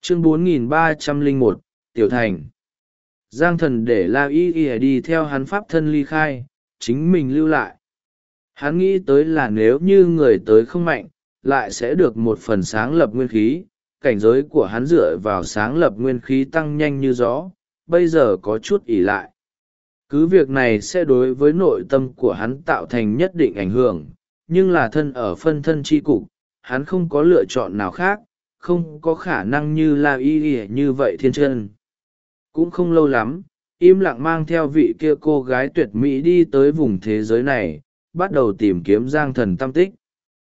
Chương 4301, Tiểu Thành. Giang Thần để La Y Y đi theo hắn pháp thân ly khai, chính mình lưu lại. Hắn nghĩ tới là nếu như người tới không mạnh, lại sẽ được một phần sáng lập nguyên khí, cảnh giới của hắn dựa vào sáng lập nguyên khí tăng nhanh như gió, bây giờ có chút ỷ lại. Cứ việc này sẽ đối với nội tâm của hắn tạo thành nhất định ảnh hưởng, nhưng là thân ở phân thân chi cục, hắn không có lựa chọn nào khác, không có khả năng như La Y Y như vậy thiên chân. Cũng không lâu lắm, im lặng mang theo vị kia cô gái tuyệt mỹ đi tới vùng thế giới này, bắt đầu tìm kiếm Giang Thần tam tích.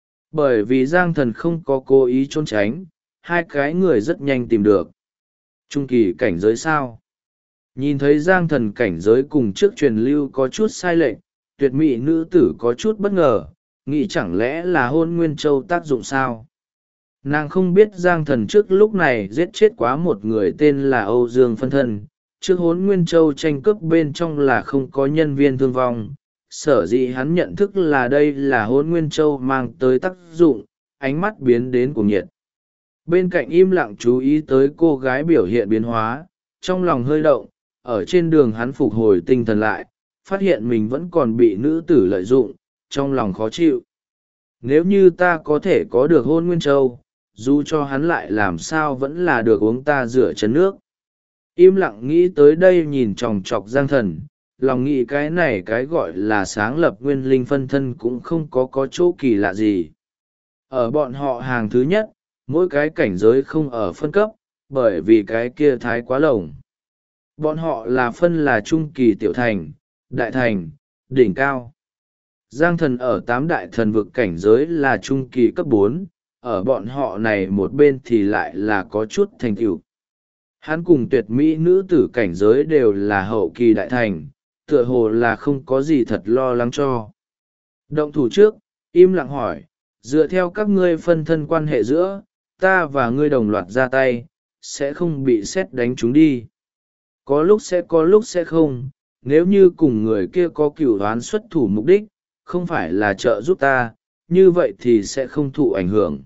Bởi vì Giang Thần không có cố ý trốn tránh, hai cái người rất nhanh tìm được. Trung kỳ cảnh giới sao? Nhìn thấy Giang Thần cảnh giới cùng trước truyền lưu có chút sai lệch, tuyệt mỹ nữ tử có chút bất ngờ, nghĩ chẳng lẽ là Hôn Nguyên Châu tác dụng sao? Nàng không biết Giang Thần trước lúc này giết chết quá một người tên là Âu Dương phân thân, trước Hôn Nguyên Châu tranh cướp bên trong là không có nhân viên thương vong. Sở dĩ hắn nhận thức là đây là Hôn Nguyên Châu mang tới tác dụng, ánh mắt biến đến cuồng nhiệt. Bên cạnh im lặng chú ý tới cô gái biểu hiện biến hóa, trong lòng hơi động, ở trên đường hắn phục hồi tinh thần lại, phát hiện mình vẫn còn bị nữ tử lợi dụng, trong lòng khó chịu. Nếu như ta có thể có được Hôn Nguyên Châu, dù cho hắn lại làm sao vẫn là được uống ta rửa chân nước. Im lặng nghĩ tới đây nhìn chòng chọc Giang Thần, lòng nghĩ cái này cái gọi là sáng lập nguyên linh phân thân cũng không có chỗ kỳ lạ gì. Ở bọn họ hàng thứ nhất, mỗi cái cảnh giới không ở phân cấp, bởi vì cái kia thái quá lồng. Bọn họ là phân là trung kỳ tiểu thành, đại thành, đỉnh cao. Giang Thần ở 8 đại thần vực cảnh giới là trung kỳ cấp 4, ở bọn họ này một bên thì lại là có chút thành tựu. Hắn cùng tuyệt mỹ nữ tử cảnh giới đều là hậu kỳ đại thành, tựa hồ là không có gì thật lo lắng cho. Động thủ trước, im lặng hỏi, dựa theo các ngươi phân thân quan hệ giữa, ta và ngươi đồng loạt ra tay, sẽ không bị sét đánh chúng đi. Có lúc sẽ không, nếu như cùng người kia có cửu đoán xuất thủ mục đích, không phải là trợ giúp ta, như vậy thì sẽ không thụ ảnh hưởng.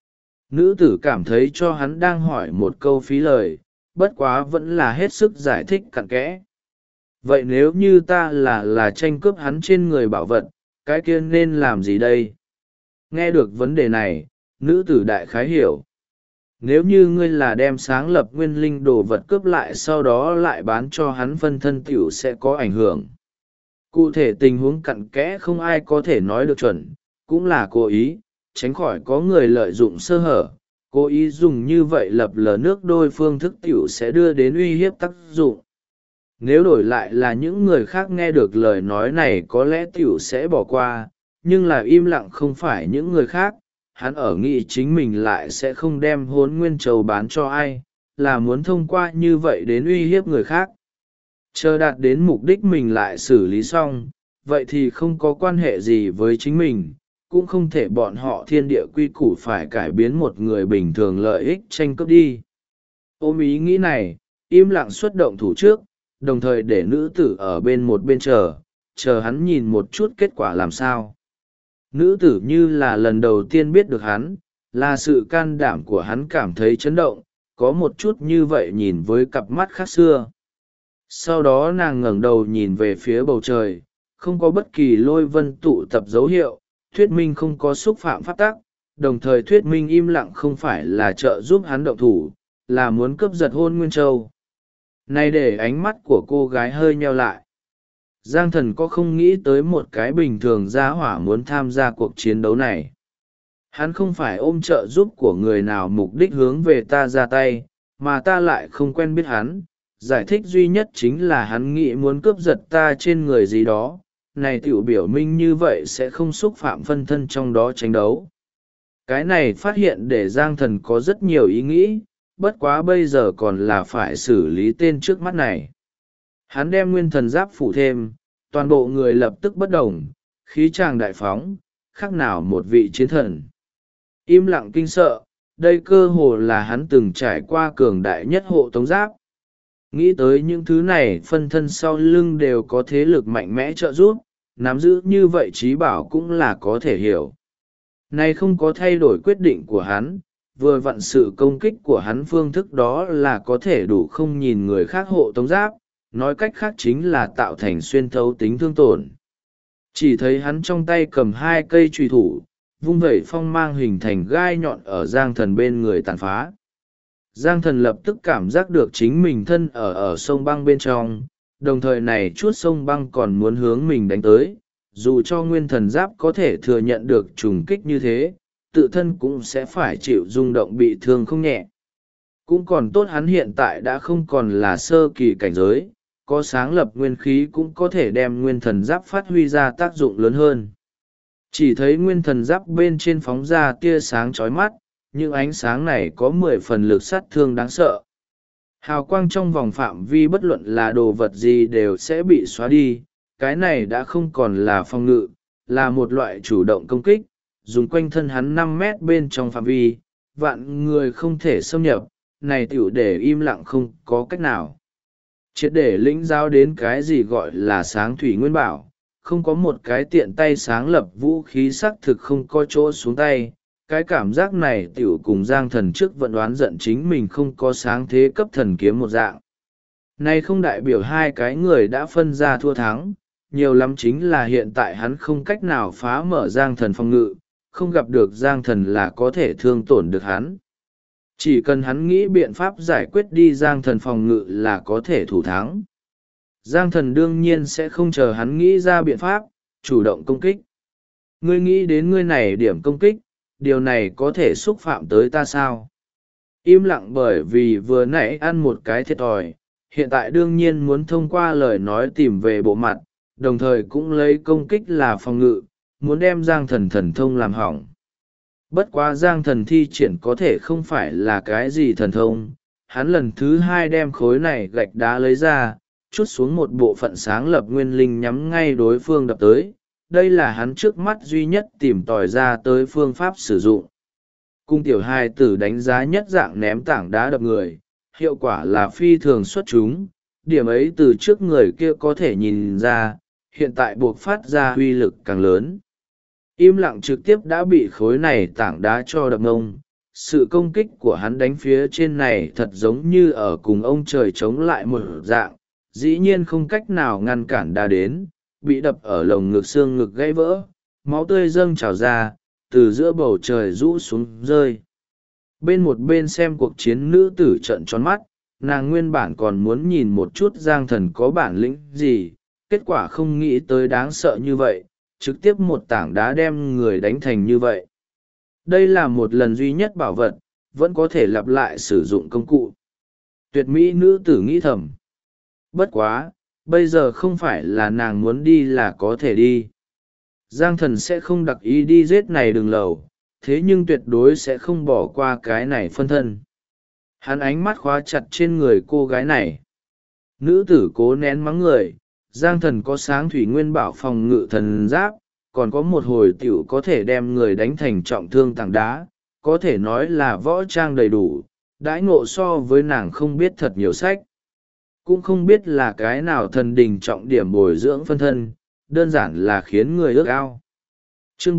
Nữ tử cảm thấy cho hắn đang hỏi một câu phí lời, bất quá vẫn là hết sức giải thích cặn kẽ. Vậy nếu như ta là tranh cướp hắn trên người bảo vật, cái kia nên làm gì đây? Nghe được vấn đề này, nữ tử đại khái hiểu. Nếu như ngươi là đem sáng lập nguyên linh đồ vật cướp lại sau đó lại bán cho hắn phân thân tiểu sẽ có ảnh hưởng. Cụ thể tình huống cặn kẽ không ai có thể nói được chuẩn, cũng là cố ý, tránh khỏi có người lợi dụng sơ hở. Cố ý dùng như vậy lập lờ nước đôi phương thức tiểu sẽ đưa đến uy hiếp tác dụng. Nếu đổi lại là những người khác nghe được lời nói này có lẽ tiểu sẽ bỏ qua, nhưng là im lặng không phải những người khác, hắn ở nghĩ chính mình lại sẽ không đem Hôn Nguyên Châu bán cho ai, là muốn thông qua như vậy đến uy hiếp người khác. Chờ đạt đến mục đích mình lại xử lý xong, vậy thì không có quan hệ gì với chính mình, cũng không thể bọn họ thiên địa quy củ phải cải biến một người bình thường lợi ích tranh cướp đi. Ôm ý nghĩ này, im lặng xuất động thủ trước, đồng thời để nữ tử ở một bên chờ hắn nhìn một chút kết quả làm sao. Nữ tử như là lần đầu tiên biết được hắn, là sự can đảm của hắn cảm thấy chấn động, có một chút như vậy nhìn với cặp mắt khác xưa. Sau đó nàng ngẩng đầu nhìn về phía bầu trời, không có bất kỳ lôi vân tụ tập dấu hiệu, thuyết minh không có xúc phạm pháp tắc, đồng thời thuyết minh im lặng không phải là trợ giúp hắn động thủ, là muốn cướp giật Hôn Nguyên Châu. Này để ánh mắt của cô gái hơi nheo lại. Giang Thần có không nghĩ tới một cái bình thường gia hỏa muốn tham gia cuộc chiến đấu này. Hắn không phải ôm trợ giúp của người nào mục đích hướng về ta ra tay, mà ta lại không quen biết hắn. Giải thích duy nhất chính là hắn nghĩ muốn cướp giật ta trên người gì đó. Này tiểu biểu minh như vậy sẽ không xúc phạm phân thân trong đó tranh đấu. Cái này phát hiện để Giang Thần có rất nhiều ý nghĩ, bất quá bây giờ còn là phải xử lý tên trước mắt này. Hắn đem nguyên thần giáp phủ thêm, toàn bộ người lập tức bất động, khí tràng đại phóng, khác nào một vị chiến thần. Im lặng kinh sợ, đây cơ hồ là hắn từng trải qua cường đại nhất hộ tống giáp. Nghĩ tới những thứ này phân thân sau lưng đều có thế lực mạnh mẽ trợ giúp, nắm giữ như vậy trí bảo cũng là có thể hiểu. Này không có thay đổi quyết định của hắn, vừa vặn sự công kích của hắn phương thức đó là có thể đủ không nhìn người khác hộ tống giáp, nói cách khác chính là tạo thành xuyên thấu tính thương tổn. Chỉ thấy hắn trong tay cầm hai cây trùy thủ, vung vẩy phong mang hình thành gai nhọn ở Giang Thần bên người tàn phá. Giang Thần lập tức cảm giác được chính mình thân ở sông băng bên trong, đồng thời này chuốt sông băng còn muốn hướng mình đánh tới. Dù cho nguyên thần giáp có thể thừa nhận được trùng kích như thế, tự thân cũng sẽ phải chịu rung động bị thương không nhẹ. Cũng còn tốt hắn hiện tại đã không còn là sơ kỳ cảnh giới, có sáng lập nguyên khí cũng có thể đem nguyên thần giáp phát huy ra tác dụng lớn hơn. Chỉ thấy nguyên thần giáp bên trên phóng ra tia sáng chói mắt, những ánh sáng này có 10 phần lực sát thương đáng sợ. Hào quang trong vòng phạm vi bất luận là đồ vật gì đều sẽ bị xóa đi, cái này đã không còn là phòng ngự, là một loại chủ động công kích, dùng quanh thân hắn 5 mét bên trong phạm vi, vạn người không thể xâm nhập, này tiểu để im lặng không có cách nào. Triệt để lĩnh giáo đến cái gì gọi là sáng thủy nguyên bảo, không có một cái tiện tay sáng lập vũ khí xác thực không có chỗ xuống tay. Cái cảm giác này tiểu cùng Giang Thần trước vẫn đoán giận chính mình không có sáng thế cấp thần kiếm một dạng. Này không đại biểu hai cái người đã phân ra thua thắng, nhiều lắm chính là hiện tại hắn không cách nào phá mở Giang Thần phòng ngự, không gặp được Giang Thần là có thể thương tổn được hắn. Chỉ cần hắn nghĩ biện pháp giải quyết đi Giang Thần phòng ngự là có thể thủ thắng. Giang Thần đương nhiên sẽ không chờ hắn nghĩ ra biện pháp, chủ động công kích. Ngươi nghĩ đến ngươi này điểm công kích, điều này có thể xúc phạm tới ta sao? Im lặng bởi vì vừa nãy ăn một cái thiệt thòi, hiện tại đương nhiên muốn thông qua lời nói tìm về bộ mặt, đồng thời cũng lấy công kích là phòng ngự, muốn đem Giang Thần thần thông làm hỏng. Bất quá Giang Thần thi triển có thể không phải là cái gì thần thông, hắn lần thứ hai đem khối này gạch đá lấy ra, trút xuống một bộ phận sáng lập nguyên linh nhắm ngay đối phương đập tới. Đây là hắn trước mắt duy nhất tìm tòi ra tới phương pháp sử dụng. Cung tiểu hài tử đánh giá nhất dạng ném tảng đá đập người, hiệu quả là phi thường xuất chúng, điểm ấy từ trước người kia có thể nhìn ra, hiện tại buộc phát ra uy lực càng lớn. Im lặng trực tiếp đã bị khối này tảng đá cho đập ngông, sự công kích của hắn đánh phía trên này thật giống như ở cùng ông trời chống lại một dạng, dĩ nhiên không cách nào ngăn cản đá đến, bị đập ở lồng ngực xương ngực gãy vỡ, máu tươi dâng trào ra, từ giữa bầu trời rũ xuống rơi. Bên một bên xem cuộc chiến nữ tử trợn tròn mắt, nàng nguyên bản còn muốn nhìn một chút Giang Thần có bản lĩnh gì, kết quả không nghĩ tới đáng sợ như vậy, trực tiếp một tảng đá đem người đánh thành như vậy. Đây là một lần duy nhất bảo vật, vẫn có thể lặp lại sử dụng công cụ. Tuyệt mỹ nữ tử nghĩ thầm. Bất quá, bây giờ không phải là nàng muốn đi là có thể đi. Giang Thần sẽ không đặc ý đi giết này đường lầu, thế nhưng tuyệt đối sẽ không bỏ qua cái này phân thân. Hắn ánh mắt khóa chặt trên người cô gái này. Nữ tử cố nén mắng người, Giang Thần có sáng thủy nguyên bảo phòng ngự thần giáp, còn có một hồi tiểu có thể đem người đánh thành trọng thương tảng đá, có thể nói là võ trang đầy đủ, đãi ngộ so với nàng không biết thật nhiều sách. Cũng không biết là cái nào thần đình trọng điểm bồi dưỡng phân thân, đơn giản là khiến người ước ao. Chương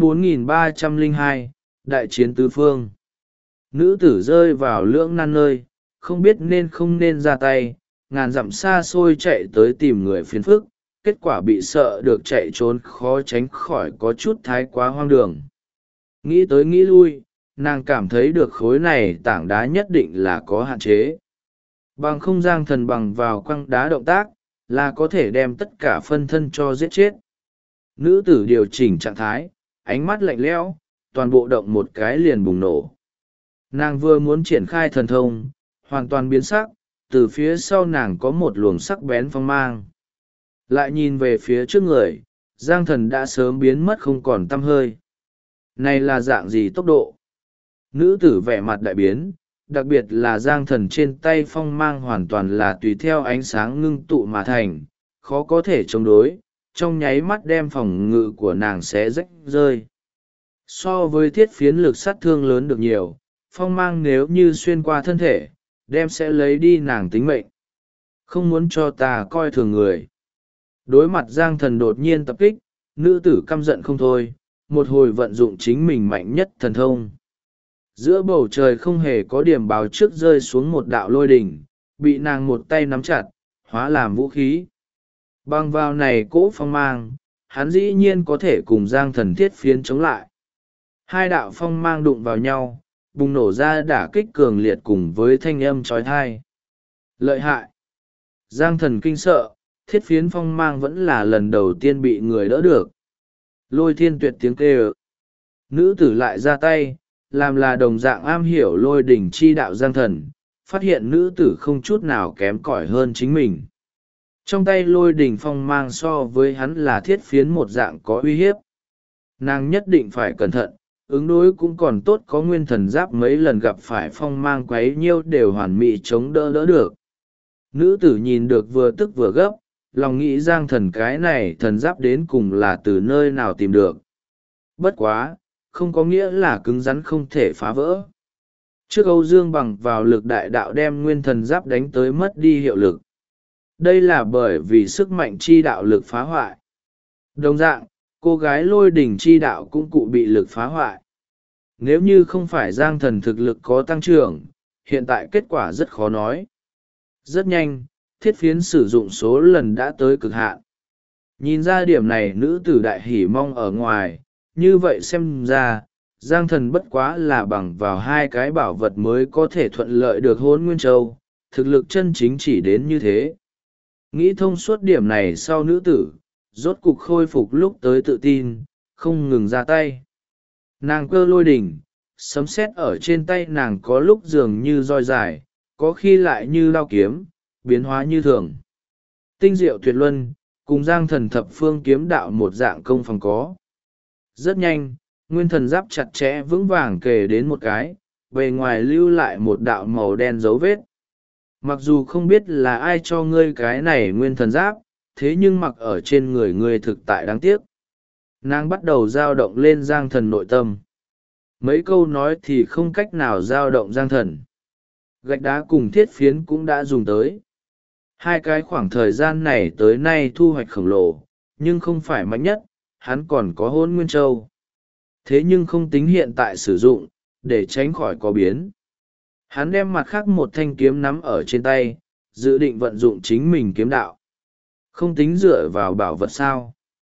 4302, Đại chiến tứ phương. Nữ tử rơi vào lưỡng nan nơi, không biết nên không nên ra tay, ngàn dặm xa xôi chạy tới tìm người phiền phức, kết quả bị sợ được chạy trốn khó tránh khỏi có chút thái quá hoang đường. Nghĩ tới nghĩ lui, nàng cảm thấy được khối này tảng đá nhất định là có hạn chế. Bằng không Giang Thần bằng vào quăng đá động tác, là có thể đem tất cả phân thân cho giết chết. Nữ tử điều chỉnh trạng thái, ánh mắt lạnh lẽo, toàn bộ động một cái liền bùng nổ. Nàng vừa muốn triển khai thần thông, hoàn toàn biến sắc, từ phía sau nàng có một luồng sắc bén phong mang. Lại nhìn về phía trước người, Giang Thần đã sớm biến mất không còn tăm hơi. Này là dạng gì tốc độ? Nữ tử vẻ mặt đại biến, đặc biệt là Giang Thần trên tay phong mang hoàn toàn là tùy theo ánh sáng ngưng tụ mà thành, khó có thể chống đối, trong nháy mắt đem phòng ngự của nàng xé rách rơi. So với thiết phiến lực sát thương lớn được nhiều, phong mang nếu như xuyên qua thân thể, đem sẽ lấy đi nàng tính mệnh. Không muốn cho ta coi thường người. Đối mặt Giang Thần đột nhiên tập kích, nữ tử căm giận không thôi, một hồi vận dụng chính mình mạnh nhất thần thông. giữa bầu trời không hề có điểm báo trước rơi xuống một đạo lôi đỉnh, bị nàng một tay nắm chặt, hóa làm vũ khí. Bằng vào này cỗ phong mang, hắn dĩ nhiên có thể cùng Giang Thần thiết phiến chống lại. Hai đạo phong mang đụng vào nhau, bùng nổ ra đả kích cường liệt cùng với thanh âm trói thai. Lợi hại! Giang Thần kinh sợ, thiết phiến phong mang vẫn là lần đầu tiên bị người đỡ được. Lôi Thiên Tuyệt tiếng kêu. Nữ tử lại ra tay, làm là đồng dạng am hiểu lôi đỉnh chi đạo Giang Thần, phát hiện nữ tử không chút nào kém cỏi hơn chính mình. Trong tay lôi đỉnh phong mang so với hắn là thiết phiến một dạng có uy hiếp. Nàng nhất định phải cẩn thận, ứng đối cũng còn tốt, có nguyên thần giáp mấy lần gặp phải phong mang quấy nhiêu đều hoàn mỹ chống đỡ được. Nữ tử nhìn được vừa tức vừa gấp, lòng nghĩ Giang Thần cái này thần giáp đến cùng là từ nơi nào tìm được. Bất quá, không có nghĩa là cứng rắn không thể phá vỡ. Trước Âu Dương bằng vào lực đại đạo đem nguyên thần giáp đánh tới mất đi hiệu lực. Đây là bởi vì sức mạnh chi đạo lực phá hoại. Đồng dạng, cô gái lôi đỉnh chi đạo cũng cụ bị lực phá hoại. Nếu như không phải Giang Thần thực lực có tăng trưởng, hiện tại kết quả rất khó nói. Rất nhanh, thiết phiến sử dụng số lần đã tới cực hạn. Nhìn ra điểm này nữ tử đại hỉ mong ở ngoài, như vậy xem ra, Giang Thần bất quá là bằng vào hai cái bảo vật mới có thể thuận lợi được Hỗn Nguyên Châu, thực lực chân chính chỉ đến như thế. Nghĩ thông suốt điểm này sau nữ tử, rốt cục khôi phục lúc tới tự tin, không ngừng ra tay. Nàng cơ lôi đỉnh, sấm sét ở trên tay nàng có lúc dường như roi dài, có khi lại như đao kiếm, biến hóa như thường. Tinh diệu tuyệt luân, cùng Giang Thần thập phương kiếm đạo một dạng công phòng có. Rất nhanh, nguyên thần giáp chặt chẽ vững vàng kề đến một cái, bề ngoài lưu lại một đạo màu đen dấu vết. Mặc dù không biết là ai cho ngươi cái này nguyên thần giáp, thế nhưng mặc ở trên người ngươi thực tại đáng tiếc. Nàng bắt đầu dao động lên Giang Thần nội tâm. Mấy câu nói thì không cách nào dao động Giang Thần. Gạch đá cùng thiết phiến cũng đã dùng tới. Hai cái khoảng thời gian này tới nay thu hoạch khổng lồ, nhưng không phải mạnh nhất, hắn còn có Hỗn Nguyên Châu. Thế nhưng không tính hiện tại sử dụng, để tránh khỏi có biến. Hắn đem mặt khác một thanh kiếm nắm ở trên tay, dự định vận dụng chính mình kiếm đạo. Không tính dựa vào bảo vật sao.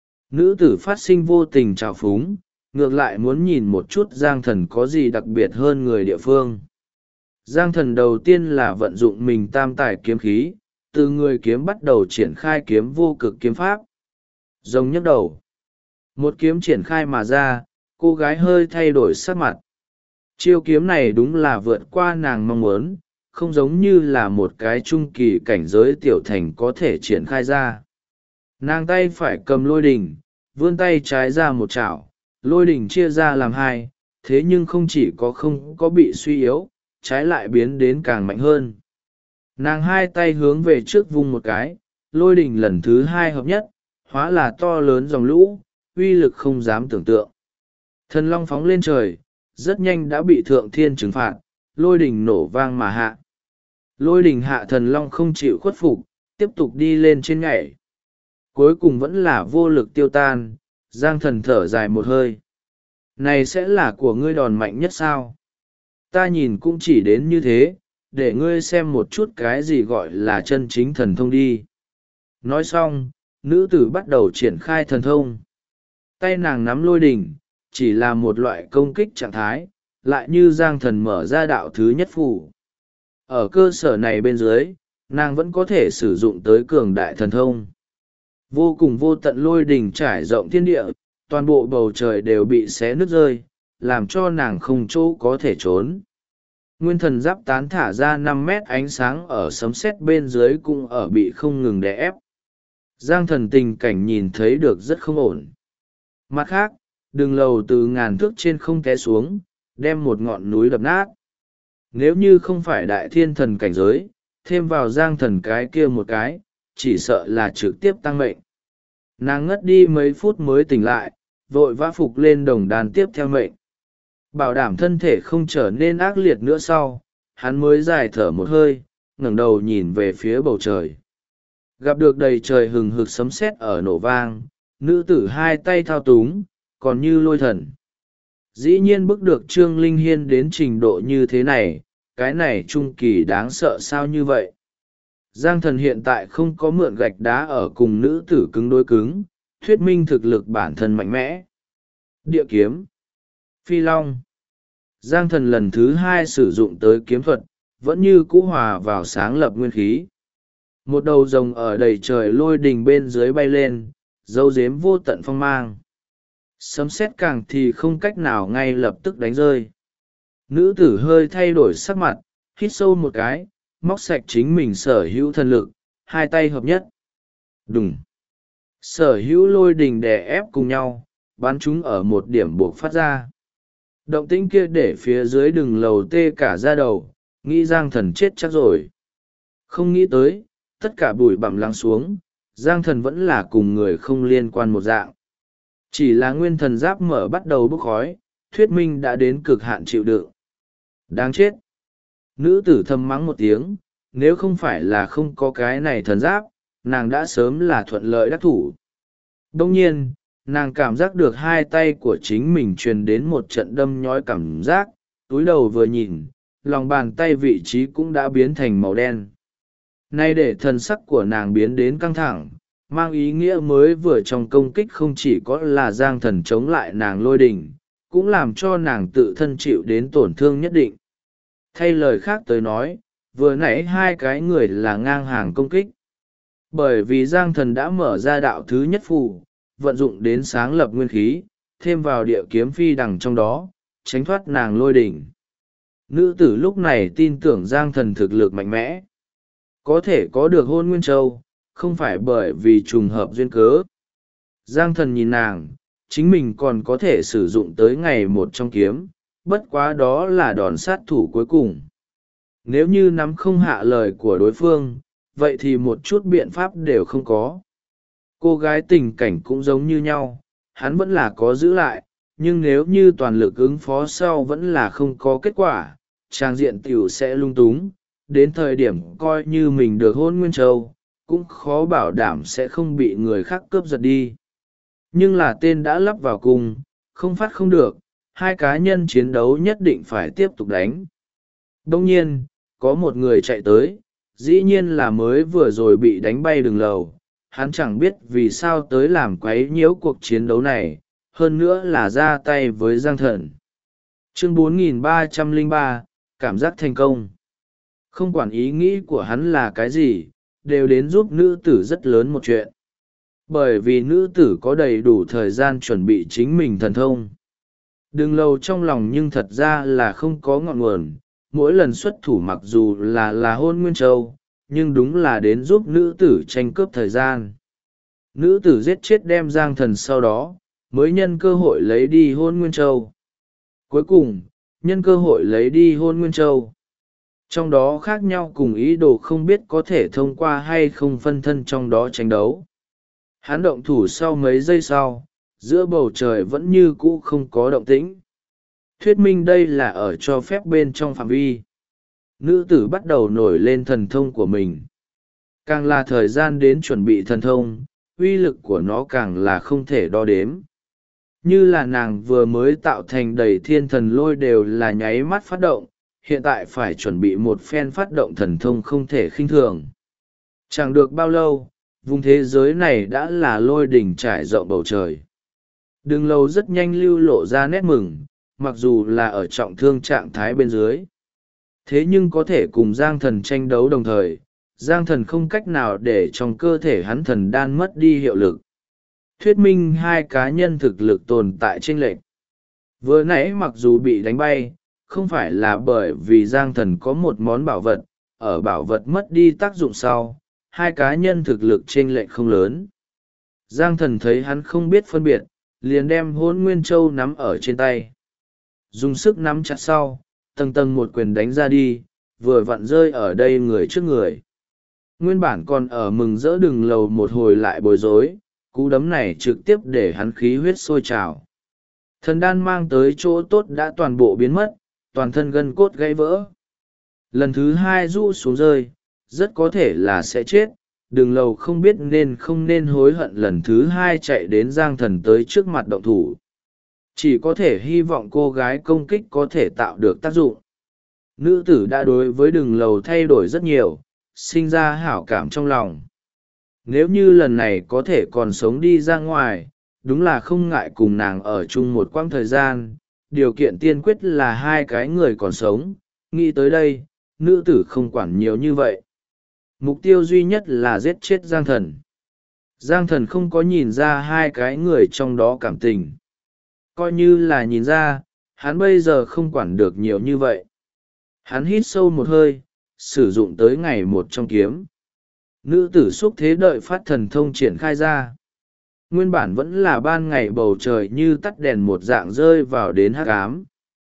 Nữ tử phát sinh vô tình trào phúng, ngược lại muốn nhìn một chút Giang Thần có gì đặc biệt hơn người địa phương. Giang Thần đầu tiên là vận dụng mình tam tài kiếm khí, từ người kiếm bắt đầu triển khai kiếm vô cực kiếm pháp. Rồng nhấc đầu. Một kiếm triển khai mà ra, cô gái hơi thay đổi sắc mặt. Chiêu kiếm này đúng là vượt qua nàng mong muốn, không giống như là một cái trung kỳ cảnh giới tiểu thành có thể triển khai ra. Nàng tay phải cầm lôi đỉnh, vươn tay trái ra một chảo, lôi đỉnh chia ra làm hai, thế nhưng không chỉ có không có bị suy yếu, trái lại biến đến càng mạnh hơn. Nàng hai tay hướng về trước vung một cái, lôi đỉnh lần thứ hai hợp nhất, hóa là to lớn dòng lũ, uy lực không dám tưởng tượng. Thần long phóng lên trời, rất nhanh đã bị thượng thiên trừng phạt, lôi đỉnh nổ vang mà hạ. Lôi đỉnh hạ thần long không chịu khuất phục, tiếp tục đi lên trên nhảy. Cuối cùng vẫn là vô lực tiêu tan, Giang Thần thở dài một hơi. Này sẽ là của ngươi đòn mạnh nhất sao? Ta nhìn cũng chỉ đến như thế, để ngươi xem một chút cái gì gọi là chân chính thần thông đi. Nói xong, nữ tử bắt đầu triển khai thần thông. Tay nàng nắm lôi đỉnh, chỉ là một loại công kích trạng thái, lại như Giang Thần mở ra đạo thứ nhất phủ. Ở cơ sở này bên dưới, nàng vẫn có thể sử dụng tới cường đại thần thông. Vô cùng vô tận lôi đỉnh trải rộng thiên địa, toàn bộ bầu trời đều bị xé nứt rơi, làm cho nàng không chỗ có thể trốn. Nguyên thần giáp tán thả ra 5 mét ánh sáng ở sấm sét bên dưới cũng ở bị không ngừng đè ép. Giang Thần tình cảnh nhìn thấy được rất không ổn. Mặt khác, đường lầu từ ngàn thước trên không té xuống, đem một ngọn núi đập nát. Nếu như không phải đại thiên thần cảnh giới, thêm vào Giang Thần cái kia một cái, chỉ sợ là trực tiếp tăng mệnh. Nàng ngất đi mấy phút mới tỉnh lại, vội vã phục lên đồng đàn tiếp theo mệnh. Bảo đảm thân thể không trở nên ác liệt nữa sau, hắn mới dài thở một hơi, ngẩng đầu nhìn về phía bầu trời. Gặp được đầy trời hừng hực sấm sét ở nổ vang, nữ tử hai tay thao túng, còn như lôi thần. Dĩ nhiên bức được Trương Linh Hiên đến trình độ như thế này, cái này trung kỳ đáng sợ sao như vậy. Giang thần hiện tại không có mượn gạch đá ở cùng nữ tử cứng đối cứng, thuyết minh thực lực bản thân mạnh mẽ. Địa kiếm, phi long. Giang thần lần thứ hai sử dụng tới kiếm thuật, vẫn như cũ hòa vào sáng lập nguyên khí. Một đầu rồng ở đầy trời lôi đình bên dưới bay lên, dấu dếm vô tận phong mang. Sấm sét càng thì không cách nào ngay lập tức đánh rơi. Nữ tử hơi thay đổi sắc mặt, hít sâu một cái, móc sạch chính mình sở hữu thần lực, hai tay hợp nhất. Đùng! Sở hữu lôi đình đè ép cùng nhau, bắn chúng ở một điểm buộc phát ra. Động tĩnh kia để phía dưới đường lầu tê cả da đầu, nghĩ Giang thần chết chắc rồi. Không nghĩ tới, tất cả bụi bặm lắng xuống, Giang thần vẫn là cùng người không liên quan một dạng. Chỉ là nguyên thần giáp mở bắt đầu bốc khói, thuyết minh đã đến cực hạn chịu đựng. Đáng chết! Nữ tử thầm mắng một tiếng, nếu không phải là không có cái này thần giáp, nàng đã sớm là thuận lợi đắc thủ. Đông nhiên, nàng cảm giác được hai tay của chính mình truyền đến một trận đâm nhói cảm giác, túi đầu vừa nhìn, lòng bàn tay vị trí cũng đã biến thành màu đen. Nay để thần sắc của nàng biến đến căng thẳng, mang ý nghĩa mới vừa trong công kích không chỉ có là Giang thần chống lại nàng lôi đình, cũng làm cho nàng tự thân chịu đến tổn thương nhất định. Thay lời khác tới nói, vừa nãy hai cái người là ngang hàng công kích. Bởi vì Giang thần đã mở ra đạo thứ nhất phù, vận dụng đến sáng lập nguyên khí, thêm vào địa kiếm phi đằng trong đó, tránh thoát nàng lôi đỉnh. Nữ tử lúc này tin tưởng Giang thần thực lực mạnh mẽ. Có thể có được Hôn Nguyên Châu, không phải bởi vì trùng hợp duyên cớ. Giang thần nhìn nàng, chính mình còn có thể sử dụng tới ngày một trong kiếm, bất quá đó là đòn sát thủ cuối cùng. Nếu như nắm không hạ lời của đối phương, vậy thì một chút biện pháp đều không có. Cô gái tình cảnh cũng giống như nhau, hắn vẫn là có giữ lại, nhưng nếu như toàn lực ứng phó sau vẫn là không có kết quả, trang diện tiểu sẽ lung túng, đến thời điểm coi như mình được Hôn Nguyên Châu, cũng khó bảo đảm sẽ không bị người khác cướp giật đi. Nhưng là tên đã lắp vào cùng, không phát không được, hai cá nhân chiến đấu nhất định phải tiếp tục đánh. Đông nhiên, có một người chạy tới, dĩ nhiên là mới vừa rồi bị đánh bay đường lầu. Hắn chẳng biết vì sao tới làm quấy nhiễu cuộc chiến đấu này, hơn nữa là ra tay với Giang thần. Chương 4303, cảm giác thành công. Không quản ý nghĩ của hắn là cái gì, đều đến giúp nữ tử rất lớn một chuyện. Bởi vì nữ tử có đầy đủ thời gian chuẩn bị chính mình thần thông. Đường lâu trong lòng nhưng thật ra là không có ngọn nguồn, mỗi lần xuất thủ mặc dù là Hôn Nguyên Châu, nhưng đúng là đến giúp nữ tử tranh cướp thời gian. Nữ tử giết chết đem Giang thần sau đó, mới nhân cơ hội lấy đi Hôn Nguyên Châu. Cuối cùng, nhân cơ hội lấy đi Hôn Nguyên Châu. Trong đó khác nhau cùng ý đồ không biết có thể thông qua hay không phân thân trong đó tranh đấu. Hắn động thủ sau mấy giây sau, giữa bầu trời vẫn như cũ không có động tĩnh. Thuyết minh đây là ở cho phép bên trong phạm vi. Nữ tử bắt đầu nổi lên thần thông của mình. Càng là thời gian đến chuẩn bị thần thông, uy lực của nó càng là không thể đo đếm. Như là nàng vừa mới tạo thành đầy thiên thần lôi đều là nháy mắt phát động, hiện tại phải chuẩn bị một phen phát động thần thông không thể khinh thường. Chẳng được bao lâu, vùng thế giới này đã là lôi đỉnh trải rộng bầu trời. Đường lâu rất nhanh lưu lộ ra nét mừng, mặc dù là ở trọng thương trạng thái bên dưới. Thế nhưng có thể cùng Giang thần tranh đấu đồng thời, Giang thần không cách nào để trong cơ thể hắn thần đan mất đi hiệu lực. Thuyết minh hai cá nhân thực lực tồn tại chênh lệch. Vừa nãy mặc dù bị đánh bay, không phải là bởi vì Giang thần có một món bảo vật, ở bảo vật mất đi tác dụng sau, hai cá nhân thực lực chênh lệch không lớn. Giang thần thấy hắn không biết phân biệt, liền đem Hôn Nguyên Châu nắm ở trên tay. Dùng sức nắm chặt sau, tầng tầng một quyền đánh ra đi, vừa vặn rơi ở đây người trước người. Nguyên bản còn ở mừng rỡ đường lầu một hồi lại bối rối, cú đấm này trực tiếp để hắn khí huyết sôi trào. Thần đan mang tới chỗ tốt đã toàn bộ biến mất, toàn thân gân cốt gãy vỡ. Lần thứ hai rũ xuống rơi, rất có thể là sẽ chết, đường lầu không biết nên không nên hối hận lần thứ hai chạy đến Giang thần tới trước mặt động thủ. chỉ có thể hy vọng cô gái công kích có thể tạo được tác dụng. Nữ tử đã đối với Đừng Lầu thay đổi rất nhiều, sinh ra hảo cảm trong lòng. Nếu như lần này có thể còn sống đi ra ngoài, đúng là không ngại cùng nàng ở chung một quãng thời gian, điều kiện tiên quyết là hai cái người còn sống. Nghĩ tới đây, nữ tử không quản nhiều như vậy. Mục tiêu duy nhất là giết chết Giang Thần. Giang Thần không có nhìn ra hai cái người trong đó cảm tình. Coi như là nhìn ra, hắn bây giờ không quản được nhiều như vậy. Hắn hít sâu một hơi, sử dụng tới ngày một trong kiếm. Nữ tử xúc thế đợi phát thần thông triển khai ra. Nguyên bản vẫn là ban ngày bầu trời như tắt đèn một dạng rơi vào đến hắc ám.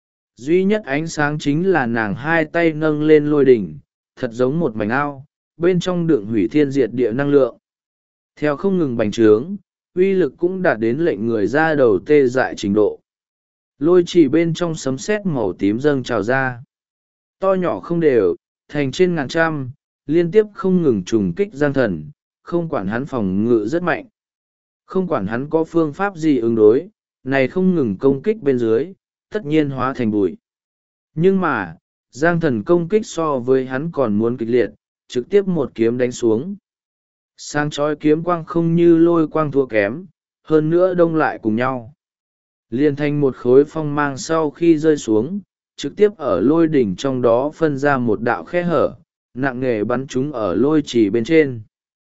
Duy nhất ánh sáng chính là nàng hai tay nâng lên lôi đỉnh, thật giống một mảnh ao, bên trong đựng hủy thiên diệt địa năng lượng. Theo không ngừng bành trướng, uy lực cũng đạt đến lệnh người ra đầu tê dại trình độ. Lôi chỉ bên trong sấm sét màu tím dâng trào ra. To nhỏ không đều, thành trên ngàn trăm, liên tiếp không ngừng trùng kích Giang Thần, không quản hắn phòng ngự rất mạnh. Không quản hắn có phương pháp gì ứng đối, này không ngừng công kích bên dưới, tất nhiên hóa thành bụi. Nhưng mà, Giang Thần công kích so với hắn còn muốn kịch liệt, trực tiếp một kiếm đánh xuống. Sáng chói kiếm quang không như lôi quang thua kém, hơn nữa đông lại cùng nhau. Liên thành một khối phong mang sau khi rơi xuống, trực tiếp ở lôi đỉnh trong đó phân ra một đạo khe hở, nặng nề bắn chúng ở lôi chỉ bên trên.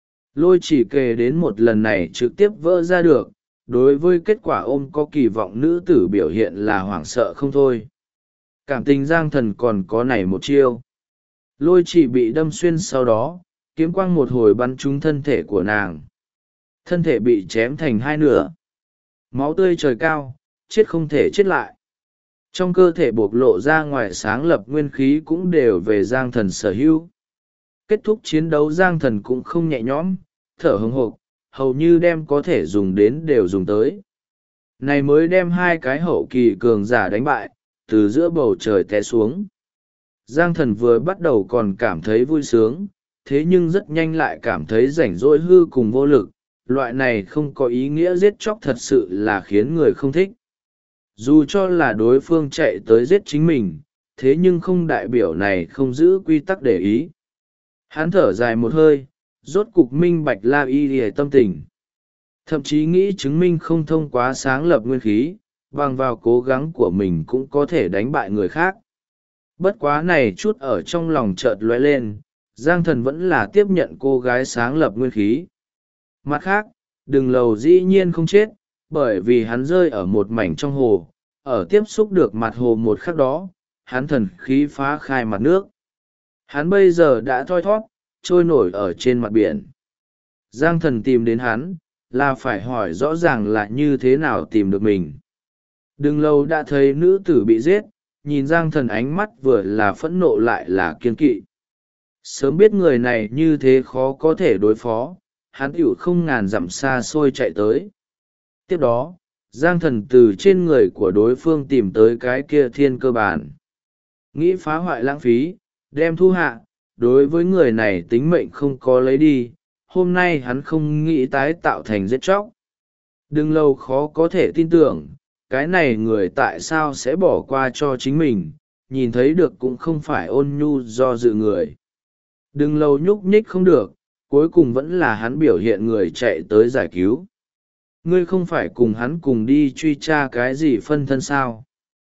Lôi chỉ kề đến một lần này trực tiếp vỡ ra được, đối với kết quả ôm có kỳ vọng nữ tử biểu hiện là hoảng sợ không thôi. Cảm tình Giang Thần còn có này một chiêu. Lôi chỉ bị đâm xuyên sau đó, kiếm quang một hồi bắn trúng thân thể của nàng. Thân thể bị chém thành hai nửa. Máu tươi trời cao, chết không thể chết lại. Trong cơ thể bộc lộ ra ngoài sáng lập nguyên khí cũng đều về Giang Thần sở hữu. Kết thúc chiến đấu Giang Thần cũng không nhẹ nhõm, thở hừng hộp, hầu như đem có thể dùng đến đều dùng tới. Này mới đem hai cái hậu kỳ cường giả đánh bại, từ giữa bầu trời té xuống. Giang Thần vừa bắt đầu còn cảm thấy vui sướng, thế nhưng rất nhanh lại cảm thấy rảnh rỗi hư cùng vô lực, loại này không có ý nghĩa giết chóc thật sự là khiến người không thích. Dù cho là đối phương chạy tới giết chính mình, thế nhưng không đại biểu này không giữ quy tắc để ý. Hắn thở dài một hơi, rốt cục minh bạch La Y Y tâm tình. Thậm chí nghĩ chứng minh không thông qua sáng lập nguyên khí, bằng vào cố gắng của mình cũng có thể đánh bại người khác. Bất quá này chút ở trong lòng chợt lóe lên, Giang Thần vẫn là tiếp nhận cô gái sáng lập nguyên khí. Mặt khác, Đừng Lầu dĩ nhiên không chết, bởi vì hắn rơi ở một mảnh trong hồ, ở tiếp xúc được mặt hồ một khắc đó, hắn thần khí phá khai mặt nước. Hắn bây giờ đã thoi thóp, trôi nổi ở trên mặt biển. Giang Thần tìm đến hắn, là phải hỏi rõ ràng là như thế nào tìm được mình. Đừng Lâu đã thấy nữ tử bị giết, nhìn Giang Thần ánh mắt vừa là phẫn nộ lại là kiên kỵ. Sớm biết người này như thế khó có thể đối phó, hắn tiểu không ngàn dặm xa xôi chạy tới. Tiếp đó, Giang Thần từ trên người của đối phương tìm tới cái kia thiên cơ bản. Nghĩ phá hoại lãng phí, đem thu hạ, đối với người này tính mệnh không có lấy đi, hôm nay hắn không nghĩ tái tạo thành giết chóc. Đừng Lâu khó có thể tin tưởng, cái này người tại sao sẽ bỏ qua cho chính mình, nhìn thấy được cũng không phải ôn nhu do dự người. Đừng Lâu nhúc nhích không được, cuối cùng vẫn là hắn biểu hiện người chạy tới giải cứu. Ngươi không phải cùng hắn cùng đi truy tra cái gì phân thân sao?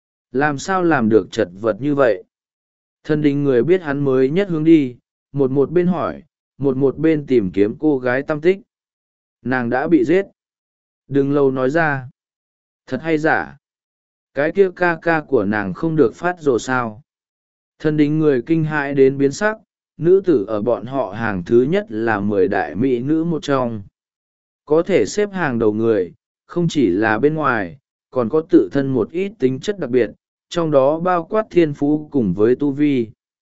Làm sao làm được chật vật như vậy? Thân đình người biết hắn mới nhất hướng đi, một bên hỏi, một bên tìm kiếm cô gái tăm tích. Nàng đã bị giết. Đừng Lâu nói ra. Thật hay giả? Cái kia ca ca của nàng không được phát rồ sao? Thân đình người kinh hãi đến biến sắc, nữ tử ở bọn họ hàng thứ nhất là 10 đại mỹ nữ một trong. Có thể xếp hàng đầu người, không chỉ là bên ngoài, còn có tự thân một ít tính chất đặc biệt, trong đó bao quát thiên phú cùng với tu vi.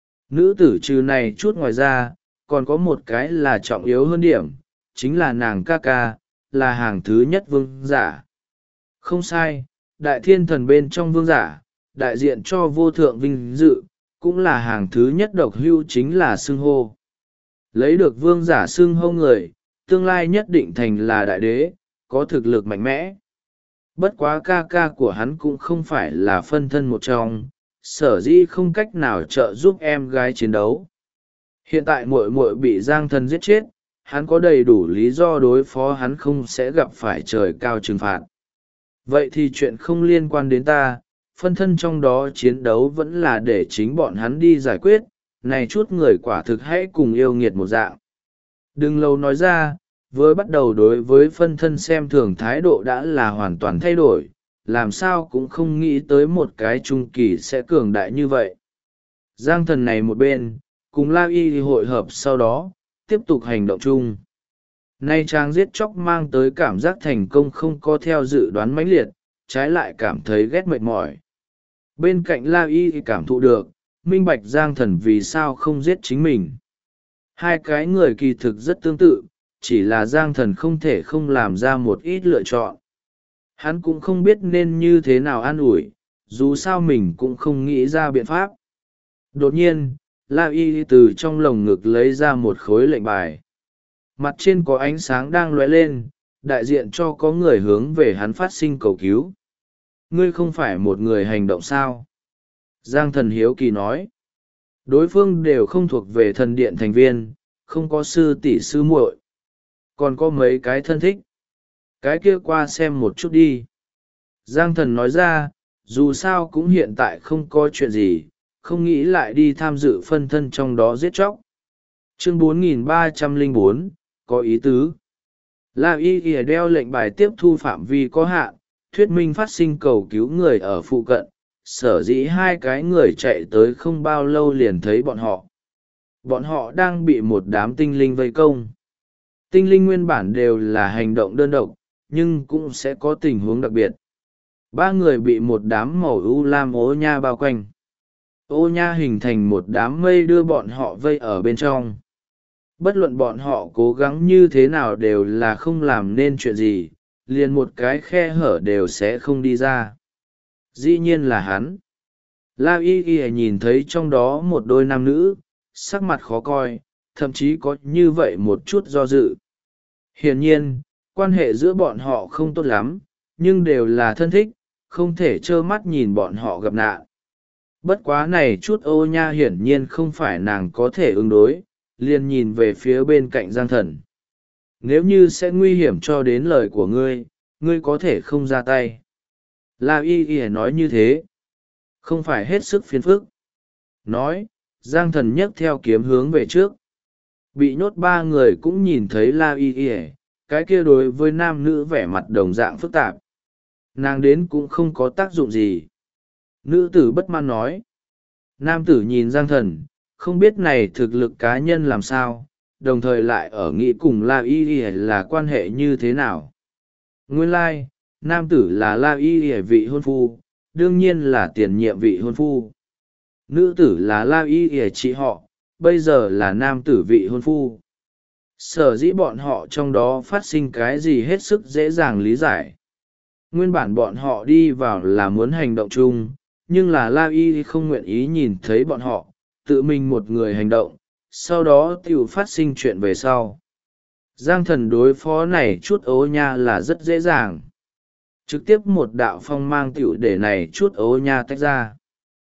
Nữ tử trừ này chút ngoài ra, còn có một cái là trọng yếu hơn điểm, chính là nàng ca ca, là hàng thứ nhất vương giả. Không sai, đại thiên thần bên trong vương giả, đại diện cho vô thượng vinh dự, cũng là hàng thứ nhất độc hưu chính là xưng hô. Lấy được vương giả xưng hô người, tương lai nhất định thành là đại đế, có thực lực mạnh mẽ. bất quá ca ca của hắn cũng không phải là phân thân một trong, sở dĩ không cách nào trợ giúp em gái chiến đấu. Hiện tại muội muội bị Giang Thần giết chết, hắn có đầy đủ lý do đối phó, hắn không sẽ gặp phải trời cao trừng phạt. Vậy thì chuyện không liên quan đến ta, phân thân trong đó chiến đấu vẫn là để chính bọn hắn đi giải quyết, này chút người quả thực hãy cùng yêu nghiệt một dạng. Đừng lâu nói ra, với bắt đầu đối với phân thân xem thường thái độ đã là hoàn toàn thay đổi, làm sao cũng không nghĩ tới một cái trung kỳ sẽ cường đại như vậy. Giang Thần này một bên, cùng La Y hội hợp sau đó, tiếp tục hành động chung. Nay trang giết chóc mang tới cảm giác thành công không có theo dự đoán mãnh liệt, trái lại cảm thấy ghét mệt mỏi. Bên cạnh La Y cảm thụ được, minh bạch Giang Thần vì sao không giết chính mình. Hai cái người kỳ thực rất tương tự, chỉ là Giang Thần không thể không làm ra một ít lựa chọn. Hắn cũng không biết nên như thế nào an ủi, dù sao mình cũng không nghĩ ra biện pháp. Đột nhiên, La Y từ trong lồng ngực lấy ra một khối lệnh bài. Mặt trên có ánh sáng đang lóe lên, đại diện cho có người hướng về hắn phát sinh cầu cứu. Ngươi không phải một người hành động sao? Giang Thần hiếu kỳ nói. Đối phương đều không thuộc về thần điện thành viên, không có sư tỷ sư muội, còn có mấy cái thân thích. Cái kia qua xem một chút đi. Giang Thần nói ra, dù sao cũng hiện tại không có chuyện gì, không nghĩ lại đi tham dự phân thân trong đó giết chóc. Chương 4304, có ý tứ. La Y Y đeo lệnh bài tiếp thu phạm vi có hạn, thuyết minh phát sinh cầu cứu người ở phụ cận, sở dĩ hai cái người chạy tới không bao lâu liền thấy bọn họ. Bọn họ đang bị một đám tinh linh vây công. Tinh linh nguyên bản đều là hành động đơn độc, nhưng cũng sẽ có tình huống đặc biệt. Ba người bị một đám màu u lam ô nha bao quanh. Ô nha hình thành một đám mây đưa bọn họ vây ở bên trong. Bất luận bọn họ cố gắng như thế nào đều là không làm nên chuyện gì, liền một cái khe hở đều sẽ không đi ra. Dĩ nhiên là hắn. La Y Y nhìn thấy trong đó một đôi nam nữ, sắc mặt khó coi, thậm chí có như vậy một chút do dự. Hiển nhiên, quan hệ giữa bọn họ không tốt lắm, nhưng đều là thân thích, không thể trơ mắt nhìn bọn họ gặp nạn. Bất quá này chút ô nha hiển nhiên không phải nàng có thể ứng đối, liền nhìn về phía bên cạnh Giang Thần. Nếu như sẽ nguy hiểm cho đến lời của ngươi, ngươi có thể không ra tay. La Y Y nói như thế, không phải hết sức phiền phức. Nói, Giang Thần nhấc theo kiếm hướng về trước. Bị nhốt ba người cũng nhìn thấy La Y Y, cái kia đối với nam nữ vẻ mặt đồng dạng phức tạp. Nàng đến cũng không có tác dụng gì. Nữ tử bất mãn nói. Nam tử nhìn Giang Thần, không biết này thực lực cá nhân làm sao, đồng thời lại ở nghĩ cùng La Y Y là quan hệ như thế nào. Nguyên lai, nam tử là La Y Y vị hôn phu, đương nhiên là tiền nhiệm vị hôn phu. Nữ tử là La Y Y chị họ, bây giờ là nam tử vị hôn phu. Sở dĩ bọn họ trong đó phát sinh cái gì hết sức dễ dàng lý giải. Nguyên bản bọn họ đi vào là muốn hành động chung, nhưng là La Y không nguyện ý nhìn thấy bọn họ, tự mình một người hành động, sau đó tiểu phát sinh chuyện về sau. Giang Thần đối phó này chút ố nha là rất dễ dàng. Trực tiếp một đạo phong mang tiểu để này chút ố nha tách ra.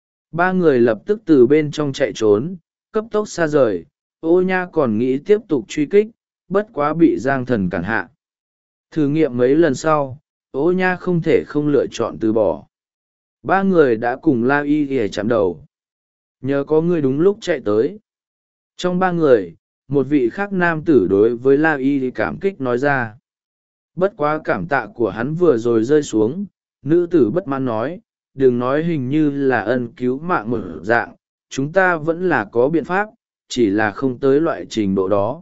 Ba người lập tức từ bên trong chạy trốn, cấp tốc xa rời, ô nha còn nghĩ tiếp tục truy kích, bất quá bị Giang Thần cản hạ. Thử nghiệm mấy lần sau, ô nha không thể không lựa chọn từ bỏ. Ba người đã cùng La Y Y chạm đầu. Nhờ có người đúng lúc chạy tới. Trong ba người, một vị khác nam tử đối với La Y cảm kích nói ra. Bất quá cảm tạ của hắn vừa rồi rơi xuống, nữ tử bất mãn nói, đừng nói hình như là ân cứu mạng một dạng, chúng ta vẫn là có biện pháp, chỉ là không tới loại trình độ đó.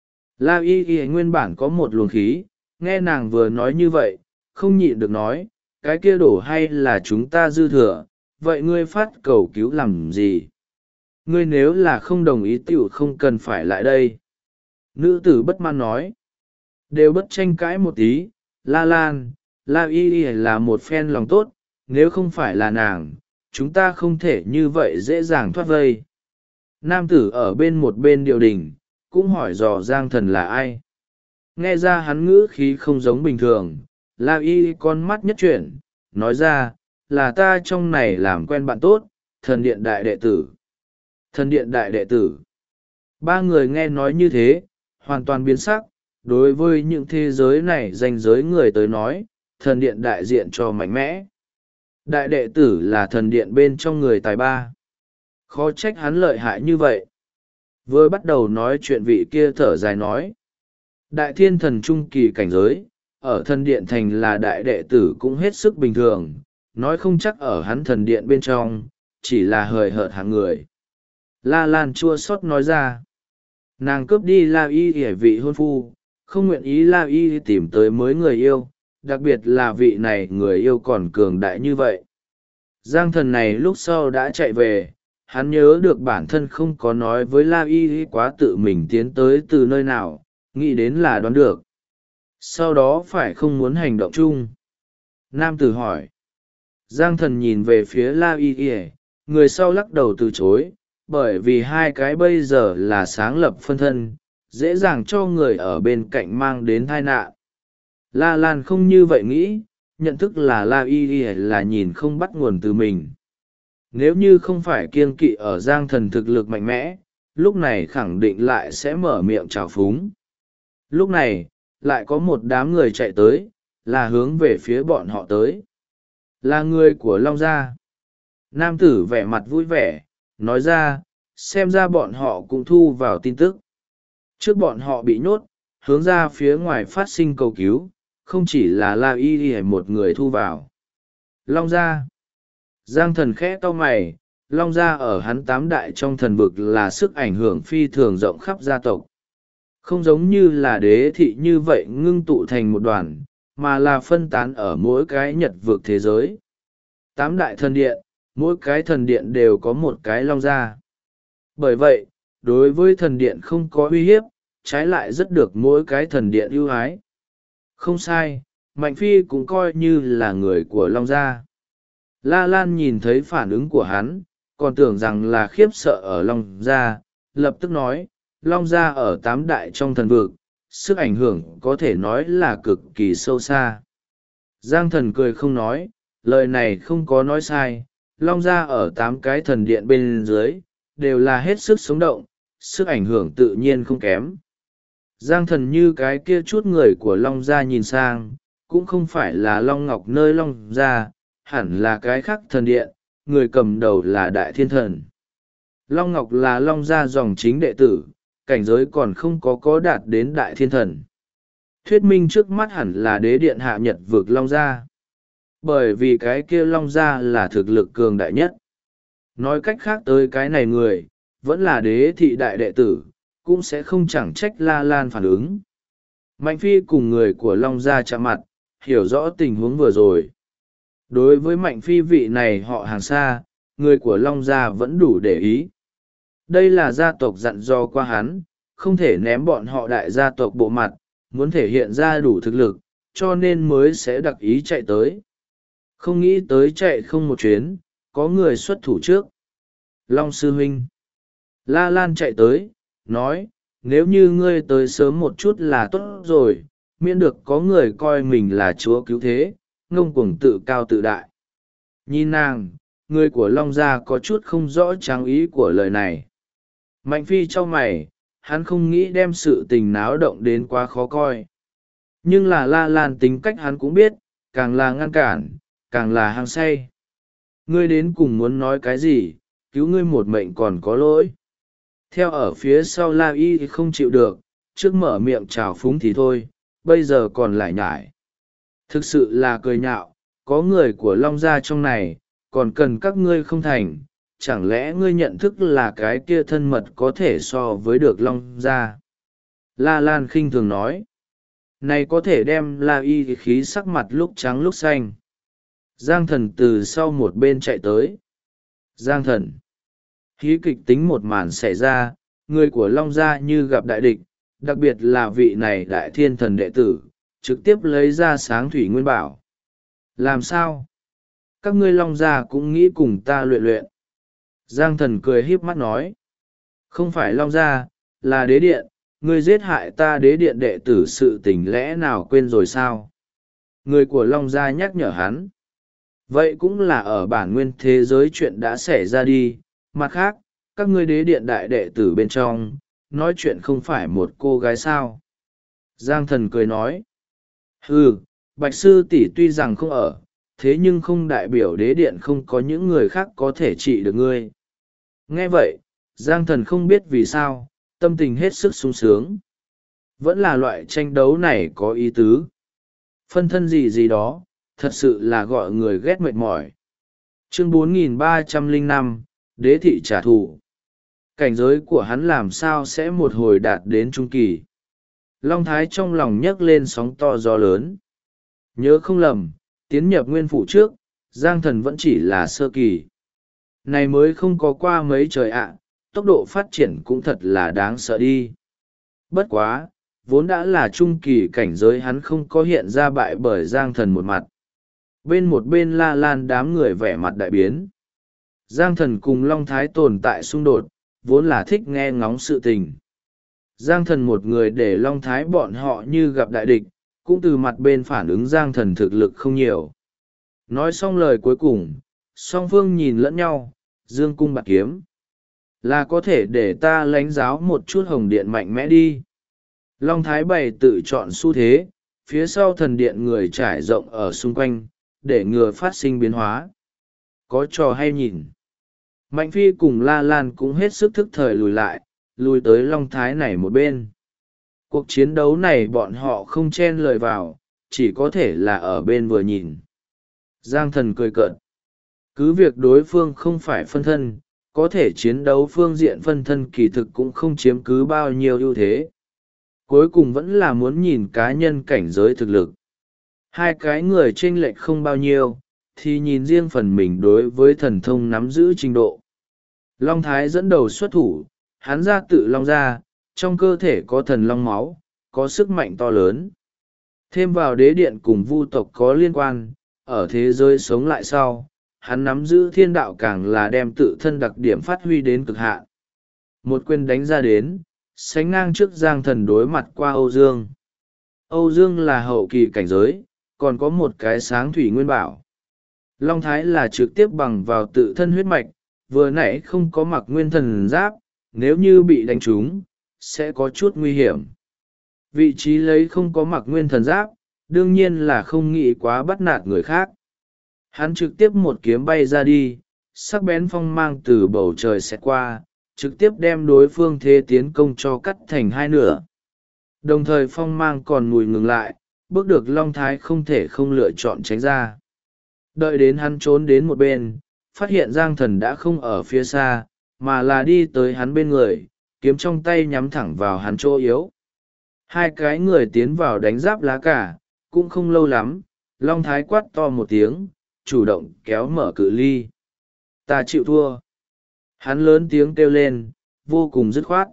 La Y Y nguyên bản có một luồng khí, nghe nàng vừa nói như vậy, không nhịn được nói, cái kia đổ hay là chúng ta dư thừa, vậy ngươi phát cầu cứu làm gì? Ngươi nếu là không đồng ý tiểu không cần phải lại đây. Nữ tử bất mãn nói, đều bất tranh cãi một tí, La Lan, La Y Y là một phen lòng tốt, nếu không phải là nàng, chúng ta không thể như vậy dễ dàng thoát vây. Nam tử ở bên một bên điều đình, cũng hỏi dò Giang Thần là ai. Nghe ra hắn ngữ khí không giống bình thường, La Y con mắt nhất chuyển, nói ra, là ta trong này làm quen bạn tốt, thần điện đại đệ tử. Thần điện đại đệ tử. Ba người nghe nói như thế, hoàn toàn biến sắc, đối với những thế giới này danh giới người tới nói, thần điện đại diện cho mạnh mẽ. Đại đệ tử là thần điện bên trong người tài ba. Khó trách hắn lợi hại như vậy. Vừa bắt đầu nói chuyện vị kia thở dài nói. Đại thiên thần trung kỳ cảnh giới, ở thần điện thành là đại đệ tử cũng hết sức bình thường, nói không chắc ở hắn thần điện bên trong, chỉ là hời hợt hạng người. La Lan chua xót nói ra. Nàng cướp đi La Y ỉa vị hôn phu, không nguyện ý La Y tìm tới mới người yêu, đặc biệt là vị này người yêu còn cường đại như vậy. Giang thần này lúc sau đã chạy về, hắn nhớ được bản thân không có nói với La Y quá tự mình tiến tới từ nơi nào, nghĩ đến là đoán được. Sau đó phải không muốn hành động chung. Nam tử hỏi. Giang thần nhìn về phía La Y, người sau lắc đầu từ chối, bởi vì hai cái bây giờ là sáng lập phân thân, dễ dàng cho người ở bên cạnh mang đến tai nạn. La Lan không như vậy nghĩ, nhận thức là La Y là nhìn không bắt nguồn từ mình. Nếu như không phải kiêng kỵ ở Giang thần thực lực mạnh mẽ, lúc này khẳng định lại sẽ mở miệng trào phúng. Lúc này, lại có một đám người chạy tới, là hướng về phía bọn họ tới. Là người của Long Gia. Nam tử vẻ mặt vui vẻ, nói ra, xem ra bọn họ cũng thu vào tin tức. Trước bọn họ bị nhốt, hướng ra phía ngoài phát sinh cầu cứu, không chỉ là La Y một người thu vào. Long Gia. Giang thần khẽ cau mày, Long Gia ở hắn tám đại trong thần vực là sức ảnh hưởng phi thường rộng khắp gia tộc. Không giống như là đế thị như vậy ngưng tụ thành một đoàn, mà là phân tán ở mỗi cái nhật vực thế giới. Tám đại thần điện, mỗi cái thần điện đều có một cái Long Gia. Bởi vậy, đối với thần điện không có uy hiếp, trái lại rất được mỗi cái thần điện ưu ái. Không sai, Mạnh Phi cũng coi như là người của Long Gia. La Lan nhìn thấy phản ứng của hắn, còn tưởng rằng là khiếp sợ ở Long Gia, lập tức nói, Long Gia ở tám đại trong thần vực, sức ảnh hưởng có thể nói là cực kỳ sâu xa. Giang thần cười không nói, lời này không có nói sai, Long Gia ở tám cái thần điện bên dưới, đều là hết sức sống động, sức ảnh hưởng tự nhiên không kém. Giang thần như cái kia chút người của Long Gia nhìn sang, cũng không phải là Long Ngọc nơi Long Gia, hẳn là cái khác thần điện, người cầm đầu là Đại Thiên Thần. Long Ngọc là Long Gia dòng chính đệ tử, cảnh giới còn không có đạt đến Đại Thiên Thần. Thuyết minh trước mắt hẳn là đế điện hạ nhật vực Long Gia. Bởi vì cái kia Long Gia là thực lực cường đại nhất. Nói cách khác tới cái này người, vẫn là đế thị đại đệ tử, cũng sẽ không chẳng trách La Lan phản ứng. Mạnh Phi cùng người của Long Gia chạm mặt, hiểu rõ tình huống vừa rồi. Đối với Mạnh Phi vị này họ hàng xa, người của Long Gia vẫn đủ để ý. Đây là gia tộc dặn dò qua hắn, không thể ném bọn họ đại gia tộc bộ mặt, muốn thể hiện ra đủ thực lực, cho nên mới sẽ đặc ý chạy tới. Không nghĩ tới chạy không một chuyến, có người xuất thủ trước. Long sư huynh. La Lan chạy tới, nói, nếu như ngươi tới sớm một chút là tốt rồi, miễn được có người coi mình là chúa cứu thế, ngông cuồng tự cao tự đại. Nhìn nàng, người của Long Gia có chút không rõ tráng ý của lời này. Mạnh Phi cho mày, hắn không nghĩ đem sự tình náo động đến quá khó coi. Nhưng là La Lan tính cách hắn cũng biết, càng là ngăn cản, càng là hăng say. Ngươi đến cùng muốn nói cái gì, cứu ngươi một mệnh còn có lỗi. Theo ở phía sau La Y không chịu được, trước mở miệng chào phúng thì thôi, bây giờ còn lại nhải. Thực sự là cười nhạo, có người của Long Gia trong này, còn cần các ngươi không thành, chẳng lẽ ngươi nhận thức là cái kia thân mật có thể so với được Long Gia. La Lan khinh thường nói, này có thể đem La Y khí sắc mặt lúc trắng lúc xanh. Giang thần từ sau một bên chạy tới. Giang thần. Hí kịch tính một màn xảy ra, người của Long Gia như gặp đại địch, đặc biệt là vị này Đại Thiên Thần đệ tử, trực tiếp lấy ra sáng thủy nguyên bảo. Làm sao? Các ngươi Long Gia cũng nghĩ cùng ta luyện luyện. Giang thần cười híp mắt nói. Không phải Long Gia, là đế điện, ngươi giết hại ta đế điện đệ tử sự tình lẽ nào quên rồi sao? người của Long Gia nhắc nhở hắn. Vậy cũng là ở bản nguyên thế giới chuyện đã xảy ra đi. Mặt khác, các ngươi đế điện đại đệ tử bên trong, nói chuyện không phải một cô gái sao. Giang Thần cười nói. Bạch sư tỷ tuy rằng không ở, thế nhưng không đại biểu đế điện không có những người khác có thể trị được ngươi. Nghe vậy, Giang Thần không biết vì sao, tâm tình hết sức sung sướng. Vẫn là loại tranh đấu này có ý tứ. Phân thân gì gì đó, thật sự là gọi người ghét mệt mỏi. Chương 4305, Đế thị trả thù. Cảnh giới của hắn làm sao sẽ một hồi đạt đến trung kỳ. Long Thái trong lòng nhấc lên sóng to gió lớn. Nhớ không lầm, tiến nhập nguyên phủ trước, Giang Thần vẫn chỉ là sơ kỳ. Này mới không có qua mấy trời ạ, tốc độ phát triển cũng thật là đáng sợ đi. Bất quá, vốn đã là trung kỳ cảnh giới hắn không có hiện ra bại bởi Giang Thần một mặt. Một bên La Lan đám người vẻ mặt đại biến. Giang Thần cùng Long Thái tồn tại xung đột, vốn là thích nghe ngóng sự tình. Giang Thần một người để Long Thái bọn họ như gặp đại địch, cũng từ mặt bên phản ứng Giang Thần thực lực không nhiều. Nói xong lời cuối cùng, song phương nhìn lẫn nhau, dương cung bạc kiếm. Là có thể để ta lãnh giáo một chút hồng điện mạnh mẽ đi. Long Thái bày tự chọn xu thế, phía sau thần điện người trải rộng ở xung quanh, để ngừa phát sinh biến hóa. Có trò hay nhìn. Mạnh Phi cùng La Lan cũng hết sức thức thời lùi tới Long Thái này một bên. Cuộc chiến đấu này bọn họ không chen lời vào, chỉ có thể là ở bên vừa nhìn. Giang Thần cười cợt. Cứ việc đối phương không phải phân thân, có thể chiến đấu phương diện phân thân kỳ thực cũng không chiếm cứ bao nhiêu ưu thế. Cuối cùng vẫn là muốn nhìn cá nhân cảnh giới thực lực. Hai cái người chênh lệch không bao nhiêu, thì nhìn riêng phần mình đối với thần thông nắm giữ trình độ. Long Thái dẫn đầu xuất thủ, hắn ra tự long ra, trong cơ thể có thần long máu, có sức mạnh to lớn. Thêm vào đế điện cùng vu tộc có liên quan, ở thế giới sống lại sau, hắn nắm giữ thiên đạo càng là đem tự thân đặc điểm phát huy đến cực hạn. Một quyền đánh ra đến, sánh ngang trước Giang Thần đối mặt qua Âu Dương. Âu Dương là hậu kỳ cảnh giới, còn có một cái sáng thủy nguyên bảo. Long Thái là trực tiếp bằng vào tự thân huyết mạch, vừa nãy không có mặc nguyên thần giáp, nếu như bị đánh trúng, sẽ có chút nguy hiểm. Vị trí lấy không có mặc nguyên thần giáp, đương nhiên là không nghĩ quá bắt nạt người khác. Hắn trực tiếp một kiếm bay ra đi, sắc bén phong mang từ bầu trời xẹt qua, trực tiếp đem đối phương thế tiến công cho cắt thành hai nửa. Đồng thời phong mang còn mùi ngừng lại, bước được Long Thái không thể không lựa chọn tránh ra. Đợi đến hắn trốn đến một bên, phát hiện Giang Thần đã không ở phía xa, mà là đi tới hắn bên người, kiếm trong tay nhắm thẳng vào hắn chỗ yếu. Hai cái người tiến vào đánh giáp lá cả, cũng không lâu lắm, Long Thái quát to một tiếng, chủ động kéo mở cự ly. Ta chịu thua. Hắn lớn tiếng kêu lên, vô cùng dứt khoát.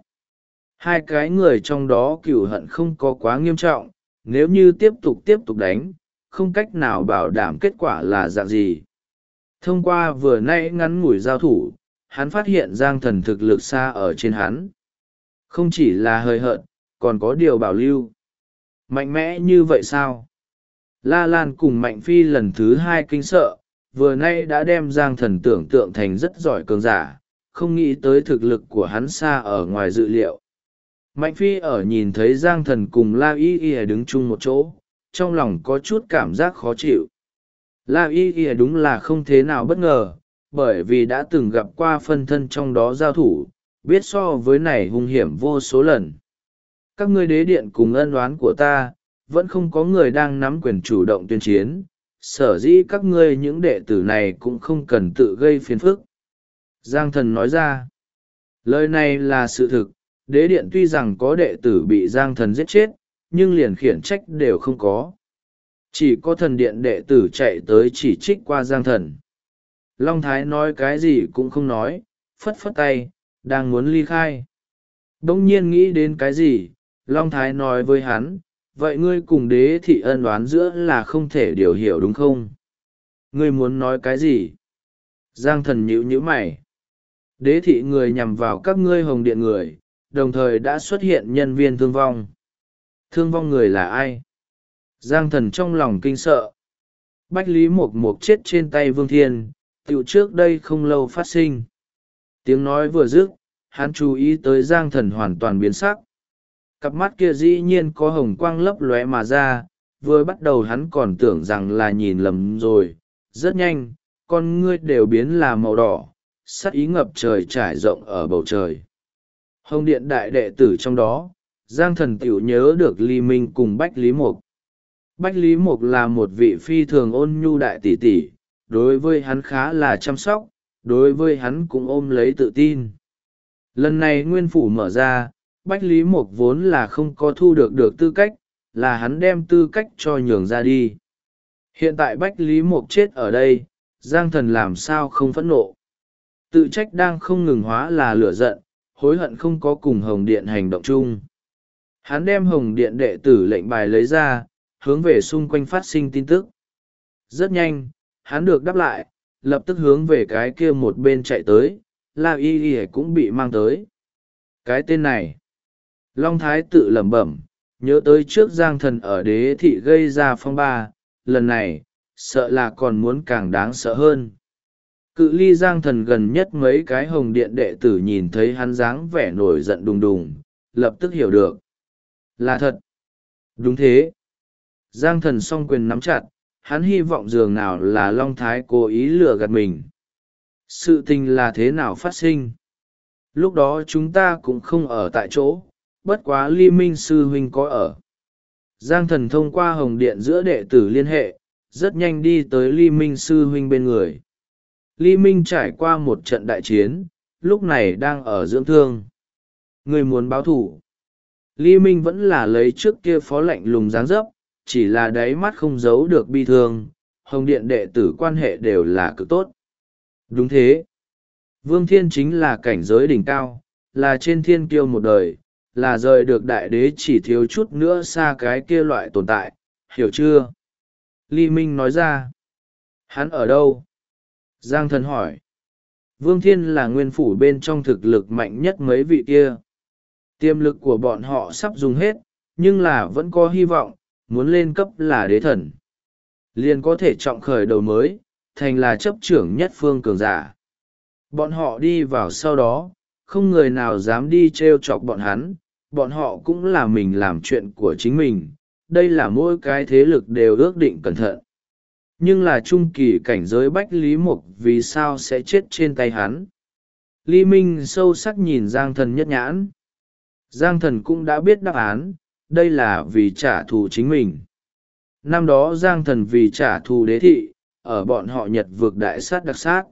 Hai cái người trong đó cửu hận không có quá nghiêm trọng, nếu như tiếp tục đánh, không cách nào bảo đảm kết quả là dạng gì. Thông qua vừa nãy ngắn ngủi giao thủ, hắn phát hiện Giang Thần thực lực xa ở trên hắn. Không chỉ là hời hợt, còn có điều bảo lưu. Mạnh mẽ như vậy sao? La Lan cùng Mạnh Phi lần thứ hai kinh sợ, vừa nay đã đem Giang Thần tưởng tượng thành rất giỏi cường giả, không nghĩ tới thực lực của hắn xa ở ngoài dự liệu. Mạnh Phi ở nhìn thấy Giang Thần cùng La Y Y đứng chung một chỗ, trong lòng có chút cảm giác khó chịu. La Y Y đúng là không thế nào bất ngờ, bởi vì đã từng gặp qua phân thân trong đó giao thủ, biết so với này hung hiểm vô số lần. Các ngươi đế điện cùng ân oán của ta, vẫn không có người đang nắm quyền chủ động tuyên chiến, sở dĩ các ngươi những đệ tử này cũng không cần tự gây phiền phức. Giang Thần nói ra, lời này là sự thực, đế điện tuy rằng có đệ tử bị Giang Thần giết chết, nhưng liền khiển trách đều không có. Chỉ có thần điện đệ tử chạy tới chỉ trích qua Giang Thần. Long Thái nói cái gì cũng không nói, phất phất tay, đang muốn ly khai. Đông nhiên nghĩ đến cái gì, Long Thái nói với hắn, vậy ngươi cùng đế thị ân oán giữa là không thể điều hiểu đúng không? Ngươi muốn nói cái gì? Giang Thần nhíu mày. Đế thị người nhằm vào các ngươi hồng điện người, đồng thời đã xuất hiện nhân viên thương vong. Thương vong người là ai? Giang Thần trong lòng kinh sợ. Bách Lý Mộc Mộc chết trên tay Vương Thiên, tựu trước đây không lâu phát sinh. Tiếng nói vừa dứt, hắn chú ý tới Giang Thần hoàn toàn biến sắc. Cặp mắt kia dĩ nhiên có hồng quang lấp lóe mà ra, vừa bắt đầu hắn còn tưởng rằng là nhìn lầm rồi. Rất nhanh, con ngươi đều biến là màu đỏ, sắc ý ngập trời trải rộng ở bầu trời. Hồng Điện đại đệ tử trong đó, Giang Thần tiểu nhớ được Ly Minh cùng Bách Lý Mộc. Bách Lý Mộc là một vị phi thường ôn nhu đại tỷ tỷ, đối với hắn khá là chăm sóc, đối với hắn cũng ôm lấy tự tin. Lần này nguyên phủ mở ra, Bách Lý Mộc vốn là không có thu được tư cách, là hắn đem tư cách cho nhường ra đi. Hiện tại Bách Lý Mộc chết ở đây, Giang Thần làm sao không phẫn nộ. Tự trách đang không ngừng hóa là lửa giận, hối hận không có cùng Hồng Điện hành động chung. Hắn đem Hồng Điện đệ tử lệnh bài lấy ra, hướng về xung quanh phát sinh tin tức. Rất nhanh, hắn được đáp lại, lập tức hướng về cái kia một bên chạy tới, La Y Y cũng bị mang tới. Cái tên này, Long Thái tự lẩm bẩm, nhớ tới trước Giang Thần ở Đế thị gây ra phong ba, lần này, sợ là còn muốn càng đáng sợ hơn. Cự ly Giang Thần gần nhất mấy cái Hồng Điện đệ tử nhìn thấy hắn dáng vẻ nổi giận đùng đùng, lập tức hiểu được. Là thật. Đúng thế. Giang Thần song quyền nắm chặt, hắn hy vọng dường nào là Long Thái cố ý lừa gạt mình. Sự tình là thế nào phát sinh? Lúc đó chúng ta cũng không ở tại chỗ, bất quá Ly Minh sư huynh có ở. Giang Thần thông qua Hồng Điện giữa đệ tử liên hệ, rất nhanh đi tới Ly Minh sư huynh bên người. Ly Minh trải qua một trận đại chiến, lúc này đang ở dưỡng thương. Người muốn báo thủ. Ly Minh vẫn là lấy trước kia phó lạnh lùng dáng dấp, chỉ là đáy mắt không giấu được bi thương. Hồng Điện đệ tử quan hệ đều là cực tốt. Đúng thế. Vương Thiên chính là cảnh giới đỉnh cao, là trên thiên kiêu một đời, là rời được đại đế chỉ thiếu chút nữa xa cái kia loại tồn tại, hiểu chưa? Ly Minh nói ra. Hắn ở đâu? Giang Thần hỏi. Vương Thiên là nguyên phủ bên trong thực lực mạnh nhất mấy vị kia. Tiềm lực của bọn họ sắp dùng hết, nhưng là vẫn có hy vọng, muốn lên cấp là đế thần. Liền có thể trọng khởi đầu mới, thành là chấp trưởng nhất phương cường giả. Bọn họ đi vào sau đó, không người nào dám đi trêu chọc bọn họ cũng là mình làm chuyện của chính mình, đây là mỗi cái thế lực đều ước định cẩn thận. Nhưng là trung kỳ cảnh giới Bách Lý Mộc vì sao sẽ chết trên tay hắn? Ly Minh sâu sắc nhìn Giang Thần nhất nhãn. Giang Thần cũng đã biết đáp án, đây là vì trả thù chính mình. Năm đó Giang Thần vì trả thù đế thị, ở bọn họ Nhật vực đại sát đặc sát.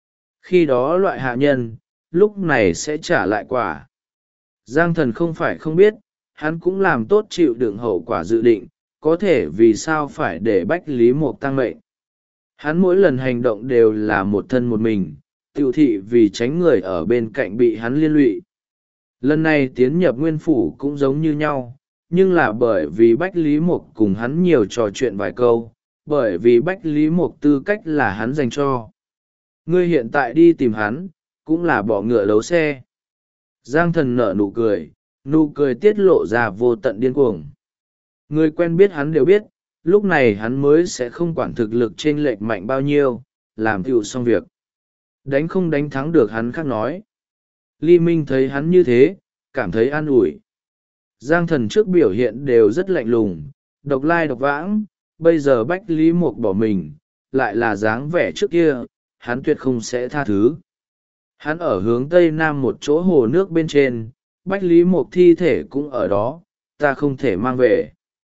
Khi đó loại hạ nhân, lúc này sẽ trả lại quả. Giang Thần không phải không biết, hắn cũng làm tốt chịu đựng hậu quả dự định, có thể vì sao phải để Bách Lý Mộc tăng mệnh. Hắn mỗi lần hành động đều là một thân một mình, tiểu thị vì tránh người ở bên cạnh bị hắn liên lụy. Lần này tiến nhập nguyên phủ cũng giống như nhau, nhưng là bởi vì Bách Lý Mộc cùng hắn nhiều trò chuyện vài câu, bởi vì Bách Lý Mộc tư cách là hắn dành cho. Ngươi hiện tại đi tìm hắn, cũng là bỏ ngựa đấu xe. Giang Thần nở nụ cười tiết lộ ra vô tận điên cuồng. Người quen biết hắn đều biết, lúc này hắn mới sẽ không quản thực lực chênh lệch mạnh bao nhiêu, làm tựu xong việc. Đánh không đánh thắng được hắn khác nói. Ly Minh thấy hắn như thế, cảm thấy an ủi. Giang Thần trước biểu hiện đều rất lạnh lùng, độc lai độc vãng, bây giờ Bách Lý Mộc bỏ mình, lại là dáng vẻ trước kia, hắn tuyệt không sẽ tha thứ. Hắn ở hướng tây nam một chỗ hồ nước bên trên, Bách Lý Mộc thi thể cũng ở đó, ta không thể mang về.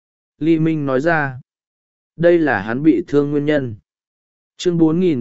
Ly Minh nói ra, đây là hắn bị thương nguyên nhân. Chương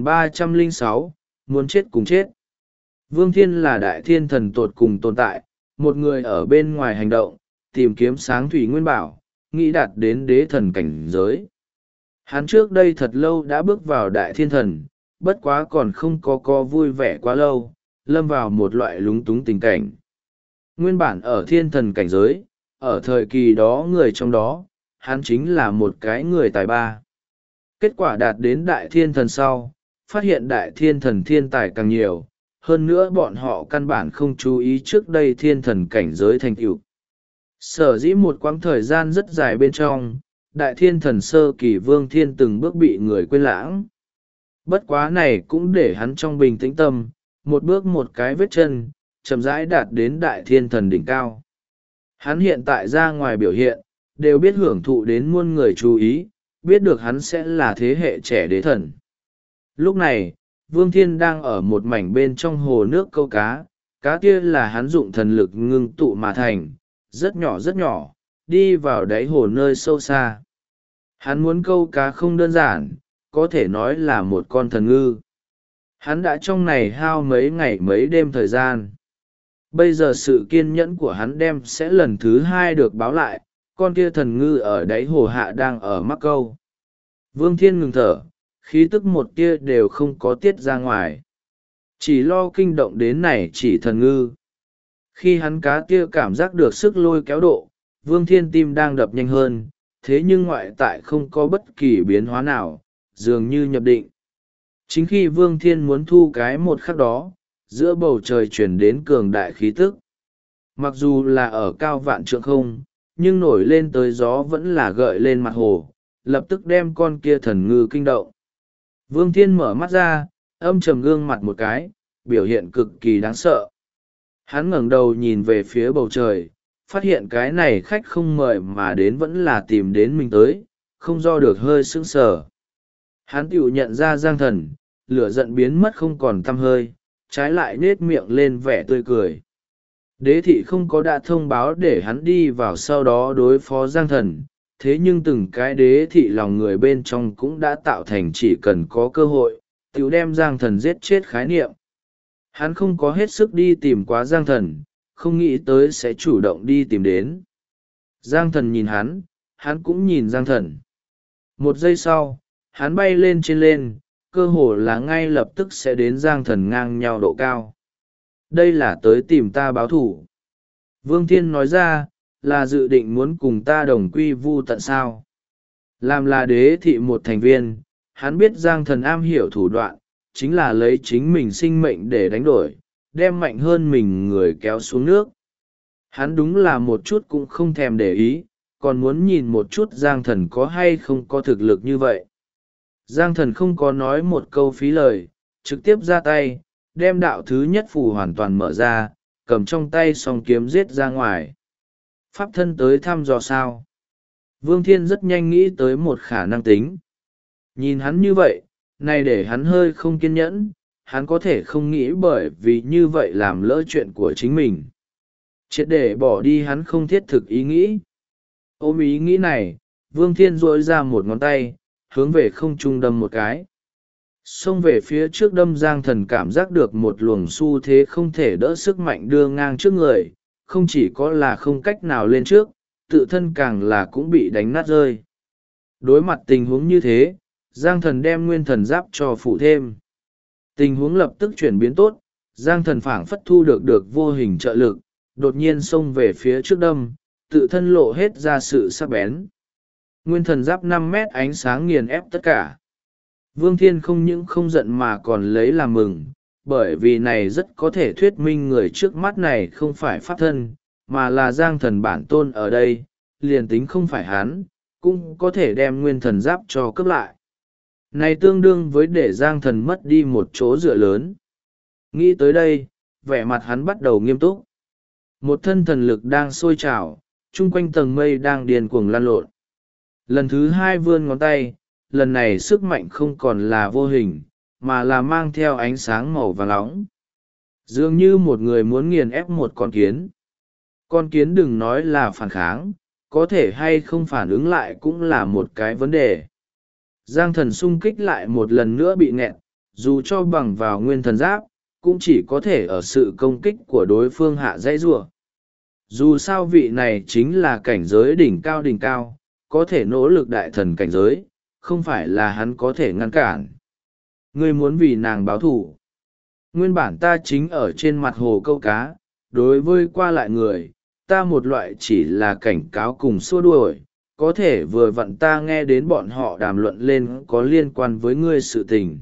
4306, muốn chết cùng chết. Vương Thiên là đại thiên thần tột cùng tồn tại, một người ở bên ngoài hành động, tìm kiếm sáng thủy nguyên bảo, nghĩ đạt đến đế thần cảnh giới. Hắn trước đây thật lâu đã bước vào đại thiên thần, bất quá còn không có vui vẻ quá lâu, lâm vào một loại lúng túng tình cảnh. Nguyên bản ở thiên thần cảnh giới, ở thời kỳ đó người trong đó, hắn chính là một cái người tài ba. Kết quả đạt đến đại thiên thần sau, phát hiện đại thiên thần thiên tài càng nhiều, hơn nữa bọn họ căn bản không chú ý trước đây thiên thần cảnh giới thành tựu. Sở dĩ một quãng thời gian rất dài bên trong, đại thiên thần sơ kỳ Vương Thiên từng bước bị người quên lãng. Bất quá này cũng để hắn trong bình tĩnh tâm, một bước một cái vết chân, chậm rãi đạt đến đại thiên thần đỉnh cao. Hắn hiện tại ra ngoài biểu hiện, đều biết hưởng thụ đến muôn người chú ý, biết được hắn sẽ là thế hệ trẻ đế thần. Lúc này, Vương Thiên đang ở một mảnh bên trong hồ nước câu cá, cá kia là hắn dụng thần lực ngưng tụ mà thành, rất nhỏ, đi vào đáy hồ nơi sâu xa. Hắn muốn câu cá không đơn giản, có thể nói là một con thần ngư. Hắn đã trong này hao mấy ngày mấy đêm thời gian. Bây giờ sự kiên nhẫn của hắn đem sẽ lần thứ hai được báo lại, con kia thần ngư ở đáy hồ hạ đang ở mắc câu. Vương Thiên ngừng thở, khí tức một tia đều không có tiết ra ngoài. Chỉ lo kinh động đến này chỉ thần ngư. Khi hắn cá tia cảm giác được sức lôi kéo độ, Vương Thiên tim đang đập nhanh hơn, thế nhưng ngoại tại không có bất kỳ biến hóa nào, dường như nhập định. Chính khi Vương Thiên muốn thu cái một khắc đó, giữa bầu trời chuyển đến cường đại khí tức. Mặc dù là ở cao vạn trượng không, nhưng nổi lên tới gió vẫn là gợi lên mặt hồ, lập tức đem con kia thần ngư kinh động. Vương Thiên mở mắt ra, âm trầm gương mặt một cái, biểu hiện cực kỳ đáng sợ. Hắn ngẩng đầu nhìn về phía bầu trời, phát hiện cái này khách không mời mà đến vẫn là tìm đến mình tới, không do được hơi sững sờ. Hắn tự nhận ra Giang Thần, lửa giận biến mất không còn tăm hơi, trái lại nết miệng lên vẻ tươi cười. Đế thị không có đã thông báo để hắn đi vào sau đó đối phó Giang Thần, thế nhưng từng cái đế thị lòng người bên trong cũng đã tạo thành chỉ cần có cơ hội, tiểu đem Giang Thần giết chết khái niệm. Hắn không có hết sức đi tìm quá Giang Thần, không nghĩ tới sẽ chủ động đi tìm đến. Giang Thần nhìn hắn cũng nhìn Giang Thần. Một giây sau, hắn bay lên trên lên, cơ hồ là ngay lập tức sẽ đến Giang Thần ngang nhau độ cao. Đây là tới tìm ta báo thủ. Vương Thiên nói ra, là dự định muốn cùng ta đồng quy vu tận sao. Làm là đế thị một thành viên, hắn biết Giang Thần am hiểu thủ đoạn, chính là lấy chính mình sinh mệnh để đánh đổi, đem mạnh hơn mình người kéo xuống nước. Hắn đúng là một chút cũng không thèm để ý, còn muốn nhìn một chút Giang Thần có hay không có thực lực như vậy. Giang Thần không có nói một câu phí lời, trực tiếp ra tay, đem đạo thứ nhất phù hoàn toàn mở ra, cầm trong tay song kiếm giết ra ngoài. Pháp thân tới thăm dò sao? Vương Thiên rất nhanh nghĩ tới một khả năng tính. Nhìn hắn như vậy, này để hắn hơi không kiên nhẫn, hắn có thể không nghĩ bởi vì như vậy làm lỡ chuyện của chính mình. Triệt để bỏ đi hắn không thiết thực ý nghĩ. Ôm ý nghĩ này, Vương Thiên duỗi ra một ngón tay, hướng về không trung đâm một cái. Xông về phía trước đâm Giang Thần cảm giác được một luồng xu thế không thể đỡ sức mạnh đưa ngang trước người, không chỉ có là không cách nào lên trước, tự thân càng là cũng bị đánh nát rơi. Đối mặt tình huống như thế, Giang Thần đem nguyên thần giáp cho phụ thêm. Tình huống lập tức chuyển biến tốt, Giang Thần phảng phất thu được vô hình trợ lực, đột nhiên xông về phía trước đâm, tự thân lộ hết ra sự sắc bén. Nguyên thần giáp 5 mét ánh sáng nghiền ép tất cả. Vương Thiên không những không giận mà còn lấy làm mừng, bởi vì này rất có thể thuyết minh người trước mắt này không phải pháp thân, mà là Giang Thần bản tôn ở đây, liền tính không phải hắn, cũng có thể đem nguyên thần giáp cho cướp lại. Này tương đương với để Giang Thần mất đi một chỗ dựa lớn. Nghĩ tới đây, vẻ mặt hắn bắt đầu nghiêm túc. Một thân thần lực đang sôi trào, chung quanh tầng mây đang điên cuồng lan lộn. Lần thứ hai vươn ngón tay, lần này sức mạnh không còn là vô hình, mà là mang theo ánh sáng màu vàng nóng. Dường như một người muốn nghiền ép một con kiến. Con kiến đừng nói là phản kháng, có thể hay không phản ứng lại cũng là một cái vấn đề. Giang Thần xung kích lại một lần nữa bị nghẹn, dù cho bằng vào nguyên thần giáp, cũng chỉ có thể ở sự công kích của đối phương hạ dãy rủa. Dù sao vị này chính là cảnh giới đỉnh cao, có thể nỗ lực đại thần cảnh giới, không phải là hắn có thể ngăn cản. Ngươi muốn vì nàng báo thù. Nguyên bản ta chính ở trên mặt hồ câu cá, đối với qua lại người, ta một loại chỉ là cảnh cáo cùng xua đuổi, có thể vừa vặn ta nghe đến bọn họ đàm luận lên có liên quan với ngươi sự tình.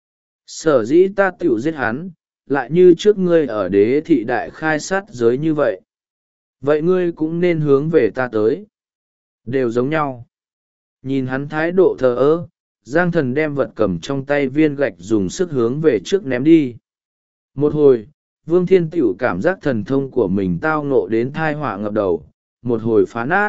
Sở dĩ ta tiểu giết hắn, lại như trước ngươi ở đế thị đại khai sát giới như vậy. Vậy ngươi cũng nên hướng về ta tới. Đều giống nhau. Nhìn hắn thái độ thờ ơ, Giang Thần đem vật cầm trong tay viên gạch dùng sức hướng về trước ném đi. Một hồi, Vương Thiên Tửu cảm giác thần thông của mình tao ngộ đến thai họa ngập đầu, một hồi phá nát.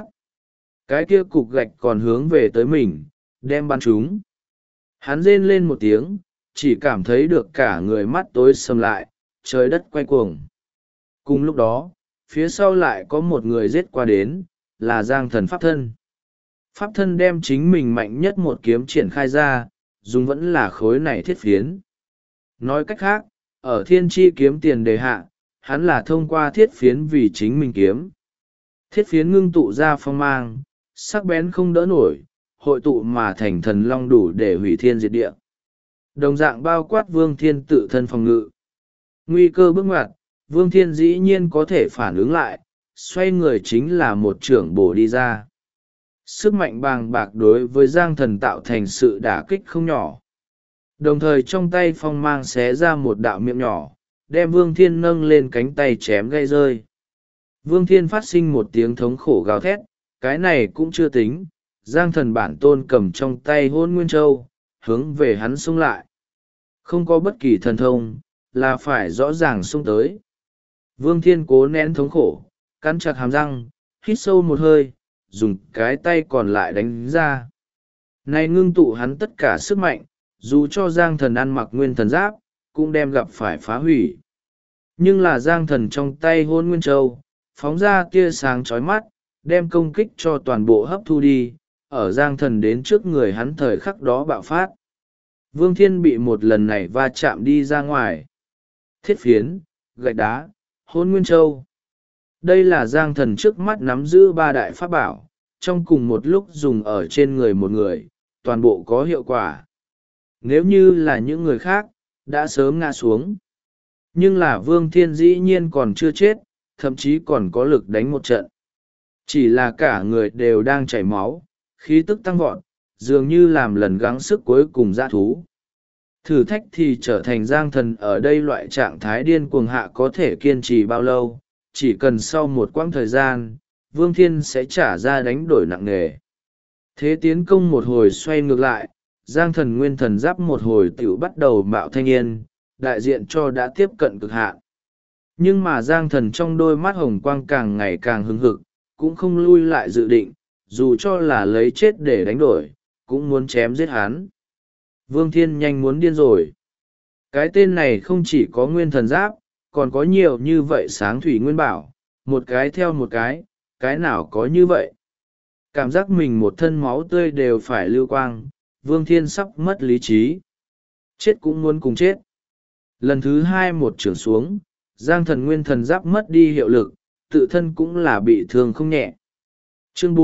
Cái kia cục gạch còn hướng về tới mình, đem bắn chúng. Hắn rên lên một tiếng, chỉ cảm thấy được cả người mắt tối sầm lại, trời đất quay cuồng. Cùng lúc đó, phía sau lại có một người giết qua đến, là Giang Thần Pháp Thân. Pháp Thân đem chính mình mạnh nhất một kiếm triển khai ra, dùng vẫn là khối này thiết phiến. Nói cách khác, ở thiên tri kiếm tiền đề hạ, hắn là thông qua thiết phiến vì chính mình kiếm. Thiết phiến ngưng tụ ra phong mang, sắc bén không đỡ nổi, hội tụ mà thành thần long đủ để hủy thiên diệt địa. Đồng dạng bao quát Vương Thiên tự thân phòng ngự. Nguy cơ bước ngoặt, Vương Thiên dĩ nhiên có thể phản ứng lại, xoay người chính là một trưởng bổ đi ra. Sức mạnh bàng bạc đối với Giang Thần tạo thành sự đả kích không nhỏ. Đồng thời trong tay phong mang xé ra một đạo miệng nhỏ, đem Vương Thiên nâng lên cánh tay chém gây rơi. Vương Thiên phát sinh một tiếng thống khổ gào thét, cái này cũng chưa tính, Giang Thần bản tôn cầm trong tay Hôn Nguyên Châu, hướng về hắn xung lại. Không có bất kỳ thần thông, là phải rõ ràng xung tới. Vương Thiên cố nén thống khổ, cắn chặt hàm răng, hít sâu một hơi, dùng cái tay còn lại đánh ra. Này ngưng tụ hắn tất cả sức mạnh, dù cho Giang Thần ăn mặc nguyên thần giáp, cũng đem gặp phải phá hủy. Nhưng là Giang Thần trong tay Hôn Nguyên Châu, phóng ra tia sáng chói mắt, đem công kích cho toàn bộ hấp thu đi, ở Giang Thần đến trước người hắn thời khắc đó bạo phát. Vương Thiên bị một lần này va chạm đi ra ngoài. Thiết phiến, gạch đá, Hôn Nguyên Châu. Đây là Giang Thần trước mắt nắm giữ ba đại pháp bảo, trong cùng một lúc dùng ở trên người một người, toàn bộ có hiệu quả. Nếu như là những người khác, đã sớm ngã xuống. Nhưng là Vương Thiên dĩ nhiên còn chưa chết, thậm chí còn có lực đánh một trận. Chỉ là cả người đều đang chảy máu, khí tức tăng vọt, dường như làm lần gắng sức cuối cùng dã thú. Thử thách thì trở thành Giang Thần ở đây loại trạng thái điên cuồng hạ có thể kiên trì bao lâu, chỉ cần sau một quãng thời gian, Vương Thiên sẽ trả ra đánh đổi nặng nề. Thế tiến công một hồi xoay ngược lại, Giang Thần nguyên thần giáp một hồi tiểu bắt đầu mạo thanh yên, đại diện cho đã tiếp cận cực hạn. Nhưng mà Giang Thần trong đôi mắt hồng quang càng ngày càng hứng hực, cũng không lui lại dự định, dù cho là lấy chết để đánh đổi, cũng muốn chém giết hắn. Vương Thiên nhanh muốn điên rồi. Cái tên này không chỉ có nguyên thần giáp, còn có nhiều như vậy sáng thủy nguyên bảo, một cái theo một cái nào có như vậy. Cảm giác mình một thân máu tươi đều phải lưu quang, Vương Thiên sắp mất lý trí. Chết cũng muốn cùng chết. Lần thứ hai một trưởng xuống, Giang Thần nguyên thần giáp mất đi hiệu lực, tự thân cũng là bị thương không nhẹ. Chương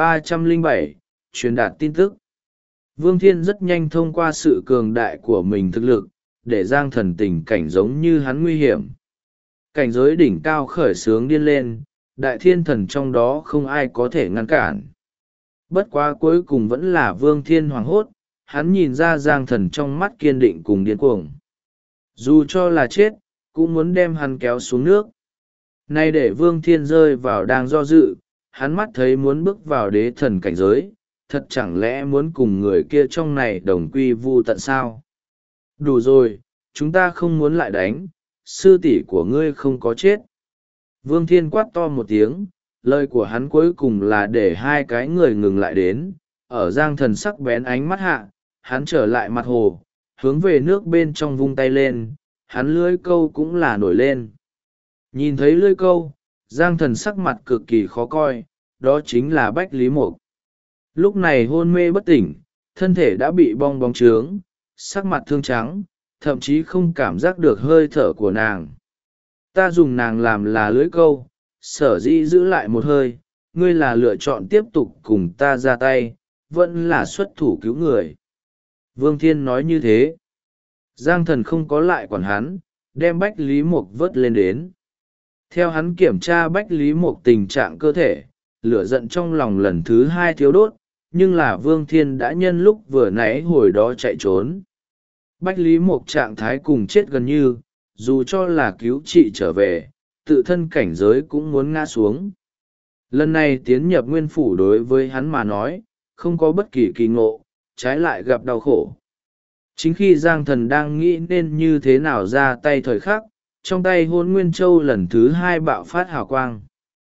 4307, truyền đạt tin tức. Vương Thiên rất nhanh thông qua sự cường đại của mình thực lực, để Giang Thần tình cảnh giống như hắn nguy hiểm. Cảnh giới đỉnh cao khởi sướng điên lên, đại thiên thần trong đó không ai có thể ngăn cản. Bất quá cuối cùng vẫn là Vương Thiên hoảng hốt, hắn nhìn ra Giang Thần trong mắt kiên định cùng điên cuồng. Dù cho là chết, cũng muốn đem hắn kéo xuống nước. Nay để Vương Thiên rơi vào đang do dự, hắn mắt thấy muốn bước vào đế thần cảnh giới, thật chẳng lẽ muốn cùng người kia trong này đồng quy vu tận sao? Đủ rồi, chúng ta không muốn lại đánh, sư tỷ của ngươi không có chết. Vương Thiên quát to một tiếng, lời của hắn cuối cùng là để hai cái người ngừng lại đến, ở Giang Thần sắc bén ánh mắt hạ, hắn trở lại mặt hồ, hướng về nước bên trong vung tay lên, hắn lưỡi câu cũng là nổi lên. Nhìn thấy lưỡi câu, Giang Thần sắc mặt cực kỳ khó coi, đó chính là Bách Lý Mộc. Lúc này hôn mê bất tỉnh, thân thể đã bị bong bóng trướng, sắc mặt thương trắng, thậm chí không cảm giác được hơi thở của nàng. Ta dùng nàng làm là lưỡi câu, sở dĩ giữ lại một hơi, ngươi là lựa chọn tiếp tục cùng ta ra tay, vẫn là xuất thủ cứu người. Vương Thiên nói như thế. Giang Thần không có lại quản hắn, đem Bách Lý Mộc vớt lên đến. Theo hắn kiểm tra Bách Lý Mộc tình trạng cơ thể, lửa giận trong lòng lần thứ hai thiếu đốt, nhưng là Vương Thiên đã nhân lúc vừa nãy hồi đó chạy trốn. Bách Lý Mộc trạng thái cùng chết gần như, dù cho là cứu trị trở về, tự thân cảnh giới cũng muốn ngã xuống. Lần này tiến nhập nguyên phủ đối với hắn mà nói, không có bất kỳ kỳ ngộ, trái lại gặp đau khổ. Chính khi Giang Thần đang nghĩ nên như thế nào ra tay thời khắc, trong tay Hôn Nguyên Châu lần thứ hai bạo phát hào quang.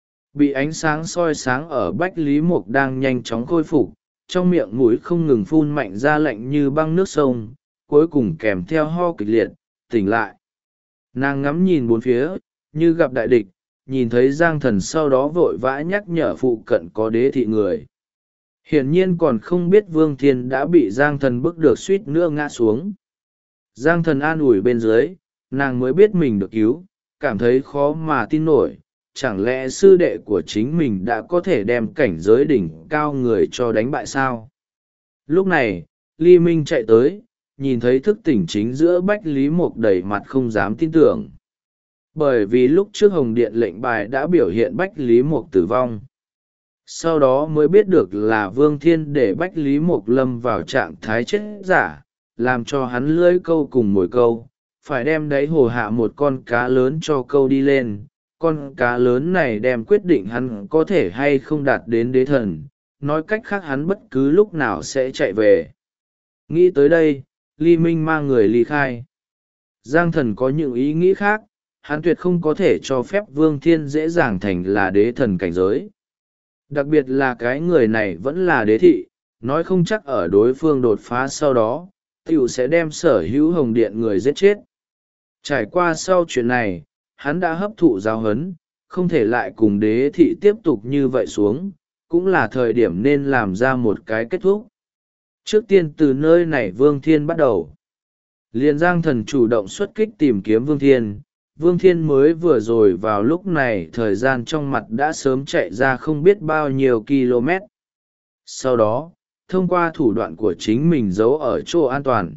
Bị ánh sáng soi sáng ở Bách Lý Mộc đang nhanh chóng khôi phục, trong miệng mũi không ngừng phun mạnh ra lạnh như băng nước sông, cuối cùng kèm theo ho kịch liệt, tỉnh lại. Nàng ngắm nhìn bốn phía, như gặp đại địch, nhìn thấy Giang Thần sau đó vội vã nhắc nhở phụ cận có đế thị người. Hiển nhiên còn không biết Vương Thiên đã bị Giang Thần bức được suýt nữa ngã xuống. Giang Thần an ủi bên dưới, nàng mới biết mình được cứu, cảm thấy khó mà tin nổi, chẳng lẽ sư đệ của chính mình đã có thể đem cảnh giới đỉnh cao người cho đánh bại sao? Lúc này, Ly Minh chạy tới, nhìn thấy thức tỉnh chính giữa Bách Lý Mộc đầy mặt không dám tin tưởng. Bởi vì lúc trước Hồng Điện lệnh bài đã biểu hiện Bách Lý Mộc tử vong. Sau đó mới biết được là Vương Thiên để Bách Lý Mộc lâm vào trạng thái chết giả, làm cho hắn lưỡi câu cùng mồi câu, phải đem đáy hồ hạ một con cá lớn cho câu đi lên. Con cá lớn này đem quyết định hắn có thể hay không đạt đến đế thần, nói cách khác hắn bất cứ lúc nào sẽ chạy về. Nghĩ tới đây, Ly Minh mang người ly khai. Giang Thần có những ý nghĩ khác, hắn tuyệt không có thể cho phép Vương Thiên dễ dàng thành là đế thần cảnh giới. Đặc biệt là cái người này vẫn là đế thị, nói không chắc ở đối phương đột phá sau đó, tiểu sẽ đem sở hữu Hồng Điện người giết chết. Trải qua sau chuyện này, hắn đã hấp thụ giáo huấn, không thể lại cùng đế thị tiếp tục như vậy xuống, cũng là thời điểm nên làm ra một cái kết thúc. Trước tiên từ nơi này Vương Thiên bắt đầu. Liền Giang Thần chủ động xuất kích tìm kiếm Vương Thiên. Vương Thiên mới vừa rồi vào lúc này thời gian trong mặt đã sớm chạy ra không biết bao nhiêu km. Sau đó, thông qua thủ đoạn của chính mình giấu ở chỗ an toàn.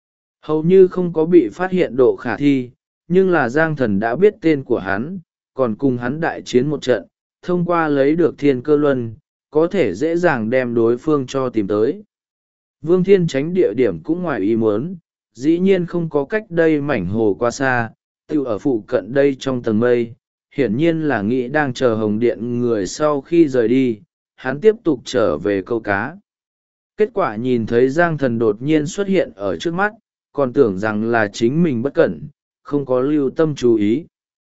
Hầu như không có bị phát hiện độ khả thi, nhưng là Giang Thần đã biết tên của hắn, còn cùng hắn đại chiến một trận, thông qua lấy được Thiên Cơ Luân, có thể dễ dàng đem đối phương cho tìm tới. Vương Thiên tránh địa điểm cũng ngoài ý muốn, dĩ nhiên không có cách đây mảnh hồ qua xa, tự ở phụ cận đây trong tầng mây, hiển nhiên là nghĩ đang chờ Hồng Điện người sau khi rời đi, hắn tiếp tục trở về câu cá. Kết quả nhìn thấy Giang Thần đột nhiên xuất hiện ở trước mắt, còn tưởng rằng là chính mình bất cẩn, không có lưu tâm chú ý.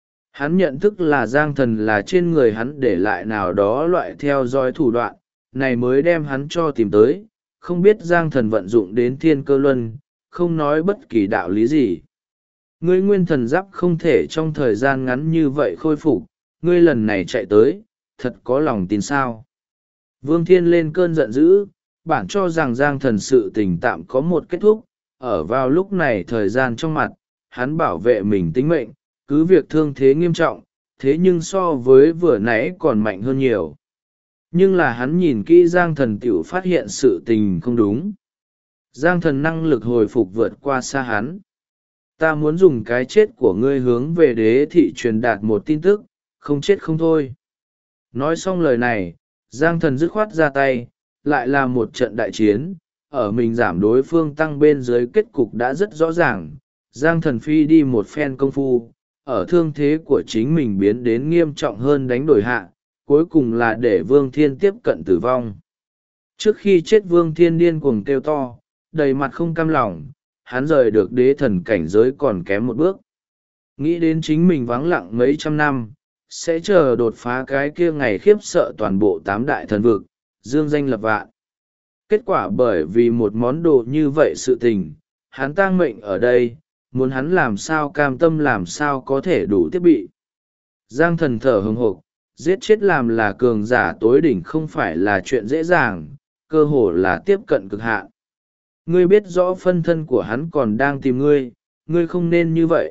Hắn nhận thức là Giang Thần là trên người hắn để lại nào đó loại theo dõi thủ đoạn, này mới đem hắn cho tìm tới, không biết Giang Thần vận dụng đến Thiên Cơ Luân, không nói bất kỳ đạo lý gì. Ngươi nguyên thần giáp không thể trong thời gian ngắn như vậy khôi phục, ngươi lần này chạy tới, thật có lòng tin sao. Vương Thiên lên cơn giận dữ, bản cho rằng Giang Thần sự tình tạm có một kết thúc, ở vào lúc này thời gian trong mặt, hắn bảo vệ mình tính mệnh, cứ việc thương thế nghiêm trọng, thế nhưng so với vừa nãy còn mạnh hơn nhiều. Nhưng là hắn nhìn kỹ Giang Thần tiểu phát hiện sự tình không đúng. Giang Thần năng lực hồi phục vượt qua xa hắn. Ta muốn dùng cái chết của ngươi hướng về đế thị truyền đạt một tin tức, không chết không thôi. Nói xong lời này, Giang Thần dứt khoát ra tay, lại là một trận đại chiến, ở mình giảm đối phương tăng bên dưới kết cục đã rất rõ ràng. Giang Thần phi đi một phen công phu, ở thương thế của chính mình biến đến nghiêm trọng hơn đánh đổi hạ, cuối cùng là để Vương Thiên tiếp cận tử vong. Trước khi chết Vương Thiên điên cuồng kêu to, đầy mặt không cam lòng, hắn rời được đế thần cảnh giới còn kém một bước. Nghĩ đến chính mình vắng lặng mấy trăm năm, sẽ chờ đột phá cái kia ngày khiếp sợ toàn bộ 8 đại thần vực, dương danh lập vạn. Kết quả bởi vì một món đồ như vậy sự tình, hắn tang mệnh ở đây, muốn hắn làm sao cam tâm làm sao có thể đủ thiết bị. Giang Thần thở hừng hực, giết chết làm là cường giả tối đỉnh không phải là chuyện dễ dàng, cơ hồ là tiếp cận cực hạn. Ngươi biết rõ phân thân của hắn còn đang tìm ngươi, ngươi không nên như vậy.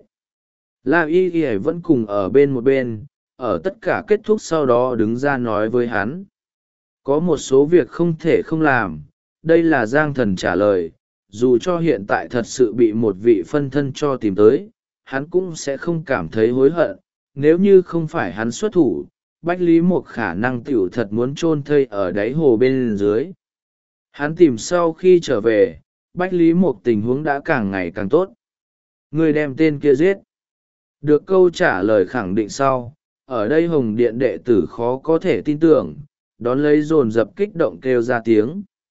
La Y Y vẫn cùng ở bên một bên, ở tất cả kết thúc sau đó đứng ra nói với hắn. Có một số việc không thể không làm, đây là Giang Thần trả lời, dù cho hiện tại thật sự bị một vị phân thân cho tìm tới, hắn cũng sẽ không cảm thấy hối hận, nếu như không phải hắn xuất thủ, Bách Lý Mộc khả năng tiểu thật muốn chôn thây ở đáy hồ bên dưới. Hắn tìm sau khi trở về, Bách Lý Mộc tình huống đã càng ngày càng tốt. Người đem tên kia giết. Được câu trả lời khẳng định sau, ở đây Hồng Điện đệ tử khó có thể tin tưởng, đón lấy dồn dập kích động kêu ra tiếng.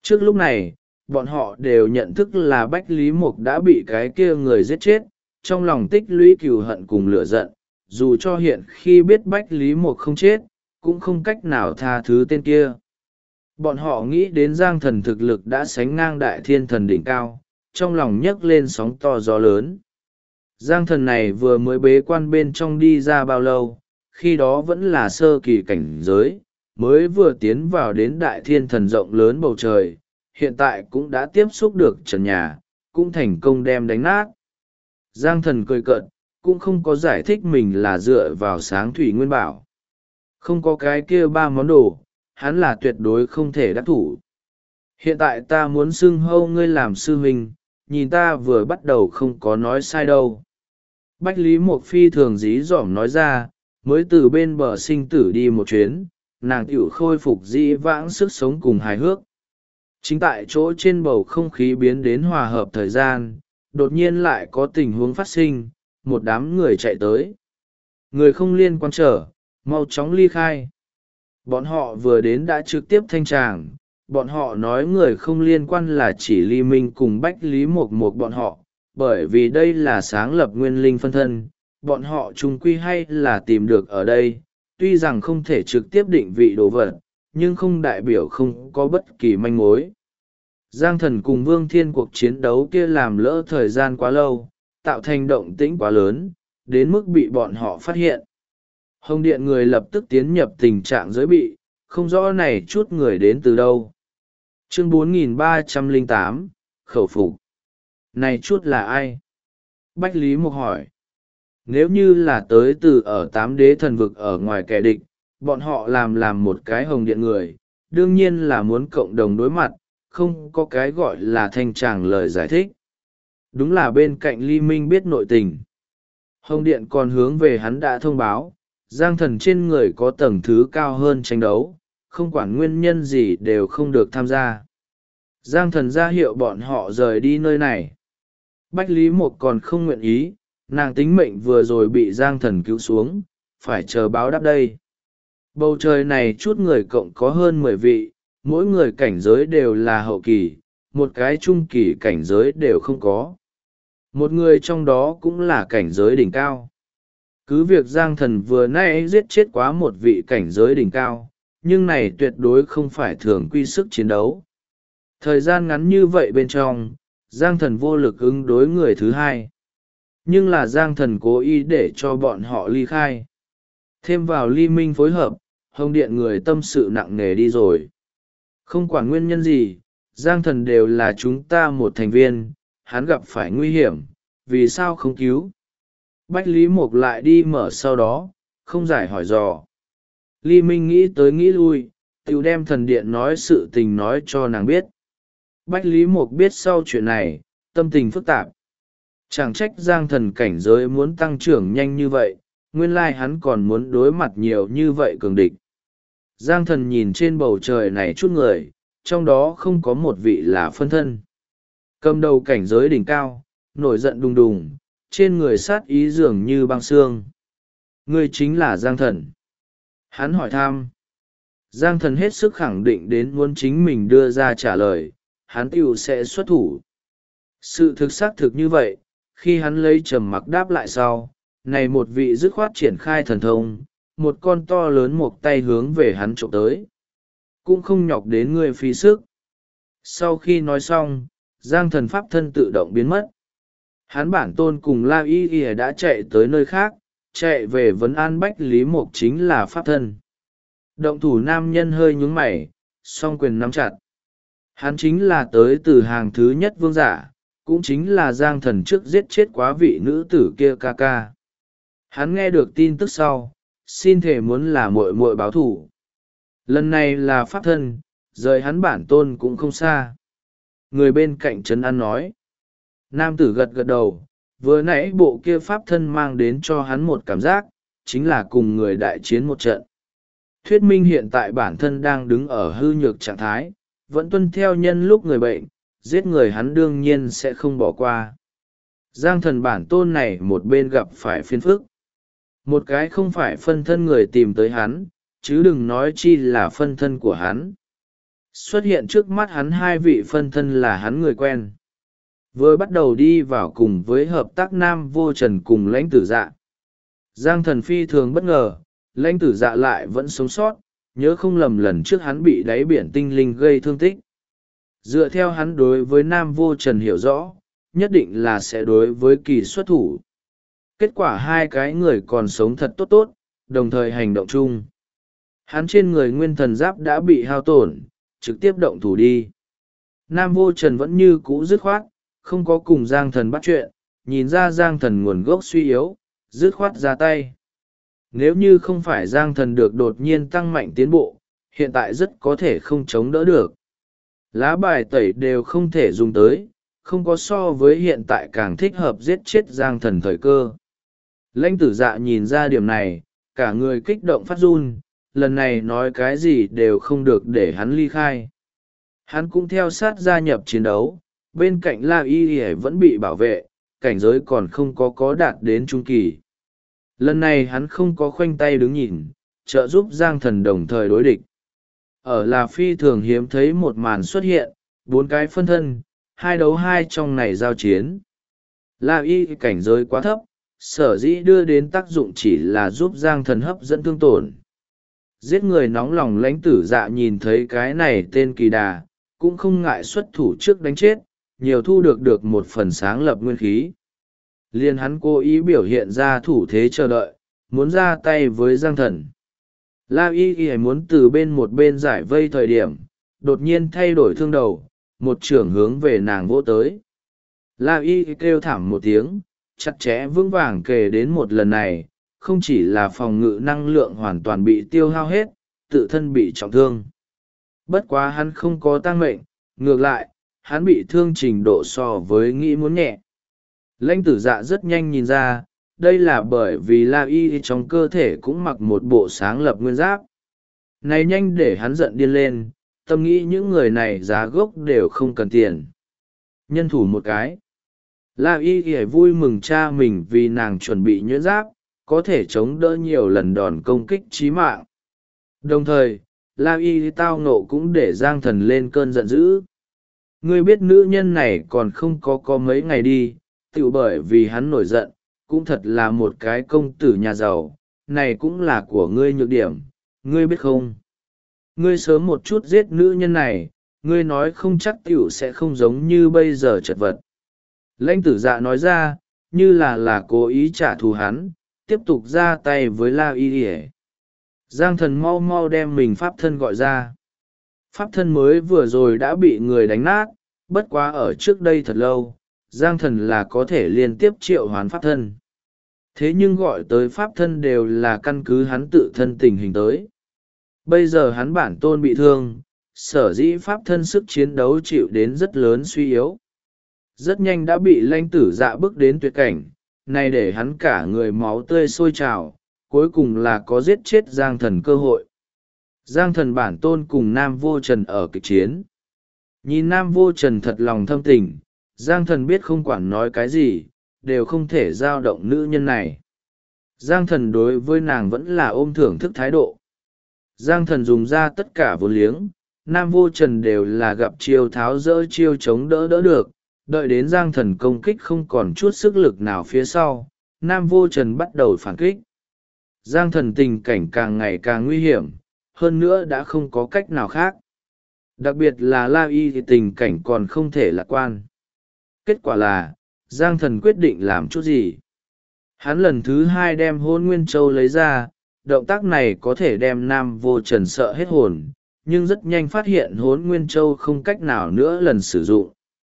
Trước lúc này bọn họ đều nhận thức là Bách Lý Mộc đã bị cái kia người giết chết, trong lòng tích lũy cừu hận cùng lửa giận, dù cho hiện khi biết Bách Lý Mộc không chết cũng không cách nào tha thứ tên kia. Bọn họ nghĩ đến Giang Thần thực lực đã sánh ngang đại thiên thần đỉnh cao, trong lòng nhấc lên sóng to gió lớn. Giang Thần này vừa mới bế quan bên trong đi ra bao lâu, khi đó vẫn là sơ kỳ cảnh giới, mới vừa tiến vào đến đại thiên thần rộng lớn bầu trời, hiện tại cũng đã tiếp xúc được trần nhà, cũng thành công đem đánh nát. Giang Thần cười cợt, cũng không có giải thích mình là dựa vào sáng thủy nguyên bảo. Không có cái kia ba món đồ, hắn là tuyệt đối không thể đắc thủ. Hiện tại ta muốn xưng hâu ngươi làm sư huynh, nhìn ta vừa bắt đầu không có nói sai đâu. Bách Lý Mộc phi thường dí dỏm nói ra, mới từ bên bờ sinh tử đi một chuyến, nàng tiểu khôi phục dĩ vãng sức sống cùng hài hước. Chính tại chỗ trên bầu không khí biến đến hòa hợp thời gian, đột nhiên lại có tình huống phát sinh, một đám người chạy tới. Người không liên quan trở, mau chóng ly khai. Bọn họ vừa đến đã trực tiếp thanh tràng, bọn họ nói người không liên quan là chỉ Ly Minh cùng Bách Lý Mộc Mộc bọn họ, bởi vì đây là sáng lập nguyên linh phân thân, bọn họ chung quy hay là tìm được ở đây, tuy rằng không thể trực tiếp định vị đồ vật, nhưng không đại biểu không có bất kỳ manh mối. Giang Thần cùng Vương Thiên cuộc chiến đấu kia làm lỡ thời gian quá lâu, tạo thành động tĩnh quá lớn, đến mức bị bọn họ phát hiện. Hồng Điện người lập tức tiến nhập tình trạng giới bị, không rõ này chút người đến từ đâu. Chương 4308, khẩu phục. Này chút là ai? Bách Lý Mộc hỏi. Nếu như là tới từ ở 8 đế thần vực ở ngoài kẻ địch, bọn họ làm một cái Hồng Điện người, đương nhiên là muốn cộng đồng đối mặt, không có cái gọi là thanh tràng lời giải thích. Đúng là bên cạnh Ly Minh biết nội tình. Hồng Điện còn hướng về hắn đã thông báo, Giang Thần trên người có tầng thứ cao hơn tranh đấu, không quản nguyên nhân gì đều không được tham gia. Giang Thần ra hiệu bọn họ rời đi nơi này. Bách Lý Mộc còn không nguyện ý, nàng tính mệnh vừa rồi bị Giang Thần cứu xuống, phải chờ báo đáp đây. Bầu trời này chút người cộng có hơn 10 vị, mỗi người cảnh giới đều là hậu kỳ, một cái trung kỳ cảnh giới đều không có. Một người trong đó cũng là cảnh giới đỉnh cao. Cứ việc Giang Thần vừa nãy giết chết quá một vị cảnh giới đỉnh cao, nhưng này tuyệt đối không phải thường quy sức chiến đấu. Thời gian ngắn như vậy bên trong, Giang Thần vô lực ứng đối người thứ hai. Nhưng là Giang Thần cố ý để cho bọn họ ly khai. Thêm vào Ly Minh phối hợp, Hồng Điện người tâm sự nặng nề đi rồi. Không quản nguyên nhân gì, Giang Thần đều là chúng ta một thành viên, hắn gặp phải nguy hiểm, vì sao không cứu? Bách Lý Mộc lại đi mở sau đó, không giải hỏi dò. Ly Minh nghĩ tới nghĩ lui, tiểu đem thần điện nói sự tình nói cho nàng biết. Bách Lý Mộc biết sau chuyện này, tâm tình phức tạp. Chẳng trách Giang Thần cảnh giới muốn tăng trưởng nhanh như vậy, nguyên lai hắn còn muốn đối mặt nhiều như vậy cường địch. Giang Thần nhìn trên bầu trời này chút người, trong đó không có một vị là phân thân. Cầm đầu cảnh giới đỉnh cao, nổi giận đùng đùng, trên người sát ý dường như băng xương. Ngươi chính là Giang Thần. Hắn hỏi thăm. Giang Thần hết sức khẳng định đến muốn chính mình đưa ra trả lời, hắn tiểu sẽ xuất thủ. Sự thực xác thực như vậy, khi hắn lấy trầm mặc đáp lại sau, này một vị dứt khoát triển khai thần thông, một con to lớn một tay hướng về hắn trộm tới. Cũng không nhọc đến người phí sức. Sau khi nói xong, Giang Thần pháp thân tự động biến mất. Hắn bản tôn cùng La Y Y đã chạy tới nơi khác, chạy về vấn an Bách Lý Mộc chính là pháp thân. Động thủ nam nhân hơi nhúng mày, song quyền nắm chặt. Hắn chính là tới từ hàng thứ nhất vương giả, cũng chính là Giang Thần trước giết chết quá vị nữ tử kia ca ca. Hắn nghe được tin tức sau, xin thể muốn là muội muội báo thủ. Lần này là pháp thân, rời hắn bản tôn cũng không xa. Người bên cạnh trấn an nói. Nam tử gật gật đầu, vừa nãy bộ kia pháp thân mang đến cho hắn một cảm giác, chính là cùng người đại chiến một trận. Thuyết minh hiện tại bản thân đang đứng ở hư nhược trạng thái, vẫn tuân theo nhân lúc người bệnh, giết người hắn đương nhiên sẽ không bỏ qua. Giang Thần bản tôn này một bên gặp phải phiền phức. Một cái không phải phân thân người tìm tới hắn, chứ đừng nói chi là phân thân của hắn. Xuất hiện trước mắt hắn hai vị phân thân là hắn người quen, vừa bắt đầu đi vào cùng với hợp tác Nam Vô Trần cùng Lãnh Tử Dạ. Giang Thần phi thường bất ngờ, Lãnh Tử Dạ lại vẫn sống sót, nhớ không lầm lần trước hắn bị đáy biển tinh linh gây thương tích. Dựa theo hắn đối với Nam Vô Trần hiểu rõ, nhất định là sẽ đối với Kỳ xuất thủ. Kết quả hai cái người còn sống thật tốt tốt, đồng thời hành động chung. Hắn trên người nguyên thần giáp đã bị hao tổn, trực tiếp động thủ đi. Nam Vô Trần vẫn như cũ dứt khoát, không có cùng Giang Thần bắt chuyện, nhìn ra Giang Thần nguồn gốc suy yếu, dứt khoát ra tay. Nếu như không phải Giang Thần được đột nhiên tăng mạnh tiến bộ, hiện tại rất có thể không chống đỡ được. Lá bài tẩy đều không thể dùng tới, không có so với hiện tại càng thích hợp giết chết Giang Thần thời cơ. Lãnh Tử Dạ nhìn ra điểm này, cả người kích động phát run, lần này nói cái gì đều không được để hắn ly khai. Hắn cũng theo sát gia nhập chiến đấu, bên cạnh La Y Y vẫn bị bảo vệ, cảnh giới còn không có đạt đến trung kỳ. Lần này hắn không có khoanh tay đứng nhìn, trợ giúp Giang Thần đồng thời đối địch. Ở là phi thường hiếm thấy một màn xuất hiện, 4 cái phân thân, 2 đấu 2 trong này giao chiến. La Y cảnh giới quá thấp, sở dĩ đưa đến tác dụng chỉ là giúp Giang Thần hấp dẫn thương tổn. Giết người nóng lòng Lãnh Tử Dạ nhìn thấy cái này tên kỳ đà, cũng không ngại xuất thủ trước đánh chết, nhiều thu được một phần sáng lập nguyên khí. Liên hắn cố ý biểu hiện ra thủ thế chờ đợi, muốn ra tay với Giang Thần. La Y Y muốn từ một bên giải vây thời điểm, đột nhiên thay đổi thương đầu, một chưởng hướng về nàng vỗ tới. La Y kêu thảm một tiếng, chặt chẽ vững vàng kề đến một lần này, không chỉ là phòng ngự năng lượng hoàn toàn bị tiêu hao hết, tự thân bị trọng thương. Bất quá hắn không có tang mệnh, ngược lại, hắn bị thương trình độ so với nghĩ muốn nhẹ. Lãnh Tử Dạ rất nhanh nhìn ra, đây là bởi vì La Y trong cơ thể cũng mặc một bộ sáng lập nguyên giáp. Này nhanh để hắn giận điên lên, tâm nghĩ những người này giá gốc đều không cần tiền. Nhân thủ một cái. La Y vui mừng cha mình vì nàng chuẩn bị nhuyễn giáp, có thể chống đỡ nhiều lần đòn công kích chí mạng. Đồng thời, La Y tao ngộ cũng để Giang Thần lên cơn giận dữ. Ngươi biết nữ nhân này còn không có mấy ngày đi, tự bởi vì hắn nổi giận, cũng thật là một cái công tử nhà giàu, này cũng là của ngươi nhược điểm, ngươi biết không? Ngươi sớm một chút giết nữ nhân này, ngươi nói không chắc tiểu sẽ không giống như bây giờ chật vật. Lãnh Tử Dạ nói ra, như là cố ý trả thù hắn, tiếp tục ra tay với La Y. Giang Thần mau mau đem mình pháp thân gọi ra. Pháp thân mới vừa rồi đã bị người đánh nát, bất quá ở trước đây thật lâu, Giang Thần là có thể liên tiếp triệu hoán pháp thân. Thế nhưng gọi tới pháp thân đều là căn cứ hắn tự thân tình hình tới. Bây giờ hắn bản tôn bị thương, sở dĩ pháp thân sức chiến đấu chịu đến rất lớn suy yếu. Rất nhanh đã bị Lãnh Tử Dạ bước đến tuyệt cảnh, này để hắn cả người máu tươi sôi trào, cuối cùng là có giết chết Giang Thần cơ hội. Giang Thần bản tôn cùng Nam Vô Trần ở kịch chiến. Nhìn Nam Vô Trần thật lòng thâm tình, Giang Thần biết không quản nói cái gì, đều không thể giao động nữ nhân này. Giang Thần đối với nàng vẫn là ôm thưởng thức thái độ. Giang Thần dùng ra tất cả vốn liếng, Nam Vô Trần đều là gặp chiêu tháo dỡ chiêu chống đỡ được, đợi đến Giang Thần công kích không còn chút sức lực nào phía sau, Nam Vô Trần bắt đầu phản kích. Giang Thần tình cảnh càng ngày càng nguy hiểm, hơn nữa đã không có cách nào khác. Đặc biệt là La Y thì tình cảnh còn không thể lạc quan. Kết quả là, Giang Thần quyết định làm chút gì. Hắn lần thứ 2 đem Hôn Nguyên Châu lấy ra, động tác này có thể đem Nam Vô Trần sợ hết hồn, nhưng rất nhanh phát hiện Hôn Nguyên Châu không cách nào nữa lần sử dụng.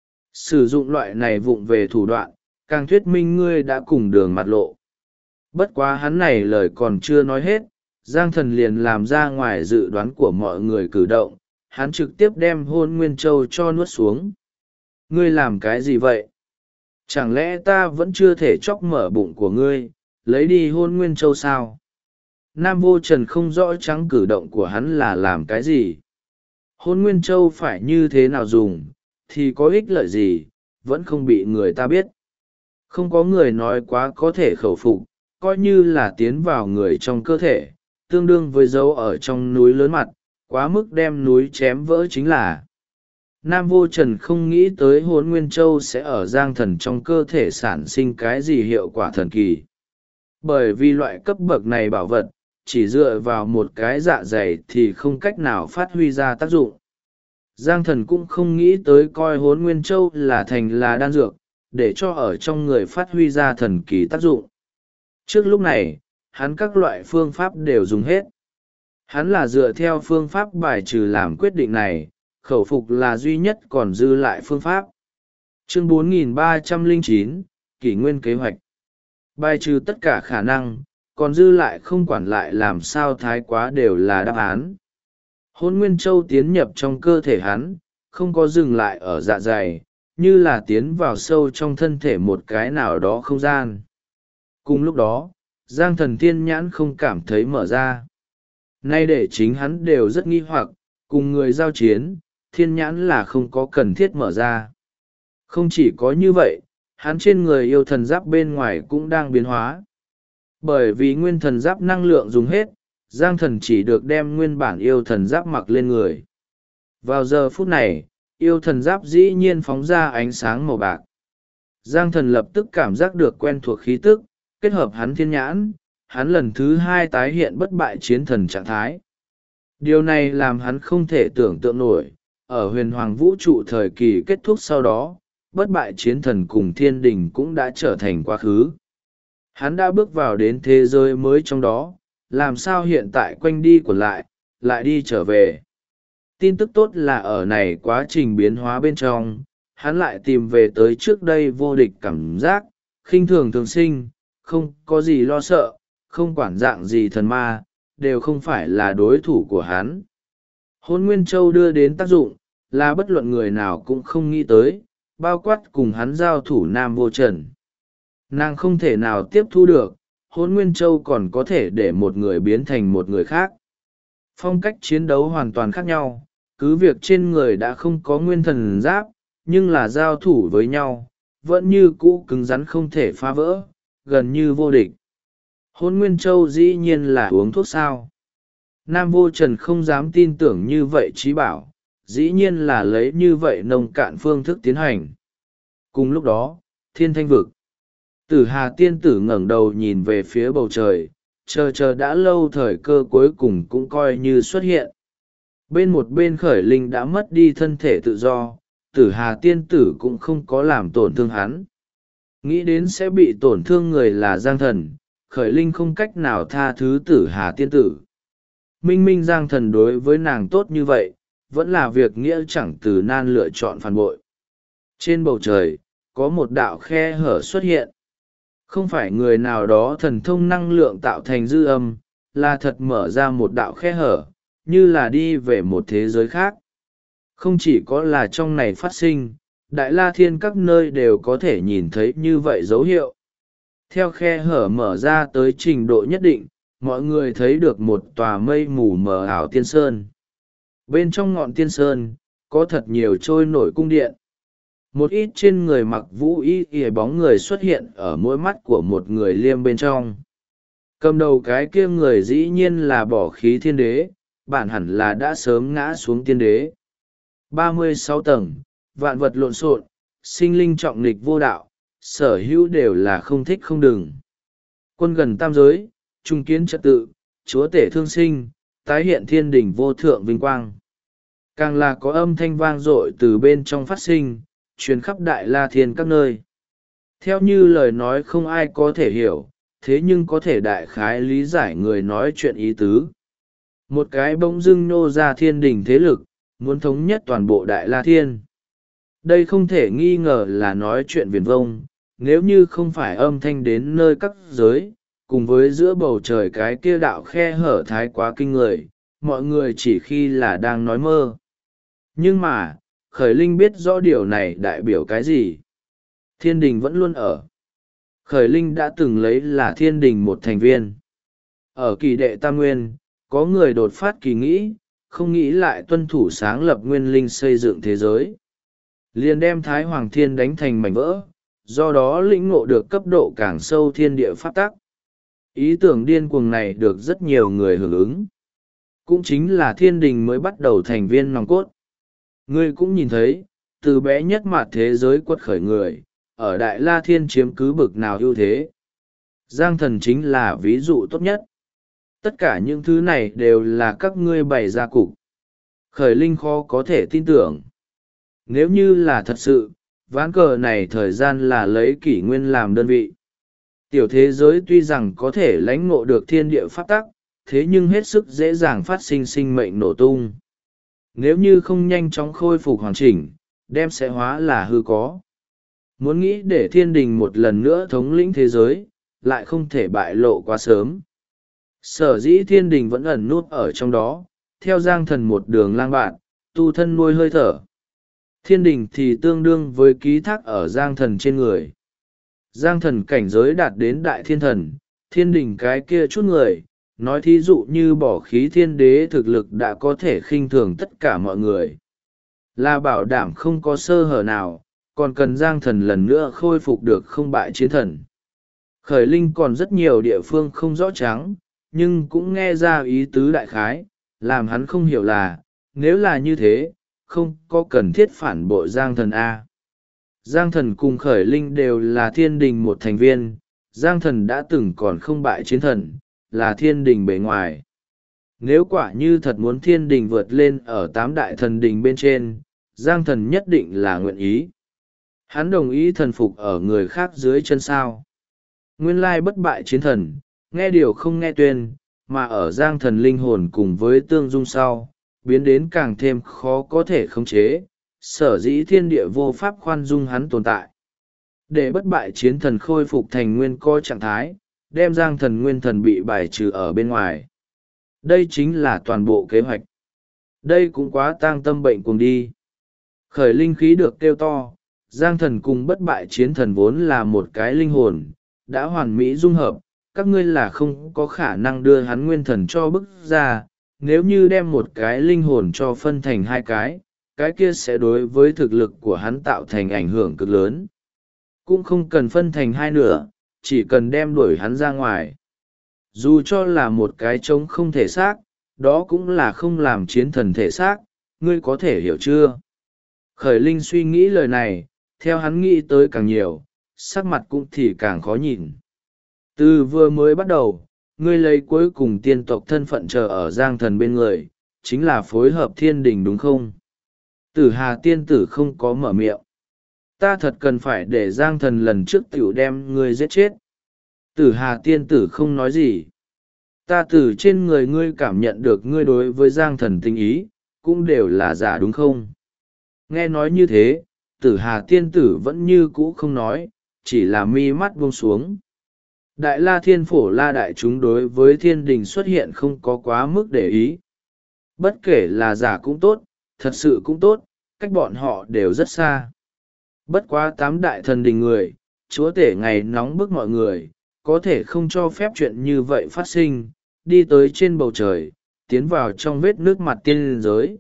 Sử dụng loại này vụng về thủ đoạn, càng thuyết minh ngươi đã cùng đường mặt lộ. Bất quá hắn này lời còn chưa nói hết, Giang Thần liền làm ra ngoài dự đoán của mọi người cử động, hắn trực tiếp đem Hôn Nguyên Châu cho nuốt xuống. Ngươi làm cái gì vậy? Chẳng lẽ ta vẫn chưa thể chọc mở bụng của ngươi, lấy đi Hôn Nguyên Châu sao? Nam Vô Trần không rõ trắng cử động của hắn là làm cái gì. Hôn Nguyên Châu phải như thế nào dùng, thì có ích lợi gì, vẫn không bị người ta biết. Không có người nói quá có thể khẩu phục, coi như là tiến vào người trong cơ thể, tương đương với dấu ở trong núi lớn mặt, quá mức đem núi chém vỡ chính là. Nam Vô Trần không nghĩ tới Hỗn Nguyên Châu sẽ ở Giang Thần trong cơ thể sản sinh cái gì hiệu quả thần kỳ. Bởi vì loại cấp bậc này bảo vật, chỉ dựa vào một cái dạ dày thì không cách nào phát huy ra tác dụng. Giang Thần cũng không nghĩ tới coi Hỗn Nguyên Châu là thành là đan dược, để cho ở trong người phát huy ra thần kỳ tác dụng. Trước lúc này, hắn các loại phương pháp đều dùng hết. Hắn là dựa theo phương pháp bài trừ làm quyết định này, khẩu phục là duy nhất còn dư lại phương pháp. Chương 4309, Kỷ Nguyên kế hoạch. Bài trừ tất cả khả năng, còn dư lại không quản lại làm sao thái quá đều là đáp án. Hỗn Nguyên Châu tiến nhập trong cơ thể hắn, không có dừng lại ở dạ dày, như là tiến vào sâu trong thân thể một cái nào đó không gian. Cùng lúc đó, Giang Thần Thiên nhãn không cảm thấy mở ra. Nay để chính hắn đều rất nghi hoặc, cùng người giao chiến, thiên nhãn là không có cần thiết mở ra. Không chỉ có như vậy, hắn trên người yêu thần giáp bên ngoài cũng đang biến hóa. Bởi vì nguyên thần giáp năng lượng dùng hết, Giang Thần chỉ được đem nguyên bản yêu thần giáp mặc lên người. Vào giờ phút này, yêu thần giáp dĩ nhiên phóng ra ánh sáng màu bạc. Giang Thần lập tức cảm giác được quen thuộc khí tức, kết hợp hắn thiên nhãn, hắn lần thứ hai tái hiện bất bại chiến thần trạng thái. Điều này làm hắn không thể tưởng tượng nổi, ở huyền hoàng vũ trụ thời kỳ kết thúc sau đó, bất bại chiến thần cùng thiên đình cũng đã trở thành quá khứ. Hắn đã bước vào đến thế giới mới trong đó, làm sao hiện tại quanh đi quẩn lại đi trở về. Tin tức tốt là ở này quá trình biến hóa bên trong, hắn lại tìm về tới trước đây vô địch cảm giác, khinh thường thường sinh, không có gì lo sợ, không quản dạng gì thần ma, đều không phải là đối thủ của hắn. Hỗn Nguyên Châu đưa đến tác dụng, là bất luận người nào cũng không nghĩ tới, bao quát cùng hắn giao thủ Nam Vô Trần. Nàng không thể nào tiếp thu được, Hỗn Nguyên Châu còn có thể để một người biến thành một người khác. Phong cách chiến đấu hoàn toàn khác nhau, cứ việc trên người đã không có nguyên thần giáp, nhưng là giao thủ với nhau, vẫn như cũ cứng rắn không thể phá vỡ, gần như vô địch. Hỗn Nguyên Châu dĩ nhiên là uống thuốc sao. Nam Vô Trần không dám tin tưởng như vậy trí bảo, dĩ nhiên là lấy như vậy nông cạn phương thức tiến hành. Cùng lúc đó, Thiên Thanh Vực. Tử Hà tiên tử ngẩng đầu nhìn về phía bầu trời, chờ đã lâu thời cơ cuối cùng cũng coi như xuất hiện. Bên một bên Khởi Linh đã mất đi thân thể tự do, Tử Hà tiên tử cũng không có làm tổn thương hắn. Nghĩ đến sẽ bị tổn thương người là Giang Thần, Khởi Linh không cách nào tha thứ Tử Hà tiên tử. Minh minh Giang Thần đối với nàng tốt như vậy, vẫn là việc nghĩa chẳng từ nan lựa chọn phản bội. Trên bầu trời, có một đạo khe hở xuất hiện. Không phải người nào đó thần thông năng lượng tạo thành dư âm, là thật mở ra một đạo khe hở, như là đi về một thế giới khác. Không chỉ có là trong này phát sinh, Đại La Thiên các nơi đều có thể nhìn thấy như vậy dấu hiệu. Theo khe hở mở ra tới trình độ nhất định, mọi người thấy được một tòa mây mù mờ ảo tiên sơn. Bên trong ngọn tiên sơn, có thật nhiều trôi nổi cung điện. Một ít trên người mặc vũ y y bóng người xuất hiện ở mỗi mắt của một người liêm bên trong. Cầm đầu cái kia người dĩ nhiên là bỏ khí thiên đế, bản hẳn là đã sớm ngã xuống tiên đế. 36 tầng, vạn vật lộn xộn, sinh linh trọng nghịch vô đạo, sở hữu đều là không thích không đừng. Quân gần tam giới, trung kiến trật tự, chúa tể thương sinh, tái hiện thiên đỉnh vô thượng vinh quang. Càng là có âm thanh vang dội từ bên trong phát sinh, truyền khắp Đại La Thiên các nơi. Theo như lời nói không ai có thể hiểu, thế nhưng có thể đại khái lý giải người nói chuyện ý tứ. Một cái bỗng dưng nô ra thiên đình thế lực, muốn thống nhất toàn bộ Đại La Thiên. Đây không thể nghi ngờ là nói chuyện viển vông, nếu như không phải âm thanh đến nơi các giới, cùng với giữa bầu trời cái kia đạo khe hở thái quá kinh người, mọi người chỉ khi là đang nói mơ. Nhưng mà, Khởi Linh biết rõ điều này đại biểu cái gì. Thiên đình vẫn luôn ở. Khởi Linh đã từng lấy là thiên đình một thành viên. Ở kỳ đệ tam nguyên, có người đột phát kỳ nghĩ, không nghĩ lại tuân thủ sáng lập nguyên linh xây dựng thế giới. Liền đem Thái Hoàng Thiên đánh thành mảnh vỡ, do đó lĩnh ngộ được cấp độ càng sâu thiên địa pháp tắc. Ý tưởng điên cuồng này được rất nhiều người hưởng ứng. cũng chính là thiên đình mới bắt đầu thành viên nòng cốt. Ngươi cũng nhìn thấy, từ bé nhất mà thế giới quật khởi người, ở Đại La Thiên chiếm cứ bực nào ưu thế. Giang thần chính là ví dụ tốt nhất. Tất cả những thứ này đều là các ngươi bày ra cục. Khởi Linh khó có thể tin tưởng. Nếu như là thật sự, ván cờ này thời gian là lấy kỷ nguyên làm đơn vị. Tiểu thế giới tuy rằng có thể lãnh ngộ được thiên địa pháp tắc, thế nhưng hết sức dễ dàng phát sinh sinh mệnh nổ tung. Nếu như không nhanh chóng khôi phục hoàn chỉnh, đem sẽ hóa là hư có. Muốn nghĩ để thiên đình một lần nữa thống lĩnh thế giới, lại không thể bại lộ quá sớm. Sở dĩ thiên đình vẫn ẩn nút ở trong đó, theo Giang thần một đường lang bạn, tu thân nuôi hơi thở. Thiên đình thì tương đương với ký thác ở Giang thần trên người. Giang thần cảnh giới đạt đến đại thiên thần, thiên đình cái kia chút người, nói thí dụ như bỏ khí thiên đế thực lực đã có thể khinh thường tất cả mọi người. Là bảo đảm không có sơ hở nào, còn cần Giang thần lần nữa khôi phục được không bại chiến thần. Khởi Linh còn rất nhiều địa phương không rõ trắng, nhưng cũng nghe ra ý tứ đại khái, làm hắn không hiểu là, nếu là như thế, không có cần thiết phản bội Giang thần A. Giang thần cùng Khởi Linh đều là thiên đình một thành viên, Giang thần đã từng còn không bại chiến thần, là thiên đình bề ngoài. Nếu quả như thật muốn thiên đình vượt lên ở 8 đại thần đình bên trên, Giang thần nhất định là nguyện ý. Hắn đồng ý thần phục ở người khác dưới chân sao. Nguyên lai bất bại chiến thần, nghe điều không nghe tuyên, mà ở Giang thần linh hồn cùng với tương dung sau, biến đến càng thêm khó có thể khống chế, sở dĩ thiên địa vô pháp khoan dung hắn tồn tại. Để bất bại chiến thần khôi phục thành nguyên co trạng thái, đem Giang thần nguyên thần bị bài trừ ở bên ngoài. Đây chính là toàn bộ kế hoạch. Đây cũng quá tang tâm bệnh cùng đi. Khởi Linh khí được kêu to, Giang thần cùng bất bại chiến thần vốn là một cái linh hồn, đã hoàn mỹ dung hợp, các ngươi là không có khả năng đưa hắn nguyên thần cho bức ra, nếu như đem một cái linh hồn cho phân thành hai cái kia sẽ đối với thực lực của hắn tạo thành ảnh hưởng cực lớn. Cũng không cần phân thành hai nửa, chỉ cần đem đuổi hắn ra ngoài. Dù cho là một cái trống không thể xác, đó cũng là không làm chiến thần thể xác, ngươi có thể hiểu chưa? Khởi Linh suy nghĩ lời này, theo hắn nghĩ tới càng nhiều, sắc mặt cũng thì càng khó nhìn. Từ vừa mới bắt đầu, ngươi lấy cuối cùng tiên tộc thân phận chờ ở Giang thần bên người, chính là phối hợp thiên đình đúng không? Tử Hà tiên tử không có mở miệng. Ta thật cần phải để Giang thần lần trước tiểu đem ngươi giết chết. Tử Hà tiên tử không nói gì. Ta từ trên người ngươi cảm nhận được ngươi đối với Giang thần tình ý, cũng đều là giả đúng không? Nghe nói như thế, Tử Hà tiên tử vẫn như cũ không nói, chỉ là mi mắt buông xuống. Đại La Thiên Phổ La đại chúng đối với thiên đình xuất hiện không có quá mức để ý. Bất kể là giả cũng tốt, thật sự cũng tốt, cách bọn họ đều rất xa. Bất quá 8 đại thần đình người, chúa tể ngày nóng bức mọi người, có thể không cho phép chuyện như vậy phát sinh, đi tới trên bầu trời, tiến vào trong vết nước mặt tiên giới.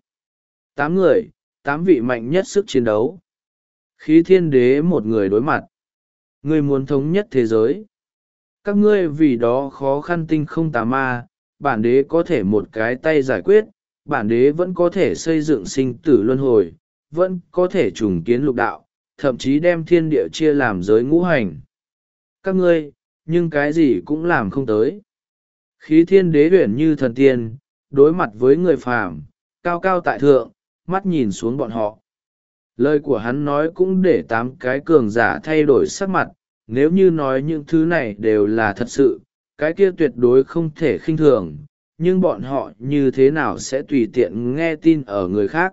8 người, 8 vị mạnh nhất sức chiến đấu. Khí thiên đế một người đối mặt. Người muốn thống nhất thế giới. Các ngươi vì đó khó khăn tinh không tà ma, bản đế có thể một cái tay giải quyết, bản đế vẫn có thể xây dựng sinh tử luân hồi, vẫn có thể trùng kiến lục đạo, thậm chí đem thiên địa chia làm giới ngũ hành. Các ngươi, nhưng cái gì cũng làm không tới. Khí thiên đế huyền như thần tiên, đối mặt với người phàm, cao cao tại thượng, mắt nhìn xuống bọn họ. Lời của hắn nói cũng để 8 cái cường giả thay đổi sắc mặt, nếu như nói những thứ này đều là thật sự, cái kia tuyệt đối không thể khinh thường, nhưng bọn họ như thế nào sẽ tùy tiện nghe tin ở người khác.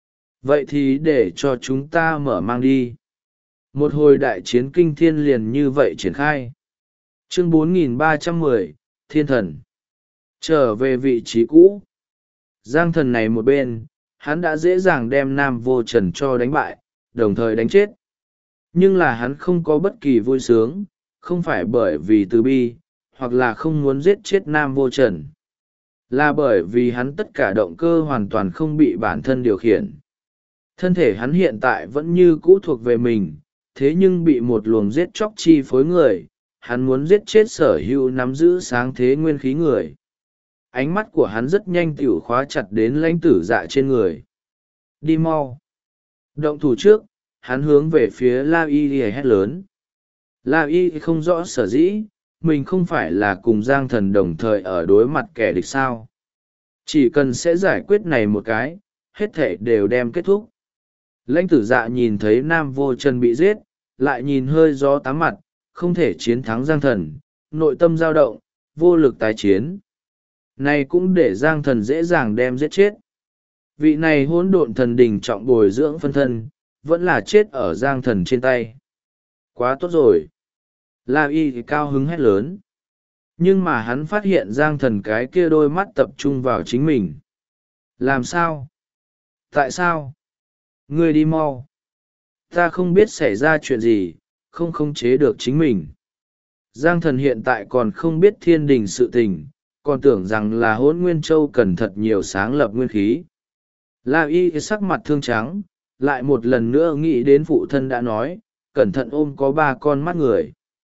Vậy thì để cho chúng ta mở mang đi. Một hồi đại chiến kinh thiên liền như vậy triển khai. Chương 4310, Thiên Thần. Trở về vị trí cũ. Giang thần này một bên, hắn đã dễ dàng đem Nam Vô Trần cho đánh bại, đồng thời đánh chết. Nhưng là hắn không có bất kỳ vui sướng, không phải bởi vì từ bi, hoặc là không muốn giết chết Nam Vô Trần. Là bởi vì hắn tất cả động cơ hoàn toàn không bị bản thân điều khiển. Thân thể hắn hiện tại vẫn như cũ thuộc về mình, thế nhưng bị một luồng giết chóc chi phối người, hắn muốn giết chết sở hữu nắm giữ sáng thế nguyên khí người. ánh mắt của hắn rất nhanh t i ể u khóa chặt đến lãnh tử dạ trên người. Đi mau. Động thủ trước, hắn hướng về phía La Y hét lớn. La Y không rõ sở dĩ, mình không phải là cùng Giang Thần đồng thời ở đối mặt kẻ địch sao. Chỉ cần sẽ giải quyết này một cái, hết thể đều đem kết thúc. Lãnh tử dạ nhìn thấy Nam Vô Chân bị giết, lại nhìn hơi gió tám mặt, không thể chiến thắng Giang Thần, nội tâm dao động, vô lực tái chiến. Này cũng để Giang Thần dễ dàng đem giết chết. Vị này hỗn độn thần đình trọng bồi dưỡng phân thân, vẫn là chết ở Giang Thần trên tay. Quá tốt rồi. La Y thì cao hứng hét lớn. Nhưng mà hắn phát hiện Giang Thần cái kia đôi mắt tập trung vào chính mình. Làm sao? Tại sao? Ngươi đi mau. Ta không biết xảy ra chuyện gì, không khống chế được chính mình. Giang Thần hiện tại còn không biết thiên đình sự tình, còn tưởng rằng là Hỗn Nguyên Châu cần thật nhiều sáng lập nguyên khí. La Y sắc mặt thương trắng, lại một lần nữa nghĩ đến phụ thân đã nói, cẩn thận ôm có 3 con mắt người.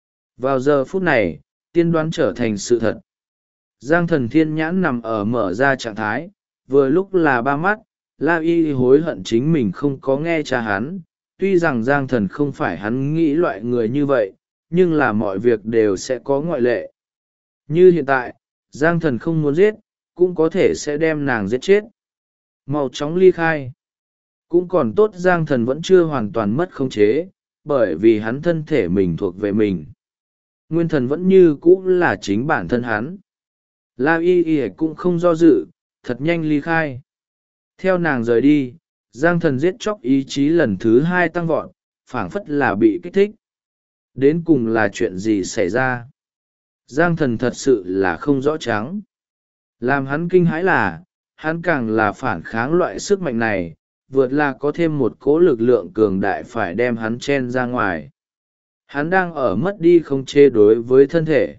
Vào giờ phút này, tiên đoán trở thành sự thật. Giang Thần thiên nhãn nằm ở mở ra trạng thái, vừa lúc là 3 mắt. La Y hối hận chính mình không có nghe cha hắn, tuy rằng Giang Thần không phải hắn nghĩ loại người như vậy, nhưng là mọi việc đều sẽ có ngoại lệ. Như hiện tại, Giang Thần không muốn giết, cũng có thể sẽ đem nàng giết chết. Mau chóng ly khai. Cũng còn tốt Giang Thần vẫn chưa hoàn toàn mất khống chế, bởi vì hắn thân thể mình thuộc về mình. Nguyên thần vẫn như cũ là chính bản thân hắn. La Y cũng không do dự, thật nhanh ly khai. Theo nàng rời đi, Giang Thần giết chóc ý chí lần thứ 2 tăng vọt, phảng phất là bị kích thích. Đến cùng là chuyện gì xảy ra? Giang Thần thật sự là không rõ trắng. Làm hắn kinh hãi là, hắn càng là phản kháng loại sức mạnh này, vượt là có thêm một cỗ lực lượng cường đại phải đem hắn chen ra ngoài. Hắn đang ở mất đi khống chế đối với thân thể.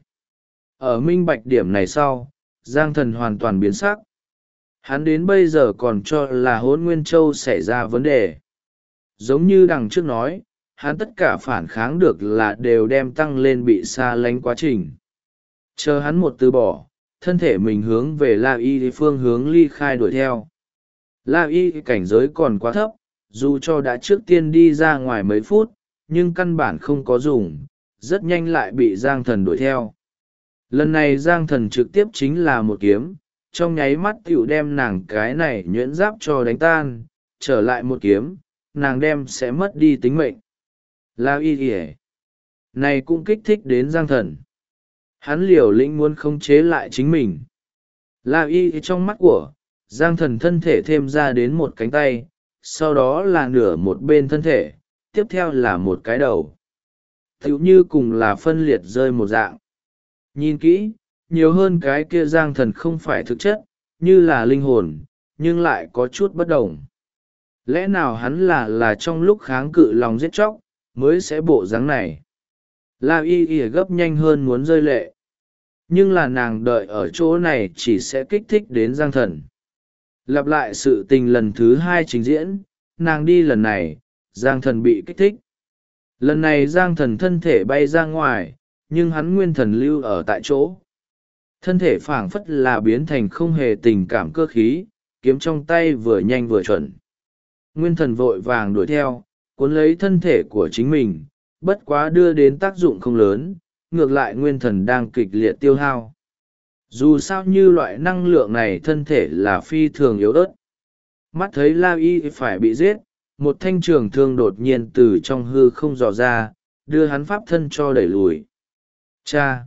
Ở minh bạch điểm này sau, Giang Thần hoàn toàn biến sắc. Hắn đến bây giờ còn cho là Hỗn Nguyên Châu xảy ra vấn đề. Giống như đằng trước nói, hắn tất cả phản kháng được là đều đem tăng lên bị xa lánh quá trình. Chờ hắn một từ bỏ, thân thể mình hướng về La Y phương hướng ly khai đuổi theo. La Y cảnh giới còn quá thấp, dù cho đã trước tiên đi ra ngoài mấy phút, nhưng căn bản không có dùng, rất nhanh lại bị Giang Thần đuổi theo. Lần này Giang Thần trực tiếp chính là một kiếm, trong nháy mắt tiểu đem nàng cái này nhuyễn giáp cho đánh tan, trở lại một kiếm, nàng đem sẽ mất đi tính mệnh. La Y kìa. Này cũng kích thích đến Giang Thần. Hắn liều lĩnh muốn khống chế lại chính mình. La Y trong mắt của Giang Thần thân thể thêm ra đến một cánh tay, sau đó là nửa một bên thân thể, tiếp theo là một cái đầu. Tiểu như cùng là phân liệt rơi một dạng. Nhìn kỹ, nhiều hơn cái kia Giang Thần không phải thực chất, như là linh hồn, nhưng lại có chút bất đồng. Lẽ nào hắn là trong lúc kháng cự lòng giết chóc, mới sẽ bộ dáng này. La Y gấp nhanh hơn muốn rơi lệ. Nhưng là nàng đợi ở chỗ này chỉ sẽ kích thích đến Giang Thần. Lặp lại sự tình lần thứ 2 trình diễn, nàng đi lần này, Giang Thần bị kích thích. Lần này Giang Thần thân thể bay ra ngoài, nhưng hắn nguyên thần lưu ở tại chỗ. Thân thể phảng phất là biến thành không hề tình cảm cơ khí, kiếm trong tay vừa nhanh vừa chuẩn. Nguyên thần vội vàng đuổi theo, cuốn lấy thân thể của chính mình, bất quá đưa đến tác dụng không lớn, ngược lại nguyên thần đang kịch liệt tiêu hao. Dù sao như loại năng lượng này thân thể là phi thường yếu ớt. Mắt thấy La Y phải bị giết, một thanh trường thương đột nhiên từ trong hư không dò ra, đưa hắn pháp thân cho đẩy lùi. Cha!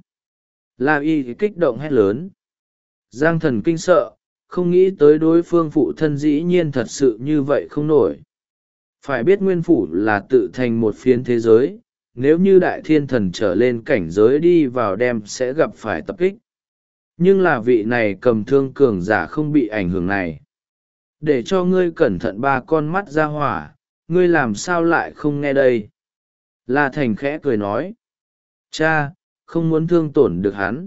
La Y kích động hét lớn. Giang Thần kinh sợ, không nghĩ tới đối phương phụ thân dĩ nhiên thật sự như vậy không nổi. Phải biết nguyên phủ là tự thành một phiến thế giới, nếu như đại thiên thần trở lên cảnh giới đi vào đem sẽ gặp phải tập kích. Nhưng là vị này cầm thương cường giả không bị ảnh hưởng này. Để cho ngươi cẩn thận 3 con mắt ra hỏa, ngươi làm sao lại không nghe đây? La Thành khẽ cười nói. Cha, không muốn thương tổn được hắn.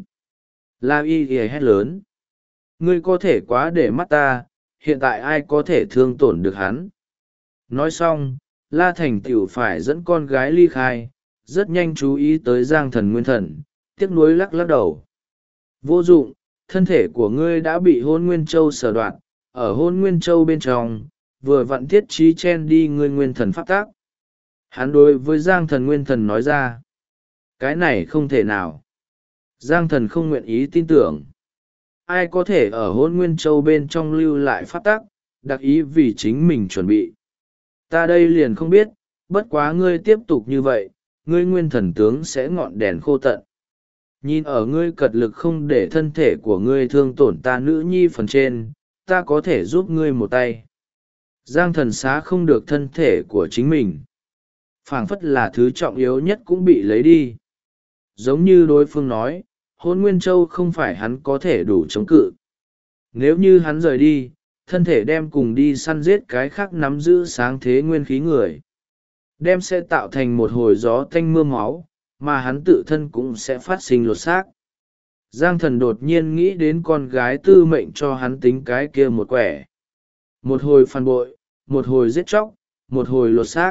La Y hét lớn. Ngươi có thể quá để mắt ta, hiện tại ai có thể thương tổn được hắn? Nói xong, La Thành tiểu phải dẫn con gái ly khai, rất nhanh chú ý tới Giang Thần nguyên thần, tiếc nuối lắc lắc đầu. Vô dụng, thân thể của ngươi đã bị hôn nguyên châu sở đoạt, ở hôn nguyên châu bên trong, vừa vặn thiết trí chen đi ngươi nguyên thần pháp tác. Hắn đối với Giang Thần nguyên thần nói ra. Cái này không thể nào. Giang Thần không nguyện ý tin tưởng. Ai có thể ở hôn nguyên châu bên trong lưu lại pháp tác, đặc ý vì chính mình chuẩn bị. Ta đây liền không biết, bất quá ngươi tiếp tục như vậy, ngươi nguyên thần tướng sẽ ngọn đèn khô tận. Nhìn ở ngươi cật lực không để thân thể của ngươi thương tổn ta nữ nhi phần trên, ta có thể giúp ngươi một tay. Giang Thần xá không được thân thể của chính mình. Phảng phất là thứ trọng yếu nhất cũng bị lấy đi. Giống như đối phương nói, hôn nguyên châu không phải hắn có thể đủ chống cự. Nếu như hắn rời đi, thân thể đem cùng đi săn giết cái khác nắm giữ sáng thế nguyên khí người. Đem sẽ tạo thành một hồi gió tanh mưa máu, mà hắn tự thân cũng sẽ phát sinh lột xác. Giang Thần đột nhiên nghĩ đến con gái tư mệnh cho hắn tính cái kia một quẻ. Một hồi phản bội, một hồi giết chóc, một hồi lột xác.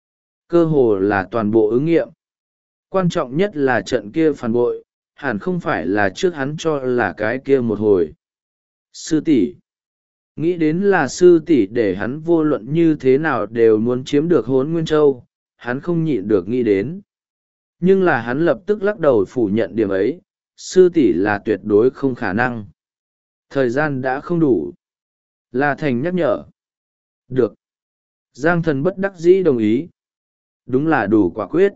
Cơ hồ là toàn bộ ứng nghiệm. Quan trọng nhất là trận kia phản bội, hẳn không phải là trước hắn cho là cái kia một hồi. Sư tỷ, nghĩ đến là sư tỷ để hắn vô luận như thế nào đều muốn chiếm được hốn nguyên châu, hắn không nhịn được nghĩ đến. Nhưng là hắn lập tức lắc đầu phủ nhận điểm ấy, sư tỷ là tuyệt đối không khả năng. Thời gian đã không đủ. La Thành nhắc nhở. Được. Giang Thần bất đắc dĩ đồng ý. Đúng là đủ quả quyết.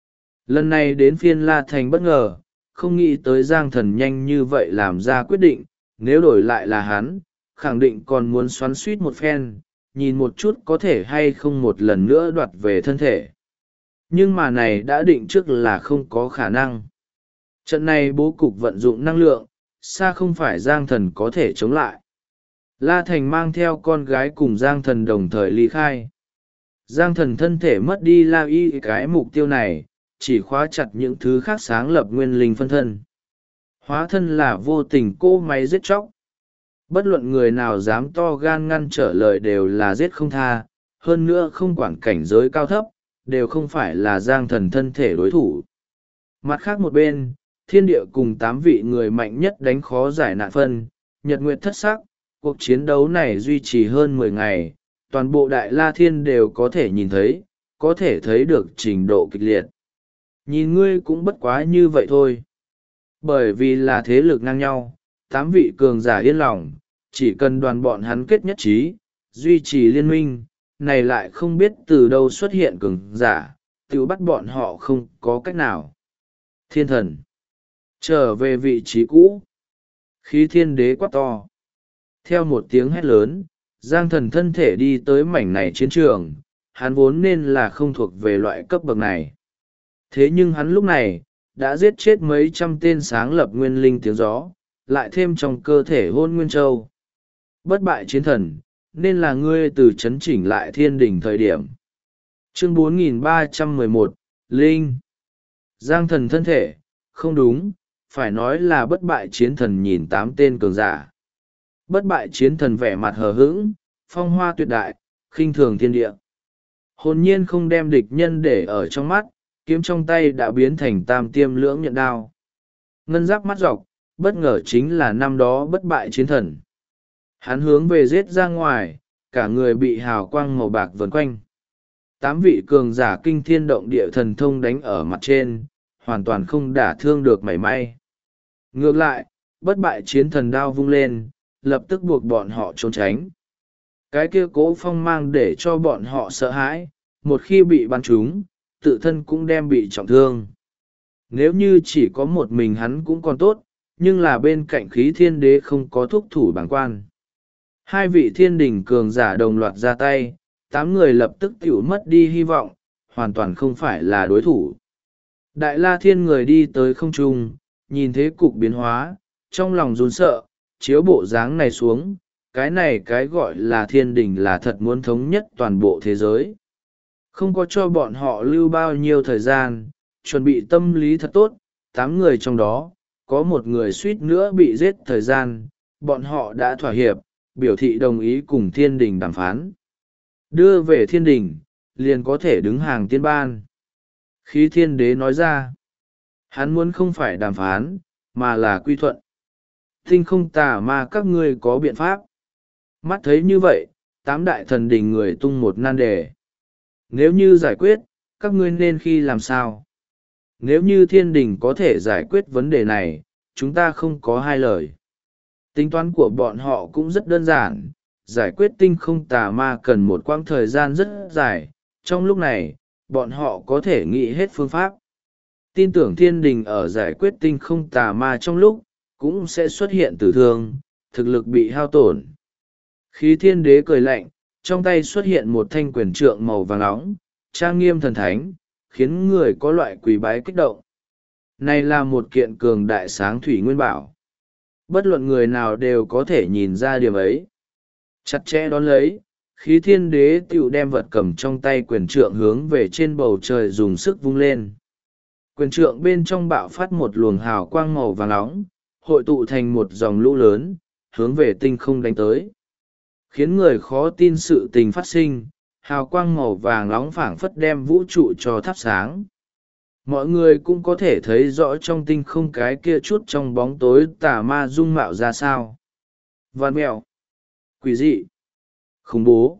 Lần này đến phiên La Thành bất ngờ, không nghĩ tới Giang Thần nhanh như vậy làm ra quyết định, nếu đổi lại là hắn, khẳng định còn muốn xoắn suýt một phen, nhìn một chút có thể hay không một lần nữa đoạt về thân thể. Nhưng mà này đã định trước là không có khả năng. Trận này bố cục vận dụng năng lượng, xa không phải Giang Thần có thể chống lại. La Thành mang theo con gái cùng Giang Thần đồng thời ly khai. Giang Thần thân thể mất đi La Y cái mục tiêu này, chỉ khóa chặt những thứ khác sáng lập nguyên linh phân thân. Hóa thân là vô tình cô máy giết chóc. Bất luận người nào dám to gan ngăn trở lời đều là giết không tha, hơn nữa không quản cảnh giới cao thấp, đều không phải là Giang Thần thân thể đối thủ. Mặt khác một bên, thiên địa cùng 8 vị người mạnh nhất đánh khó giải nạn phân, nhật nguyệt thất sắc, cuộc chiến đấu này duy trì hơn 10 ngày, toàn bộ Đại La Thiên đều có thể nhìn thấy, có thể thấy được trình độ kịch liệt. Nhìn ngươi cũng bất quá như vậy thôi. Bởi vì là thế lực ngang nhau, 8 vị cường giả yên lòng, chỉ cần đoàn bọn hắn kết nhất trí, duy trì liên minh, này lại không biết từ đâu xuất hiện cường giả, tự bắt bọn họ không có cách nào. Thiên thần trở về vị trí cũ. Khí thiên đế quát to. Theo một tiếng hét lớn, Giang Thần thân thể đi tới mảnh này chiến trường, hắn vốn nên là không thuộc về loại cấp bậc này. Thế nhưng hắn lúc này, đã giết chết mấy trăm tên sáng lập nguyên linh tiếng gió, lại thêm trong cơ thể hôn nguyên châu. Bất bại chiến thần, nên là ngươi từ chấn chỉnh lại thiên đỉnh thời điểm. Chương 4311, Linh. Giang Thần thân thể, không đúng, phải nói là bất bại chiến thần nhìn 8 tên cường giả. Bất bại chiến thần vẻ mặt hờ hững, phong hoa tuyệt đại, khinh thường thiên địa. Hồn nhiên không đem địch nhân để ở trong mắt, kiếm trong tay đã biến thành tam tiêm lưỡng nhận đao. Ngân giáp mắt dọc, bất ngờ chính là năm đó bất bại chiến thần. Hắn hướng về giết ra ngoài, cả người bị hào quang màu bạc vần quanh. 8 vị cường giả kinh thiên động địa thần thông đánh ở mặt trên, hoàn toàn không đả thương được mảy may. Ngược lại, bất bại chiến thần đao vung lên, lập tức buộc bọn họ trốn tránh. Cái kia cố phong mang để cho bọn họ sợ hãi, một khi bị bắn trúng, tự thân cũng đem bị trọng thương. Nếu như chỉ có một mình hắn cũng còn tốt, nhưng là bên cạnh khí thiên đế không có thúc thủ bàng quan. 2 vị thiên đình cường giả đồng loạt ra tay, 8 người lập tức tiểu mất đi hy vọng, hoàn toàn không phải là đối thủ. Đại La Thiên người đi tới không trung, nhìn thế cục biến hóa, trong lòng run sợ, chiếu bộ dáng này xuống, cái gọi là thiên đình là thật muốn thống nhất toàn bộ thế giới. Không có cho bọn họ lưu bao nhiêu thời gian, chuẩn bị tâm lý thật tốt, 8 người trong đó, có một người suýt nữa bị giết thời gian, bọn họ đã thỏa hiệp, biểu thị đồng ý cùng thiên đình đàm phán. Đưa về thiên đình, liền có thể đứng hàng tiên ban. Khí thiên đế nói ra, hắn muốn không phải đàm phán, mà là quy thuận. Tinh không tà ma các ngươi có biện pháp. Mắt thấy như vậy, 8 đại thần đình người tung một nan đề. Nếu như giải quyết, các ngươi nên khi làm sao? Nếu như thiên đình có thể giải quyết vấn đề này, chúng ta không có hai lời. Tính toán của bọn họ cũng rất đơn giản, giải quyết tinh không tà ma cần một quãng thời gian rất dài, trong lúc này, bọn họ có thể nghĩ hết phương pháp. Tin tưởng thiên đình ở giải quyết tinh không tà ma trong lúc, cũng sẽ xuất hiện tử thương, thực lực bị hao tổn. Khí thiên đế cười lạnh, trong tay xuất hiện một thanh quyền trượng màu vàng nóng, trang nghiêm thần thánh, khiến người có loại quỳ bái kích động. Này là một kiện cường đại sáng thủy nguyên bảo. Bất luận người nào đều có thể nhìn ra điểm ấy. Chặt chẽ đón lấy, khí thiên đế tựu đem vật cầm trong tay quyền trượng hướng về trên bầu trời dùng sức vung lên. Quyền trượng bên trong bạo phát một luồng hào quang màu vàng nóng, hội tụ thành một dòng lũ lớn, hướng về tinh không đánh tới. Khiến người khó tin sự tình phát sinh, hào quang màu vàng nóng phảng phất đem vũ trụ cho thắp sáng. Mọi người cũng có thể thấy rõ trong tinh không cái kia chút trong bóng tối tà ma dung mạo ra sao. Vạn mẹo, quỷ dị, khủng bố.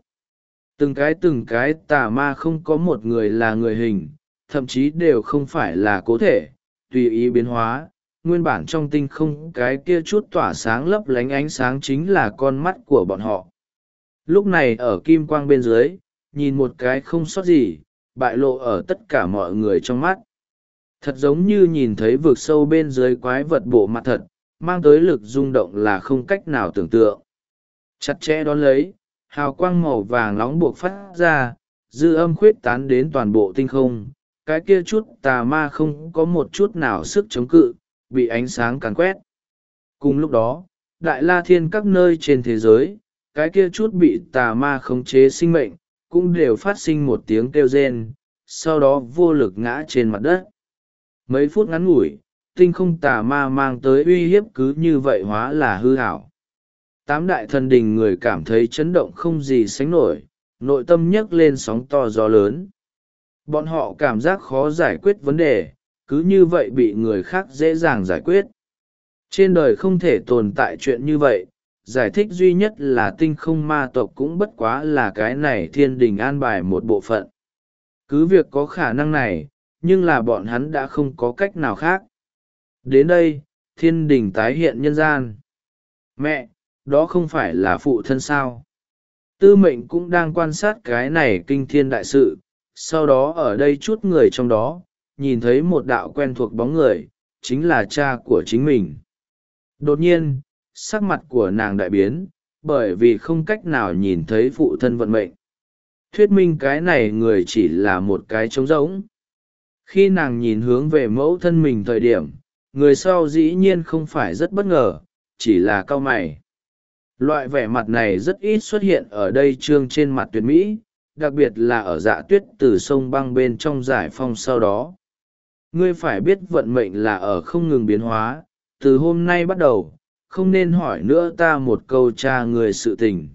Từng cái tà ma không có một người là người hình, thậm chí đều không phải là cố thể, tùy ý biến hóa. Nguyên bản trong tinh không cái kia chút tỏa sáng lấp lánh ánh sáng chính là con mắt của bọn họ. Lúc này ở kim quang bên dưới, nhìn một cái không sót gì, bại lộ ở tất cả mọi người trong mắt. Thật giống như nhìn thấy vực sâu bên dưới quái vật bộ mặt thật, mang tới lực rung động là không cách nào tưởng tượng. Chặt chẽ đón lấy, hào quang màu vàng nóng buộc phát ra, dư âm khuyết tán đến toàn bộ tinh không. Cái kia chút tà ma không có một chút nào sức chống cự, bị ánh sáng càn quét. Cùng lúc đó, đại la thiên các nơi trên thế giới, cái kia chút bị tà ma khống chế sinh mệnh, cũng đều phát sinh một tiếng kêu rên, sau đó vô lực ngã trên mặt đất. Mấy phút ngắn ngủi, tinh không tà ma mang tới uy hiếp cứ như vậy hóa là hư hảo. 8 đại thần đình người cảm thấy chấn động không gì sánh nổi, nội tâm nhấc lên sóng to gió lớn. Bọn họ cảm giác khó giải quyết vấn đề, cứ như vậy bị người khác dễ dàng giải quyết. Trên đời không thể tồn tại chuyện như vậy, giải thích duy nhất là tinh không ma tộc cũng bất quá là cái này thiên đình an bài một bộ phận. Cứ việc có khả năng này, nhưng là bọn hắn đã không có cách nào khác. Đến đây, thiên đình tái hiện nhân gian. Mẹ, đó không phải là phụ thân sao? Tư mệnh cũng đang quan sát cái này kinh thiên đại sự, sau đó ở đây chút người trong đó, nhìn thấy một đạo quen thuộc bóng người, chính là cha của chính mình. Đột nhiên, sắc mặt của nàng đại biến, bởi vì không cách nào nhìn thấy phụ thân vận mệnh. Thuyết minh cái này người chỉ là một cái trống rỗng. Khi nàng nhìn hướng về mẫu thân mình thời điểm, người sau dĩ nhiên không phải rất bất ngờ, chỉ là cau mày. Loại vẻ mặt này rất ít xuất hiện ở đây trương trên mặt tuyệt mỹ, đặc biệt là ở Dạ Tuyết từ sông băng bên trong giải phong sau đó. Ngươi phải biết vận mệnh là ở không ngừng biến hóa, từ hôm nay bắt đầu, không nên hỏi nữa ta một câu cha người sự tình.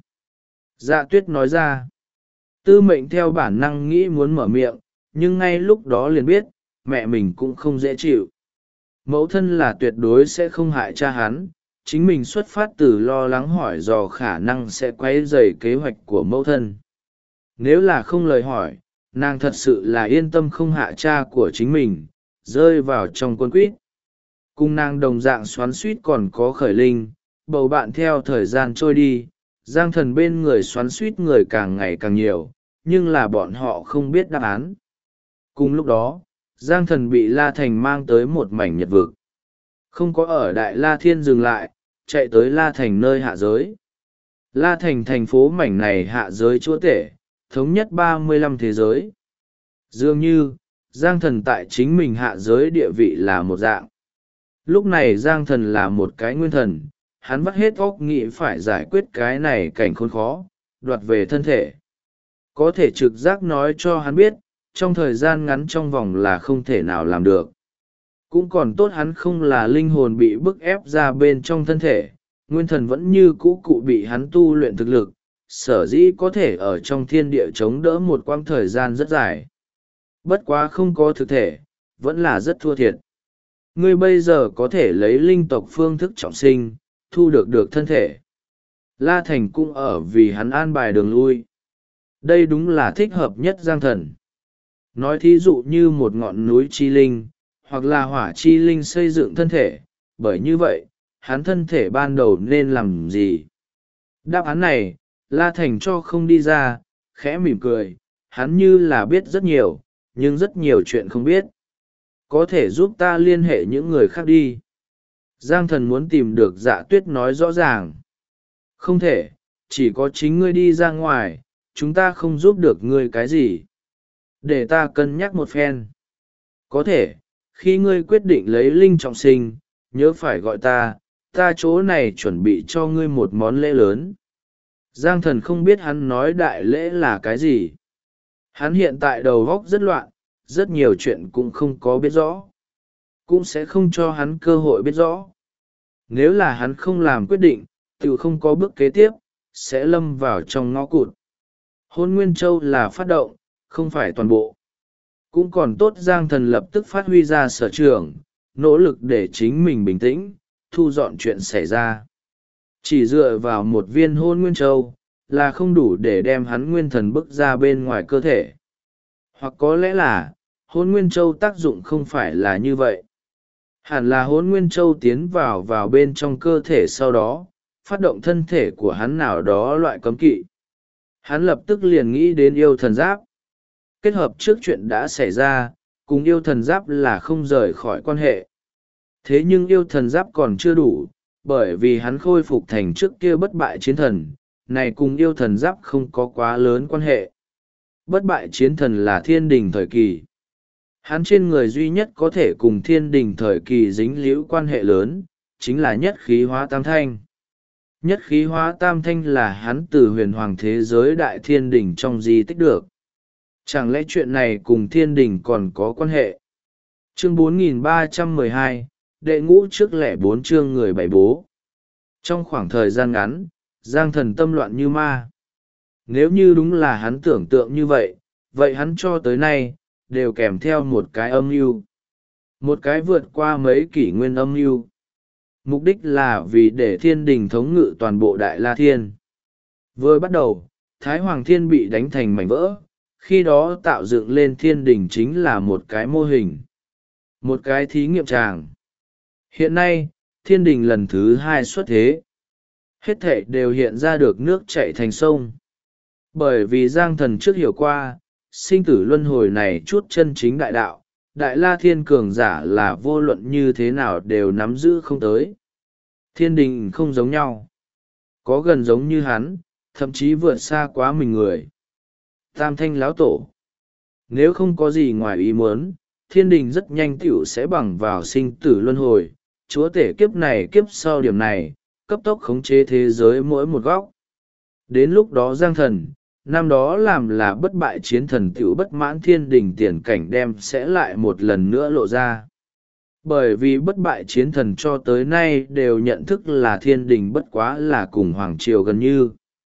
Dạ Tuyết nói ra. Tư mệnh theo bản năng nghĩ muốn mở miệng, nhưng ngay lúc đó liền biết, mẹ mình cũng không dễ chịu. Mẫu thân là tuyệt đối sẽ không hại cha hắn, chính mình xuất phát từ lo lắng hỏi dò khả năng sẽ quấy rầy kế hoạch của mẫu thân. Nếu là không lời hỏi, nàng thật sự là yên tâm không hạ cha của chính mình, rơi vào trong quân quýt. Cùng nàng đồng dạng xoắn suýt còn có khởi linh, bầu bạn theo thời gian trôi đi, giang thần bên người xoắn suýt người càng ngày càng nhiều, nhưng là bọn họ không biết đáp án. Cùng lúc đó, giang thần bị La Thành mang tới một mảnh nhật vực. Không có ở Đại La Thiên dừng lại, chạy tới La Thành nơi hạ giới. La Thành thành phố mảnh này hạ giới chúa tể, thống nhất 35 thế giới. Dường như, giang thần tại chính mình hạ giới địa vị là một dạng. Lúc này giang thần là một cái nguyên thần, hắn vắt hết óc nghĩ phải giải quyết cái này cảnh khốn khó, đoạt về thân thể. Có thể trực giác nói cho hắn biết, trong thời gian ngắn trong vòng là không thể nào làm được. Cũng còn tốt hắn không là linh hồn bị bức ép ra bên trong thân thể, nguyên thần vẫn như cũ cụ bị hắn tu luyện thực lực, sở dĩ có thể ở trong thiên địa chống đỡ một quãng thời gian rất dài. Bất quá không có thực thể, vẫn là rất thua thiệt. Ngươi bây giờ có thể lấy linh tộc phương thức trọng sinh, thu được thân thể. La Thành cũng ở vì hắn an bài đường lui. Đây đúng là thích hợp nhất Giang Thần. Nói thí dụ như một ngọn núi chi linh, hoặc là hỏa chi linh xây dựng thân thể, bởi như vậy, hắn thân thể ban đầu nên làm gì? Đáp án này, La Thành cho không đi ra, khẽ mỉm cười, hắn như là biết rất nhiều, nhưng rất nhiều chuyện không biết. Có thể giúp ta liên hệ những người khác đi. Giang Thần muốn tìm được Dạ Tuyết nói rõ ràng. Không thể, chỉ có chính ngươi đi ra ngoài, chúng ta không giúp được ngươi cái gì. Để ta cân nhắc một phen. Có thể, khi ngươi quyết định lấy linh trọng sinh, nhớ phải gọi ta chỗ này chuẩn bị cho ngươi một món lễ lớn. Giang Thần không biết hắn nói đại lễ là cái gì. Hắn hiện tại đầu óc rất loạn, rất nhiều chuyện cũng không có biết rõ. Cũng sẽ không cho hắn cơ hội biết rõ. Nếu là hắn không làm quyết định, tự không có bước kế tiếp, sẽ lâm vào trong ngõ cụt. Hôn Nguyên Châu là phát động, không phải toàn bộ. Cũng còn tốt Giang Thần lập tức phát huy ra sở trường, nỗ lực để chính mình bình tĩnh, thu dọn chuyện xảy ra. Chỉ dựa vào một viên Hôn Nguyên Châu, là không đủ để đem hắn nguyên thần bức ra bên ngoài cơ thể. Hoặc có lẽ là, Hôn Nguyên Châu tác dụng không phải là như vậy. Hẳn là Hôn Nguyên Châu tiến vào bên trong cơ thể sau đó, phát động thân thể của hắn nào đó loại cấm kỵ. Hắn lập tức liền nghĩ đến yêu thần giáp. Kết hợp trước chuyện đã xảy ra, cùng yêu thần giáp là không rời khỏi quan hệ. Thế nhưng yêu thần giáp còn chưa đủ, bởi vì hắn khôi phục thành trước kia bất bại chiến thần, này cùng yêu thần giáp không có quá lớn quan hệ. Bất bại chiến thần là thiên đình thời kỳ. Hắn trên người duy nhất có thể cùng thiên đình thời kỳ dính líu quan hệ lớn, chính là nhất khí hóa tam thanh. Nhất khí hóa tam thanh là hắn từ huyền hoàng thế giới đại thiên đình trong di tích được. Chẳng lẽ chuyện này cùng thiên đình còn có quan hệ? Chương 4312, đệ ngũ trước lẻ 4 chương người bảy bố. Trong khoảng thời gian ngắn, Giang Thần tâm loạn như ma. Nếu như đúng là hắn tưởng tượng như vậy, vậy hắn cho tới nay, đều kèm theo một cái âm mưu. Một cái vượt qua mấy kỷ nguyên âm mưu. Mục đích là vì để thiên đình thống ngự toàn bộ Đại La Thiên. Vừa bắt đầu, Thái Hoàng Thiên bị đánh thành mảnh vỡ, khi đó tạo dựng lên thiên đình chính là một cái mô hình. Một cái thí nghiệm tràng. Hiện nay, thiên đình lần thứ 2 xuất thế. Hết thảy đều hiện ra được nước chảy thành sông. Bởi vì Giang Thần trước hiểu qua, sinh tử luân hồi này chút chân chính đại đạo, Đại La Thiên cường giả là vô luận như thế nào đều nắm giữ không tới. Thiên đình không giống nhau. Có gần giống như hắn, thậm chí vượt xa quá mình người. Tam thanh lão tổ. Nếu không có gì ngoài ý muốn, thiên đình rất nhanh tiểu sẽ bằng vào sinh tử luân hồi, chúa tể kiếp này kiếp sau điểm này, cấp tốc khống chế thế giới mỗi một góc. Đến lúc đó Giang Thần, năm đó làm là bất bại chiến thần tiểu bất mãn thiên đình tiền cảnh đem sẽ lại một lần nữa lộ ra. Bởi vì bất bại chiến thần cho tới nay đều nhận thức là thiên đình bất quá là cùng hoàng triều gần như.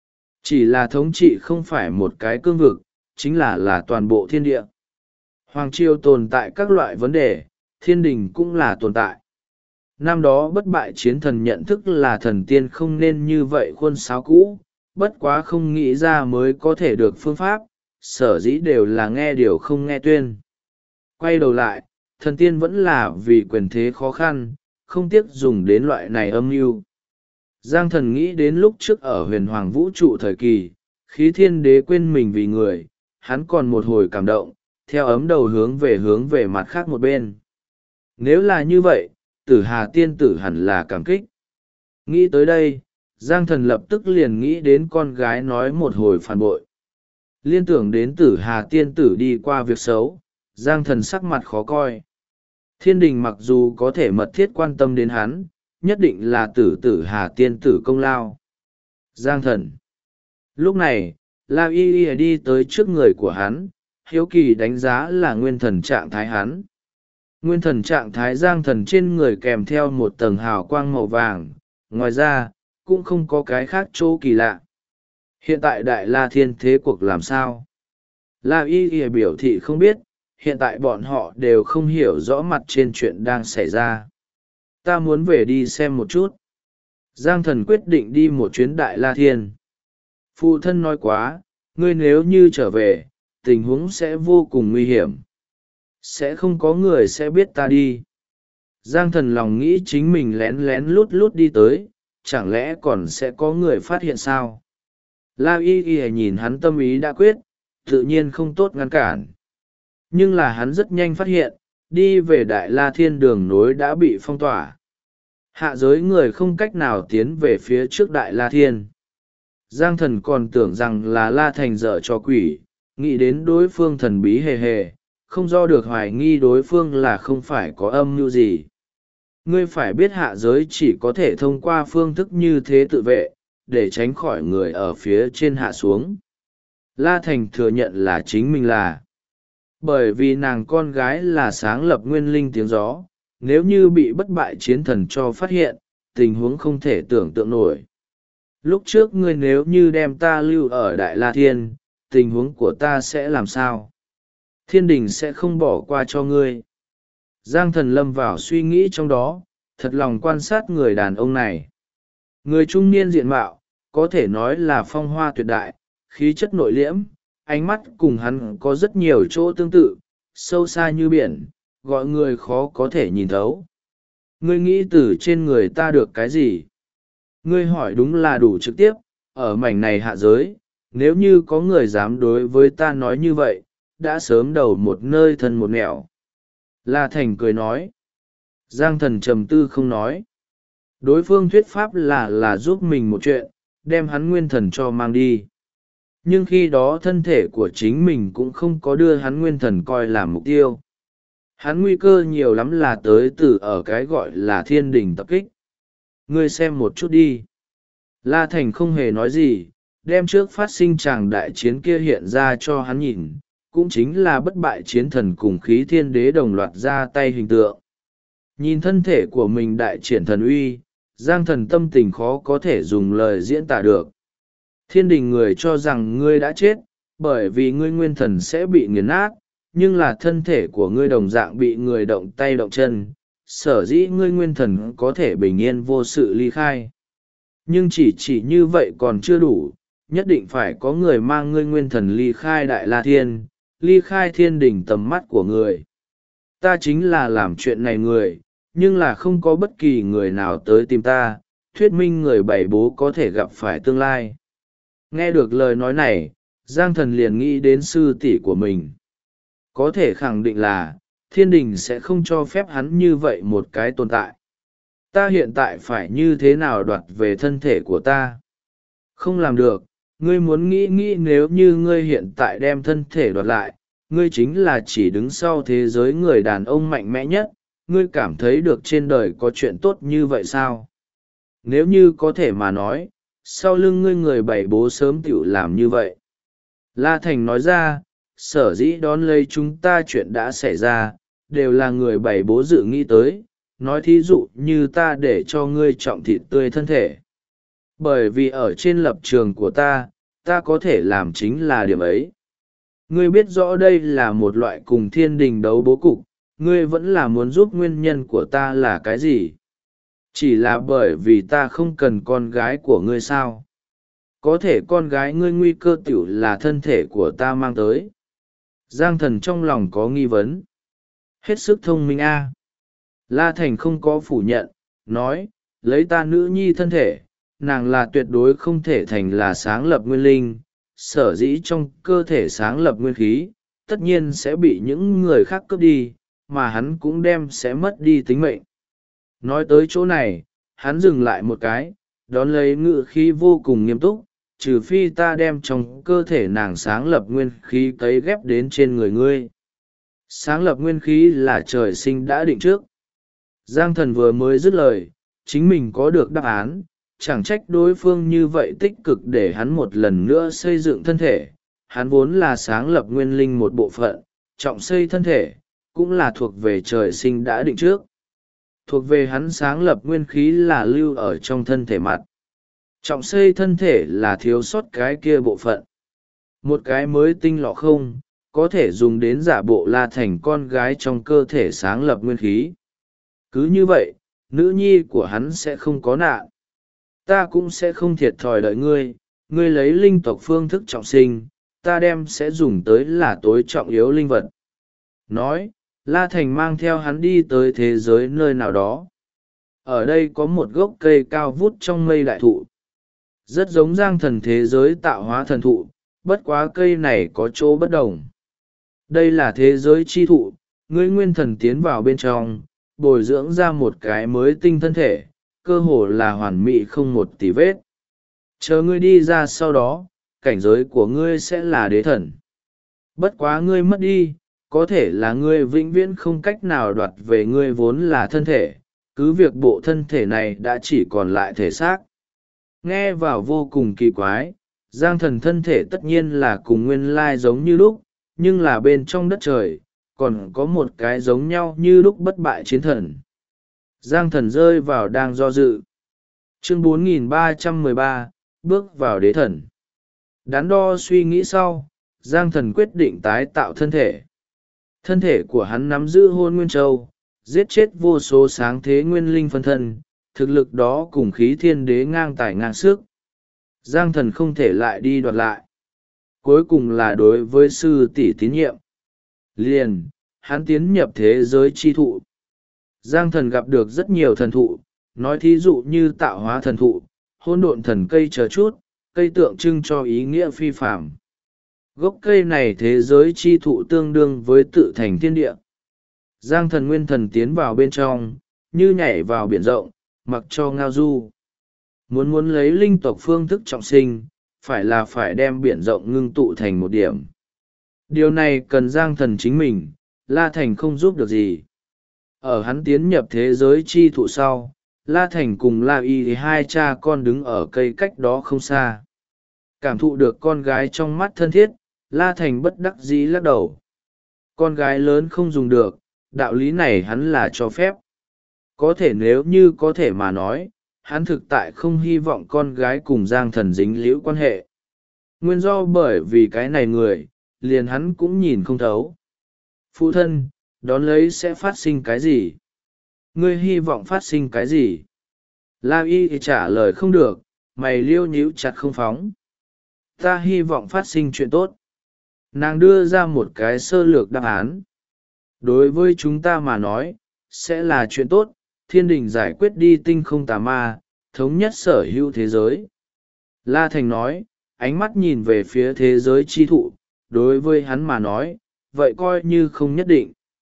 Chỉ là thống trị không phải một cái cương vực, chính là toàn bộ thiên địa. Hoàng triều tồn tại các loại vấn đề, thiên đình cũng là tồn tại. Năm đó bất bại chiến thần nhận thức là thần tiên không nên như vậy khuôn sáo cũ, bất quá không nghĩ ra mới có thể được phương pháp, sở dĩ đều là nghe điều không nghe tuyên. Quay đầu lại, thần tiên vẫn là vì quyền thế khó khăn, không tiếc dùng đến loại này âm mưu. Giang Thần nghĩ đến lúc trước ở huyền hoàng vũ trụ thời kỳ, khí thiên đế quên mình vì người, hắn còn một hồi cảm động, theo ấm đầu hướng về mặt khác một bên. Nếu là như vậy, Tử Hà tiên tử hẳn là cảm kích. Nghĩ tới đây, Giang Thần lập tức liền nghĩ đến con gái nói một hồi phản bội. Liên tưởng đến Tử Hà tiên tử đi qua việc xấu, Giang Thần sắc mặt khó coi. Thiên đình mặc dù có thể mật thiết quan tâm đến hắn, nhất định là Tử Hà tiên tử công lao. Giang Thần. Lúc này, La Y Y đi tới trước người của hắn, hiếu kỳ đánh giá là nguyên thần trạng thái hắn. Nguyên thần trạng thái Giang Thần trên người kèm theo một tầng hào quang màu vàng, ngoài ra, cũng không có cái khác chỗ kỳ lạ. Hiện tại Đại La Thiên thế cuộc làm sao? La Y Y biểu thị không biết, hiện tại bọn họ đều không hiểu rõ mặt trên chuyện đang xảy ra. Ta muốn về đi xem một chút. Giang Thần quyết định đi một chuyến Đại La Thiên. Phụ thân nói quá, ngươi nếu như trở về, tình huống sẽ vô cùng nguy hiểm. Sẽ không có người sẽ biết ta đi. Giang Thần lòng nghĩ chính mình lén lén lút lút đi tới, chẳng lẽ còn sẽ có người phát hiện sao? La Y Y nhìn hắn tâm ý đã quyết, tự nhiên không tốt ngăn cản. Nhưng là hắn rất nhanh phát hiện, đi về Đại La Thiên đường nối đã bị phong tỏa. Hạ giới người không cách nào tiến về phía trước Đại La Thiên. Giang Thần còn tưởng rằng là La Thành dở cho quỷ, nghĩ đến đối phương thần bí hề hề, không do được hoài nghi đối phương là không phải có âm mưu gì. Ngươi phải biết hạ giới chỉ có thể thông qua phương thức như thế tự vệ, để tránh khỏi người ở phía trên hạ xuống. La Thành thừa nhận là chính mình là. Bởi vì nàng con gái là sáng lập nguyên linh tiếng gió, nếu như bị bất bại chiến thần cho phát hiện, tình huống không thể tưởng tượng nổi. Lúc trước ngươi nếu như đem ta lưu ở Đại La Thiên, tình huống của ta sẽ làm sao? Thiên đình sẽ không bỏ qua cho ngươi. Giang Thần lâm vào suy nghĩ trong đó, thật lòng quan sát người đàn ông này. Người trung niên diện mạo, có thể nói là phong hoa tuyệt đại, khí chất nội liễm, ánh mắt cùng hắn có rất nhiều chỗ tương tự, sâu xa như biển, gọi người khó có thể nhìn thấu. Ngươi nghĩ từ trên người ta được cái gì? Ngươi hỏi đúng là đủ trực tiếp, ở mảnh này hạ giới, nếu như có người dám đối với ta nói như vậy, đã sớm đầu một nơi thân một nẻo. La Thành cười nói. Giang Thần trầm tư không nói. Đối phương thuyết pháp là giúp mình một chuyện, đem hắn nguyên thần cho mang đi. Nhưng khi đó thân thể của chính mình cũng không có đưa hắn nguyên thần coi làm mục tiêu. Hắn nguy cơ nhiều lắm là tới từ ở cái gọi là thiên đình tập kích. Ngươi xem một chút đi. La Thành không hề nói gì, đem trước phát sinh tràng đại chiến kia hiện ra cho hắn nhìn, cũng chính là bất bại chiến thần cùng khí thiên đế đồng loạt ra tay hình tượng. Nhìn thân thể của mình đại triển thần uy, Giang Thần tâm tình khó có thể dùng lời diễn tả được. Thiên đình người cho rằng ngươi đã chết, bởi vì ngươi nguyên thần sẽ bị nghiền nát, nhưng là thân thể của ngươi đồng dạng bị người động tay động chân, sở dĩ ngươi nguyên thần có thể bình yên vô sự ly khai. Nhưng chỉ như vậy còn chưa đủ, nhất định phải có người mang ngươi nguyên thần ly khai Đại La Thiên, ly khai thiên đình tầm mắt của người. Ta chính là làm chuyện này người, nhưng là không có bất kỳ người nào tới tìm ta, thuyết minh người bảy bố có thể gặp phải tương lai. Nghe được lời nói này, Giang Thần liền nghĩ đến sư tỷ của mình. Có thể khẳng định là, thiên đình sẽ không cho phép hắn như vậy một cái tồn tại. Ta hiện tại phải như thế nào đoạt về thân thể của ta? Không làm được, ngươi muốn nghĩ nếu như ngươi hiện tại đem thân thể đoạt lại, ngươi chính là chỉ đứng sau thế giới người đàn ông mạnh mẽ nhất, ngươi cảm thấy được trên đời có chuyện tốt như vậy sao? Nếu như có thể mà nói, sau lưng ngươi người bảy bố sớm tựu làm như vậy. La Thành nói ra, sở dĩ đón lấy chúng ta chuyện đã xảy ra, đều là người bảy bố dự nghĩ tới, nói thí dụ như ta để cho ngươi trọng thịt tươi thân thể. Bởi vì ở trên lập trường của ta có thể làm chính là điểm ấy. Ngươi biết rõ đây là một loại cùng thiên đình đấu bố cục, ngươi vẫn là muốn giúp nguyên nhân của ta là cái gì? Chỉ là bởi vì ta không cần con gái của ngươi sao? Có thể con gái ngươi nguy cơ tiểu là thân thể của ta mang tới. Giang Thần trong lòng có nghi vấn. Hết sức thông minh a. La Thành không có phủ nhận, nói, lấy ta nữ nhi thân thể, nàng là tuyệt đối không thể thành là sáng lập nguyên linh, sở dĩ trong cơ thể sáng lập nguyên khí, tất nhiên sẽ bị những người khác cướp đi, mà hắn cũng sẽ mất đi tính mệnh. Nói tới chỗ này, hắn dừng lại một cái, đón lấy ngự khí vô cùng nghiêm túc, trừ phi ta đem trong cơ thể nàng sáng lập nguyên khí cấy ghép đến trên người ngươi. Sáng lập nguyên khí là trời sinh đã định trước. Giang Thần vừa mới dứt lời, chính mình có được đáp án, chẳng trách đối phương như vậy tích cực để hắn một lần nữa xây dựng thân thể. Hắn vốn là sáng lập nguyên linh một bộ phận, trọng xây thân thể, cũng là thuộc về trời sinh đã định trước. Thuộc về hắn sáng lập nguyên khí là lưu ở trong thân thể mặt. Trọng xây thân thể là thiếu sót cái kia bộ phận. Một cái mới tinh lọ không, có thể dùng đến giả bộ La Thành con gái trong cơ thể sáng lập nguyên khí. Cứ như vậy, nữ nhi của hắn sẽ không có nạn. ta cũng sẽ không thiệt thòi đợi ngươi. Ngươi lấy linh tộc phương thức trọng sinh, ta đem sẽ dùng tới là tối trọng yếu linh vật. Nói, La Thành mang theo hắn đi tới thế giới nơi nào đó. Ở đây có một gốc cây cao vút trong mây đại thụ. Rất giống Giang Thần thế giới tạo hóa thần thụ, bất quá cây này có chỗ bất đồng. Đây là thế giới chi thụ, ngươi nguyên thần tiến vào bên trong, bồi dưỡng ra một cái mới tinh thân thể, cơ hồ là hoàn mỹ không một tì vết. Chờ ngươi đi ra sau đó, cảnh giới của ngươi sẽ là đế thần. Bất quá ngươi mất đi, có thể là ngươi vĩnh viễn không cách nào đoạt về ngươi vốn là thân thể, cứ việc bộ thân thể này đã chỉ còn lại thể xác. Nghe vào vô cùng kỳ quái, Giang Thần thân thể tất nhiên là cùng nguyên lai giống như lúc, nhưng là bên trong đất trời, còn có một cái giống nhau như lúc bất bại chiến thần. Giang Thần rơi vào đang do dự. Chương 4313, bước vào đế thần. Đắn đo suy nghĩ sau, Giang Thần quyết định tái tạo thân thể. Thân thể của hắn nắm giữ hôn nguyên châu, giết chết vô số sáng thế nguyên linh phân thân, thực lực đó cùng khí thiên đế ngang tài ngang sức. Giang Thần không thể lại đi đoạt lại. Cuối cùng là đối với sư tỷ tín nhiệm. Liền, hắn tiến nhập thế giới chi thụ. Giang Thần gặp được rất nhiều thần thụ, nói thí dụ như tạo hóa thần thụ, hỗn độn thần cây chờ chút, cây tượng trưng cho ý nghĩa phi phàm. Gốc cây này thế giới chi thụ tương đương với tự thành thiên địa. Giang Thần nguyên thần tiến vào bên trong, như nhảy vào biển rộng, mặc cho ngao du. Muốn lấy linh tộc phương thức trọng sinh, phải đem biển rộng ngưng tụ thành một điểm. Điều này cần Giang Thần chính mình, La Thành không giúp được gì. Ở hắn tiến nhập thế giới chi thụ sau, La Thành cùng La Y thì hai cha con đứng ở cây cách đó không xa. Cảm thụ được con gái trong mắt thân thiết, La Thành bất đắc dĩ lắc đầu. Con gái lớn không dùng được, đạo lý này hắn là cho phép. Có thể nếu như có thể mà nói, hắn thực tại không hy vọng con gái cùng Giang Thần dính liễu quan hệ. Nguyên do bởi vì cái này người, liền hắn cũng nhìn không thấu. Phụ thân, đón lấy sẽ phát sinh cái gì? Ngươi hy vọng phát sinh cái gì? La Y thì trả lời không được, mày liêu nhíu chặt không phóng. Ta hy vọng phát sinh chuyện tốt. Nàng đưa ra một cái sơ lược đáp án. Đối với chúng ta mà nói, sẽ là chuyện tốt, thiên đình giải quyết đi tinh không tà ma, thống nhất sở hữu thế giới. La Thành nói, ánh mắt nhìn về phía thế giới chi thụ, đối với hắn mà nói, vậy coi như không nhất định.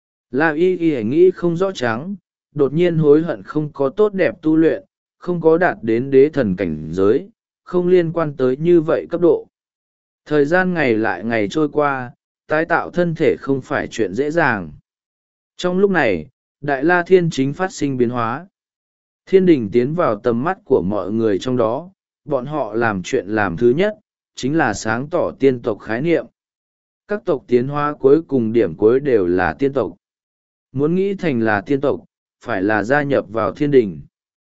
La Y nghĩ không rõ trắng, đột nhiên hối hận không có tốt đẹp tu luyện, không có đạt đến đế thần cảnh giới, không liên quan tới như vậy cấp độ. Thời gian ngày lại ngày trôi qua, tái tạo thân thể không phải chuyện dễ dàng. Trong lúc này, Đại La Thiên chính phát sinh biến hóa. Thiên đình tiến vào tầm mắt của mọi người trong đó, bọn họ làm chuyện làm thứ nhất, chính là sáng tỏ tiên tộc khái niệm. Các tộc tiến hóa cuối cùng điểm cuối đều là tiên tộc. Muốn nghĩ thành là tiên tộc, phải là gia nhập vào thiên đình.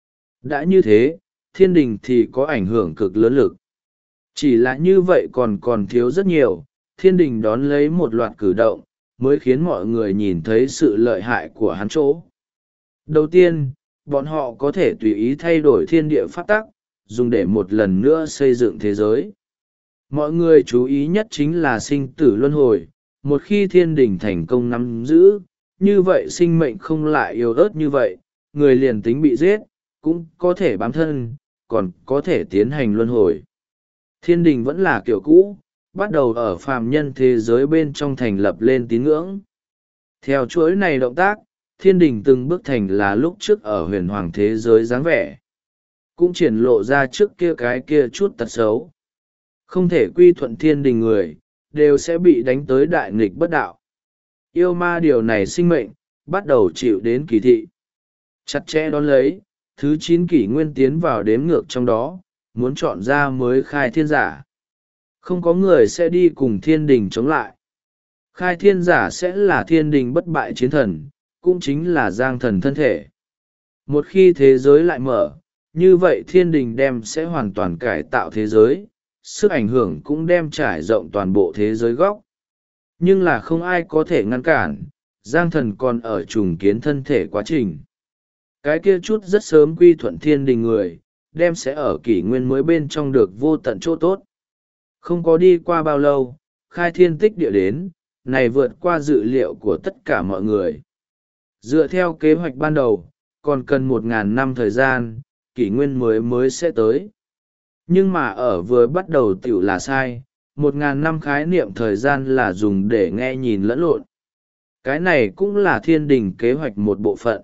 Đã như thế, thiên đình thì có ảnh hưởng cực lớn lực. Chỉ là như vậy còn thiếu rất nhiều, thiên đình đón lấy một loạt cử động, mới khiến mọi người nhìn thấy sự lợi hại của hắn chỗ. Đầu tiên, bọn họ có thể tùy ý thay đổi thiên địa pháp tắc, dùng để một lần nữa xây dựng thế giới. Mọi người chú ý nhất chính là sinh tử luân hồi, một khi thiên đình thành công nắm giữ, như vậy sinh mệnh không lại yếu ớt như vậy, người liền tính bị giết, cũng có thể bám thân, còn có thể tiến hành luân hồi. Thiên đình vẫn là kiểu cũ, bắt đầu ở phàm nhân thế giới bên trong thành lập lên tín ngưỡng. Theo chuỗi này động tác, thiên đình từng bước thành là lúc trước ở huyền hoàng thế giới dáng vẻ. Cũng triển lộ ra trước kia cái kia chút tật xấu. Không thể quy thuận thiên đình người, đều sẽ bị đánh tới đại nghịch bất đạo. Yêu ma điều này sinh mệnh, bắt đầu chịu đến kỳ thị. Chặt chẽ đón lấy, thứ 9 kỷ nguyên tiến vào đếm ngược trong đó, muốn chọn ra mới khai thiên giả. Không có người sẽ đi cùng thiên đình chống lại. Khai thiên giả sẽ là thiên đình bất bại chiến thần, cũng chính là Giang Thần thân thể. Một khi thế giới lại mở, như vậy thiên đình đem sẽ hoàn toàn cải tạo thế giới, sức ảnh hưởng cũng đem trải rộng toàn bộ thế giới góc. Nhưng là không ai có thể ngăn cản, Giang Thần còn ở trùng kiến thân thể quá trình. Cái kia chút rất sớm quy thuận thiên đình người, đem sẽ ở kỷ nguyên mới bên trong được vô tận chỗ tốt. Không có đi qua bao lâu, khai thiên tích địa đến, này vượt qua dự liệu của tất cả mọi người. Dựa theo kế hoạch ban đầu, còn cần 1.000 năm thời gian, kỷ nguyên mới sẽ tới. Nhưng mà ở vừa bắt đầu tiểu là sai, 1.000 năm khái niệm thời gian là dùng để nghe nhìn lẫn lộn. Cái này cũng là thiên đình kế hoạch một bộ phận.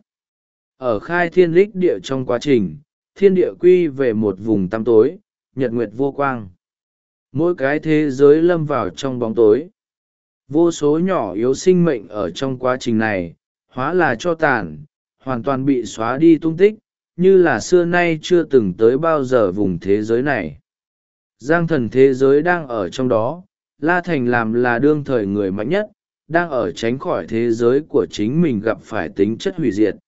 Ở khai thiên lích địa trong quá trình, thiên địa quy về một vùng tăm tối, nhật nguyệt vô quang. Mỗi cái thế giới lâm vào trong bóng tối. Vô số nhỏ yếu sinh mệnh ở trong quá trình này, hóa là tro tàn, hoàn toàn bị xóa đi tung tích, như là xưa nay chưa từng tới bao giờ vùng thế giới này. Giang thần thế giới đang ở trong đó, La Thành làm là đương thời người mạnh nhất, đang ở tránh khỏi thế giới của chính mình gặp phải tính chất hủy diệt.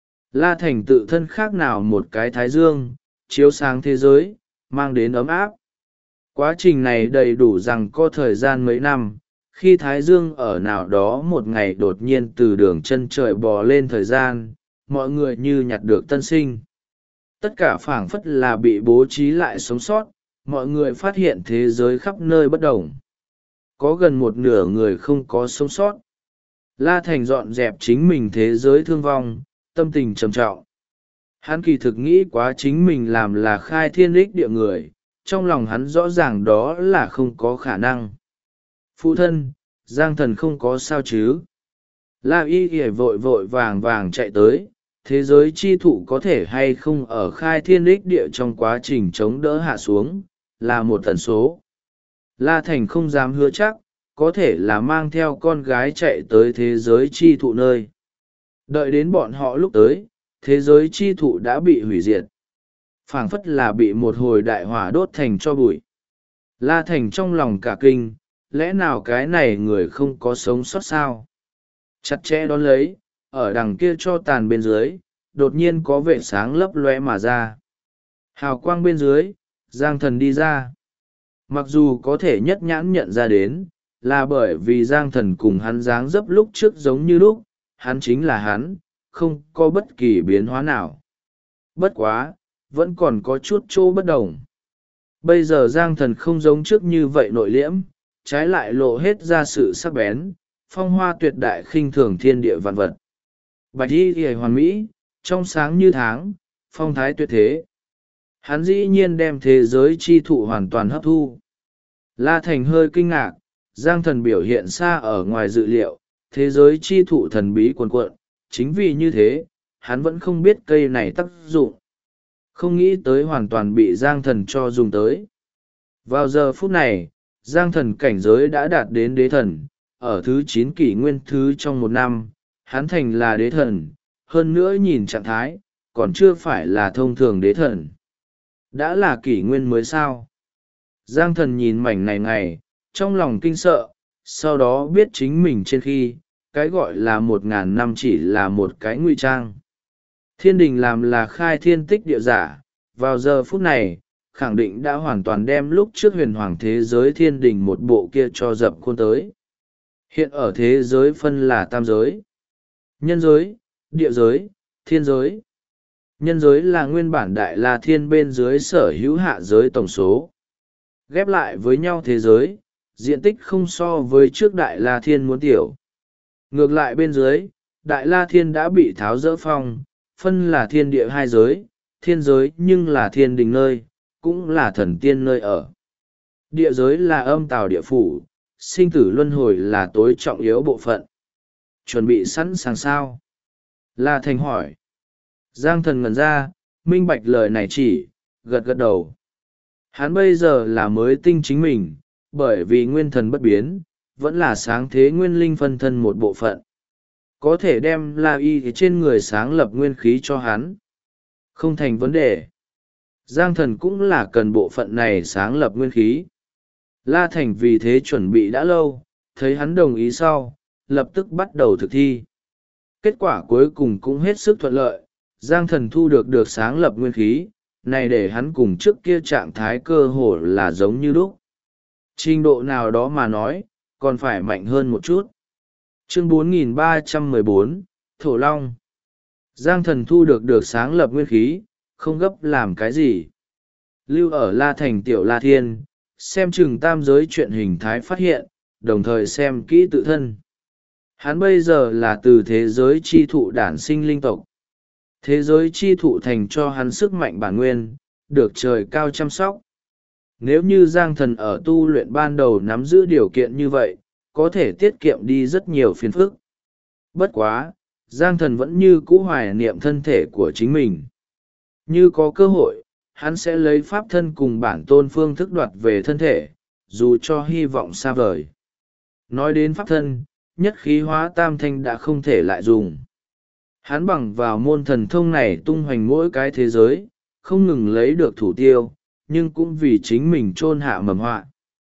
La Thành tự thân khác nào một cái thái dương, chiếu sáng thế giới, mang đến ấm áp. Quá trình này đầy đủ rằng có thời gian mấy năm, khi thái dương ở nào đó một ngày đột nhiên từ đường chân trời bò lên thời gian, mọi người như nhặt được tân sinh. Tất cả phảng phất là bị bố trí lại sống sót, mọi người phát hiện thế giới khắp nơi bất đồng. Có gần một nửa người không có sống sót. La Thành dọn dẹp chính mình thế giới thương vong, tâm tình trầm trọng. Hắn kỳ thực nghĩ quá chính mình làm là khai thiên đích địa người, trong lòng hắn rõ ràng đó là không có khả năng. Phụ thân, Giang thần không có sao chứ? La Y Y vội vội vàng vàng chạy tới, thế giới chi thụ có thể hay không ở khai thiên đích địa trong quá trình chống đỡ hạ xuống, là một tần số. La Thành không dám hứa chắc, có thể là mang theo con gái chạy tới thế giới chi thụ nơi. Đợi đến bọn họ lúc tới, thế giới chi thụ đã bị hủy diệt. Phảng phất là bị một hồi đại hỏa đốt thành cho bụi. La Thành trong lòng cả kinh, lẽ nào cái này người không có sống sót sao? Chặt chẽ đón lấy, ở đằng kia cho tàn bên dưới, đột nhiên có vệ sáng lấp loe mà ra. Hào quang bên dưới, Giang thần đi ra. Mặc dù có thể nhất nhãn nhận ra đến, là bởi vì Giang thần cùng hắn dáng dấp lúc trước giống như lúc, hắn chính là hắn, không có bất kỳ biến hóa nào. Bất quá, vẫn còn có chút chỗ bất đồng. Bây giờ Giang thần không giống trước như vậy nội liễm, trái lại lộ hết ra sự sắc bén, phong hoa tuyệt đại khinh thường thiên địa vạn vật. Bạch y ghề hoàn mỹ, trong sáng như tháng, phong thái tuyệt thế. Hắn dĩ nhiên đem thế giới chi thụ hoàn toàn hấp thu. La Thành hơi kinh ngạc, Giang thần biểu hiện xa ở ngoài dự liệu, thế giới chi thụ thần bí cuồn cuộn, chính vì như thế, hắn vẫn không biết cây này tác dụng. Không nghĩ tới hoàn toàn bị Giang thần cho dùng tới. Vào giờ phút này, Giang thần cảnh giới đã đạt đến đế thần, ở thứ 9 kỷ nguyên thứ trong một năm, hắn thành là đế thần, hơn nữa nhìn trạng thái, còn chưa phải là thông thường đế thần. Đã là kỷ nguyên mới sao? Giang thần nhìn mảnh này ngày, trong lòng kinh sợ, sau đó biết chính mình trên khi, cái gọi là 1.000 năm chỉ là một cái ngụy trang. Thiên đình làm là khai thiên tích địa giả, vào giờ phút này, khẳng định đã hoàn toàn đem lúc trước huyền hoàng thế giới thiên đình một bộ kia cho dập khuôn tới. Hiện ở thế giới phân là tam giới: nhân giới, địa giới, thiên giới. Nhân giới là nguyên bản đại la thiên bên dưới sở hữu hạ giới tổng số. Ghép lại với nhau thế giới, diện tích không so với trước đại la thiên muốn tiểu. Ngược lại bên dưới, đại la thiên đã bị tháo dỡ phong, phân là thiên địa hai giới, thiên giới nhưng là thiên đình nơi, cũng là thần tiên nơi ở. Địa giới là âm tào địa phủ, sinh tử luân hồi là tối trọng yếu bộ phận. Chuẩn bị sẵn sàng sao? La Thành hỏi. Giang thần ngẩn ra, minh bạch lời này chỉ, gật gật đầu. Hắn bây giờ là mới tinh chính mình, bởi vì nguyên thần bất biến, vẫn là sáng thế nguyên linh phân thân một bộ phận. Có thể đem La Y trên người sáng lập nguyên khí cho hắn. Không thành vấn đề. Giang thần cũng là cần bộ phận này sáng lập nguyên khí. La Thành vì thế chuẩn bị đã lâu, thấy hắn đồng ý sau, lập tức bắt đầu thực thi. Kết quả cuối cùng cũng hết sức thuận lợi, Giang thần thu được sáng lập nguyên khí, này để hắn cùng trước kia trạng thái cơ hồ là giống như lúc. Trình độ nào đó mà nói, còn phải mạnh hơn một chút. Chương 4314, Thổ Long. Giang thần thu được sáng lập nguyên khí, không gấp làm cái gì. lưu ở La Thành Tiểu La Thiên, xem chừng tam giới chuyện hình thái phát hiện, đồng thời xem kỹ tự thân. Hắn bây giờ là từ thế giới chi thụ đản sinh linh tộc. Thế giới chi thụ thành cho hắn sức mạnh bản nguyên, được trời cao chăm sóc. Nếu như Giang Thần ở tu luyện ban đầu nắm giữ điều kiện như vậy, có thể tiết kiệm đi rất nhiều phiền phức. Bất quá, Giang Thần vẫn như cũ hoài niệm thân thể của chính mình. Như có cơ hội, hắn sẽ lấy pháp thân cùng bản tôn phương thức đoạt về thân thể, dù cho hy vọng xa vời. Nói đến pháp thân, nhất khí hóa tam thanh đã không thể lại dùng. Hắn bằng vào môn thần thông này tung hoành mỗi cái thế giới, không ngừng lấy được thủ tiêu, nhưng cũng vì chính mình chôn hạ mầm họa.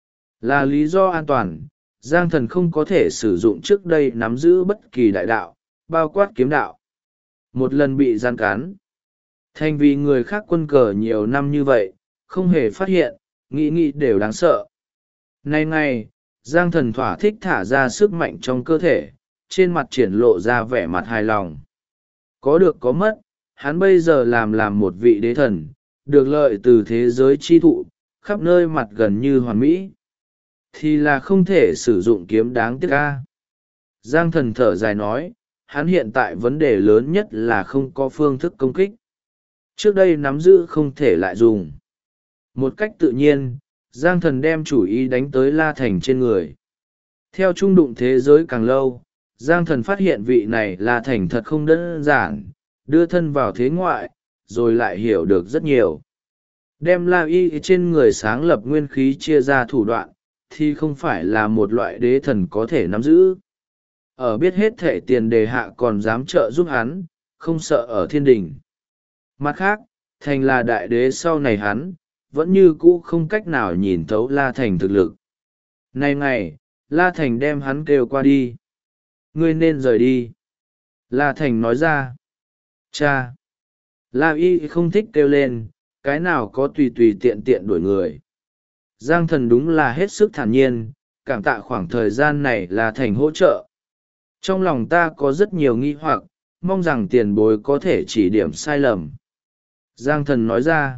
Là lý do an toàn, Giang Thần không có thể sử dụng trước đây nắm giữ bất kỳ đại đạo, bao quát kiếm đạo. Một lần bị gian cán. Thành vì người khác quân cờ nhiều năm như vậy, không hề phát hiện, nghĩ đều đáng sợ. Nay ngày, Giang Thần thỏa thích thả ra sức mạnh trong cơ thể, trên mặt triển lộ ra vẻ mặt hài lòng. Có được có mất, hắn bây giờ làm một vị đế thần, được lợi từ thế giới chi thụ, khắp nơi mặt gần như hoàn mỹ. Thì là không thể sử dụng kiếm đáng tiếc ca. Giang Thần thở dài nói, hắn hiện tại vấn đề lớn nhất là không có phương thức công kích. Trước đây nắm giữ không thể lại dùng. Một cách tự nhiên, Giang Thần đem chủ ý đánh tới La Thành trên người. Theo trung đụng thế giới càng lâu, Giang Thần phát hiện vị này La Thành thật không đơn giản, đưa thân vào thế ngoại, rồi lại hiểu được rất nhiều. Đem La Y trên người sáng lập nguyên khí chia ra thủ đoạn, thì không phải là một loại đế thần có thể nắm giữ. Ở biết hết thể tiền đề hạ còn dám trợ giúp hắn, không sợ ở thiên đình. Mặt khác, Thành là đại đế sau này hắn, vẫn như cũ không cách nào nhìn thấu La Thành thực lực. Nay ngày, La Thành đem hắn kêu qua đi. Ngươi nên rời đi. La Thành nói ra. Cha! La Y không thích kêu lên, cái nào có tùy tiện đuổi người. Giang Thần đúng là hết sức thản nhiên, cảm tạ khoảng thời gian này La Thành hỗ trợ. Trong lòng ta có rất nhiều nghi hoặc, mong rằng tiền bối có thể chỉ điểm sai lầm. Giang Thần nói ra.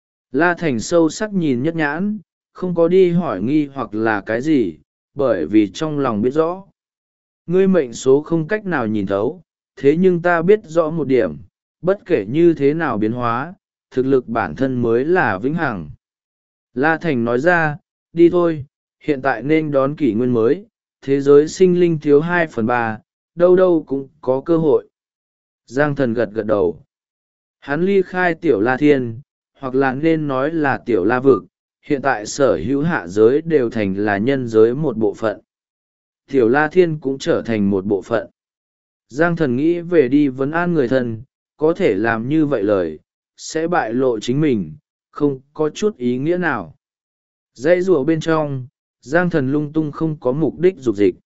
La Thành sâu sắc nhìn Nhất Nhãn, không có đi hỏi nghi hoặc là cái gì, bởi vì trong lòng biết rõ. Ngươi mệnh số không cách nào nhìn thấu, thế nhưng ta biết rõ một điểm, bất kể như thế nào biến hóa, thực lực bản thân mới là vĩnh hằng. La Thành nói ra, đi thôi, hiện tại nên đón kỷ nguyên mới, thế giới sinh linh thiếu 2/3, đâu đâu cũng có cơ hội. Giang Thần gật đầu. Hắn ly khai Tiểu La Thiên, hoặc là nên nói là Tiểu La Vực, hiện tại sở hữu hạ giới đều thành là nhân giới một bộ phận. Tiểu La Thiên cũng trở thành một bộ phận. Giang Thần nghĩ về đi vấn an người thân, có thể làm như vậy lời, sẽ bại lộ chính mình, không có chút ý nghĩa nào. Dãy rùa bên trong, Giang Thần lung tung không có mục đích dục dịch.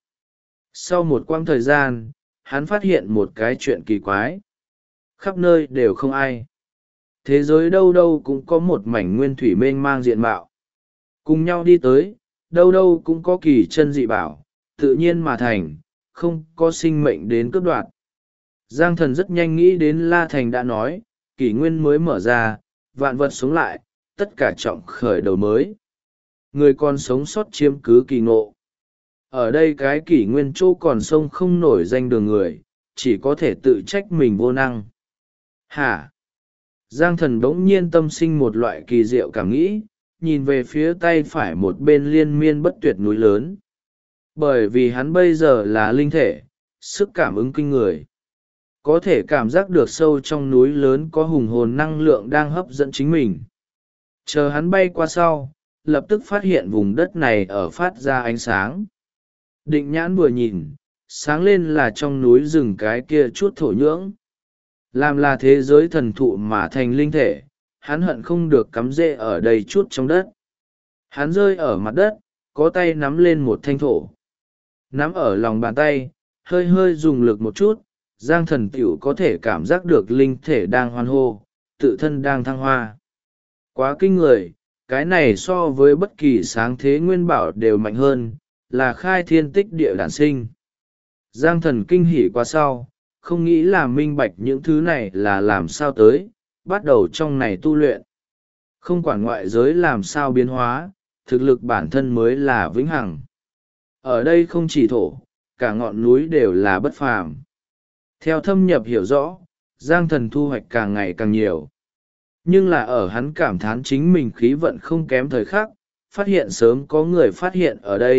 Sau một quãng thời gian, hắn phát hiện một cái chuyện kỳ quái. Khắp nơi đều không ai. Thế giới đâu đâu cũng có một mảnh nguyên thủy mênh mang diện mạo. Cùng nhau đi tới, đâu đâu cũng có kỳ chân dị bảo, tự nhiên mà thành, không có sinh mệnh đến cướp đoạt. Giang Thần rất nhanh nghĩ đến La Thành đã nói, kỷ nguyên mới mở ra, vạn vật sống lại, tất cả trọng khởi đầu mới. Người còn sống sót chiếm cứ kỳ ngộ. Ở đây cái kỷ nguyên chỗ còn sông không nổi danh đường người, chỉ có thể tự trách mình vô năng. Hả? Giang Thần bỗng nhiên tâm sinh một loại kỳ diệu cảm nghĩ, nhìn về phía tay phải một bên liên miên bất tuyệt núi lớn. Bởi vì hắn bây giờ là linh thể, sức cảm ứng kinh người. Có thể cảm giác được sâu trong núi lớn có hùng hồn năng lượng đang hấp dẫn chính mình. Chờ hắn bay qua sau, lập tức phát hiện vùng đất này ở phát ra ánh sáng. Định nhãn vừa nhìn, sáng lên là trong núi rừng cái kia chút thổ nhưỡng. Làm là thế giới thần thụ mà thành linh thể, hắn hận không được cắm rễ ở đây chút trong đất. Hắn rơi ở mặt đất, có tay nắm lên một thanh thổ. Nắm ở lòng bàn tay, hơi hơi dùng lực một chút, Giang Thần tiểu có thể cảm giác được linh thể đang hoan hô, tự thân đang thăng hoa. Quá kinh người, cái này so với bất kỳ sáng thế nguyên bảo đều mạnh hơn, là khai thiên tích địa đản sinh. Giang Thần kinh hỉ qua sau, không nghĩ là minh bạch những thứ này là làm sao tới, bắt đầu trong này tu luyện. Không quản ngoại giới làm sao biến hóa, thực lực bản thân mới là vĩnh hằng. Ở đây không chỉ thổ, cả ngọn núi đều là bất phàm. Theo thâm nhập hiểu rõ, Giang Thần thu hoạch càng ngày càng nhiều. Nhưng là ở hắn cảm thán chính mình khí vận không kém thời khắc, phát hiện sớm có người phát hiện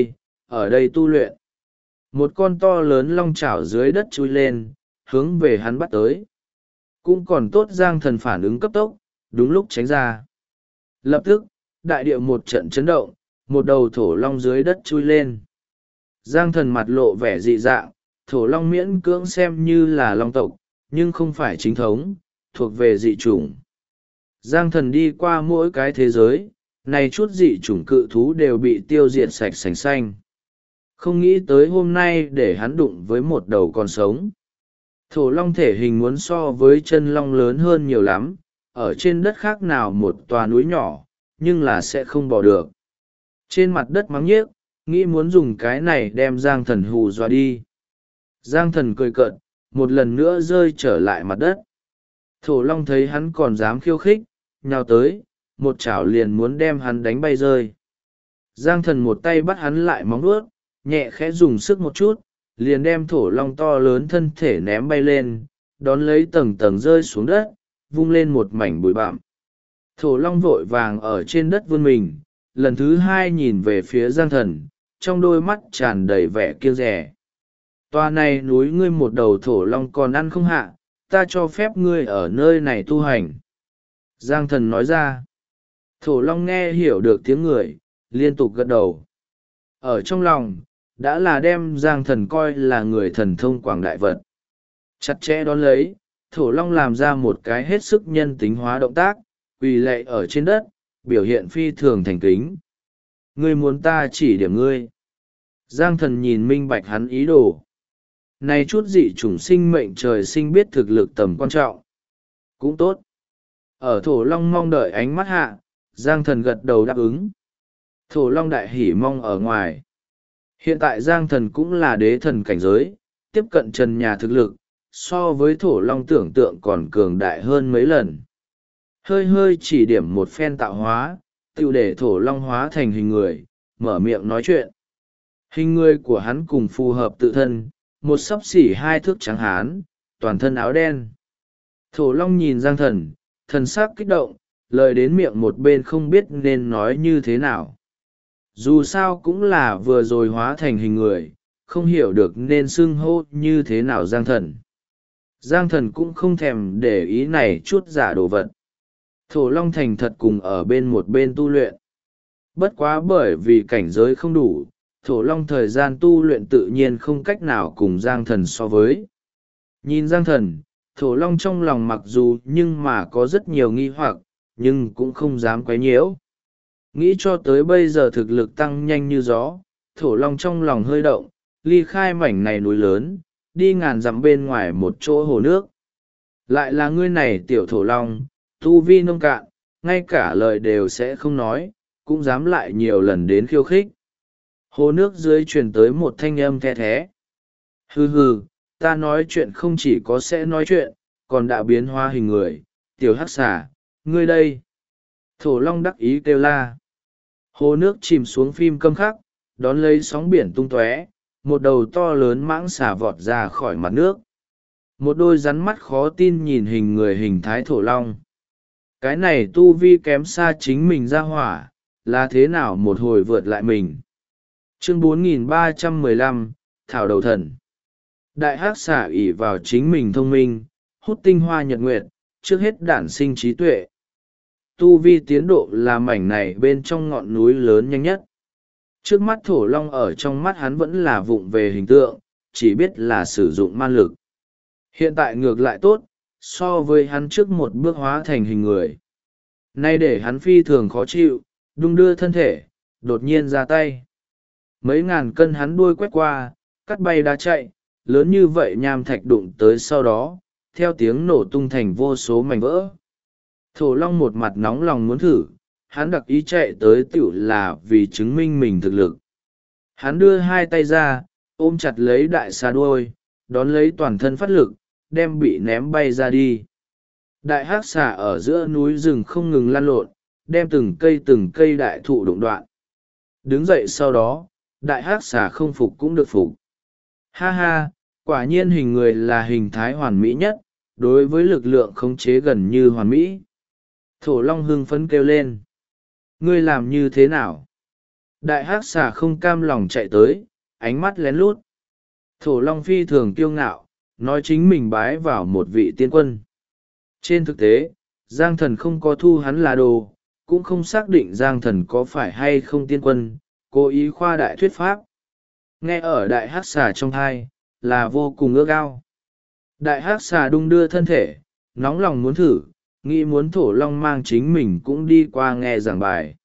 ở đây tu luyện. Một con to lớn long chảo dưới đất chui lên, hướng về hắn bắt tới. Cũng còn tốt Giang Thần phản ứng cấp tốc, đúng lúc tránh ra. Lập tức, đại địa một trận chấn động, một đầu thổ long dưới đất chui lên. Giang Thần mặt lộ vẻ dị dạng, thổ long miễn cưỡng xem như là long tộc, nhưng không phải chính thống, thuộc về dị chủng. Giang Thần đi qua mỗi cái thế giới, này chút dị chủng cự thú đều bị tiêu diệt sạch sành xanh. Không nghĩ tới hôm nay để hắn đụng với một đầu còn sống. Thổ long thể hình muốn so với chân long lớn hơn nhiều lắm, ở trên đất khác nào một tòa núi nhỏ, nhưng là sẽ không bỏ được. Trên mặt đất mắng nhiếc, nghĩ muốn dùng cái này đem Giang Thần hù dọa đi. Giang Thần cười cợt, một lần nữa rơi trở lại mặt đất. Thổ long thấy hắn còn dám khiêu khích, nhào tới, một chảo liền muốn đem hắn đánh bay rơi. Giang Thần một tay bắt hắn lại móng vuốt, nhẹ khẽ dùng sức một chút, liền đem thổ long to lớn thân thể ném bay lên, đón lấy tầng tầng rơi xuống đất, vung lên một mảnh bụi bặm. Thổ long vội vàng ở trên đất vươn mình, lần thứ hai nhìn về phía Giang Thần, trong đôi mắt tràn đầy vẻ kiêng dè. Toa này núi ngươi một đầu thổ long còn ăn không hạ, ta cho phép ngươi ở nơi này tu hành. Giang Thần nói ra. Thổ long nghe hiểu được tiếng người, liên tục gật đầu. Ở trong lòng, đã là đem Giang Thần coi là người thần thông quảng đại vật. Chặt chẽ đón lấy, thổ long làm ra một cái hết sức nhân tính hóa động tác, quỳ lạy ở trên đất, biểu hiện phi thường thành kính. Ngươi muốn ta chỉ điểm ngươi. Giang Thần nhìn minh bạch hắn ý đồ. Này chút dị chủng sinh mệnh trời sinh biết thực lực tầm quan trọng. Cũng tốt. Ở thổ long mong đợi ánh mắt hạ, Giang Thần gật đầu đáp ứng. Thổ long đại hỉ mong ở ngoài. Hiện tại Giang Thần cũng là đế thần cảnh giới, tiếp cận trần nhà thực lực, so với thổ long tưởng tượng còn cường đại hơn mấy lần. Hơi hơi chỉ điểm một phen tạo hóa, tự để thổ long hóa thành hình người, mở miệng nói chuyện. Hình người của hắn cùng phù hợp tự thân, một xấp xỉ 2 thước trắng hán, toàn thân áo đen. Thổ long nhìn Giang Thần, thần sắc kích động, lời đến miệng một bên không biết nên nói như thế nào. Dù sao cũng là vừa rồi hóa thành hình người, không hiểu được nên xưng hô như thế nào Giang Thần. Giang Thần cũng không thèm để ý này chút giả đồ vật. Thổ long thành thật cùng ở bên một bên tu luyện. Bất quá bởi vì cảnh giới không đủ, thổ long thời gian tu luyện tự nhiên không cách nào cùng Giang Thần so với. Nhìn Giang Thần, thổ long trong lòng mặc dù nhưng mà có rất nhiều nghi hoặc, nhưng cũng không dám quấy nhiễu. Nghĩ cho tới bây giờ thực lực tăng nhanh như gió, thổ long trong lòng hơi động, ly khai mảnh này núi lớn, đi ngàn dặm bên ngoài một chỗ hồ nước. Lại là ngươi này tiểu thổ long, tu vi nông cạn, ngay cả lời đều sẽ không nói, cũng dám lại nhiều lần đến khiêu khích. Hồ nước dưới truyền tới một thanh âm the thé. Hừ hừ, ta nói chuyện không chỉ có sẽ nói chuyện, còn đã biến hóa hình người, tiểu hắc xà, ngươi đây. Thổ long đắc ý kêu la. Hồ nước chìm xuống phim câm khắc, đón lấy sóng biển tung tóe, một đầu to lớn mãng xà vọt ra khỏi mặt nước. Một đôi rắn mắt khó tin nhìn hình người hình thái thổ long. Cái này tu vi kém xa chính mình ra hỏa, là thế nào một hồi vượt lại mình. Chương 4315, Thảo Đầu Thần. Đại hắc xà ỷ vào chính mình thông minh, hút tinh hoa nhật nguyệt, trước hết đản sinh trí tuệ. Tu vi tiến độ là mảnh này bên trong ngọn núi lớn nhanh nhất. Trước mắt thổ long ở trong mắt hắn vẫn là vụng về hình tượng, chỉ biết là sử dụng man lực. Hiện tại ngược lại tốt, so với hắn trước một bước hóa thành hình người. Nay để hắn phi thường khó chịu, đung đưa thân thể, đột nhiên ra tay. Mấy ngàn cân hắn đuôi quét qua, cắt bay đá chạy, lớn như vậy nham thạch đụng tới sau đó, theo tiếng nổ tung thành vô số mảnh vỡ. Thổ long một mặt nóng lòng muốn thử, hắn đặc ý chạy tới tiểu là vì chứng minh mình thực lực. Hắn đưa 2 tay ra, ôm chặt lấy đại xà đuôi, đón lấy toàn thân phát lực, đem bị ném bay ra đi. Đại hắc xà ở giữa núi rừng không ngừng lăn lộn, đem từng cây đại thụ đụng đoạn. Đứng dậy sau đó, đại hắc xà không phục cũng được phục. Ha ha, quả nhiên hình người là hình thái hoàn mỹ nhất, đối với lực lượng khống chế gần như hoàn mỹ. Thổ long hưng phấn kêu lên. Ngươi làm như thế nào? Đại hắc xà không cam lòng chạy tới, ánh mắt lén lút. Thổ long phi thường kiêu ngạo, nói chính mình bái vào một vị tiên quân. Trên thực tế, Giang Thần không có thu hắn là đồ, cũng không xác định Giang Thần có phải hay không tiên quân, cố ý khoa đại thuyết pháp. Nghe ở đại hắc xà trong thai, là vô cùng ước ao. Đại hắc xà đung đưa thân thể, nóng lòng muốn thử, nghĩ muốn thổ long mang chính mình cũng đi qua nghe giảng bài.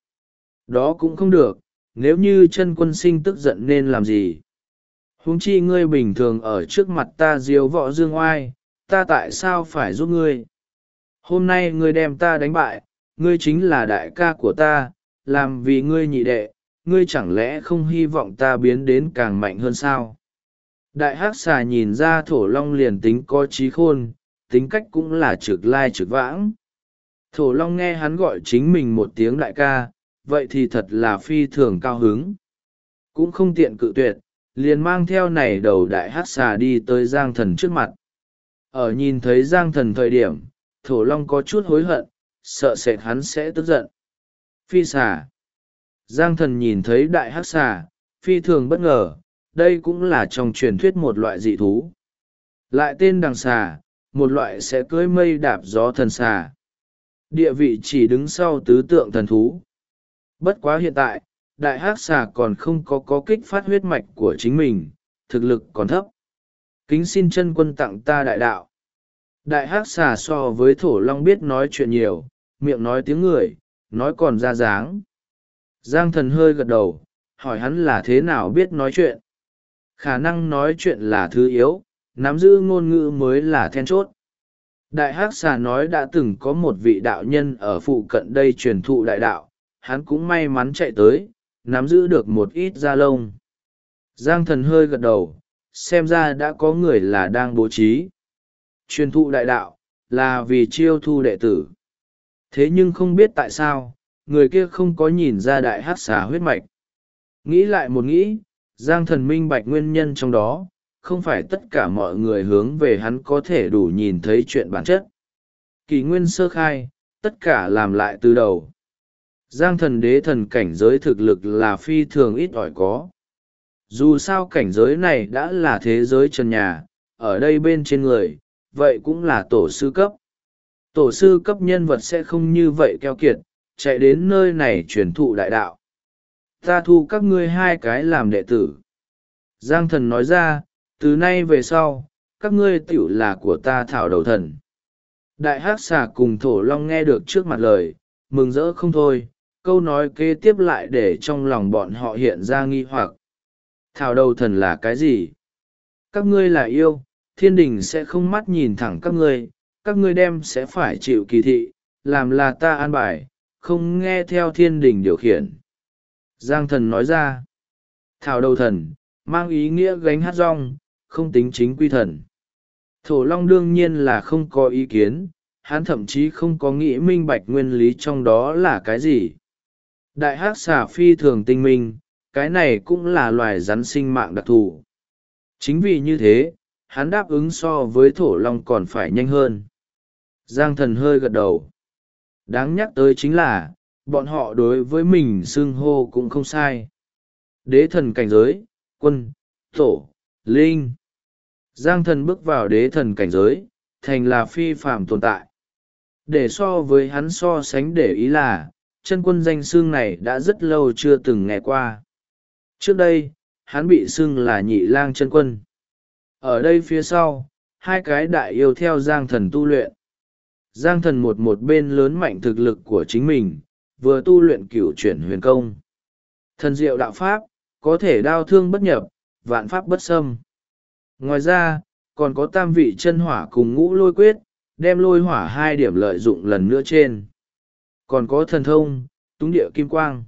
Đó cũng không được, nếu như chân quân sinh tức giận nên làm gì? Huống chi ngươi bình thường ở trước mặt ta diếu võ dương oai, ta tại sao phải giúp ngươi? Hôm nay ngươi đem ta đánh bại, ngươi chính là đại ca của ta, làm vì ngươi nhị đệ, ngươi chẳng lẽ không hy vọng ta biến đến càng mạnh hơn sao? Đại hắc xà nhìn ra thổ long liền tính có trí khôn, tính cách cũng là trực lai trực vãng. Thổ long nghe hắn gọi chính mình một tiếng đại ca, vậy thì thật là phi thường cao hứng. Cũng không tiện cự tuyệt, liền mang theo này đầu đại hắc xà đi tới Giang Thần trước mặt. Ở nhìn thấy Giang Thần thời điểm, thổ long có chút hối hận, sợ sệt hắn sẽ tức giận. Phi xà. Giang Thần nhìn thấy đại hắc xà, phi thường bất ngờ, đây cũng là trong truyền thuyết một loại dị thú. Lại tên đằng xà, một loại sẽ cưỡi mây đạp gió thần xà. Địa vị chỉ đứng sau tứ tượng thần thú. Bất quá hiện tại, đại hắc xà còn không có kích phát huyết mạch của chính mình, thực lực còn thấp. Kính xin chân quân tặng ta đại đạo. Đại hắc xà so với thổ long biết nói chuyện nhiều, miệng nói tiếng người, nói còn ra dáng. Giang Thần hơi gật đầu, hỏi hắn là thế nào biết nói chuyện. Khả năng nói chuyện là thứ yếu, nắm giữ ngôn ngữ mới là then chốt. Đại hắc xà nói đã từng có một vị đạo nhân ở phụ cận đây truyền thụ đại đạo, hắn cũng may mắn chạy tới, nắm giữ được một ít da lông. Giang Thần hơi gật đầu, xem ra đã có người là đang bố trí. Truyền thụ đại đạo, là vì chiêu thu đệ tử. Thế nhưng không biết tại sao, người kia không có nhìn ra đại hắc xà huyết mạch. Nghĩ lại một nghĩ, Giang Thần minh bạch nguyên nhân trong đó, không phải tất cả mọi người hướng về hắn có thể đủ nhìn thấy chuyện bản chất. Kỷ nguyên sơ khai, tất cả làm lại từ đầu. Giang Thần đế thần cảnh giới thực lực là phi thường ít ỏi có. Dù sao cảnh giới này đã là thế giới trần nhà, ở đây bên trên người, vậy cũng là tổ sư cấp. Tổ sư cấp nhân vật sẽ không như vậy keo kiệt, chạy đến nơi này truyền thụ đại đạo. Ta thu các ngươi hai cái làm đệ tử. Giang Thần nói ra, từ nay về sau, các ngươi tiểu là của ta thảo đầu thần. Đại hắc xà cùng thổ long nghe được trước mặt lời, mừng rỡ không thôi, câu nói kế tiếp lại để trong lòng bọn họ hiện ra nghi hoặc. Thảo đầu thần là cái gì? Các ngươi là yêu, thiên đình sẽ không mắt nhìn thẳng các ngươi đem sẽ phải chịu kỳ thị, làm là ta an bài, không nghe theo thiên đình điều khiển. Giang Thần nói ra, thảo đầu thần, mang ý nghĩa gánh hát rong, không tính chính quy thần. Thổ long đương nhiên là không có ý kiến, hắn thậm chí không có nghĩ minh bạch nguyên lý trong đó là cái gì. Đại hắc xà phi thường tinh minh, cái này cũng là loài rắn sinh mạng đặc thù. Chính vì như thế, hắn đáp ứng so với thổ long còn phải nhanh hơn. Giang Thần hơi gật đầu. Đáng nhắc tới chính là, bọn họ đối với mình xưng hô cũng không sai. Đế thần cảnh giới, quân, tổ, linh. Giang Thần bước vào đế thần cảnh giới, thành là phi phạm tồn tại. Để so với hắn so sánh để ý là, chân quân danh xưng này đã rất lâu chưa từng nghe qua. Trước đây, hắn bị xưng là nhị lang chân quân. Ở đây phía sau, hai cái đại yêu theo Giang Thần tu luyện. Giang Thần một bên lớn mạnh thực lực của chính mình, vừa tu luyện cửu chuyển huyền công. Thần diệu đạo pháp, có thể đao thương bất nhập, vạn pháp bất xâm. Ngoài ra, còn có tam vị chân hỏa cùng ngũ lôi quyết, đem lôi hỏa hai điểm lợi dụng lần nữa trên. Còn có thần thông, túng địa kim quang.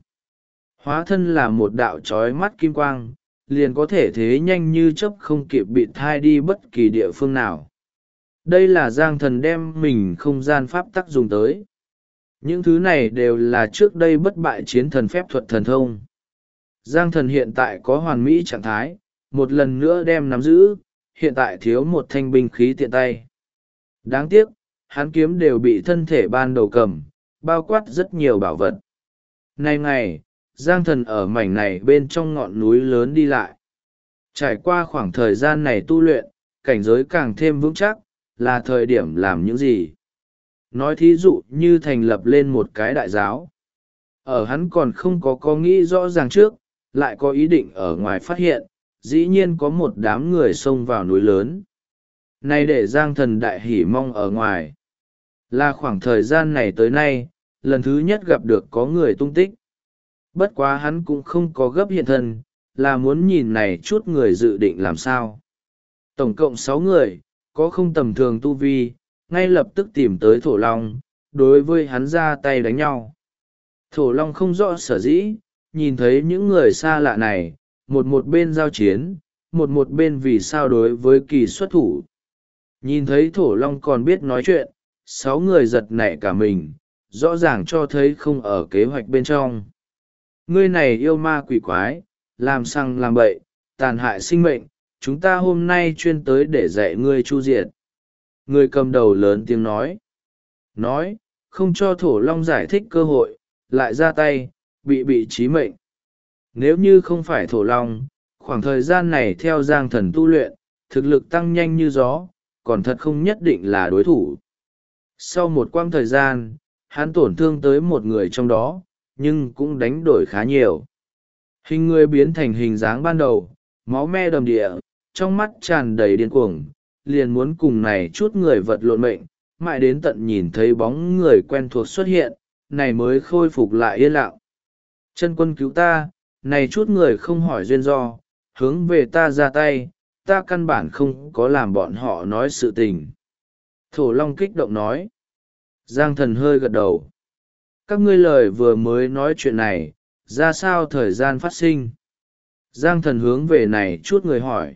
Hóa thân là một đạo trói mắt kim quang, liền có thể thế nhanh như chớp không kịp bị thai đi bất kỳ địa phương nào. Đây là Giang Thần đem mình không gian pháp tắc dùng tới. Những thứ này đều là trước đây bất bại chiến thần phép thuật thần thông. Giang thần hiện tại có hoàn mỹ trạng thái, một lần nữa đem nắm giữ, hiện tại thiếu một thanh binh khí tiện tay. Đáng tiếc, hắn kiếm đều bị thân thể ban đầu cầm, bao quát rất nhiều bảo vật. Nay ngày, Giang thần ở mảnh này bên trong ngọn núi lớn đi lại. Trải qua khoảng thời gian này tu luyện, cảnh giới càng thêm vững chắc, là thời điểm làm những gì. Nói thí dụ như thành lập lên một cái đại giáo. Ở hắn còn không có nghĩ rõ ràng trước, lại có ý định ở ngoài phát hiện, dĩ nhiên có một đám người xông vào núi lớn. Nay để Giang thần đại hỉ mong ở ngoài. Là khoảng thời gian này tới nay, lần thứ nhất gặp được có người tung tích. Bất quá hắn cũng không có gấp hiện thân, là muốn nhìn này chút người dự định làm sao. Tổng cộng 6 người, có không tầm thường tu vi, ngay lập tức tìm tới Thổ Long, đối với hắn ra tay đánh nhau. Thổ Long không rõ sở dĩ, nhìn thấy những người xa lạ này, một bên giao chiến, một bên vì sao đối với kỳ xuất thủ. Nhìn thấy Thổ Long còn biết nói chuyện, 6 người giật nảy cả mình, rõ ràng cho thấy không ở kế hoạch bên trong. Ngươi này yêu ma quỷ quái, làm sằng làm bậy, tàn hại sinh mệnh, chúng ta hôm nay chuyên tới để dạy ngươi chu diệt. Người cầm đầu lớn tiếng nói, không cho Thổ Long giải thích cơ hội, lại ra tay, bị chí mệnh. Nếu như không phải Thổ Long, khoảng thời gian này theo Giang thần tu luyện, thực lực tăng nhanh như gió, còn thật không nhất định là đối thủ. Sau một quãng thời gian, hắn tổn thương tới một người trong đó, nhưng cũng đánh đổi khá nhiều. Hình người biến thành hình dáng ban đầu, máu me đầm địa, trong mắt tràn đầy điên cuồng, liền muốn cùng này chút người vật lộn mệnh, mãi đến tận nhìn thấy bóng người quen thuộc xuất hiện, này mới khôi phục lại yên lặng. Chân quân cứu ta, này chút người không hỏi duyên do, hướng về ta ra tay, ta căn bản không có làm bọn họ nói sự tình. Thổ Long kích động nói. Giang thần hơi gật đầu. Các ngươi lời vừa mới nói chuyện này, ra sao thời gian phát sinh? Giang thần hướng về này chút người hỏi.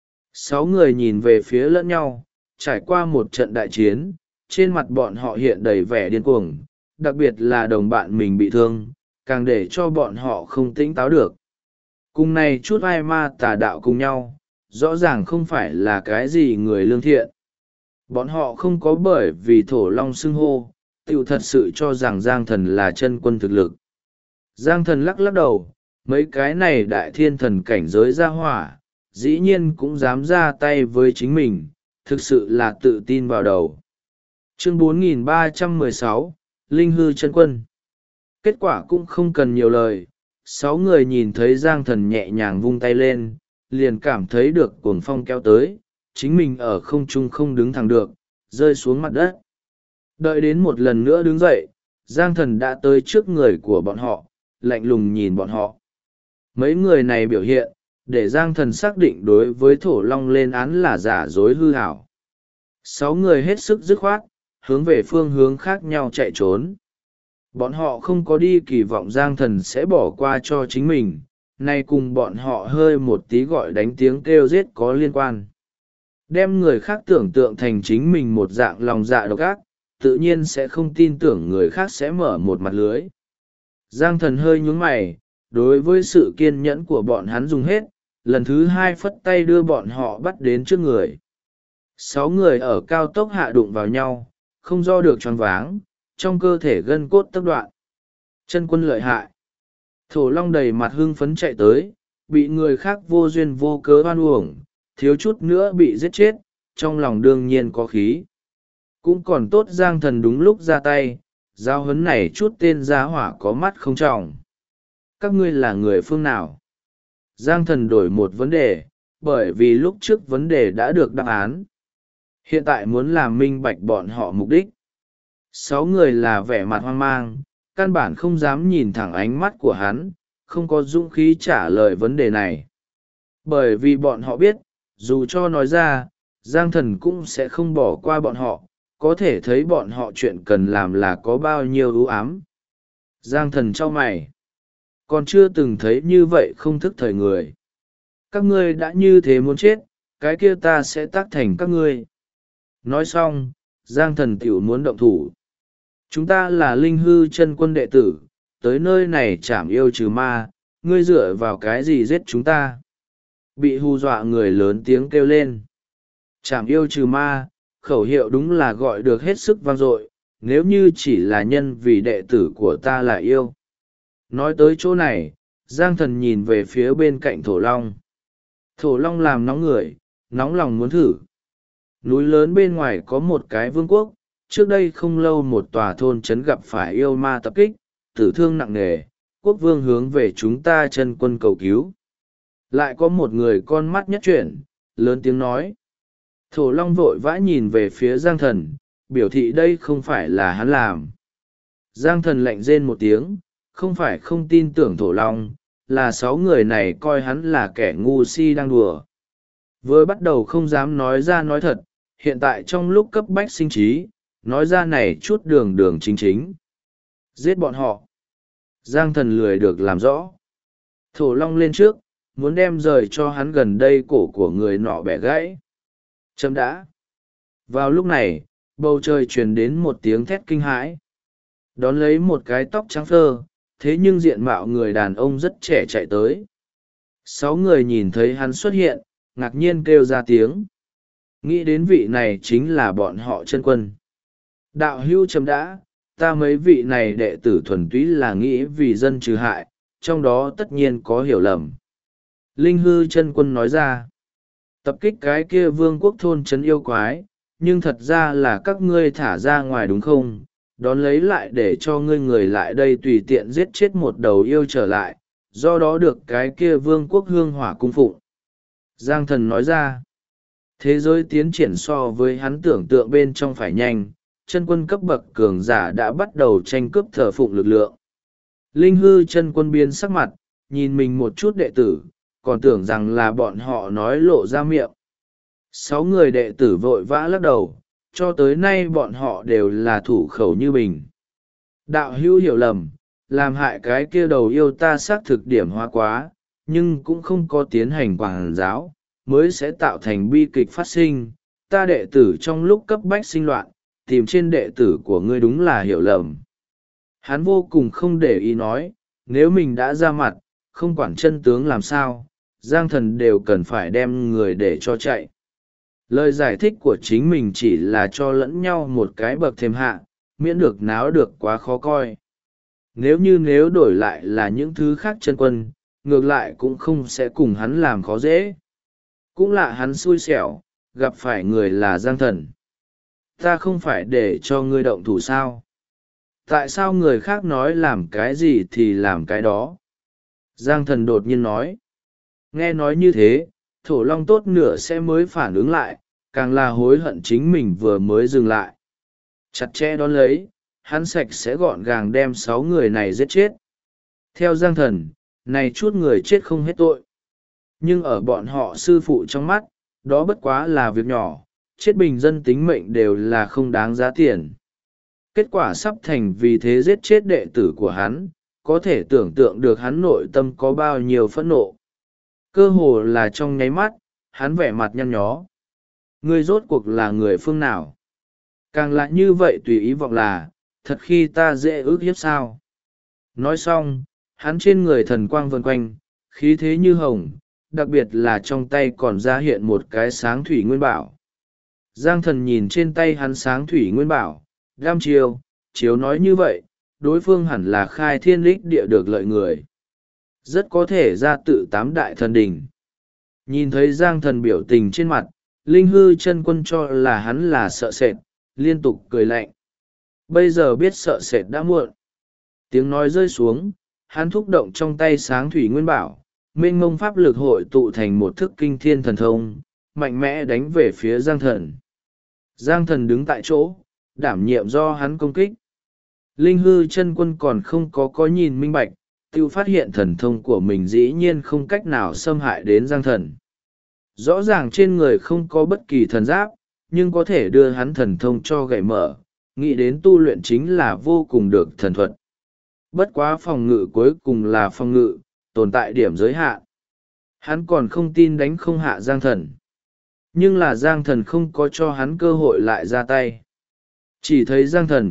6 người nhìn về phía lẫn nhau, trải qua một trận đại chiến, trên mặt bọn họ hiện đầy vẻ điên cuồng, đặc biệt là đồng bạn mình bị thương, càng để cho bọn họ không tỉnh táo được. Cùng này chút ai ma tà đạo cùng nhau, rõ ràng không phải là cái gì người lương thiện. Bọn họ không có bởi vì Thổ Long xưng hô, tiểu thật sự cho rằng Giang thần là chân quân thực lực. Giang thần lắc lắc đầu, mấy cái này đại thiên thần cảnh giới ra hỏa, dĩ nhiên cũng dám ra tay với chính mình, thực sự là tự tin vào đầu. Chương 4316, Linh hư chân quân. Kết quả cũng không cần nhiều lời, 6 người nhìn thấy Giang thần nhẹ nhàng vung tay lên, liền cảm thấy được cuồng phong kéo tới, chính mình ở không trung không đứng thẳng được, rơi xuống mặt đất. Đợi đến một lần nữa đứng dậy, Giang thần đã tới trước người của bọn họ, lạnh lùng nhìn bọn họ. Mấy người này biểu hiện, để Giang thần xác định đối với Thổ Long lên án là giả dối hư hảo. 6 người hết sức dứt khoát, hướng về phương hướng khác nhau chạy trốn. Bọn họ không có đi kỳ vọng Giang thần sẽ bỏ qua cho chính mình, nay cùng bọn họ hơi một tí gọi đánh tiếng kêu giết có liên quan. Đem người khác tưởng tượng thành chính mình một dạng lòng dạ độc ác, tự nhiên sẽ không tin tưởng người khác sẽ mở một mặt lưới. Giang thần hơi nhún mày, đối với sự kiên nhẫn của bọn hắn dùng hết, lần thứ 2 phất tay đưa bọn họ bắt đến trước người. 6 người ở cao tốc hạ đụng vào nhau, không do được choáng váng, trong cơ thể gân cốt tắc đoạn. Chân quân lợi hại. Thổ Long đầy mặt hưng phấn chạy tới, bị người khác vô duyên vô cớ oan uổng, thiếu chút nữa bị giết chết, trong lòng đương nhiên có khí. Cũng còn tốt Giang thần đúng lúc ra tay, giao huấn này chút tên giá hỏa có mắt không trọng. Các ngươi là người phương nào? Giang thần đổi một vấn đề, bởi vì lúc trước vấn đề đã được đáp án. Hiện tại muốn làm minh bạch bọn họ mục đích. 6 người là vẻ mặt hoang mang, căn bản không dám nhìn thẳng ánh mắt của hắn, không có dũng khí trả lời vấn đề này. Bởi vì bọn họ biết, dù cho nói ra, Giang thần cũng sẽ không bỏ qua bọn họ, có thể thấy bọn họ chuyện cần làm là có bao nhiêu ưu ám. Giang thần chau mày. Còn chưa từng thấy như vậy không thức thời người. Các ngươi đã như thế muốn chết, cái kia ta sẽ tác thành các ngươi. Nói xong, Giang thần tiểu muốn động thủ. Chúng ta là linh hư chân quân đệ tử, tới nơi này chảm yêu trừ ma, ngươi dựa vào cái gì giết chúng ta? Bị hù dọa người lớn tiếng kêu lên. Chảm yêu trừ ma, khẩu hiệu đúng là gọi được hết sức vang dội, nếu như chỉ là nhân vì đệ tử của ta là yêu. Nói tới chỗ này, Giang Thần nhìn về phía bên cạnh Thổ Long. Thổ Long làm nóng người, nóng lòng muốn thử. Núi lớn bên ngoài có một cái vương quốc, trước đây không lâu một tòa thôn trấn gặp phải yêu ma tập kích, tử thương nặng nề, quốc vương hướng về chúng ta chân quân cầu cứu. Lại có một người con mắt nhất chuyển, lớn tiếng nói. Thổ Long vội vã nhìn về phía Giang Thần, biểu thị đây không phải là hắn làm. Giang Thần lạnh rên một tiếng, không phải không tin tưởng Thổ Long, là 6 người này coi hắn là kẻ ngu si đang đùa. Vừa bắt đầu không dám nói ra nói thật, hiện tại trong lúc cấp bách sinh trí, nói ra này chút đường đường chính chính. Giết bọn họ. Giang Thần lười được làm rõ. Thổ Long lên trước, muốn đem rời cho hắn gần đây cổ của người nọ bẻ gãy. Chấm đã. Vào lúc này, bầu trời truyền đến một tiếng thét kinh hãi. Đón lấy một cái tóc trắng phơ, thế nhưng diện mạo người đàn ông rất trẻ chạy tới. 6 người nhìn thấy hắn xuất hiện, ngạc nhiên kêu ra tiếng. Nghĩ đến vị này chính là bọn họ chân quân. Đạo hữu chấm đã, ta mấy vị này đệ tử thuần túy là nghĩ vì dân trừ hại, trong đó tất nhiên có hiểu lầm. Linh hư chân quân nói ra. Tập kích cái kia vương quốc thôn trấn yêu quái, nhưng thật ra là các ngươi thả ra ngoài đúng không? Đón lấy lại để cho ngươi người lại đây tùy tiện giết chết một đầu yêu trở lại, do đó được cái kia vương quốc hương hỏa cung phụng. Giang Thần nói ra. Thế giới tiến triển so với hắn tưởng tượng bên trong phải nhanh, chân quân cấp bậc cường giả đã bắt đầu tranh cướp thờ phụng lực lượng. Linh hư chân quân biến sắc mặt, nhìn mình một chút đệ tử, còn tưởng rằng là bọn họ nói lộ ra miệng. 6 người đệ tử vội vã lắc đầu, cho tới nay bọn họ đều là thủ khẩu như bình. Đạo hữu hiểu lầm, làm hại cái kia đầu yêu ta xác thực điểm hóa quá, nhưng cũng không có tiến hành quảng giáo, mới sẽ tạo thành bi kịch phát sinh. Ta đệ tử trong lúc cấp bách sinh loạn, tìm trên đệ tử của ngươi đúng là hiểu lầm. Hắn vô cùng không để ý nói, nếu mình đã ra mặt, không quản chân tướng làm sao, Giang Thần đều cần phải đem người để cho chạy. Lời giải thích của chính mình chỉ là cho lẫn nhau một cái bậc thêm hạ, miễn được náo được quá khó coi. Nếu đổi lại là những thứ khác chân quân, ngược lại cũng không sẽ cùng hắn làm khó dễ. Cũng là hắn xui xẻo, gặp phải người là Giang Thần. Ta không phải để cho ngươi động thủ sao? Tại sao người khác nói làm cái gì thì làm cái đó? Giang Thần đột nhiên nói. Nghe nói như thế, Thổ Long tốt nửa sẽ mới phản ứng lại, càng là hối hận chính mình vừa mới dừng lại. Chặt chẽ đón lấy, hắn sạch sẽ gọn gàng đem 6 người này giết chết. Theo Giang Thần, này chút người chết không hết tội. Nhưng ở bọn họ sư phụ trong mắt, đó bất quá là việc nhỏ, chết bình dân tính mệnh đều là không đáng giá tiền. Kết quả sắp thành vì thế giết chết đệ tử của hắn, có thể tưởng tượng được hắn nội tâm có bao nhiêu phẫn nộ. Cơ hồ là trong nháy mắt, hắn vẻ mặt nhăn nhó. Ngươi rốt cuộc là người phương nào? Càng lại như vậy tùy ý vọng là, thật khi ta dễ ước hiếp sao? Nói xong, hắn trên người thần quang vần quanh, khí thế như hồng, đặc biệt là trong tay còn ra hiện một cái sáng thủy nguyên bảo. Giang Thần nhìn trên tay hắn sáng thủy nguyên bảo, đam chiếu nói như vậy, đối phương hẳn là khai thiên lích địa được lợi người. Rất có thể ra tự 8 đại thần đỉnh. Nhìn thấy Giang Thần biểu tình trên mặt, Linh hư chân quân cho là hắn là sợ sệt, liên tục cười lạnh. Bây giờ biết sợ sệt đã muộn. Tiếng nói rơi xuống, hắn thúc động trong tay sáng thủy nguyên bảo, mênh mông pháp lực hội tụ thành một thức kinh thiên thần thông, mạnh mẽ đánh về phía Giang Thần. Giang Thần đứng tại chỗ, đảm nhiệm do hắn công kích. Linh hư chân quân còn không có nhìn minh bạch, tiêu phát hiện thần thông của mình dĩ nhiên không cách nào xâm hại đến Giang Thần. Rõ ràng trên người không có bất kỳ thần giáp, nhưng có thể đưa hắn thần thông cho gãy mở, nghĩ đến tu luyện chính là vô cùng được thần thuật. Bất quá phòng ngự cuối cùng là phòng ngự, tồn tại điểm giới hạn. Hắn còn không tin đánh không hạ Giang Thần. Nhưng là Giang Thần không có cho hắn cơ hội lại ra tay. Chỉ thấy Giang Thần,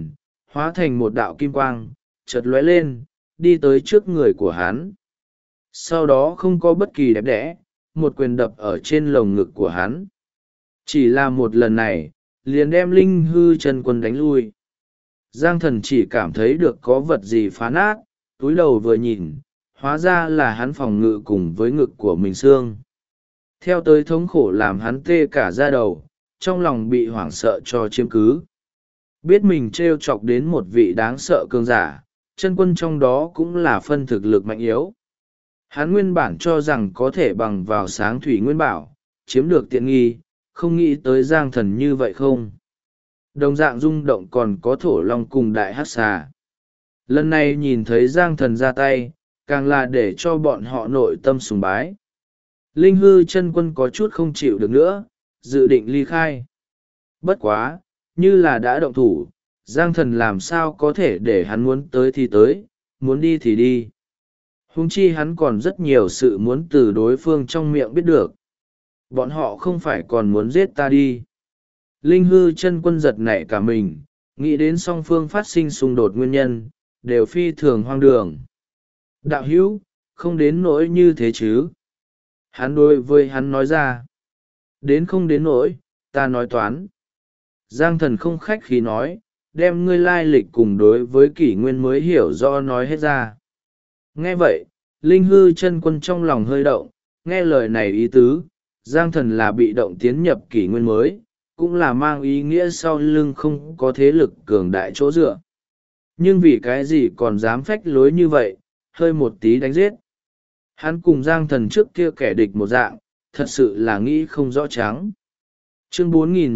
hóa thành một đạo kim quang, chợt lóe lên, đi tới trước người của hắn. Sau đó không có bất kỳ đẹp đẽ, một quyền đập ở trên lồng ngực của hắn. Chỉ là một lần này, liền đem Linh Hư Chân Quân đánh lui. Giang Thần chỉ cảm thấy được có vật gì phá nát, túi đầu vừa nhìn, hóa ra là hắn phòng ngự cùng với ngực của mình xương. Theo tới thống khổ làm hắn tê cả da đầu, trong lòng bị hoảng sợ cho chiếm cứ. Biết mình trêu chọc đến một vị đáng sợ cường giả, chân quân trong đó cũng là phân thực lực mạnh yếu. Hắn nguyên bản cho rằng có thể bằng vào sáng thủy nguyên bảo, chiếm được tiện nghi, không nghĩ tới Giang Thần như vậy không. Đồng dạng rung động còn có Thổ Long cùng Đại Hắc Xà. Lần này nhìn thấy Giang Thần ra tay, càng là để cho bọn họ nội tâm sùng bái. Linh Hư Chân Quân có chút không chịu được nữa, dự định ly khai. Bất quá, như là đã động thủ, Giang Thần làm sao có thể để hắn muốn tới thì tới, muốn đi thì đi. Huống chi hắn còn rất nhiều sự muốn từ đối phương trong miệng biết được. Bọn họ không phải còn muốn giết ta đi. Linh Hư Chân Quân giật nảy cả mình, nghĩ đến song phương phát sinh xung đột nguyên nhân, đều phi thường hoang đường. Đạo hữu, không đến nỗi như thế chứ. Hắn đối với hắn nói ra. Đến không đến nỗi, ta nói toán. Giang Thần không khách khí nói, đem ngươi lai lịch cùng đối với kỷ nguyên mới hiểu rõ nói hết ra. Nghe vậy, Linh Hư Chân Quân trong lòng hơi động, nghe lời này ý tứ, Giang Thần là bị động tiến nhập kỷ nguyên mới, cũng là mang ý nghĩa sau lưng không có thế lực cường đại chỗ dựa. Nhưng vì cái gì còn dám phách lối như vậy, hơi một tí đánh giết. Hắn cùng Giang Thần trước kia kẻ địch một dạng, thật sự là nghĩ không rõ trắng. Chương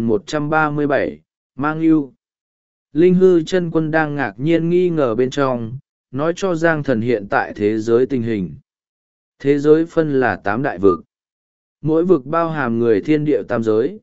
4137, Mang Yêu. Linh Hư Chân Quân đang ngạc nhiên nghi ngờ bên trong, nói cho Giang Thần hiện tại thế giới tình hình. Thế giới phân là 8 đại vực. Mỗi vực bao hàm người thiên địa tam giới.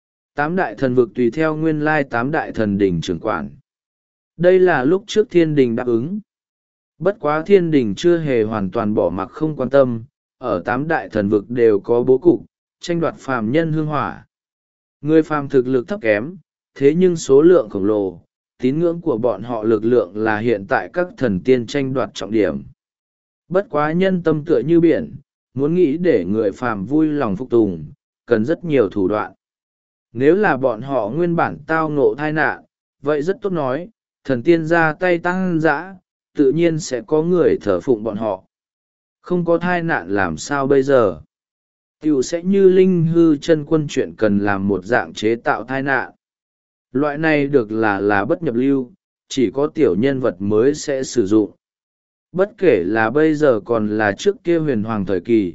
8 đại thần vực tùy theo nguyên lai 8 đại thần đỉnh trưởng quản. Đây là lúc trước thiên đình đáp ứng. Bất quá thiên đình chưa hề hoàn toàn bỏ mặc không quan tâm, ở 8 đại thần vực đều có bố cục, tranh đoạt phàm nhân hương hỏa. Người phàm thực lực thấp kém, thế nhưng số lượng khổng lồ, tín ngưỡng của bọn họ lực lượng là hiện tại các thần tiên tranh đoạt trọng điểm. Bất quá nhân tâm tựa như biển, muốn nghĩ để người phàm vui lòng phục tùng, cần rất nhiều thủ đoạn. Nếu là bọn họ nguyên bản tao ngộ tai nạn, vậy rất tốt nói, thần tiên ra tay tăng dã, tự nhiên sẽ có người thờ phụng bọn họ. Không có tai nạn làm sao bây giờ? Tiểu sẽ như Linh Hư Chân Quân chuyện cần làm một dạng chế tạo tai nạn. Loại này được là bất nhập lưu, chỉ có tiểu nhân vật mới sẽ sử dụng. Bất kể là bây giờ còn là trước kia huyền hoàng thời kỳ.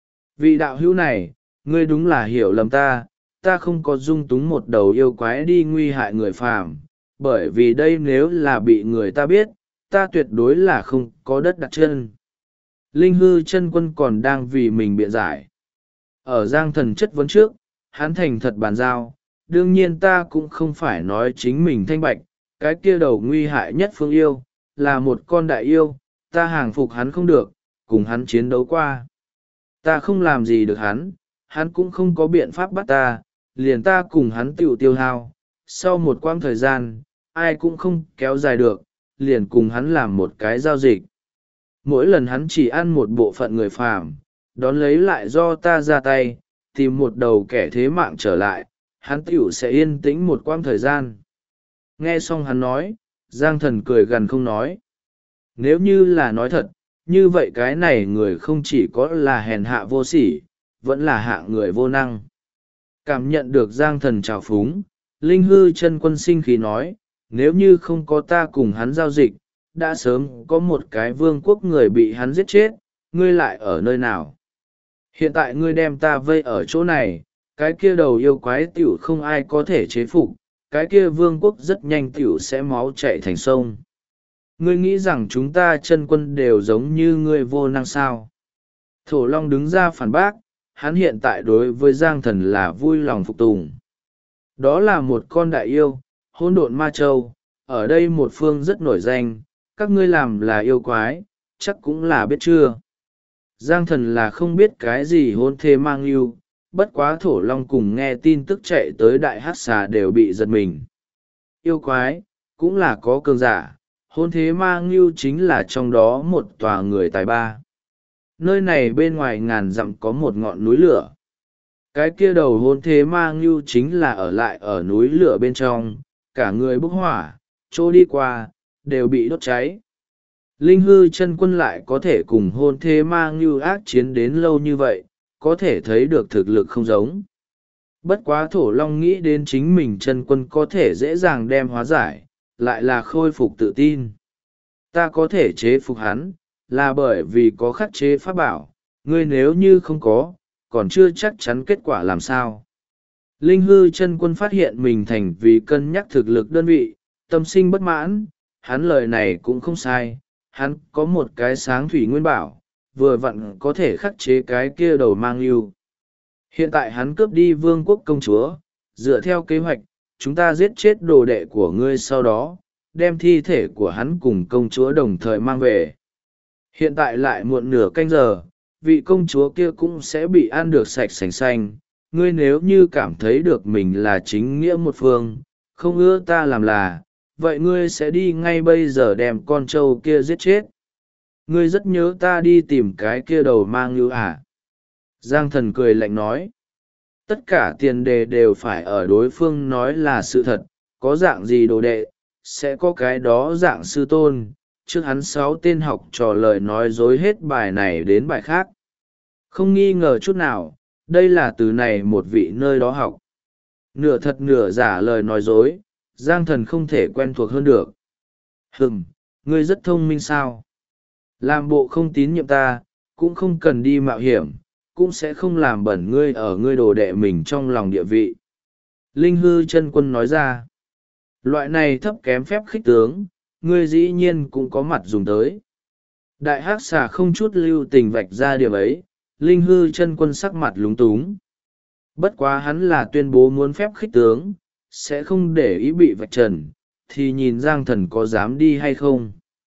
Vị đạo hữu này, ngươi đúng là hiểu lầm ta, ta không có dung túng một đầu yêu quái đi nguy hại người phàm, bởi vì đây nếu là bị người ta biết, ta tuyệt đối là không có đất đặt chân. Linh Hư Chân Quân còn đang vì mình biện giải. Ở Giang Thần chất vấn trước, hắn thành thật bàn giao, đương nhiên ta cũng không phải nói chính mình thanh bạch, cái kia đầu nguy hại nhất phương yêu, là một con đại yêu, ta hàng phục hắn không được, cùng hắn chiến đấu qua. Ta không làm gì được hắn, hắn cũng không có biện pháp bắt ta, liền ta cùng hắn tiêu hao. Sau một quãng thời gian, ai cũng không kéo dài được, liền cùng hắn làm một cái giao dịch. Mỗi lần hắn chỉ ăn một bộ phận người phàm, đón lấy lại do ta ra tay, tìm một đầu kẻ thế mạng trở lại, hắn sẽ yên tĩnh một quãng thời gian. Nghe xong hắn nói, Giang Thần cười gằn không nói. Nếu như là nói thật, như vậy cái này người không chỉ có là hèn hạ vô sỉ, vẫn là hạ người vô năng. Cảm nhận được Giang Thần trào phúng, Linh Hư Chân Quân sinh khí nói, nếu như không có ta cùng hắn giao dịch, đã sớm có một cái vương quốc người bị hắn giết chết, ngươi lại ở nơi nào? Hiện tại ngươi đem ta vây ở chỗ này, cái kia đầu yêu quái tiểu không ai có thể chế phục, cái kia vương quốc rất nhanh tiểu sẽ máu chạy thành sông. Ngươi nghĩ rằng chúng ta Chân Quân đều giống như ngươi vô năng sao? Thổ Long đứng ra phản bác, hắn hiện tại đối với Giang Thần là vui lòng phục tùng. Đó là một con đại yêu, hỗn độn ma châu, ở đây một phương rất nổi danh, các ngươi làm là yêu quái, chắc cũng là biết chưa. Giang Thần là không biết cái gì hôn thê mang yêu, bất quá Thổ Long cùng nghe tin tức chạy tới Đại Hắc Xà đều bị giật mình. Yêu quái, cũng là có cường giả. Hôn thế ma ngưu chính là trong đó một tòa người tài ba. Nơi này bên ngoài ngàn dặm có một ngọn núi lửa. Cái kia đầu hôn thế ma ngưu chính là ở lại ở núi lửa bên trong, cả người bốc hỏa, chỗ đi qua, đều bị đốt cháy. Linh hư chân quân lại có thể cùng hôn thế ma ngưu ác chiến đến lâu như vậy, có thể thấy được thực lực không giống. Bất quá thổ long nghĩ đến chính mình chân quân có thể dễ dàng đem hóa giải, lại là khôi phục tự tin. Ta có thể chế phục hắn, là bởi vì có khắc chế pháp bảo, ngươi nếu như không có, còn chưa chắc chắn kết quả làm sao. Linh hư chân quân phát hiện mình thành vì cân nhắc thực lực đơn vị, tâm sinh bất mãn, hắn lời này cũng không sai, hắn có một cái sáng thủy nguyên bảo, vừa vặn có thể khắc chế cái kia đầu mang yêu. Hiện tại hắn cướp đi vương quốc công chúa, dựa theo kế hoạch, chúng ta giết chết đồ đệ của ngươi sau đó, đem thi thể của hắn cùng công chúa đồng thời mang về. Hiện tại lại muộn nửa canh giờ, vị công chúa kia cũng sẽ bị ăn được sạch sành xanh. Ngươi nếu như cảm thấy được mình là chính nghĩa một phương, không ưa ta làm là, vậy ngươi sẽ đi ngay bây giờ đem con trâu kia giết chết. Ngươi rất nhớ ta đi tìm cái kia đầu mang ngưu à? Giang thần cười lạnh nói. Tất cả tiền đề đều phải ở đối phương nói là sự thật, có dạng gì đồ đệ, sẽ có cái đó dạng sư tôn. Trước hắn 6 tên học trò lời nói dối hết bài này đến bài khác. Không nghi ngờ chút nào, đây là từ này một vị nơi đó học. Nửa thật nửa giả lời nói dối, Giang thần không thể quen thuộc hơn được. Ngươi rất thông minh sao? Làm bộ không tín nhiệm ta, cũng không cần đi mạo hiểm, cũng sẽ không làm bẩn ngươi ở ngươi đồ đệ mình trong lòng địa vị. Linh hư chân quân nói ra. Loại này thấp kém phép khích tướng, ngươi dĩ nhiên cũng có mặt dùng tới. Đại hắc xà không chút lưu tình vạch ra điểm ấy, linh hư chân quân sắc mặt lúng túng. Bất quá hắn là tuyên bố muốn phép khích tướng, sẽ không để ý bị vạch trần, thì nhìn Giang thần có dám đi hay không.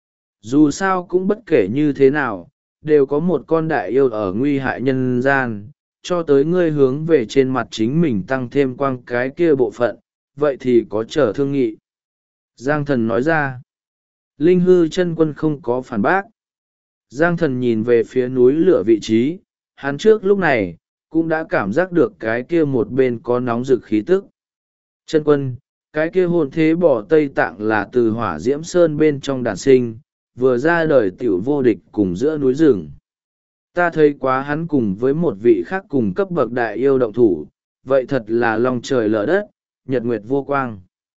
Dù sao cũng bất kể như thế nào, đều có một con đại yêu ở nguy hại nhân gian, cho tới ngươi hướng về trên mặt chính mình tăng thêm quang cái kia bộ phận, vậy thì có trở thương nghị. Giang thần nói ra. Linh hư chân quân không có phản bác. Giang thần nhìn về phía núi lửa vị trí, hắn trước lúc này, cũng đã cảm giác được cái kia một bên có nóng rực khí tức. Chân quân, cái kia hồn thế bỏ Tây Tạng là từ hỏa diễm sơn bên trong đàn sinh, vừa ra đời tiểu vô địch cùng giữa núi rừng. Ta thấy quá hắn cùng với một vị khác cùng cấp bậc đại yêu động thủ, vậy thật là lòng trời lở đất, nhật nguyệt vô quang.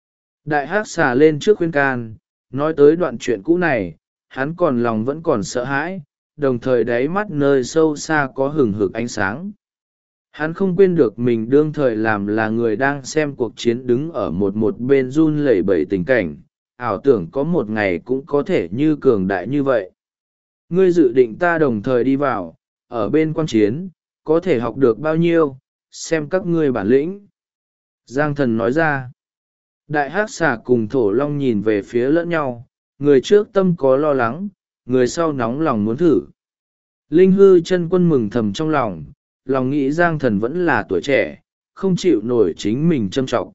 Đại hắc xà lên trước khuyên can, nói tới đoạn chuyện cũ này, hắn còn lòng vẫn còn sợ hãi, đồng thời đáy mắt nơi sâu xa có hừng hực ánh sáng. Hắn không quên được mình đương thời làm là người đang xem cuộc chiến đứng ở một bên run lẩy bẩy tình cảnh, ảo tưởng có một ngày cũng có thể như cường đại như vậy. Ngươi dự định ta đồng thời đi vào, ở bên quan chiến, có thể học được bao nhiêu, xem các ngươi bản lĩnh. Giang thần nói ra. Đại hắc xà cùng thổ long nhìn về phía lẫn nhau, người trước tâm có lo lắng, người sau nóng lòng muốn thử. Linh hư chân quân mừng thầm trong lòng, lòng nghĩ Giang thần vẫn là tuổi trẻ, không chịu nổi chính mình châm trọng.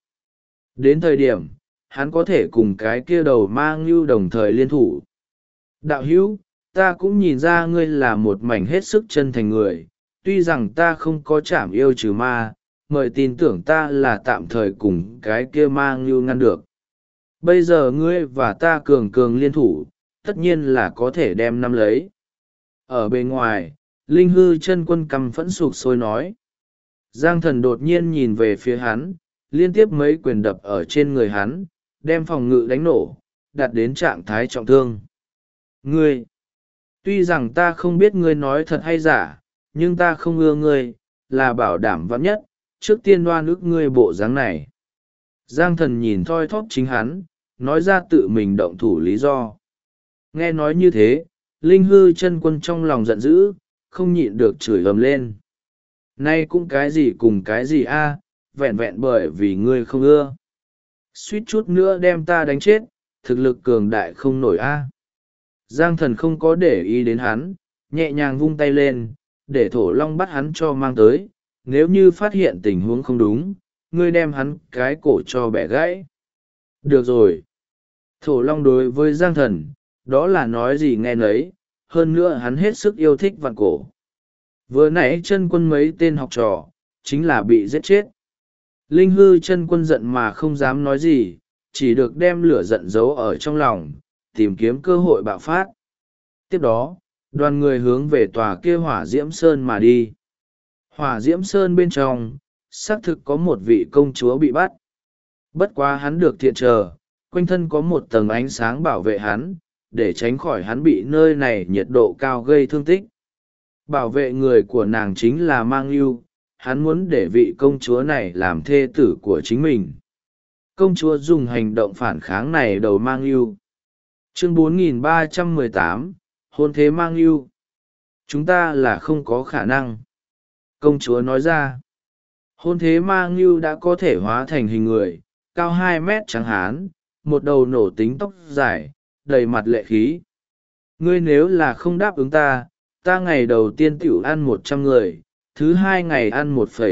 Đến thời điểm, hắn có thể cùng cái kia đầu ma ngưu đồng thời liên thủ. Đạo hữu, ta cũng nhìn ra ngươi là một mảnh hết sức chân thành người, tuy rằng ta không có chảm yêu trừ ma, mời tin tưởng ta là tạm thời cùng cái kia ma ngưu ngăn được. Bây giờ ngươi và ta cường cường liên thủ, tất nhiên là có thể đem nắm lấy. Ở bên ngoài, linh hư chân quân căm phẫn sục sôi nói. Giang thần đột nhiên nhìn về phía hắn, liên tiếp mấy quyền đập ở trên người hắn, đem phòng ngự đánh nổ, đạt đến trạng thái trọng thương. Ngươi! Tuy rằng ta không biết ngươi nói thật hay giả, nhưng ta không ưa ngươi, là bảo đảm vắn nhất, trước tiên đoan ức ngươi bộ dáng này. Giang thần nhìn thoi thóp chính hắn, nói ra tự mình động thủ lý do. Nghe nói như thế, linh hư chân quân trong lòng giận dữ, không nhịn được chửi ầm lên. Nay cũng cái gì cùng cái gì a, vẹn vẹn bởi vì ngươi không ưa. Suýt chút nữa đem ta đánh chết, thực lực cường đại không nổi a. Giang thần không có để ý đến hắn, nhẹ nhàng vung tay lên, để thổ long bắt hắn cho mang tới, nếu như phát hiện tình huống không đúng, ngươi đem hắn cái cổ cho bẻ gãy. Được rồi. Thổ Long đối với Giang Thần, đó là nói gì nghe nấy, hơn nữa hắn hết sức yêu thích vạn cổ. Vừa nãy chân quân mấy tên học trò, chính là bị giết chết. Linh hư chân quân giận mà không dám nói gì, chỉ được đem lửa giận giấu ở trong lòng, tìm kiếm cơ hội bạo phát. Tiếp đó, đoàn người hướng về tòa kia Hỏa Diễm Sơn mà đi. Hỏa Diễm Sơn bên trong, xác thực có một vị công chúa bị bắt. Bất quá hắn được thiện chờ, quanh thân có một tầng ánh sáng bảo vệ hắn, để tránh khỏi hắn bị nơi này nhiệt độ cao gây thương tích. Bảo vệ người của nàng chính là Mang Yêu, hắn muốn để vị công chúa này làm thê tử của chính mình. Công chúa dùng hành động phản kháng này đầu Mang Yêu. Chương 4318, hôn thế Mang Yêu. Chúng ta là không có khả năng. Công chúa nói ra. Hôn thế Mang Yêu đã có thể hóa thành hình người, cao 2 mét trắng hán, một đầu nổ tính tóc dài, đầy mặt lệ khí. Ngươi nếu là không đáp ứng ta ngày đầu tiên tiểu ăn 100 người, thứ 2 ngày ăn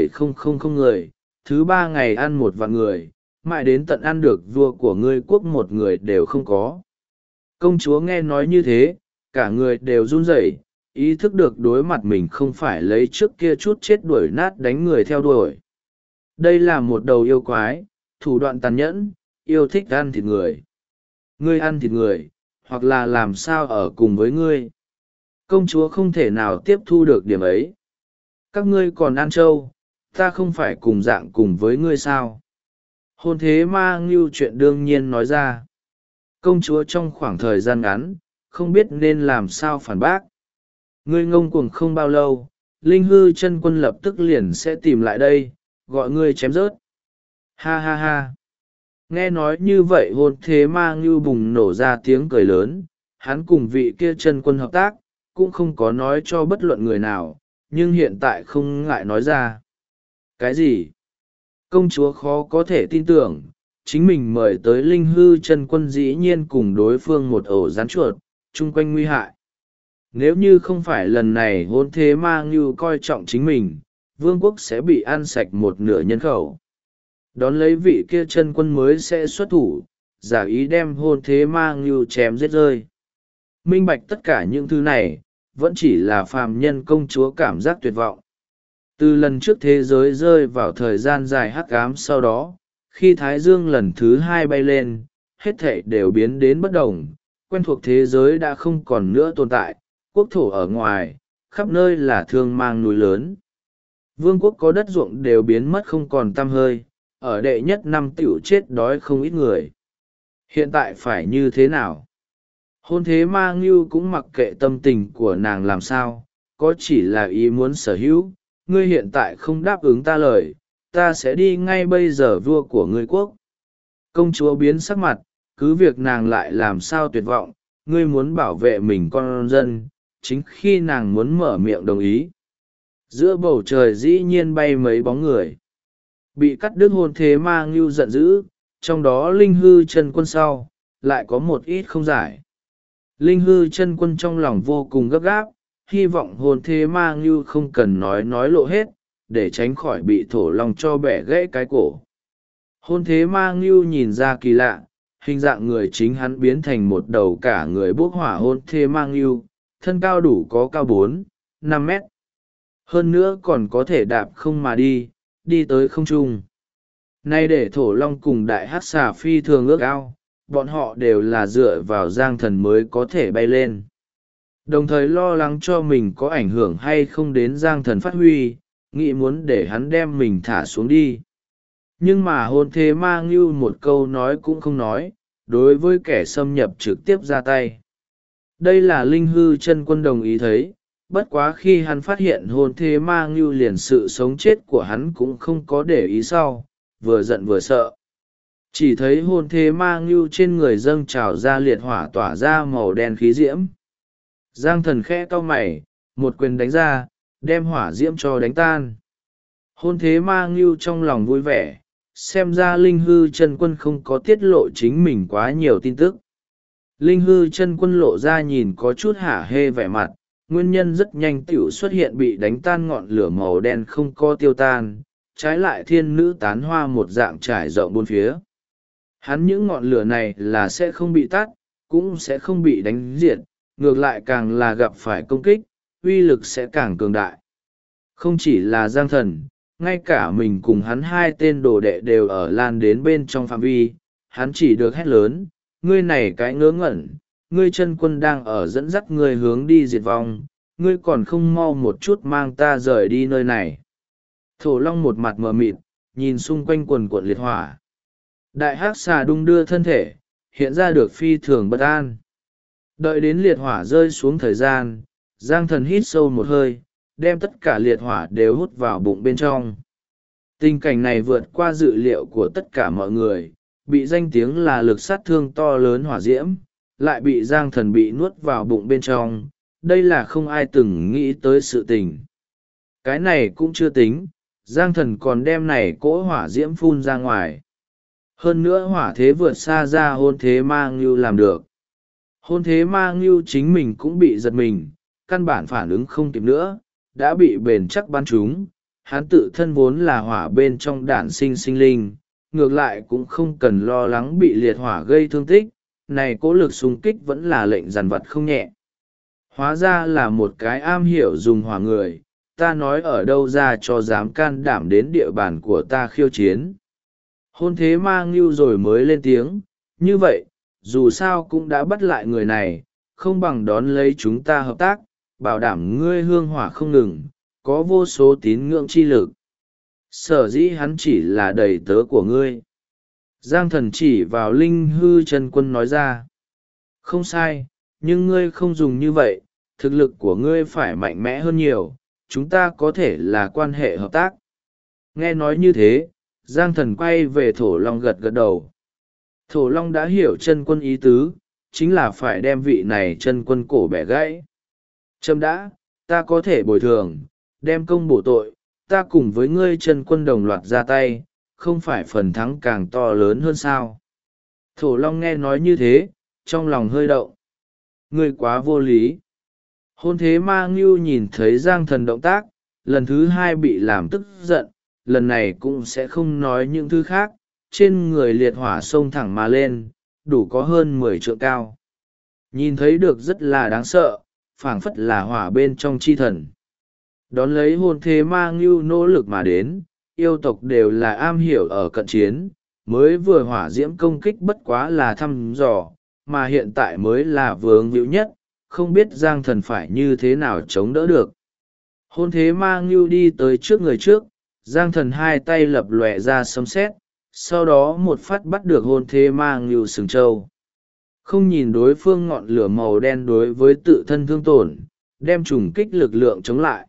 1,000 người, thứ 3 ngày ăn 1 vạn người, mãi đến tận ăn được vua của ngươi quốc một người đều không có. Công chúa nghe nói như thế, cả người đều run rẩy, ý thức được đối mặt mình không phải lấy trước kia chút chết đuổi nát đánh người theo đuổi. Đây là một đầu yêu quái, thủ đoạn tàn nhẫn, yêu thích ăn thịt người. Ngươi ăn thịt người, hoặc là làm sao ở cùng với ngươi. Công chúa không thể nào tiếp thu được điểm ấy. Các ngươi còn ăn trâu, ta không phải cùng dạng cùng với ngươi sao. Hôn thế Ma Ngưu chuyện đương nhiên nói ra. Công chúa trong khoảng thời gian ngắn, không biết nên làm sao phản bác. Ngươi ngông cuồng không bao lâu, Linh hư chân quân lập tức liền sẽ tìm lại đây, gọi ngươi chém rớt. Ha ha ha. Nghe nói như vậy hôn thế Ma Ngưu bùng nổ ra tiếng cười lớn, hắn cùng vị kia chân quân hợp tác, cũng không có nói cho bất luận người nào, nhưng hiện tại không ngại nói ra. Cái gì? Công chúa khó có thể tin tưởng, chính mình mời tới Linh hư chân quân dĩ nhiên cùng đối phương một ổ rắn chuột, chung quanh nguy hại. Nếu như không phải lần này hôn thế Ma Ngưu coi trọng chính mình, vương quốc sẽ bị ăn sạch một nửa nhân khẩu. Đón lấy vị kia chân quân mới sẽ xuất thủ, giả ý đem hôn thế Ma Ngưu chém giết rơi. Minh bạch tất cả những thứ này, vẫn chỉ là phàm nhân công chúa cảm giác tuyệt vọng. Từ lần trước thế giới rơi vào thời gian dài hắc ám sau đó, khi Thái Dương lần thứ 2 bay lên, hết thảy đều biến đến bất đồng, quen thuộc thế giới đã không còn nữa tồn tại, quốc thổ ở ngoài, khắp nơi là thương mang núi lớn. Vương quốc có đất ruộng đều biến mất không còn tăm hơi, ở đệ nhất năm tiểu chết đói không ít người. Hiện tại phải như thế nào? Hôn thế Ma Ngưu cũng mặc kệ tâm tình của nàng làm sao, có chỉ là ý muốn sở hữu, ngươi hiện tại không đáp ứng ta lời, ta sẽ đi ngay bây giờ vua của ngươi quốc. Công chúa biến sắc mặt, cứ việc nàng lại làm sao tuyệt vọng, ngươi muốn bảo vệ mình con dân, chính khi nàng muốn mở miệng đồng ý. Giữa bầu trời dĩ nhiên bay mấy bóng người. Bị cắt đứt hôn thế Ma Ngưu giận dữ, trong đó Linh hư chân quân sau, lại có một ít không giải. Linh hư chân quân trong lòng vô cùng gấp gáp, hy vọng hồn thế Ma Ngưu không cần nói lộ hết, để tránh khỏi bị thổ long cho bẻ gãy cái cổ. Hôn thế Ma Ngưu nhìn ra kỳ lạ, hình dạng người chính hắn biến thành một đầu cả người bốc hỏa hôn thế Ma Ngưu, thân cao đủ có cao 4-5 mét. Hơn nữa còn có thể đạp không mà đi tới không trung. Nay để thổ long cùng đại hắc xà phi thường ước ao, bọn họ đều là dựa vào Giang Thần mới có thể bay lên. Đồng thời lo lắng cho mình có ảnh hưởng hay không đến Giang Thần phát huy, nghĩ muốn để hắn đem mình thả xuống đi. Nhưng mà hôn thế Ma Ngưu một câu nói cũng không nói, đối với kẻ xâm nhập trực tiếp ra tay. Đây là Linh hư chân quân đồng ý thấy, bất quá khi hắn phát hiện hôn thế Ma Ngưu liền sự sống chết của hắn cũng không có để ý sau, vừa giận vừa sợ. Chỉ thấy hôn thế Ma Ngưu trên người dâng trào ra liệt hỏa tỏa ra màu đen khí diễm. Giang Thần khẽ cau mày, một quyền đánh ra, đem hỏa diễm cho đánh tan. Hôn thế Ma Ngưu trong lòng vui vẻ, xem ra Linh hư chân quân không có tiết lộ chính mình quá nhiều tin tức. Linh hư chân quân lộ ra nhìn có chút hả hê vẻ mặt, nguyên nhân rất nhanh tiểu xuất hiện bị đánh tan ngọn lửa màu đen không có tiêu tan, trái lại thiên nữ tán hoa một dạng trải rộng bốn phía. Hắn những ngọn lửa này là sẽ không bị tắt, cũng sẽ không bị đánh diệt, ngược lại càng là gặp phải công kích, uy lực sẽ càng cường đại. Không chỉ là Giang Thần, ngay cả mình cùng hắn hai tên đồ đệ đều ở lan đến bên trong phạm vi, hắn chỉ được hét lớn, ngươi này cái ngớ ngẩn, ngươi chân quân đang ở dẫn dắt ngươi hướng đi diệt vong, ngươi còn không mau một chút mang ta rời đi nơi này. Thổ Long một mặt mờ mịt, nhìn xung quanh quần cuộn liệt hỏa. Đại hắc xà đung đưa thân thể, hiện ra được phi thường bất an. Đợi đến liệt hỏa rơi xuống thời gian, Giang Thần hít sâu một hơi, đem tất cả liệt hỏa đều hút vào bụng bên trong. Tình cảnh này vượt qua dự liệu của tất cả mọi người, bị danh tiếng là lực sát thương to lớn hỏa diễm, lại bị Giang Thần bị nuốt vào bụng bên trong, đây là không ai từng nghĩ tới sự tình. Cái này cũng chưa tính, Giang Thần còn đem này cỗ hỏa diễm phun ra ngoài. Hơn nữa hỏa thế vượt xa ra hôn thế ma ngưu làm được. Hôn thế ma ngưu chính mình cũng bị giật mình, căn bản phản ứng không kịp nữa, đã bị bền chắc bắn trúng. Hắn tự thân vốn là hỏa bên trong đản sinh sinh linh, ngược lại cũng không cần lo lắng bị liệt hỏa gây thương tích, này cố lực xung kích vẫn là lệnh dằn vặt không nhẹ. Hóa ra là một cái am hiểu dùng hỏa người, ta nói ở đâu ra cho dám can đảm đến địa bàn của ta khiêu chiến. Hôn thế ma ngưu rồi mới lên tiếng, như vậy, dù sao cũng đã bắt lại người này, không bằng đón lấy chúng ta hợp tác, bảo đảm ngươi hương hỏa không ngừng, có vô số tín ngưỡng chi lực. Sở dĩ hắn chỉ là đầy tớ của ngươi. Giang Thần chỉ vào Linh Hư chân quân nói ra. Không sai, nhưng ngươi không dùng như vậy, thực lực của ngươi phải mạnh mẽ hơn nhiều, chúng ta có thể là quan hệ hợp tác. Nghe nói như thế, Giang Thần quay về Thổ Long gật gật đầu. Thổ Long đã hiểu chân quân ý tứ, chính là phải đem vị này chân quân cổ bẻ gãy. Châm đã, ta có thể bồi thường, đem công bổ tội, ta cùng với ngươi chân quân đồng loạt ra tay, không phải phần thắng càng to lớn hơn sao. Thổ Long nghe nói như thế, trong lòng hơi động. Ngươi quá vô lý. Hôn thế ma ngưu nhìn thấy Giang Thần động tác, lần thứ hai bị làm tức giận, lần này cũng sẽ không nói những thứ khác, trên người liệt hỏa xông thẳng mà lên, đủ có hơn 10 trượng cao. Nhìn thấy được rất là đáng sợ, phảng phất là hỏa bên trong chi thần. Đón lấy hôn thế ma ngưu nỗ lực mà đến, yêu tộc đều là am hiểu ở cận chiến, mới vừa hỏa diễm công kích bất quá là thăm dò, mà hiện tại mới là vướng víu nhất, không biết Giang Thần phải như thế nào chống đỡ được. Hôn thế ma ngưu đi tới trước người trước, Giang Thần hai tay lập lòe ra sấm sét, sau đó một phát bắt được hôn thế ma ngưu sừng trâu. Không nhìn đối phương ngọn lửa màu đen đối với tự thân thương tổn, đem trùng kích lực lượng chống lại.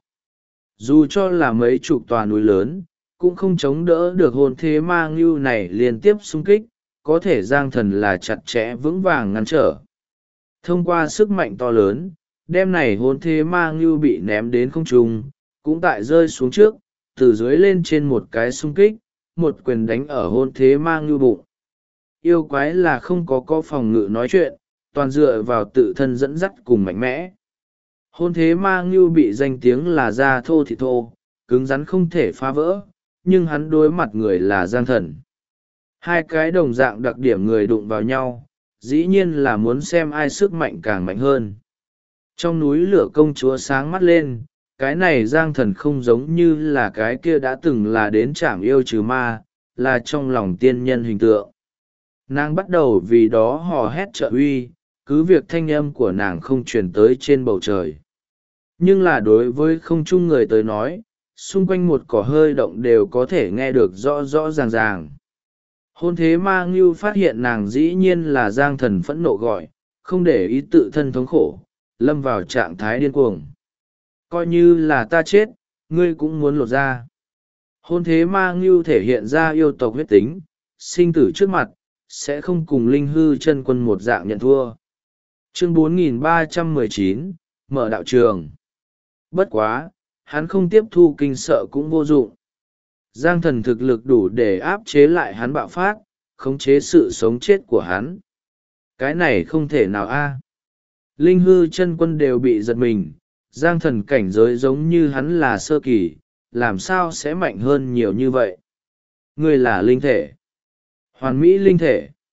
Dù cho là mấy chục tòa núi lớn, cũng không chống đỡ được hôn thế ma ngưu này liên tiếp xung kích, có thể Giang Thần là chặt chẽ vững vàng ngăn trở. Thông qua sức mạnh to lớn, đem này hôn thế ma ngưu bị ném đến không trung, cũng tại rơi xuống trước, từ dưới lên trên một cái xung kích, một quyền đánh ở hôn thế ma ngưu bụng. Yêu quái là không có phòng ngự nói chuyện, toàn dựa vào tự thân dẫn dắt cùng mạnh mẽ. Hôn thế ma ngưu bị danh tiếng là da thô thịt thô, cứng rắn không thể phá vỡ, nhưng hắn đối mặt người là Giang Thần. Hai cái đồng dạng đặc điểm người đụng vào nhau, dĩ nhiên là muốn xem ai sức mạnh càng mạnh hơn. Trong núi lửa công chúa sáng mắt lên, cái này Giang Thần không giống như là cái kia đã từng là đến trảm yêu trừ ma, là trong lòng tiên nhân hình tượng. Nàng bắt đầu vì đó hò hét trợ uy, cứ việc thanh âm của nàng không truyền tới trên bầu trời. Nhưng là đối với không chung người tới nói, xung quanh một cỏ hơi động đều có thể nghe được rõ rõ ràng ràng. Hôn thế ma ngưu phát hiện nàng dĩ nhiên là Giang Thần phẫn nộ gọi, không để ý tự thân thống khổ, lâm vào trạng thái điên cuồng. Coi như là ta chết, ngươi cũng muốn lột ra. Hôn thế ma ngưu thể hiện ra yêu tộc huyết tính, sinh tử trước mặt, sẽ không cùng Linh Hư chân quân một dạng nhận thua. Chương 4319, mở đạo trường. Bất quá, hắn không tiếp thu kinh sợ cũng vô dụng. Giang Thần thực lực đủ để áp chế lại hắn bạo phát, khống chế sự sống chết của hắn. Cái này không thể nào a. Linh Hư chân quân đều bị giật mình, Giang Thần cảnh giới giống như hắn là sơ kỳ, làm sao sẽ mạnh hơn nhiều như vậy? Ngươi là linh thể. Hoàn mỹ linh thể,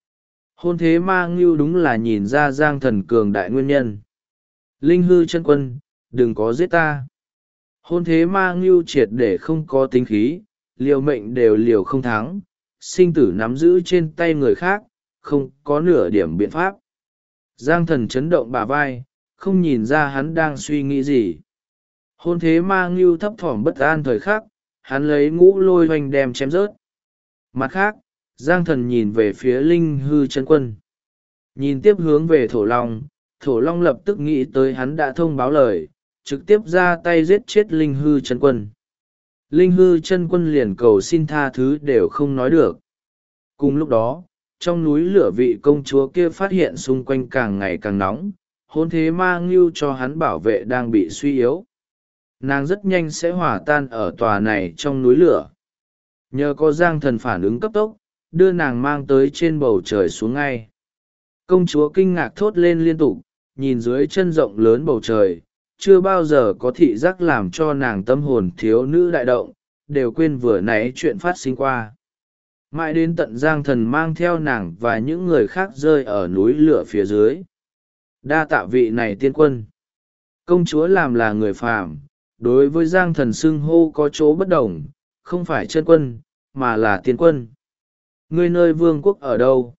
Hôn thế ma ngưu đúng là nhìn ra Giang Thần cường đại nguyên nhân. Linh hư chân quân, đừng có giết ta. Hôn thế ma ngưu triệt để không có tính khí, liều mệnh đều liều không thắng, sinh tử nắm giữ trên tay người khác, không có nửa điểm biện pháp. Giang Thần chấn động bả vai, không nhìn ra hắn đang suy nghĩ gì. Hôn thế ma ngưu thấp thỏm bất an thời khắc, hắn lấy ngũ lôi hoành đem chém rớt. Mặt khác, Giang Thần nhìn về phía linh hư chân quân. Nhìn tiếp hướng về Thổ Long lập tức nghĩ tới hắn đã thông báo lời, trực tiếp ra tay giết chết linh hư chân quân. Linh hư chân quân liền cầu xin tha thứ đều không nói được. Cùng lúc đó, trong núi lửa vị công chúa kia phát hiện xung quanh càng ngày càng nóng, hôn thế ma ngưu cho hắn bảo vệ đang bị suy yếu. Nàng rất nhanh sẽ hỏa tan ở tòa này trong núi lửa. Nhờ có Giang Thần phản ứng cấp tốc, đưa nàng mang tới trên bầu trời xuống ngay. Công chúa kinh ngạc thốt lên liên tục, nhìn dưới chân rộng lớn bầu trời, chưa bao giờ có thị giác làm cho nàng tâm hồn thiếu nữ đại động, đều quên vừa nãy chuyện phát sinh qua. Mãi đến tận Giang Thần mang theo nàng và những người khác rơi ở núi lửa phía dưới. Đa tạ vị này tiên quân. Công chúa làm là người phàm, đối với Giang Thần xưng hô có chỗ bất đồng, không phải chân quân, mà là tiên quân. Ngươi nơi vương quốc ở đâu?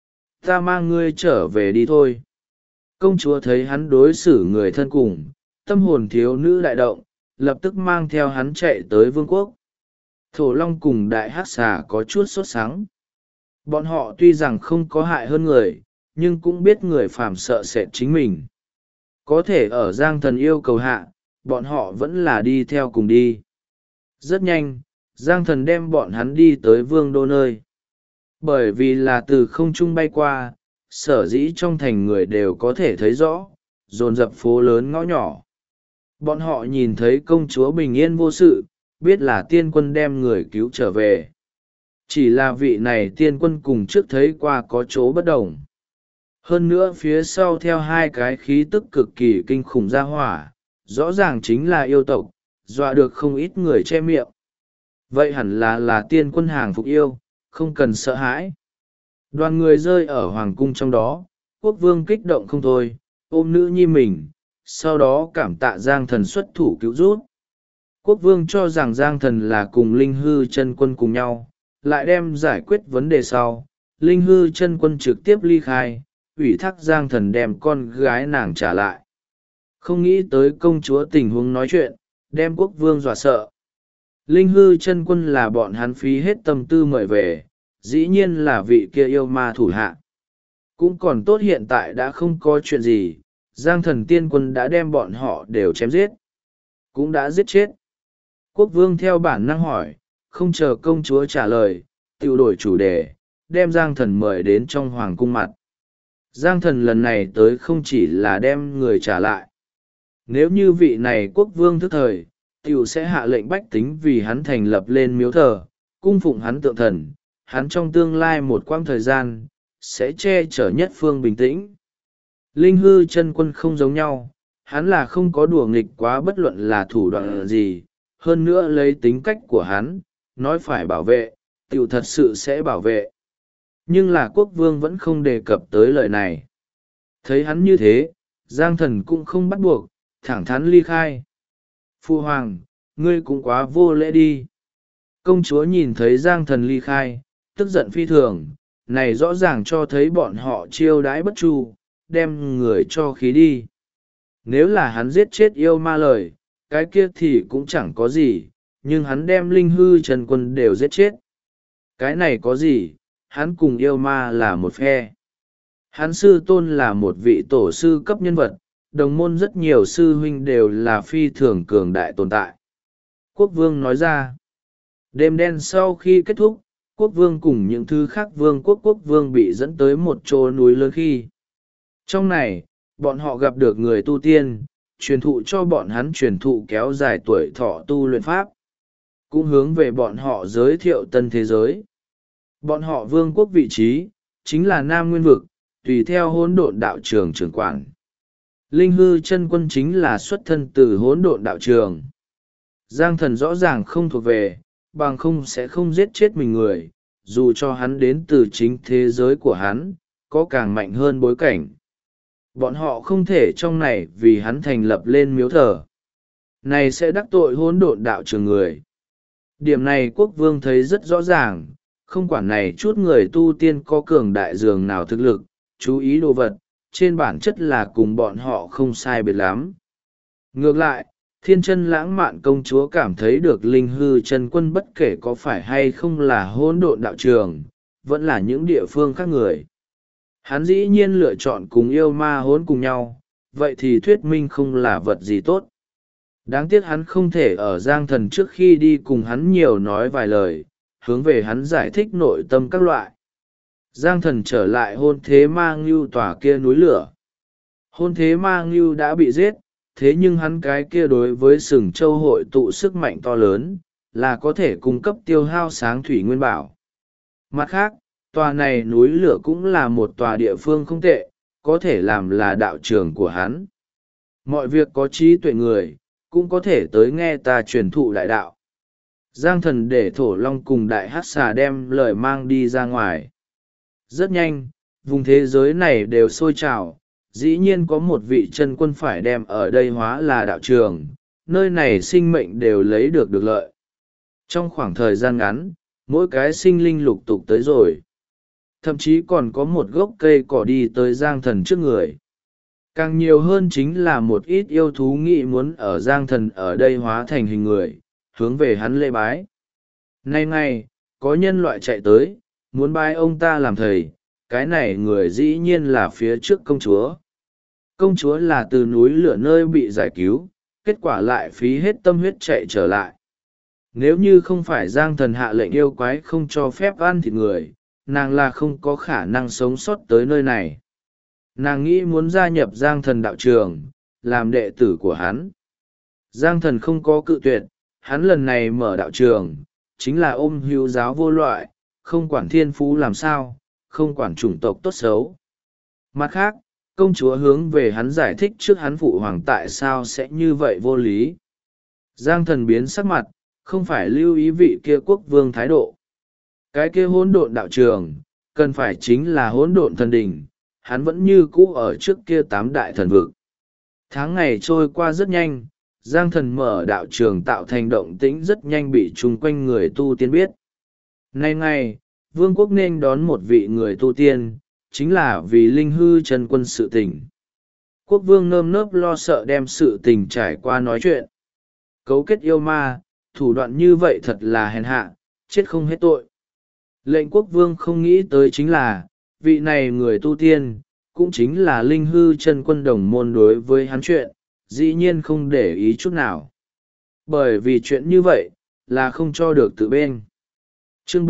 Ta mang ngươi trở về đi thôi. Công chúa thấy hắn đối xử người thân cùng, tâm hồn thiếu nữ đại động, lập tức mang theo hắn chạy tới vương quốc. Thổ Long cùng đại hắc xà có chút sốt sắng. Bọn họ tuy rằng không có hại hơn người, nhưng cũng biết người phàm sợ sệt chính mình. Có thể ở Giang Thần yêu cầu hạ, bọn họ vẫn là đi theo cùng đi. Rất nhanh, Giang Thần đem bọn hắn đi tới vương đô nơi. Bởi vì là từ không trung bay qua, sở dĩ trong thành người đều có thể thấy rõ, dồn dập phố lớn ngõ nhỏ. Bọn họ nhìn thấy công chúa bình yên vô sự, biết là tiên quân đem người cứu trở về. Chỉ là vị này tiên quân cùng trước thấy qua có chỗ bất đồng. Hơn nữa phía sau theo hai cái khí tức cực kỳ kinh khủng ra hỏa, rõ ràng chính là yêu tộc, dọa được không ít người che miệng. Vậy hẳn là tiên quân hàng phục yêu, không cần sợ hãi. Đoàn người rơi ở hoàng cung trong đó, quốc vương kích động không thôi, ôm nữ nhi mình, sau đó cảm tạ Giang Thần xuất thủ cứu rút. Quốc vương cho rằng Giang Thần là cùng linh hư chân quân cùng nhau, lại đem giải quyết vấn đề sau. Linh hư chân quân trực tiếp ly khai, ủy thác Giang Thần đem con gái nàng trả lại. Không nghĩ tới công chúa tình huống nói chuyện, đem quốc vương dọa sợ. Linh hư chân quân là bọn hắn phí hết tâm tư mời về, dĩ nhiên là vị kia yêu ma thủ hạ. Cũng còn tốt hiện tại đã không có chuyện gì, Giang Thần tiên quân đã đem bọn họ đều chém giết. Cũng đã giết chết. Quốc vương theo bản năng hỏi, không chờ công chúa trả lời, tự đổi chủ đề, đem Giang Thần mời đến trong hoàng cung mặt. Giang Thần lần này tới không chỉ là đem người trả lại. Nếu như vị này quốc vương thức thời, tiểu sẽ hạ lệnh bách tính vì hắn thành lập lên miếu thờ, cung phụng hắn tượng thần, hắn trong tương lai một quãng thời gian, sẽ che chở nhất phương bình tĩnh. Linh hư chân quân không giống nhau, hắn là không có đùa nghịch quá bất luận là thủ đoạn gì, hơn nữa lấy tính cách của hắn, nói phải bảo vệ, tiểu thật sự sẽ bảo vệ. Nhưng là quốc vương vẫn không đề cập tới lời này. Thấy hắn như thế, Giang Thần cũng không bắt buộc, thẳng thắn ly khai. Phu hoàng, ngươi cũng quá vô lễ đi. Công chúa nhìn thấy Giang Thần ly khai, tức giận phi thường, này rõ ràng cho thấy bọn họ chiêu đãi bất chu, đem người cho khí đi. Nếu là hắn giết chết yêu ma lời, cái kia thì cũng chẳng có gì, nhưng hắn đem linh hư trần quân đều giết chết. Cái này có gì, hắn cùng yêu ma là một phe. Hắn sư tôn là một vị tổ sư cấp nhân vật, đồng môn rất nhiều sư huynh đều là phi thường cường đại tồn tại. Quốc vương nói ra, đêm đen sau khi kết thúc, quốc vương cùng những thứ khác quốc vương bị dẫn tới một chỗ núi lớn khi. Trong này, bọn họ gặp được người tu tiên, truyền thụ cho bọn hắn truyền thụ kéo dài tuổi thọ tu luyện pháp. Cũng hướng về bọn họ giới thiệu tân thế giới. Bọn họ vương quốc vị trí, chính là Nam Nguyên Vực, tùy theo hỗn độn đạo trường trưởng quản. Linh hư chân quân chính là xuất thân từ hỗn độn đạo trường. Giang Thần rõ ràng không thuộc về, bằng không sẽ không giết chết mình người, dù cho hắn đến từ chính thế giới của hắn, có càng mạnh hơn bối cảnh. Bọn họ không thể trong này vì hắn thành lập lên miếu thờ. Này sẽ đắc tội hỗn độn đạo trường người. Điểm này quốc vương thấy rất rõ ràng, không quản này chút người tu tiên có cường đại dường nào thực lực, chú ý đồ vật, trên bản chất là cùng bọn họ không sai biệt lắm. Ngược lại, thiên chân lãng mạn công chúa cảm thấy được linh hư chân quân bất kể có phải hay không là hỗn độn đạo trường, vẫn là những địa phương khác người. Hắn dĩ nhiên lựa chọn cùng yêu ma hỗn cùng nhau, vậy thì thuyết minh không là vật gì tốt. Đáng tiếc hắn không thể ở Giang Thần trước khi đi cùng hắn nhiều nói vài lời, hướng về hắn giải thích nội tâm các loại. Giang Thần trở lại hôn thế ma ngưu tòa kia núi lửa. Hôn thế ma ngưu đã bị giết, thế nhưng hắn cái kia đối với sừng châu hội tụ sức mạnh to lớn, là có thể cung cấp tiêu hao sáng thủy nguyên bảo. Mặt khác, tòa này núi lửa cũng là một tòa địa phương không tệ, có thể làm là đạo trường của hắn. Mọi việc có trí tuệ người, cũng có thể tới nghe ta truyền thụ đại đạo. Giang Thần để Thổ Long cùng Đại Hắc Xà đem lời mang đi ra ngoài. Rất nhanh, vùng thế giới này đều sôi trào, dĩ nhiên có một vị chân quân phải đem ở đây hóa là đạo trường, nơi này sinh mệnh đều lấy được lợi. Trong khoảng thời gian ngắn, mỗi cái sinh linh lục tục tới rồi. Thậm chí còn có một gốc cây cỏ đi tới Giang Thần trước người. Càng nhiều hơn chính là một ít yêu thú nghĩ muốn ở Giang Thần ở đây hóa thành hình người, hướng về hắn lễ bái. Nay ngày, có nhân loại chạy tới, muốn bái ông ta làm thầy, cái này người dĩ nhiên là phía trước công chúa. Công chúa là từ núi lửa nơi bị giải cứu, kết quả lại phí hết tâm huyết chạy trở lại. Nếu như không phải Giang Thần hạ lệnh yêu quái không cho phép ăn thịt người, nàng là không có khả năng sống sót tới nơi này. Nàng nghĩ muốn gia nhập Giang Thần đạo trường, làm đệ tử của hắn. Giang Thần không có cự tuyệt, hắn lần này mở đạo trường, chính là ôm hữu giáo vô loại, không quản thiên phú làm sao, không quản chủng tộc tốt xấu. Mặt khác, công chúa hướng về hắn giải thích trước hắn phụ hoàng tại sao sẽ như vậy vô lý. Giang Thần biến sắc mặt, không phải lưu ý vị kia quốc vương thái độ. Cái kia hỗn độn đạo trường, cần phải chính là hỗn độn thần đình, hắn vẫn như cũ ở trước kia 8 đại thần vực. Tháng ngày trôi qua rất nhanh, Giang Thần mở đạo trường tạo thành động tĩnh rất nhanh bị chung quanh người tu tiên biết. Nay ngày, vương quốc nên đón một vị người tu tiên, chính là vì linh hư chân quân sự tình. Quốc vương nơm nớp lo sợ đem sự tình trải qua nói chuyện. Cấu kết yêu ma, thủ đoạn như vậy thật là hèn hạ, chết không hết tội. Lệnh quốc vương không nghĩ tới chính là, vị này người tu tiên, cũng chính là linh hư chân quân đồng môn đối với hắn chuyện, dĩ nhiên không để ý chút nào. Bởi vì chuyện như vậy, là không cho được tự bên. Chương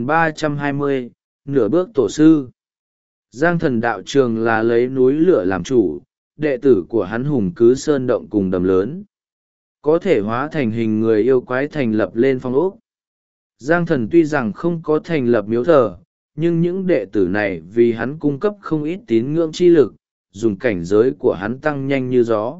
4320, nửa bước tổ sư. Giang Thần đạo trường là lấy núi lửa làm chủ, đệ tử của hắn hùng cứ sơn động cùng đầm lớn. Có thể hóa thành hình người yêu quái thành lập lên phong ốc. Giang Thần tuy rằng không có thành lập miếu thờ, nhưng những đệ tử này vì hắn cung cấp không ít tín ngưỡng chi lực, dùng cảnh giới của hắn tăng nhanh như gió.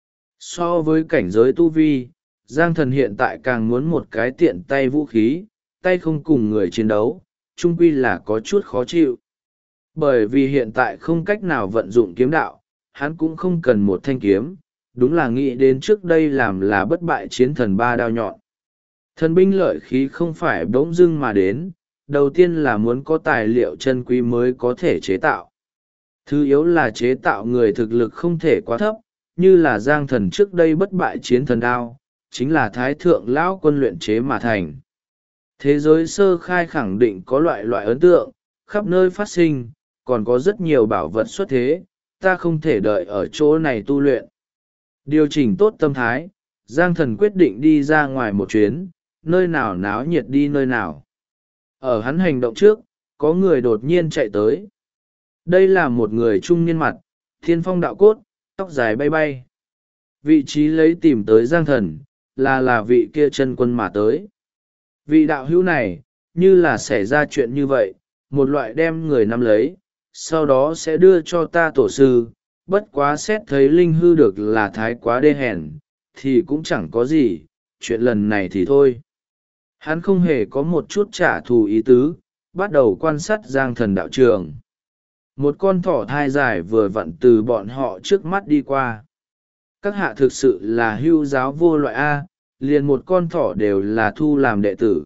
So với cảnh giới tu vi, Giang Thần hiện tại càng muốn một cái tiện tay vũ khí, tay không cùng người chiến đấu, chung quy là có chút khó chịu. Bởi vì hiện tại không cách nào vận dụng kiếm đạo, hắn cũng không cần một thanh kiếm, đúng là nghĩ đến trước đây làm là bất bại chiến thần 3 đao nhọn. Thần binh lợi khí không phải bỗng dưng mà đến, đầu tiên là muốn có tài liệu chân quý mới có thể chế tạo. Thứ yếu là chế tạo người thực lực không thể quá thấp, như là Giang Thần trước đây bất bại chiến thần đao, chính là thái thượng lão quân luyện chế mà thành. Thế giới sơ khai khẳng định có loại ấn tượng, khắp nơi phát sinh, còn có rất nhiều bảo vật xuất thế, ta không thể đợi ở chỗ này tu luyện. Điều chỉnh tốt tâm thái, Giang Thần quyết định đi ra ngoài một chuyến, nơi nào náo nhiệt đi nơi nào. Ở hắn hành động trước, có người đột nhiên chạy tới. Đây là một người trung niên mặt, thiên phong đạo cốt, tóc dài bay bay. Vị trí lấy tìm tới Giang Thần, là vị kia chân quân mà tới. Vị đạo hữu này, như là xảy ra chuyện như vậy, một loại đem người nắm lấy, sau đó sẽ đưa cho ta tổ sư, bất quá xét thấy linh hư được là thái quá đê hèn, thì cũng chẳng có gì, chuyện lần này thì thôi. Hắn không hề có một chút trả thù ý tứ, bắt đầu quan sát Giang Thần đạo trường. một con thỏ thai dài vừa vặn từ bọn họ trước mắt đi qua. Các hạ thực sự là hưu giáo vô loại a, liền một con thỏ đều là thu làm đệ tử.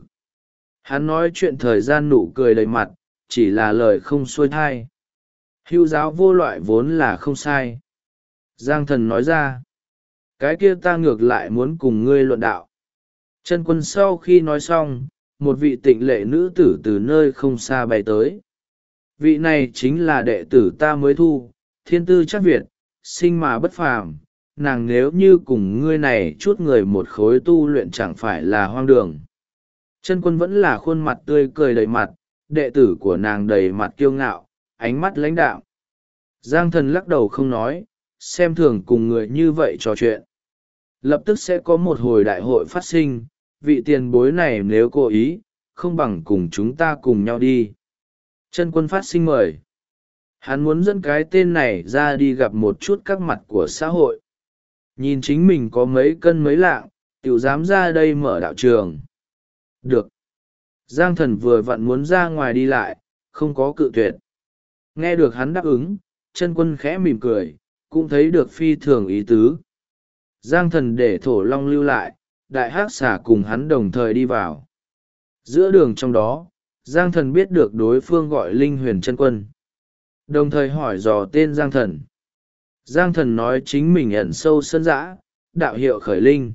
Hắn nói chuyện thời gian nụ cười đầy mặt, chỉ là lời không xuôi thai. Hưu giáo vô loại vốn là không sai. Giang Thần nói ra, cái kia ta ngược lại muốn cùng ngươi luận đạo. Chân Quân sau khi nói xong, một vị tịnh lệ nữ tử từ nơi không xa bay tới. Vị này chính là đệ tử ta mới thu, thiên tư chắc Việt, sinh mà bất phàm. Nàng nếu như cùng ngươi này chút người một khối tu luyện chẳng phải là hoang đường. Chân Quân vẫn là khuôn mặt tươi cười đầy mặt, đệ tử của nàng đầy mặt kiêu ngạo, ánh mắt lãnh đạm. Giang Thần lắc đầu không nói, xem thường cùng người như vậy trò chuyện. Lập tức sẽ có một hồi đại hội phát sinh, vị tiền bối này nếu cố ý, không bằng cùng chúng ta cùng nhau đi. Chân Quân phát sinh mời. Hắn muốn dẫn cái tên này ra đi gặp một chút các mặt của xã hội. Nhìn chính mình có mấy cân mấy lạng, tiểu dám ra đây mở đạo trường. Được. Giang Thần vừa vặn muốn ra ngoài đi lại, không có cự tuyệt. Nghe được hắn đáp ứng, Chân Quân khẽ mỉm cười, cũng thấy được phi thường ý tứ. Giang Thần để Thổ Long lưu lại, Đại Hắc Xà cùng hắn đồng thời đi vào. Giữa đường trong đó, Giang Thần biết được đối phương gọi Linh Huyền Chân Quân. Đồng thời hỏi dò tên Giang Thần. Giang Thần nói chính mình ẩn sâu sân dã, đạo hiệu khởi linh.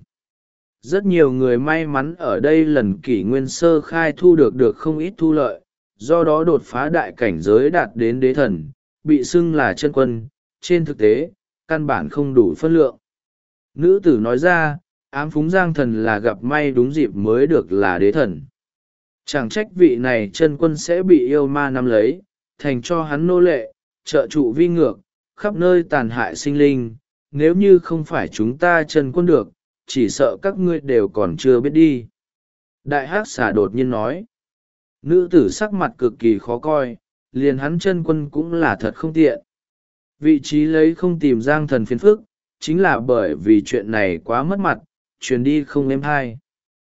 Rất nhiều người may mắn ở đây lần kỷ nguyên sơ khai thu được không ít thu lợi, do đó đột phá đại cảnh giới đạt đến đế thần, bị xưng là chân quân, trên thực tế, căn bản không đủ phân lượng. Nữ tử nói ra, ám phúng Giang Thần là gặp may đúng dịp mới được là đế thần. Chẳng trách vị này chân quân sẽ bị yêu ma nắm lấy, thành cho hắn nô lệ, trợ trụ vi ngược, khắp nơi tàn hại sinh linh. Nếu như không phải chúng ta chân quân được, chỉ sợ các ngươi đều còn chưa biết đi. Đại Hắc Xà đột nhiên nói. Nữ tử sắc mặt cực kỳ khó coi, liền hắn chân quân cũng là thật không tiện. Vị trí lấy không tìm Giang Thần phiền phức, chính là bởi vì chuyện này quá mất mặt, truyền đi không êm hay.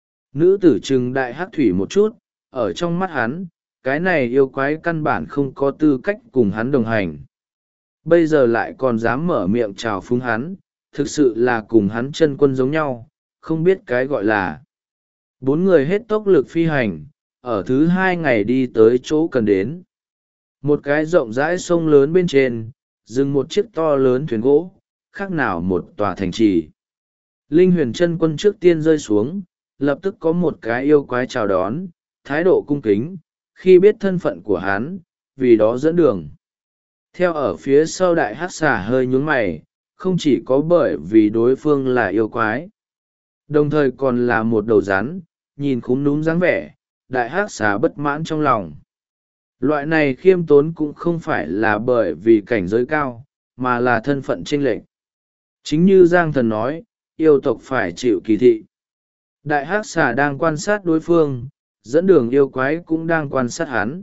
Nữ tử trừng Đại Hắc Thủy một chút, ở trong mắt hắn, cái này yêu quái căn bản không có tư cách cùng hắn đồng hành. Bây giờ lại còn dám mở miệng chào phúng hắn, thực sự là cùng hắn chân quân giống nhau, không biết cái gọi là. Bốn người hết tốc lực phi hành, ở thứ 2 ngày đi tới chỗ cần đến. Một cái rộng rãi sông lớn bên trên, dừng một chiếc to lớn thuyền gỗ, khác nào một tòa thành trì. Linh Huyền Chân Quân trước tiên rơi xuống, lập tức có một cái yêu quái chào đón, thái độ cung kính, khi biết thân phận của hắn, vì đó dẫn đường. Theo ở phía sau Đại Hắc Xà hơi nhướng mày, không chỉ có bởi vì đối phương là yêu quái, đồng thời còn là một đầu rắn, nhìn khúm núm dáng vẻ, Đại Hắc Xà bất mãn trong lòng. Loại này khiêm tốn cũng không phải là bởi vì cảnh giới cao, mà là thân phận chênh lệch. Chính như Giang Thần nói, yêu tộc phải chịu kỳ thị. Đại Hắc Xà đang quan sát đối phương, dẫn đường yêu quái cũng đang quan sát hắn.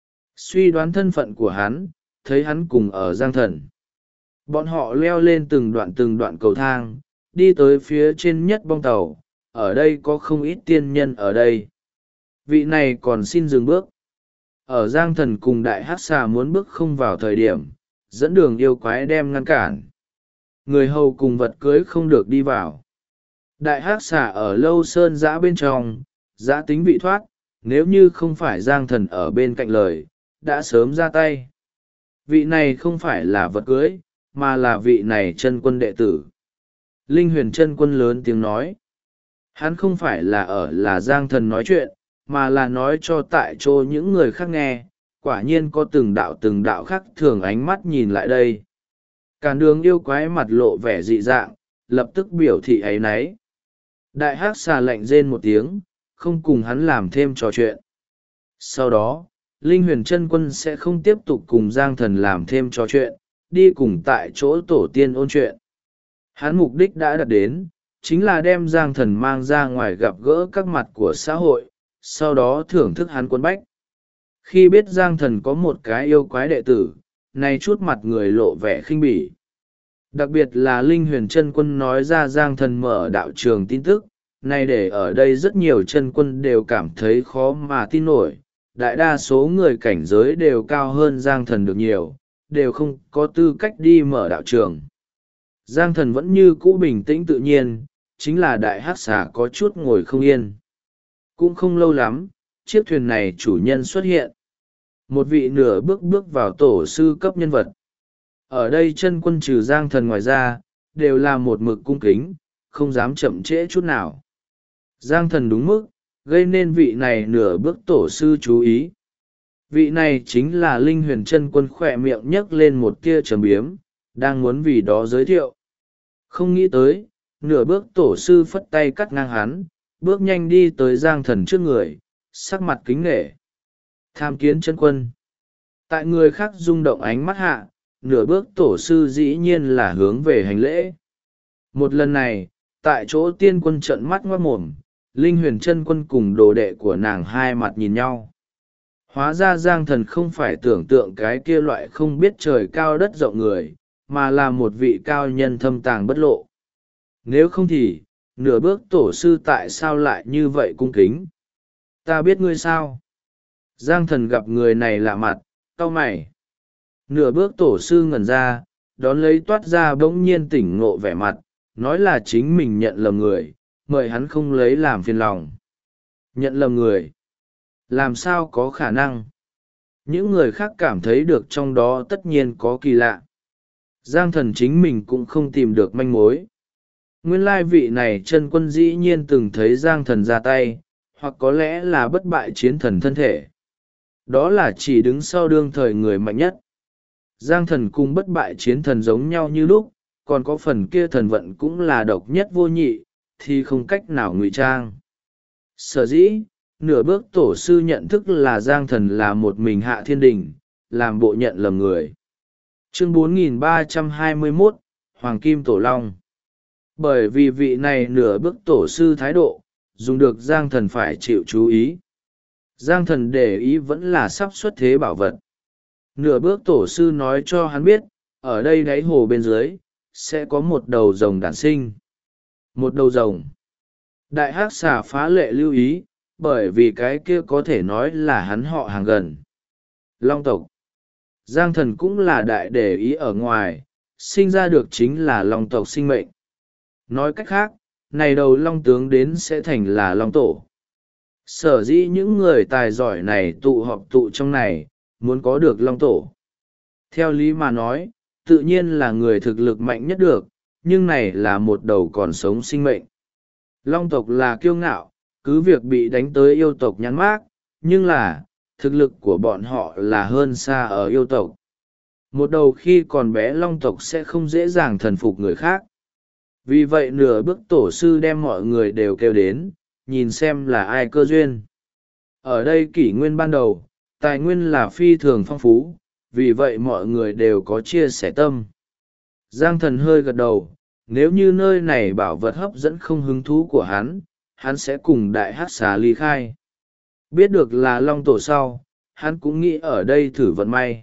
Suy đoán thân phận của hắn, thấy hắn cùng ở Giang Thần. Bọn họ leo lên từng đoạn cầu thang, đi tới phía trên nhất bong tàu, ở đây có không ít tiên nhân ở đây. Vị này còn xin dừng bước. Ở Giang Thần cùng Đại Hắc Xà muốn bước không vào thời điểm, dẫn đường yêu quái đem ngăn cản. Người hầu cùng vật cưới không được đi vào. Đại Hắc Xà ở Lâu Sơn Giã bên trong, giã tính bị thoát, nếu như không phải Giang Thần ở bên cạnh lời, đã sớm ra tay. Vị này không phải là vật cưới, mà là vị này chân quân đệ tử. Linh Huyền Chân Quân lớn tiếng nói. Hắn không phải là Giang Thần nói chuyện, mà là nói cho tại chỗ những người khác nghe, quả nhiên có từng đạo khác thường ánh mắt nhìn lại đây. Cản đường yêu quái mặt lộ vẻ dị dạng, lập tức biểu thị áy náy. Đại Hắc Xà lạnh rên một tiếng, không cùng hắn làm thêm trò chuyện. Sau đó, Linh Huyền Chân Quân sẽ không tiếp tục cùng Giang Thần làm thêm trò chuyện, đi cùng tại chỗ tổ tiên ôn chuyện. Hắn mục đích đã đạt đến, chính là đem Giang Thần mang ra ngoài gặp gỡ các mặt của xã hội, sau đó thưởng thức hắn quân bách. Khi biết Giang Thần có một cái yêu quái đệ tử, nay chút mặt người lộ vẻ khinh bỉ. Đặc biệt là Linh Huyền Chân Quân nói ra Giang Thần mở đạo trường tin tức, nay để ở đây rất nhiều chân quân đều cảm thấy khó mà tin nổi. Đại đa số người cảnh giới đều cao hơn Giang Thần được nhiều, đều không có tư cách đi mở đạo trường. Giang Thần vẫn như cũ bình tĩnh tự nhiên, chính là đại hắc xà có chút ngồi không yên. Cũng không lâu lắm, chiếc thuyền này chủ nhân xuất hiện. Một vị nửa bước vào tổ sư cấp nhân vật. Ở đây chân quân trừ Giang Thần ngoài ra, đều là một mực cung kính, không dám chậm trễ chút nào. Giang Thần đúng mức, gây nên vị này nửa bước tổ sư chú ý. Vị này chính là Linh Huyền chân quân, khỏe miệng nhấc lên một tia trầm biếm, đang muốn vì đó giới thiệu. Không nghĩ tới, nửa bước tổ sư phất tay cắt ngang hắn, bước nhanh đi tới Giang Thần trước người, sắc mặt kính nể. Tham kiến chân quân. Tại người khác rung động ánh mắt hạ, nửa bước tổ sư dĩ nhiên là hướng về hành lễ. Một lần này, tại chỗ tiên quân trợn mắt ngoác mồm, Linh Huyền chân quân cùng đồ đệ của nàng hai mặt nhìn nhau. Hóa ra Giang Thần không phải tưởng tượng cái kia loại không biết trời cao đất rộng người, mà là một vị cao nhân thâm tàng bất lộ. Nếu không thì, nửa bước tổ sư tại sao lại như vậy cung kính? Ta biết ngươi sao? Giang Thần gặp người này lạ mặt, cau mày. Nửa bước tổ sư ngẩn ra, đón lấy toát ra bỗng nhiên tỉnh ngộ vẻ mặt, nói là chính mình nhận lầm người, mời hắn không lấy làm phiền lòng. Nhận lầm người? Làm sao có khả năng? Những người khác cảm thấy được trong đó tất nhiên có kỳ lạ. Giang Thần chính mình cũng không tìm được manh mối. Nguyên lai vị này chân quân dĩ nhiên từng thấy Giang Thần ra tay, hoặc có lẽ là bất bại chiến thần thân thể. Đó là chỉ đứng sau đương thời người mạnh nhất. Giang Thần cùng bất bại chiến thần giống nhau như lúc, còn có phần kia thần vận cũng là độc nhất vô nhị, thì không cách nào ngụy trang. Sở dĩ, nửa bước tổ sư nhận thức là Giang Thần là một mình hạ thiên đình, làm bộ nhận lầm người. Chương 4321, Hoàng Kim Tổ Long. Bởi vì vị này nửa bước tổ sư thái độ, dùng được Giang Thần phải chịu chú ý. Giang Thần để ý vẫn là sắp xuất thế bảo vật. Nửa bước tổ sư nói cho hắn biết, ở đây đáy hồ bên dưới, sẽ có một đầu rồng đản sinh. Một đầu rồng. Đại hắc xà phá lệ lưu ý, bởi vì cái kia có thể nói là hắn họ hàng gần. Long tộc. Giang Thần cũng là đại để ý ở ngoài, sinh ra được chính là long tộc sinh mệnh. Nói cách khác, này đầu long tướng đến sẽ thành là long tổ. Sở dĩ những người tài giỏi này tụ họp tụ trong này, muốn có được long tổ. Theo lý mà nói, tự nhiên là người thực lực mạnh nhất được, nhưng này là một đầu còn sống sinh mệnh. Long tộc là kiêu ngạo, cứ việc bị đánh tới yêu tộc nhắn mác, nhưng là, thực lực của bọn họ là hơn xa ở yêu tộc. Một đầu khi còn bé long tộc sẽ không dễ dàng thần phục người khác. Vì vậy nửa bước tổ sư đem mọi người đều kêu đến, nhìn xem là ai cơ duyên. Ở đây kỷ nguyên ban đầu, tài nguyên là phi thường phong phú, vì vậy mọi người đều có chia sẻ tâm. Giang Thần hơi gật đầu, nếu như nơi này bảo vật hấp dẫn không hứng thú của hắn sẽ cùng đại hắc xà ly khai. Biết được là long tổ sau, hắn cũng nghĩ ở đây thử vận may.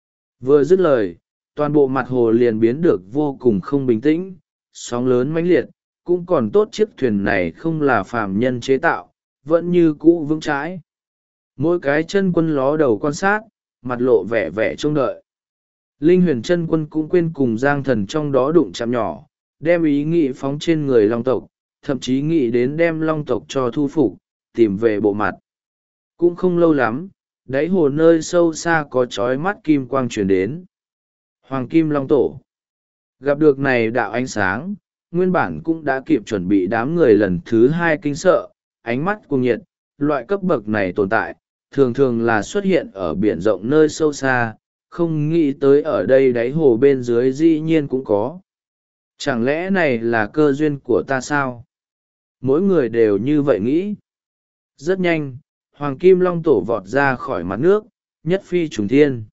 Vừa dứt lời, toàn bộ mặt hồ liền biến được vô cùng không bình tĩnh, sóng lớn mãnh liệt, cũng còn tốt chiếc thuyền này không là phàm nhân chế tạo, vẫn như cũ vững chãi. Mỗi cái chân quân ló đầu quan sát, mặt lộ vẻ vẻ trông đợi. Linh Huyền chân quân cũng quên cùng Giang Thần trong đó đụng chạm nhỏ, đem ý nghĩ phóng trên người long tộc, thậm chí nghĩ đến đem long tộc cho thu phục, tìm về bộ mặt. Cũng không lâu lắm, đáy hồ nơi sâu xa có chói mắt kim quang truyền đến. Hoàng Kim Long Tổ. Gặp được này đạo ánh sáng, nguyên bản cũng đã kịp chuẩn bị đám người lần thứ hai kinh sợ, ánh mắt cuồng nhiệt, loại cấp bậc này tồn tại, thường thường là xuất hiện ở biển rộng nơi sâu xa, không nghĩ tới ở đây đáy hồ bên dưới dĩ nhiên cũng có. Chẳng lẽ này là cơ duyên của ta sao? Mỗi người đều như vậy nghĩ. Rất nhanh, Hoàng Kim Long Tổ vọt ra khỏi mặt nước, nhất phi trùng thiên.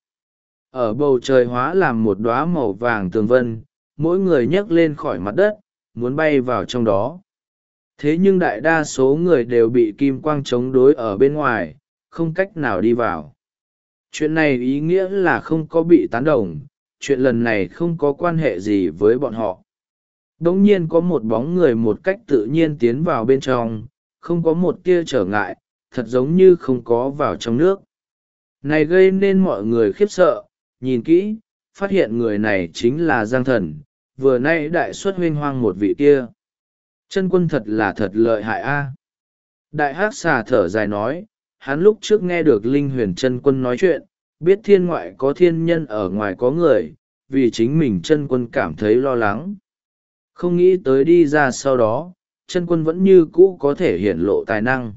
Ở bầu trời hóa làm một đóa màu vàng tường vân, mỗi người nhấc lên khỏi mặt đất, muốn bay vào trong đó. Thế nhưng đại đa số người đều bị kim quang chống đối ở bên ngoài, không cách nào đi vào. Chuyện này ý nghĩa là không có bị tán đồng, chuyện lần này không có quan hệ gì với bọn họ. Đống nhiên có một bóng người một cách tự nhiên tiến vào bên trong, không có một tia trở ngại, thật giống như không có vào trong nước. Này gây nên mọi người khiếp sợ, nhìn kỹ, phát hiện người này chính là Giang Thần, vừa nay đại xuất huynh hoang một vị kia. Chân quân thật là thật lợi hại a. Đại hắc xà thở dài nói, hắn lúc trước nghe được Linh Huyền chân quân nói chuyện, biết thiên ngoại có thiên nhân ở ngoài có người, vì chính mình chân quân cảm thấy lo lắng. Không nghĩ tới đi ra sau đó, chân quân vẫn như cũ có thể hiển lộ tài năng.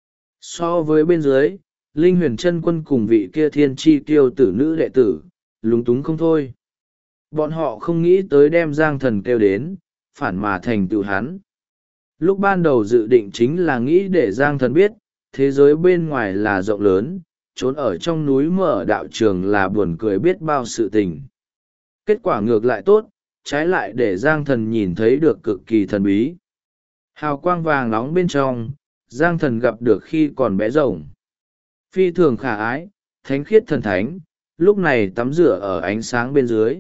So với bên dưới, Linh Huyền chân quân cùng vị kia thiên chi tiêu tử nữ đệ tử, lúng túng không thôi. Bọn họ không nghĩ tới đem Giang Thần kêu đến, phản mà thành tựu hắn. Lúc ban đầu dự định chính là nghĩ để Giang Thần biết, thế giới bên ngoài là rộng lớn, trốn ở trong núi mở đạo trường là buồn cười biết bao sự tình. Kết quả ngược lại tốt, trái lại để Giang Thần nhìn thấy được cực kỳ thần bí. Hào quang vàng nóng bên trong, Giang Thần gặp được khi còn bé rồng. Phi thường khả ái, thánh khiết thần thánh, lúc này tắm rửa ở ánh sáng bên dưới.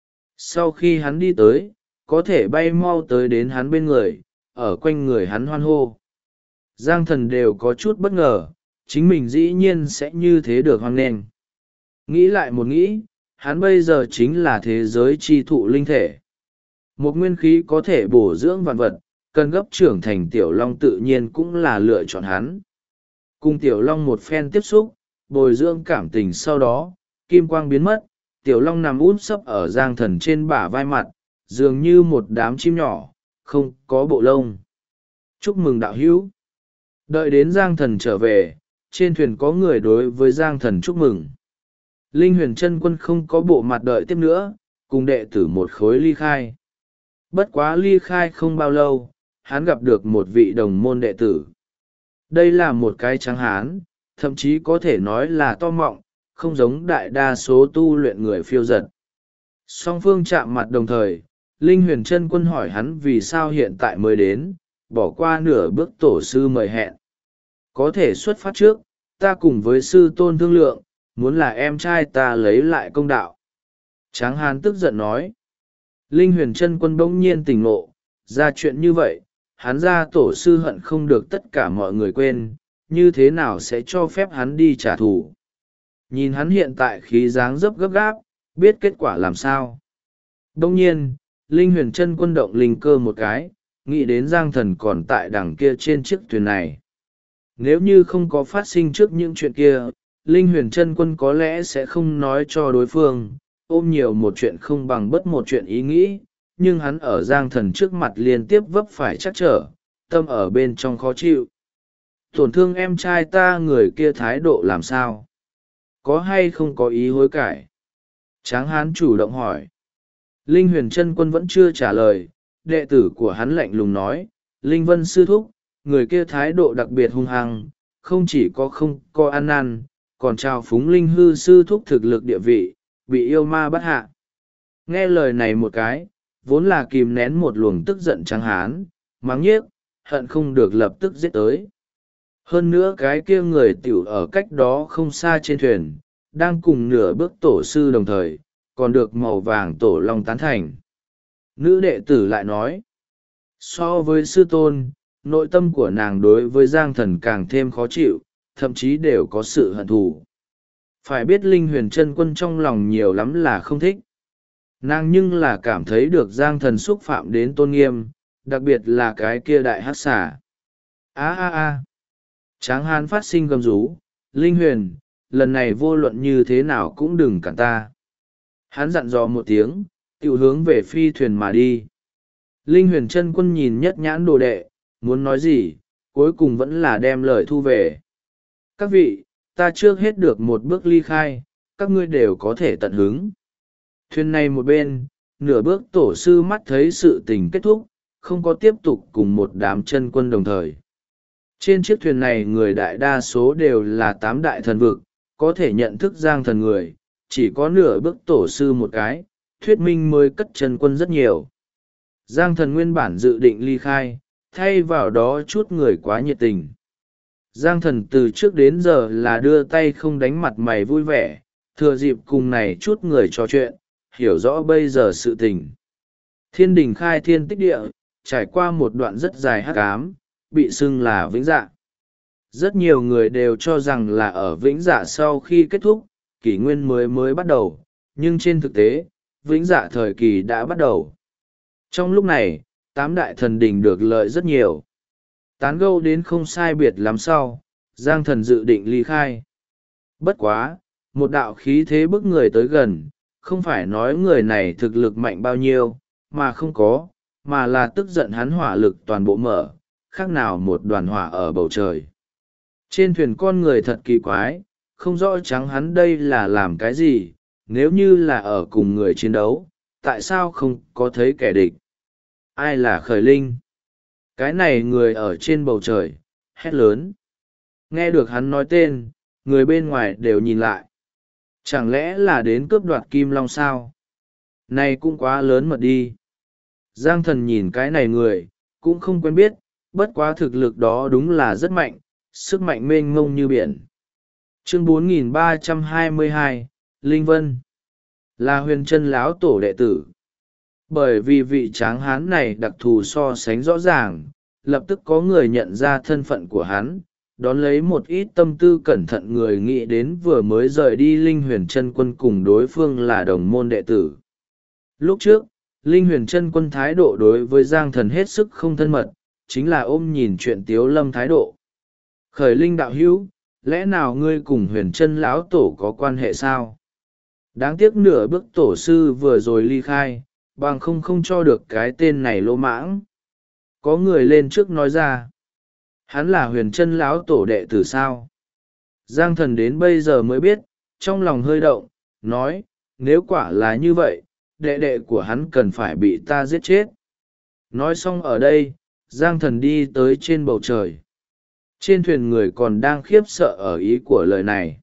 Sau khi hắn đi tới, có thể bay mau tới đến hắn bên người, ở quanh người hắn hoan hô. Giang Thần đều có chút bất ngờ, chính mình dĩ nhiên sẽ như thế được hoan nghênh. Nghĩ lại một nghĩ, hắn bây giờ chính là thế giới chi thụ linh thể. Một nguyên khí có thể bổ dưỡng vạn vật, cần gấp trưởng thành tiểu long tự nhiên cũng là lựa chọn hắn. Cùng tiểu long một phen tiếp xúc, bồi dưỡng cảm tình sau đó, kim quang biến mất, tiểu long nằm út sấp ở Giang Thần trên bả vai mặt, dường như một đám chim nhỏ, không có bộ lông. Chúc mừng đạo hữu. Đợi đến Giang Thần trở về, trên thuyền có người đối với Giang Thần chúc mừng. Linh Huyền chân quân không có bộ mặt đợi tiếp nữa, cùng đệ tử một khối ly khai. Bất quá ly khai không bao lâu, hắn gặp được một vị đồng môn đệ tử. Đây là một cái trắng hán, thậm chí có thể nói là to mọng, không giống đại đa số tu luyện người phiêu dật. Song phương chạm mặt đồng thời, Linh Huyền chân quân hỏi hắn vì sao hiện tại mới đến, bỏ qua nửa bước tổ sư mời hẹn. Có thể xuất phát trước, ta cùng với sư tôn thương lượng, muốn là em trai ta lấy lại công đạo. Tráng hán tức giận nói. Linh Huyền chân quân bỗng nhiên tỉnh ngộ, ra chuyện như vậy, hắn ra tổ sư hận không được tất cả mọi người quên, như thế nào sẽ cho phép hắn đi trả thù. Nhìn hắn hiện tại khí dáng dấp gấp gáp, biết kết quả làm sao. Đông nhiên, Linh Huyền chân quân động linh cơ một cái, nghĩ đến Giang Thần còn tại đằng kia trên chiếc thuyền này. Nếu như không có phát sinh trước những chuyện kia, Linh Huyền chân quân có lẽ sẽ không nói cho đối phương, ôm nhiều một chuyện không bằng bất một chuyện ý nghĩ, nhưng hắn ở Giang Thần trước mặt liên tiếp vấp phải chắc trở, tâm ở bên trong khó chịu. Tổn thương em trai ta người kia thái độ làm sao? Có hay không có ý hối cải? Tráng hán chủ động hỏi. Linh Huyền chân quân vẫn chưa trả lời, đệ tử của hắn lạnh lùng nói, Linh Vân sư thúc, người kia thái độ đặc biệt hung hăng, không chỉ có không có ăn năn, còn trao phúng Linh Hư sư thúc thực lực địa vị, bị yêu ma bắt hạ. Nghe lời này một cái, vốn là kìm nén một luồng tức giận trắng hán, mắng nhiếc, hận không được lập tức giết tới. Hơn nữa cái kia người tiểu ở cách đó không xa trên thuyền, đang cùng nửa bước tổ sư đồng thời, còn được màu vàng tổ long tán thành. Nữ đệ tử lại nói, so với sư tôn, nội tâm của nàng đối với Giang Thần càng thêm khó chịu, thậm chí đều có sự hận thù. Phải biết Linh Huyền chân quân trong lòng nhiều lắm là không thích. Nàng nhưng là cảm thấy được Giang Thần xúc phạm đến tôn nghiêm, đặc biệt là cái kia đại hắc xà. Tráng hán phát sinh gầm rú, Linh Huyền, lần này vô luận như thế nào cũng đừng cản ta. Hắn dặn dò một tiếng, tự hướng về phi thuyền mà đi. Linh Huyền chân quân nhìn nhất nhãn đồ đệ, muốn nói gì, cuối cùng vẫn là đem lời thu về. Các vị, ta trước hết được một bước ly khai, các ngươi đều có thể tận hứng. Thuyền này một bên, nửa bước tổ sư mắt thấy sự tình kết thúc, không có tiếp tục cùng một đám chân quân đồng thời. Trên chiếc thuyền này người đại đa số đều là 8 đại thần vực, có thể nhận thức Giang Thần người, chỉ có nửa bước tổ sư một cái, thuyết minh mới cất chân quân rất nhiều. Giang Thần nguyên bản dự định ly khai, thay vào đó chút người quá nhiệt tình. Giang Thần từ trước đến giờ là đưa tay không đánh mặt mày vui vẻ, thừa dịp cùng này chút người trò chuyện, hiểu rõ bây giờ sự tình. Thiên đình khai thiên tích địa, trải qua một đoạn rất dài hắc ám, bị xưng là vĩnh dạ. Rất nhiều người đều cho rằng là ở vĩnh dạ sau khi kết thúc, kỷ nguyên mới bắt đầu, nhưng trên thực tế vĩnh dạ thời kỳ đã bắt đầu. Trong lúc này tám đại thần đình được lợi rất nhiều. Tán gẫu đến không sai biệt lắm sau, Giang Thần dự định ly khai. Bất quá, một đạo khí thế bức người tới gần, không phải nói người này thực lực mạnh bao nhiêu, mà không có, mà là tức giận hắn hỏa lực toàn bộ mở, khác nào một đoàn hỏa ở bầu trời. Trên thuyền con người thật kỳ quái, không rõ trắng hắn đây là làm cái gì, nếu như là ở cùng người chiến đấu, tại sao không có thấy kẻ địch? Ai là Khởi Linh? Cái này người ở trên bầu trời, hét lớn. Nghe được hắn nói tên, người bên ngoài đều nhìn lại. Chẳng lẽ là đến cướp đoạt Kim Long sao? Này cũng quá lớn mật đi. Giang Thần nhìn cái này người, cũng không quen biết, bất quá thực lực đó đúng là rất mạnh, sức mạnh mênh mông như biển. Chương 4322, Linh Vân là Huyền Trân Lão tổ đệ tử. Bởi vì vị tráng hán này đặc thù so sánh rõ ràng, lập tức có người nhận ra thân phận của hắn, đón lấy một ít tâm tư cẩn thận người nghĩ đến vừa mới rời đi Linh Huyền Trân Quân cùng đối phương là đồng môn đệ tử. Lúc trước, Linh Huyền Trân Quân thái độ đối với Giang Thần hết sức không thân mật, chính là ôm nhìn chuyện Tiếu Lâm thái độ. Khởi Linh đạo hữu, lẽ nào ngươi cùng Huyền Trân lão tổ có quan hệ sao? Đáng tiếc nửa bước tổ sư vừa rồi ly khai, bằng không cho được cái tên này lỗ mãng. Có người lên trước nói ra. Hắn là Huyền Trân lão tổ đệ tử sao? Giang Thần đến bây giờ mới biết, trong lòng hơi động, nói, nếu quả là như vậy, đệ đệ của hắn cần phải bị ta giết chết. Nói xong ở đây, Giang Thần đi tới trên bầu trời. Trên thuyền người còn đang khiếp sợ ở ý của lời này.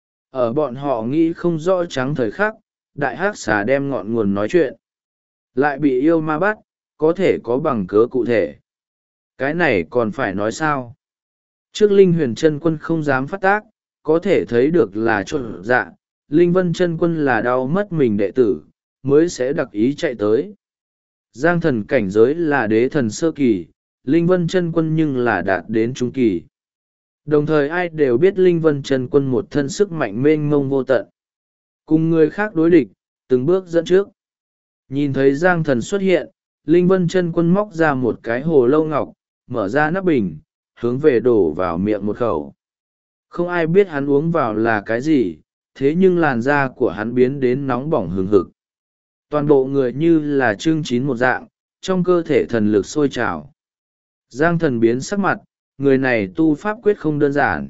Ở bọn họ nghĩ không rõ trắng thời khắc, đại hắc xà đem ngọn nguồn nói chuyện. Lại bị yêu ma bắt, có thể có bằng cớ cụ thể. Cái này còn phải nói sao? Trước Linh Huyền Trân Quân không dám phát tác, có thể thấy được là trộn dạ, Linh Vân Trân Quân là đau mất mình đệ tử, mới sẽ đặc ý chạy tới. Giang Thần cảnh giới là đế thần sơ kỳ, Linh Vân Trân Quân nhưng là đạt đến trung kỳ. Đồng thời ai đều biết Linh Vân Trân Quân một thân sức mạnh mênh mông vô tận. Cùng người khác đối địch, từng bước dẫn trước. Nhìn thấy Giang Thần xuất hiện, Linh Vân Trân Quân móc ra một cái hồ lâu ngọc, mở ra nắp bình, hướng về đổ vào miệng một khẩu. Không ai biết hắn uống vào là cái gì, thế nhưng làn da của hắn biến đến nóng bỏng hừng hực. Toàn bộ người như là chưng chín một dạng, trong cơ thể thần lực sôi trào. Giang Thần biến sắc mặt, người này tu pháp quyết không đơn giản.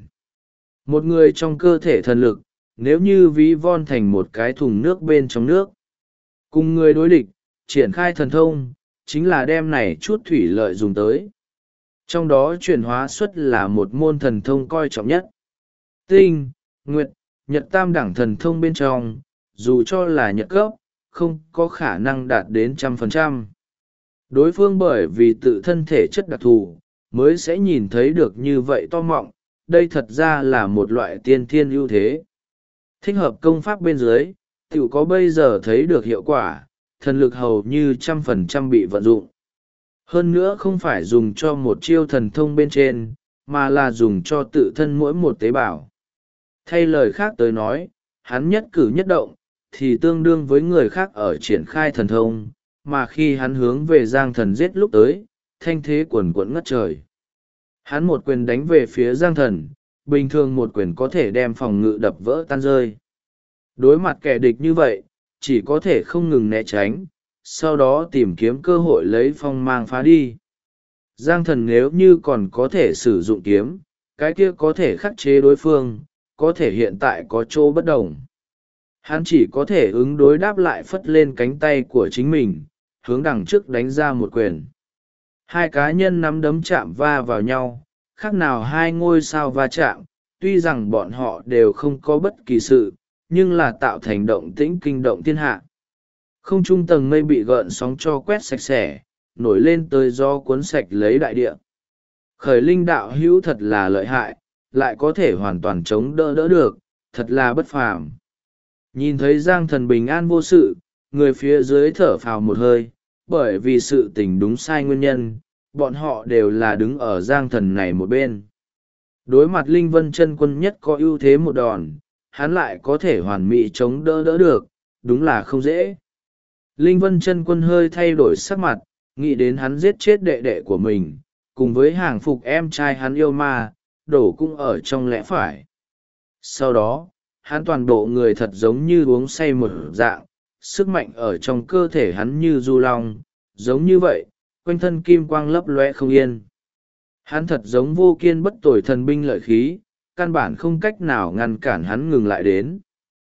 Một người trong cơ thể thần lực, nếu như ví von thành một cái thùng nước bên trong nước. Cùng người đối địch, triển khai thần thông, chính là đem này chút thủy lợi dùng tới. Trong đó chuyển hóa xuất là một môn thần thông coi trọng nhất. Tinh, Nguyệt, Nhật tam đẳng thần thông bên trong, dù cho là nhật cấp, không có khả năng đạt đến 100%. Đối phương bởi vì tự thân thể chất đặc thù, mới sẽ nhìn thấy được như vậy to mọng, đây thật ra là một loại tiên thiên ưu thế. Thích hợp công pháp bên dưới, tiểu có bây giờ thấy được hiệu quả, thần lực hầu như 100% bị vận dụng. Hơn nữa không phải dùng cho một chiêu thần thông bên trên, mà là dùng cho tự thân mỗi một tế bào. Thay lời khác tới nói, hắn nhất cử nhất động, thì tương đương với người khác ở triển khai thần thông, mà khi hắn hướng về Giang Thần giết lúc tới, thanh thế quần quẫn ngất trời. Hắn một quyền đánh về phía Giang Thần, bình thường một quyền có thể đem phòng ngự đập vỡ tan rơi. Đối mặt kẻ địch như vậy, chỉ có thể không ngừng né tránh, sau đó tìm kiếm cơ hội lấy phong mang phá đi. Giang Thần nếu như còn có thể sử dụng kiếm, cái kia có thể khắc chế đối phương, có thể hiện tại có chỗ bất đồng. Hắn chỉ có thể ứng đối đáp lại phất lên cánh tay của chính mình, hướng đằng trước đánh ra một quyền. Hai cá nhân nắm đấm chạm va vào nhau, khác nào hai ngôi sao va chạm, tuy rằng bọn họ đều không có bất kỳ sự, nhưng là tạo thành động tĩnh kinh động thiên hạ. Không trung tầng mây bị gợn sóng cho quét sạch sẽ, nổi lên tới gió cuốn sạch lấy đại địa. Khởi Linh đạo hữu thật là lợi hại, lại có thể hoàn toàn chống đỡ được, thật là bất phàm. Nhìn thấy Giang Thần bình an vô sự, người phía dưới thở phào một hơi, bởi vì sự tình đúng sai nguyên nhân, bọn họ đều là đứng ở Giang Thần này một bên. Đối mặt Linh Vân Chân Quân nhất có ưu thế một đòn, hắn lại có thể hoàn mỹ chống đỡ được, đúng là không dễ. Linh Vân Chân Quân hơi thay đổi sắc mặt, nghĩ đến hắn giết chết đệ đệ của mình, cùng với hàng phục em trai hắn yêu ma, đổ cũng ở trong lẽ phải. Sau đó, hắn toàn bộ người thật giống như uống say một dạng, sức mạnh ở trong cơ thể hắn như du long, giống như vậy, quanh thân kim quang lấp loe không yên. Hắn thật giống vô kiên bất tồi thần binh lợi khí, căn bản không cách nào ngăn cản hắn ngừng lại đến.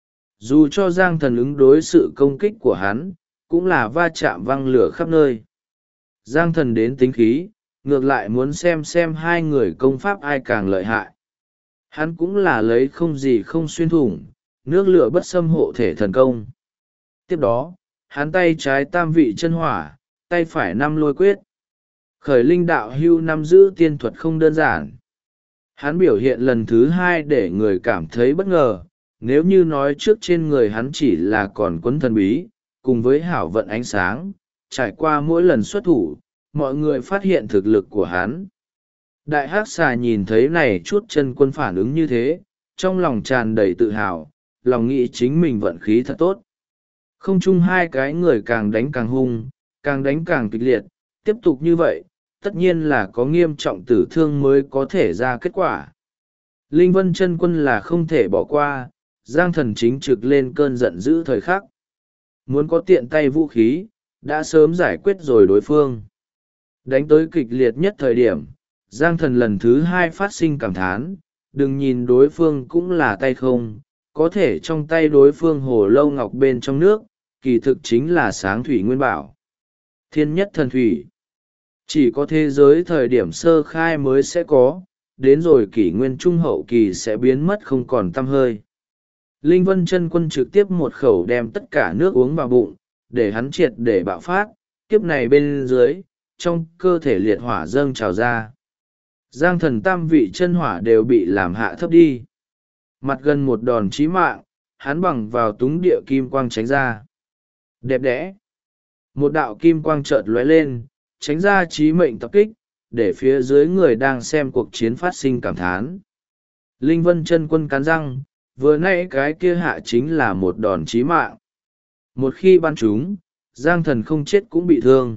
Dù cho Giang Thần ứng đối sự công kích của hắn, cũng là va chạm văng lửa khắp nơi. Giang Thần đến tính khí, ngược lại muốn xem hai người công pháp ai càng lợi hại. Hắn cũng là lấy không gì không xuyên thủng, nước lửa bất xâm hộ thể thần công. Tiếp đó, hắn tay trái tam vị chân hỏa, tay phải năm lôi quyết. Khởi linh đạo hưu nắm giữ tiên thuật không đơn giản. Hắn biểu hiện lần thứ hai để người cảm thấy bất ngờ, nếu như nói trước trên người hắn chỉ là còn quấn thần bí, cùng với hảo vận ánh sáng, trải qua mỗi lần xuất thủ, mọi người phát hiện thực lực của hắn. Đại hắc xà nhìn thấy này chút chân quân phản ứng như thế, trong lòng tràn đầy tự hào, lòng nghĩ chính mình vận khí thật tốt. Không chung hai cái người càng đánh càng hung, càng đánh càng kịch liệt, tiếp tục như vậy, tất nhiên là có nghiêm trọng tử thương mới có thể ra kết quả. Linh Vân Chân Quân là không thể bỏ qua, Giang Thần chính trực lên cơn giận dữ thời khắc. Muốn có tiện tay vũ khí, đã sớm giải quyết rồi đối phương. Đánh tới kịch liệt nhất thời điểm, Giang Thần lần thứ hai phát sinh cảm thán, đừng nhìn đối phương cũng là tay không, có thể trong tay đối phương hồ lâu ngọc bên trong nước, kỳ thực chính là sáng thủy nguyên bảo. Thiên nhất thần thủy. Chỉ có thế giới thời điểm sơ khai mới sẽ có, đến rồi kỷ nguyên trung hậu kỳ sẽ biến mất không còn tăm hơi. Linh Vân Chân Quân trực tiếp một khẩu đem tất cả nước uống vào bụng, để hắn triệt để bạo phát, kiếp này bên dưới, trong cơ thể liệt hỏa dâng trào ra. Giang Thần tam vị chân hỏa đều bị làm hạ thấp đi. Mặt gần một đòn chí mạng, hắn bằng vào túng địa kim quang tránh ra. Đẹp đẽ. Một đạo kim quang chợt lóe lên, tránh ra chí mệnh tập kích, để phía dưới người đang xem cuộc chiến phát sinh cảm thán. Linh Vân Chân Quân cắn răng, vừa nãy cái kia hạ chính là một đòn chí mạng. Một khi bắn trúng, Giang Thần không chết cũng bị thương.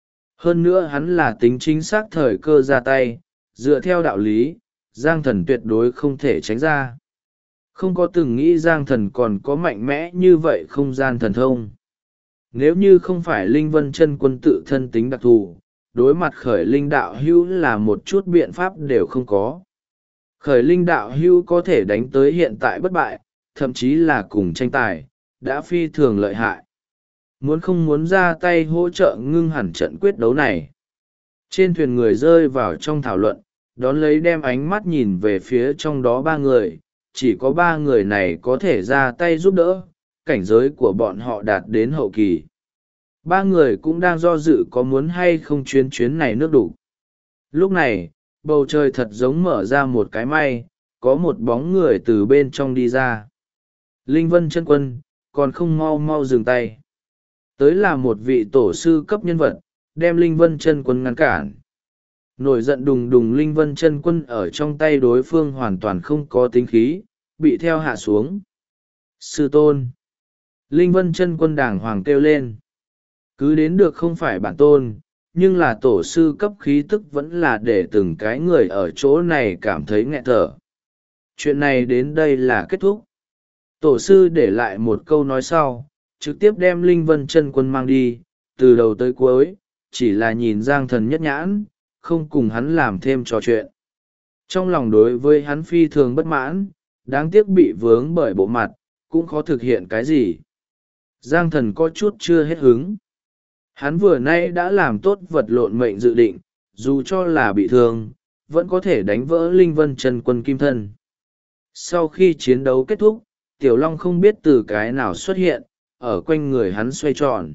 Hơn nữa hắn là tính chính xác thời cơ ra tay, dựa theo đạo lý, Giang Thần tuyệt đối không thể tránh ra. Không có từng nghĩ Giang Thần còn có mạnh mẽ như vậy không gian thần thông. Nếu như không phải Linh Vân Chân Quân tự thân tính đặc thù, đối mặt khởi linh đạo hưu là một chút biện pháp đều không có. Khởi linh đạo hưu có thể đánh tới hiện tại bất bại, thậm chí là cùng tranh tài, đã phi thường lợi hại. Muốn không muốn ra tay hỗ trợ ngưng hẳn trận quyết đấu này. Trên thuyền người rơi vào trong thảo luận, đón lấy đem ánh mắt nhìn về phía trong đó ba người, chỉ có ba người này có thể ra tay giúp đỡ, cảnh giới của bọn họ đạt đến hậu kỳ. Ba người cũng đang do dự có muốn hay không chuyến này nước đủ. Lúc này, bầu trời thật giống mở ra một cái may, có một bóng người từ bên trong đi ra. Linh Vân Chân Quân, còn không mau mau dừng tay. Tới là một vị tổ sư cấp nhân vật, đem Linh Vân Chân Quân ngăn cản. Nổi giận đùng đùng Linh Vân Chân Quân ở trong tay đối phương hoàn toàn không có tính khí, bị theo hạ xuống. Sư tôn. Linh Vân Chân Quân đàng hoàng kêu lên. Cứ đến được không phải bản tôn, nhưng là tổ sư cấp khí tức vẫn là để từng cái người ở chỗ này cảm thấy nghẹt thở. Chuyện này đến đây là kết thúc. Tổ sư để lại một câu nói sau, trực tiếp đem Linh Vân Chân Quân mang đi, từ đầu tới cuối, chỉ là nhìn Giang Thần nhất nhãn, không cùng hắn làm thêm trò chuyện. Trong lòng đối với hắn phi thường bất mãn, đáng tiếc bị vướng bởi bộ mặt, cũng khó thực hiện cái gì. Giang Thần có chút chưa hết hứng. Hắn vừa nay đã làm tốt vật lộn mệnh dự định, dù cho là bị thương, vẫn có thể đánh vỡ Linh Vân Chân Quân kim thân. Sau khi chiến đấu kết thúc, Tiểu Long không biết từ cái nào xuất hiện, ở quanh người hắn xoay tròn.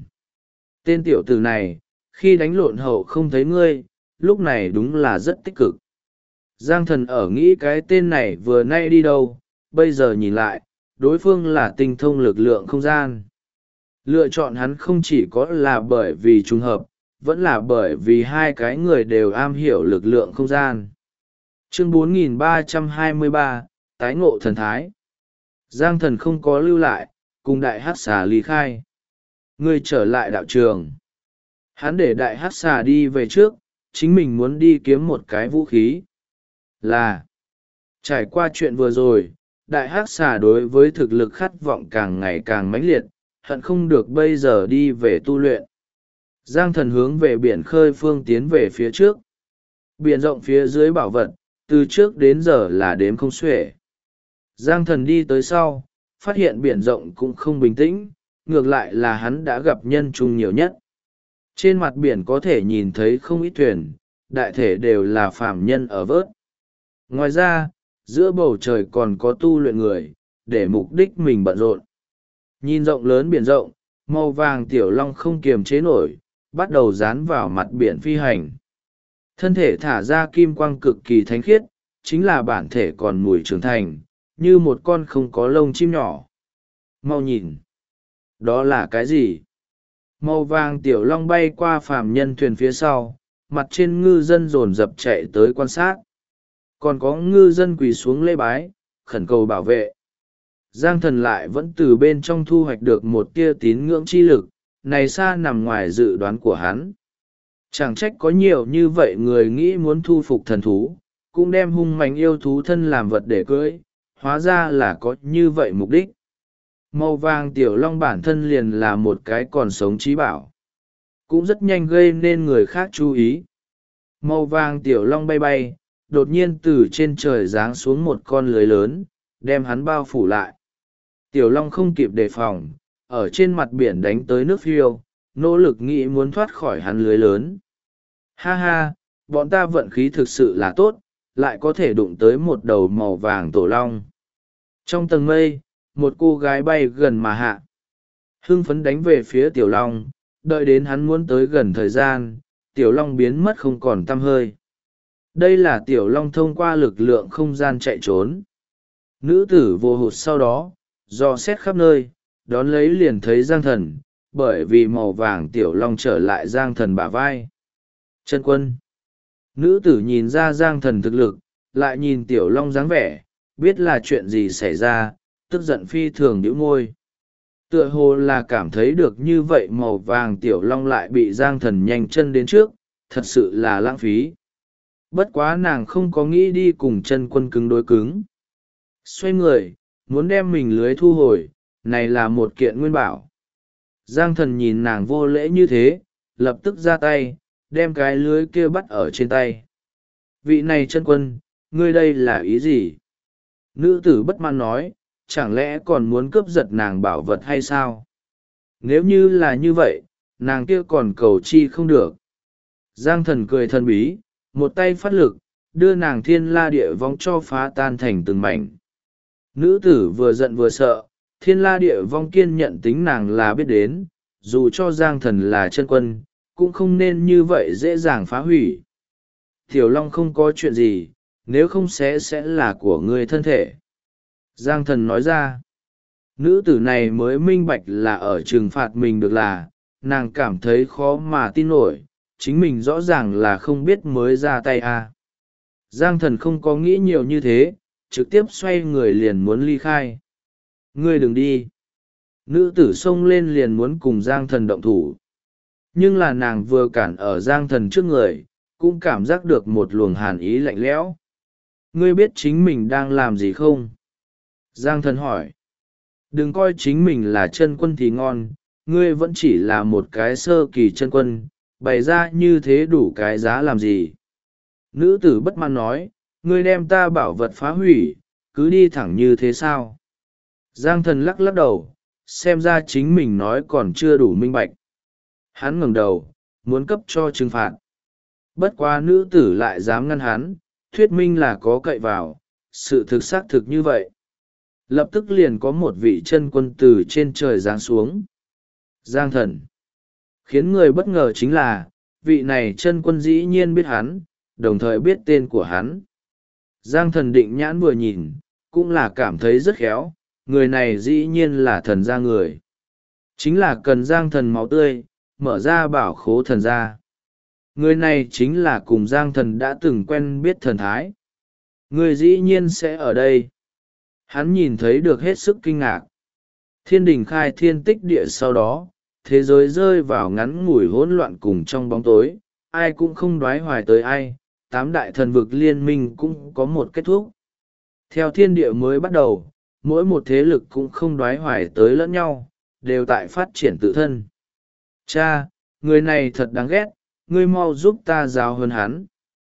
Tên tiểu tử này, khi đánh lộn hậu không thấy ngươi, lúc này đúng là rất tích cực. Giang Thần ở nghĩ cái tên này vừa nay đi đâu, bây giờ nhìn lại, đối phương là tinh thông lực lượng không gian. Lựa chọn hắn không chỉ có là bởi vì trùng hợp, vẫn là bởi vì hai cái người đều am hiểu lực lượng không gian. Chương 4323, Tái ngộ thần thái. Giang Thần không có lưu lại, cùng đại hắc xà ly khai. Ngươi trở lại đạo trường. Hắn để đại hắc xà đi về trước, chính mình muốn đi kiếm một cái vũ khí. Là, trải qua chuyện vừa rồi, đại hắc xà đối với thực lực khát vọng càng ngày càng mãnh liệt, hận không được bây giờ đi về tu luyện. Giang thần hướng về biển khơi phương tiến về phía trước. Biển rộng phía dưới bảo vật, từ trước đến giờ là đếm không xuể. Giang thần đi tới sau, phát hiện biển rộng cũng không bình tĩnh, ngược lại là hắn đã gặp nhân chung nhiều nhất. Trên mặt biển có thể nhìn thấy không ít thuyền, đại thể đều là phàm nhân ở vớt. Ngoài ra, giữa bầu trời còn có tu luyện người, để mục đích mình bận rộn. Nhìn rộng lớn biển rộng, màu vàng tiểu long không kiềm chế nổi, bắt đầu dán vào mặt biển phi hành. Thân thể thả ra kim quang cực kỳ thánh khiết, chính là bản thể còn mùi trưởng thành, như một con không có lông chim nhỏ. Mau nhìn! Đó là cái gì? Màu vàng tiểu long bay qua phàm nhân thuyền phía sau, mặt trên ngư dân dồn dập chạy tới quan sát. Còn có ngư dân quỳ xuống lễ bái, khẩn cầu bảo vệ. Giang thần lại vẫn từ bên trong thu hoạch được một tia tín ngưỡng chi lực, này xa nằm ngoài dự đoán của hắn. Chẳng trách có nhiều như vậy người nghĩ muốn thu phục thần thú, cũng đem hung mạnh yêu thú thân làm vật để cưỡi, hóa ra là có như vậy mục đích. Màu vàng tiểu long bản thân liền là một cái còn sống trí bảo, cũng rất nhanh gây nên người khác chú ý. Màu vàng tiểu long bay bay, đột nhiên từ trên trời giáng xuống một con lưới lớn, đem hắn bao phủ lại. Tiểu long không kịp đề phòng, ở trên mặt biển đánh tới nước phiêu, nỗ lực nghĩ muốn thoát khỏi hắn lưới lớn. Ha ha, bọn ta vận khí thực sự là tốt, lại có thể đụng tới một đầu màu vàng tổ long. Trong tầng mây, một cô gái bay gần mà hạ. Hưng phấn đánh về phía tiểu long, đợi đến hắn muốn tới gần thời gian, tiểu long biến mất không còn tăm hơi. Đây là tiểu long thông qua lực lượng không gian chạy trốn. Nữ tử vô hụt sau đó, dò xét khắp nơi, đón lấy liền thấy Giang thần, bởi vì màu vàng tiểu long trở lại Giang thần bả vai. Chân quân. Nữ tử nhìn ra Giang thần thực lực, lại nhìn tiểu long dáng vẻ, biết là chuyện gì xảy ra, tức giận phi thường nhíu môi. Tựa hồ là cảm thấy được như vậy màu vàng tiểu long lại bị Giang thần nhanh chân đến trước, thật sự là lãng phí. Bất quá nàng không có nghĩ đi cùng chân quân cứng đối cứng. Xoay người, muốn đem mình lưới thu hồi, này là một kiện nguyên bảo. Giang thần nhìn nàng vô lễ như thế, lập tức ra tay, đem cái lưới kia bắt ở trên tay. Vị này chân quân, ngươi đây là ý gì? Nữ tử bất mãn nói, chẳng lẽ còn muốn cướp giật nàng bảo vật hay sao? Nếu như là như vậy, nàng kia còn cầu chi không được. Giang thần cười thần bí, một tay phát lực, đưa nàng thiên la địa vong cho phá tan thành từng mảnh. Nữ tử vừa giận vừa sợ, thiên la địa vong kiên nhận tính nàng là biết đến, dù cho Giang thần là chân quân, cũng không nên như vậy dễ dàng phá hủy. Tiểu long không có chuyện gì, nếu không sẽ là của ngươi thân thể. Giang thần nói ra, nữ tử này mới minh bạch là ở trừng phạt mình được là, nàng cảm thấy khó mà tin nổi, chính mình rõ ràng là không biết mới ra tay à. Giang thần không có nghĩ nhiều như thế, trực tiếp xoay người liền muốn ly khai. Ngươi đừng đi. Nữ tử xông lên liền muốn cùng Giang thần động thủ. Nhưng là nàng vừa cản ở Giang thần trước người, cũng cảm giác được một luồng hàn ý lạnh lẽo. Ngươi biết chính mình đang làm gì không? Giang thần hỏi. Đừng coi chính mình là chân quân thì ngon, ngươi vẫn chỉ là một cái sơ kỳ chân quân, bày ra như thế đủ cái giá làm gì? Nữ tử bất mãn nói, ngươi đem ta bảo vật phá hủy, cứ đi thẳng như thế sao? Giang thần lắc lắc đầu, xem ra chính mình nói còn chưa đủ minh bạch. Hắn ngẩng đầu, muốn cấp cho trừng phạt. Bất quá nữ tử lại dám ngăn hắn, thuyết minh là có cậy vào, sự thực xác thực như vậy. Lập tức liền có một vị chân quân từ trên trời giáng xuống. Giang thần. Khiến người bất ngờ chính là, vị này chân quân dĩ nhiên biết hắn, đồng thời biết tên của hắn. Giang thần định nhãn vừa nhìn, cũng là cảm thấy rất khéo, người này dĩ nhiên là thần gia người. Chính là cần Giang thần máu tươi, mở ra bảo khố thần gia. Người này chính là cùng Giang thần đã từng quen biết thần thái. Người dĩ nhiên sẽ ở đây. Hắn nhìn thấy được hết sức kinh ngạc. Thiên đình khai thiên tích địa sau đó, thế giới rơi vào ngắn ngủi hỗn loạn cùng trong bóng tối, ai cũng không đoái hoài tới ai, tám đại thần vực liên minh cũng có một kết thúc. Theo thiên địa mới bắt đầu, mỗi một thế lực cũng không đoái hoài tới lẫn nhau, đều tại phát triển tự thân. Cha, người này thật đáng ghét, ngươi mau giúp ta giáo hơn hắn.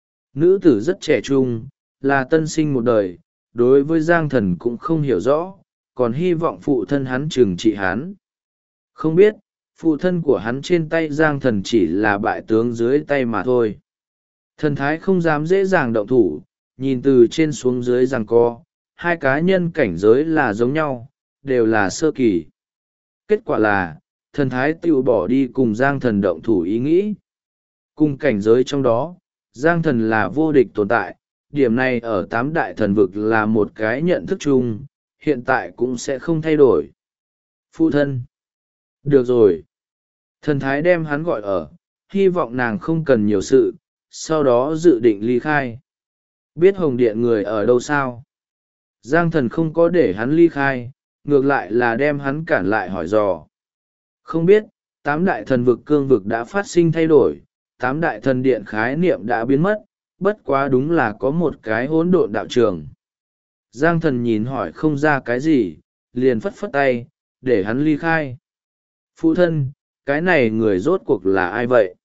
Nữ tử rất trẻ trung, là tân sinh một đời, đối với Giang Thần cũng không hiểu rõ, còn hy vọng phụ thân hắn trừng trị hắn. Không biết, phụ thân của hắn trên tay Giang Thần chỉ là bại tướng dưới tay mà thôi. Thần thái không dám dễ dàng động thủ, nhìn từ trên xuống dưới giằng co, hai cá nhân cảnh giới là giống nhau, đều là sơ kỳ. Kết quả là, thần thái tự bỏ đi cùng Giang Thần động thủ ý nghĩ. Cùng cảnh giới trong đó, Giang Thần là vô địch tồn tại, điểm này ở tám đại thần vực là một cái nhận thức chung, hiện tại cũng sẽ không thay đổi. Phụ thân. Được rồi. Thần thái đem hắn gọi ở, hy vọng nàng không cần nhiều sự, sau đó dự định ly khai. Biết Hồng Điện người ở đâu sao? Giang Thần không có để hắn ly khai, ngược lại là đem hắn cản lại hỏi dò. Không biết, tám đại thần vực cương vực đã phát sinh thay đổi, tám đại thần điện khái niệm đã biến mất, bất quá đúng là có một cái hỗn độn đạo trường. Giang Thần nhìn hỏi không ra cái gì, liền phất phất tay, để hắn ly khai. Phụ thân, cái này người rốt cuộc là ai vậy?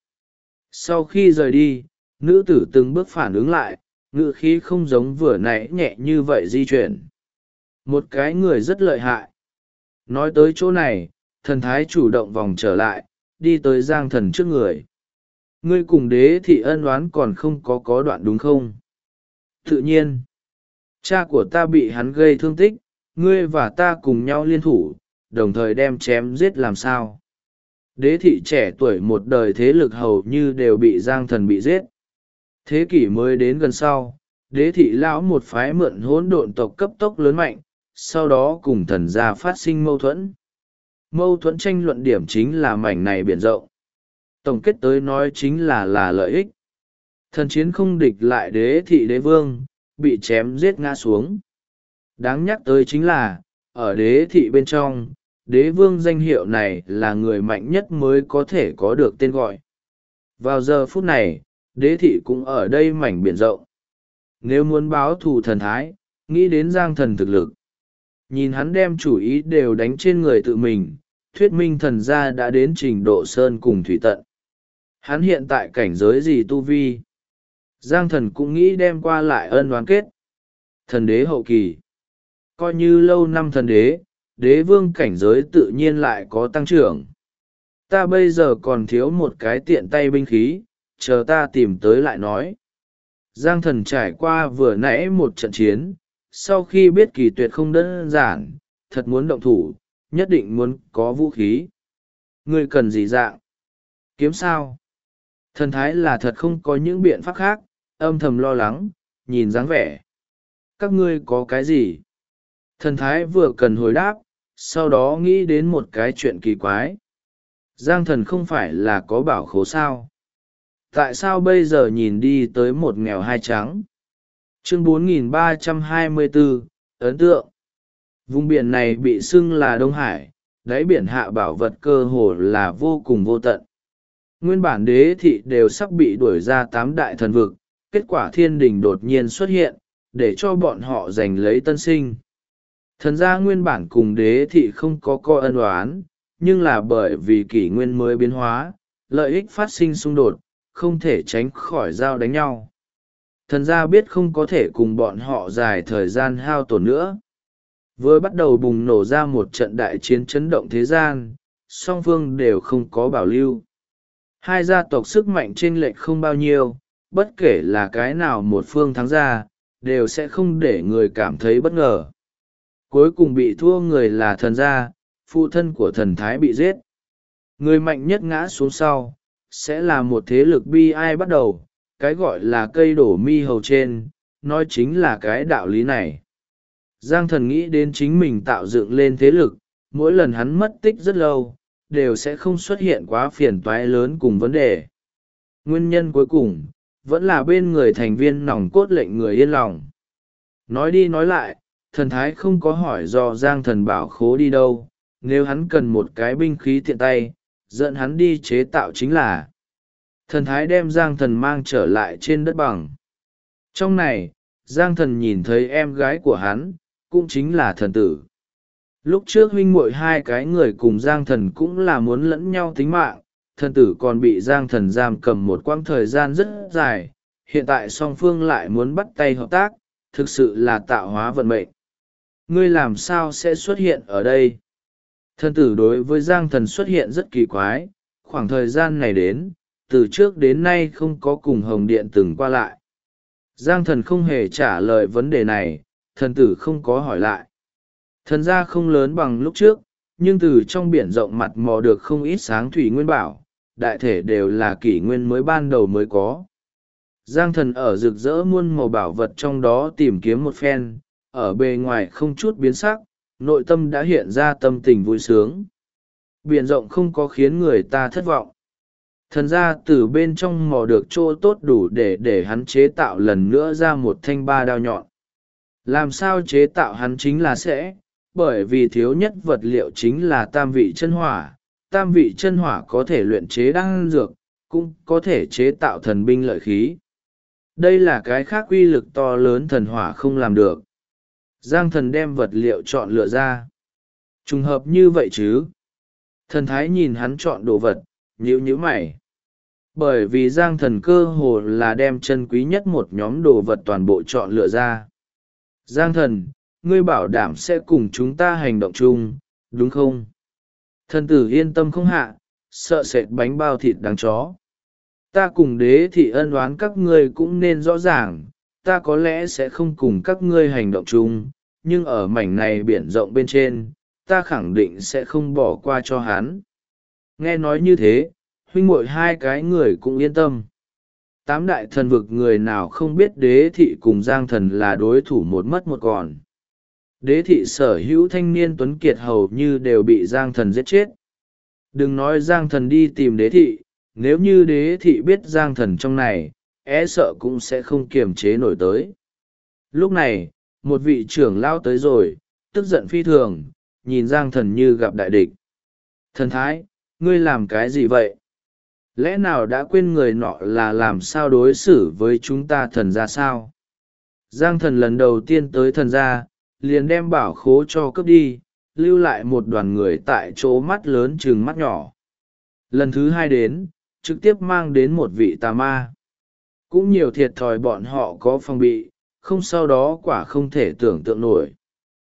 Sau khi rời đi, nữ tử từng bước phản ứng lại, ngữ khí không giống vừa nãy nhẹ như vậy di chuyển. Một cái người rất lợi hại. Nói tới chỗ này, thần thái chủ động vòng trở lại, đi tới Giang Thần trước người. Ngươi cùng đế thị ân oán còn không có đoạn đúng không? Tự nhiên, cha của ta bị hắn gây thương tích, ngươi và ta cùng nhau liên thủ, đồng thời đem chém giết làm sao? Đế thị trẻ tuổi một đời thế lực hầu như đều bị Giang Thần bị giết. Thế kỷ mới đến gần sau, đế thị lão một phái mượn hỗn độn tộc cấp tốc lớn mạnh, sau đó cùng thần gia phát sinh mâu thuẫn. Mâu thuẫn tranh luận điểm chính là mảnh này biển rộng. Tổng kết tới nói chính là lợi ích. Thần chiến không địch lại đế thị đế vương, bị chém giết ngã xuống. Đáng nhắc tới chính là, ở đế thị bên trong, đế vương danh hiệu này là người mạnh nhất mới có thể có được tên gọi. Vào giờ phút này, đế thị cũng ở đây mảnh biển rộng. Nếu muốn báo thù thần thái, nghĩ đến Giang Thần thực lực. Nhìn hắn đem chủ ý đều đánh trên người tự mình, thuyết minh thần gia đã đến trình độ sơn cùng thủy tận. Hắn hiện tại cảnh giới gì tu vi? Giang Thần cũng nghĩ đem qua lại ân oán kết. Thần đế hậu kỳ. Coi như lâu năm thần đế, đế vương cảnh giới tự nhiên lại có tăng trưởng. Ta bây giờ còn thiếu một cái tiện tay binh khí, chờ ta tìm tới lại nói. Giang Thần trải qua vừa nãy một trận chiến, sau khi biết Kỳ Tuyệt không đơn giản, thật muốn động thủ, nhất định muốn có vũ khí. Ngươi cần gì dạng? Kiếm sao? Thần thái là thật không có những biện pháp khác, âm thầm lo lắng, nhìn dáng vẻ. Các ngươi có cái gì? Thần thái vừa cần hồi đáp, sau đó nghĩ đến một cái chuyện kỳ quái. Giang Thần không phải là có bảo khố sao? Tại sao bây giờ nhìn đi tới một nghèo hai trắng? Chương 4324, ấn tượng. Vùng biển này bị xưng là Đông Hải, đáy biển hạ bảo vật cơ hồ là vô cùng vô tận. Nguyên bản đế thị đều sắp bị đuổi ra tám đại thần vực, kết quả thiên đình đột nhiên xuất hiện, để cho bọn họ giành lấy tân sinh. Thần gia nguyên bản cùng đế thị không có coi ân oán, nhưng là bởi vì kỷ nguyên mới biến hóa, lợi ích phát sinh xung đột, không thể tránh khỏi giao đánh nhau. Thần gia biết không có thể cùng bọn họ dài thời gian hao tổn nữa. Vừa bắt đầu bùng nổ ra một trận đại chiến chấn động thế gian, song phương đều không có bảo lưu. Hai gia tộc sức mạnh chênh lệch không bao nhiêu, bất kể là cái nào một phương thắng ra, đều sẽ không để người cảm thấy bất ngờ. Cuối cùng bị thua người là thần gia, phụ thân của thần thái bị giết. Người mạnh nhất ngã xuống sau, sẽ là một thế lực bi ai bắt đầu, cái gọi là cây đổ mi hầu trên, nói chính là cái đạo lý này. Giang Thần nghĩ đến chính mình tạo dựng lên thế lực, mỗi lần hắn mất tích rất lâu, đều sẽ không xuất hiện quá phiền toái lớn cùng vấn đề. Nguyên nhân cuối cùng, vẫn là bên người thành viên nòng cốt lệnh người yên lòng. Nói đi nói lại, thần thái không có hỏi do Giang Thần bảo khố đi đâu, nếu hắn cần một cái binh khí tiện tay dẫn hắn đi chế tạo chính là. Thần thái đem Giang Thần mang trở lại trên đất bằng. Trong này, Giang Thần nhìn thấy em gái của hắn, cũng chính là thần tử. Lúc trước huynh muội hai cái người cùng Giang Thần cũng là muốn lẫn nhau tính mạng, thần tử còn bị Giang Thần giam cầm một quãng thời gian rất dài, hiện tại song phương lại muốn bắt tay hợp tác, thực sự là tạo hóa vận mệnh. Ngươi làm sao sẽ xuất hiện ở đây? Thần tử đối với Giang Thần xuất hiện rất kỳ quái, khoảng thời gian này đến, từ trước đến nay không có cùng Hồng Điện từng qua lại. Giang Thần không hề trả lời vấn đề này, thần tử không có hỏi lại. Thần gia không lớn bằng lúc trước, nhưng từ trong biển rộng mặt mò được không ít sáng thủy nguyên bảo, đại thể đều là kỷ nguyên mới ban đầu mới có. Giang Thần ở rực rỡ muôn màu bảo vật trong đó tìm kiếm một phen, ở bề ngoài không chút biến sắc, nội tâm đã hiện ra tâm tình vui sướng. Biển rộng không có khiến người ta thất vọng. Thần gia từ bên trong mò được chỗ tốt đủ để hắn chế tạo lần nữa ra một thanh ba đao nhọn. Làm sao chế tạo hắn chính là sẽ, bởi vì thiếu nhất vật liệu chính là tam vị chân hỏa. Tam vị chân hỏa có thể luyện chế đan dược, cũng có thể chế tạo thần binh lợi khí. Đây là cái khác uy lực to lớn thần hỏa không làm được. Giang Thần đem vật liệu chọn lựa ra. Trùng hợp như vậy chứ? Thần thái nhìn hắn chọn đồ vật, nhíu nhíu mày. Bởi vì Giang Thần cơ hồ là đem chân quý nhất một nhóm đồ vật toàn bộ chọn lựa ra. Giang Thần, ngươi bảo đảm sẽ cùng chúng ta hành động chung, đúng không? Thần tử yên tâm không hạ, sợ sệt bánh bao thịt đáng chó. Ta cùng đế thị ân oán các ngươi cũng nên rõ ràng, ta có lẽ sẽ không cùng các ngươi hành động chung, nhưng ở mảnh này biển rộng bên trên, ta khẳng định sẽ không bỏ qua cho hắn. Nghe nói như thế, huynh muội hai cái người cũng yên tâm. Tám đại thần vực người nào không biết đế thị cùng Giang Thần là đối thủ một mất một còn. Đế thị sở hữu thanh niên tuấn kiệt hầu như đều bị Giang Thần giết chết. Đừng nói Giang Thần đi tìm đế thị, nếu như đế thị biết Giang Thần trong này, e sợ cũng sẽ không kiềm chế nổi tới. Lúc này, một vị trưởng lao tới rồi, tức giận phi thường, nhìn Giang Thần như gặp đại địch. Thần thái, ngươi làm cái gì vậy? Lẽ nào đã quên người nọ là làm sao đối xử với chúng ta thần ra sao? Giang Thần lần đầu tiên tới thần gia, liền đem bảo khố cho cướp đi, lưu lại một đoàn người tại chỗ mắt lớn chừng mắt nhỏ. Lần thứ hai đến, trực tiếp mang đến một vị tà ma. Cũng nhiều thiệt thòi bọn họ có phòng bị, không sau đó quả không thể tưởng tượng nổi.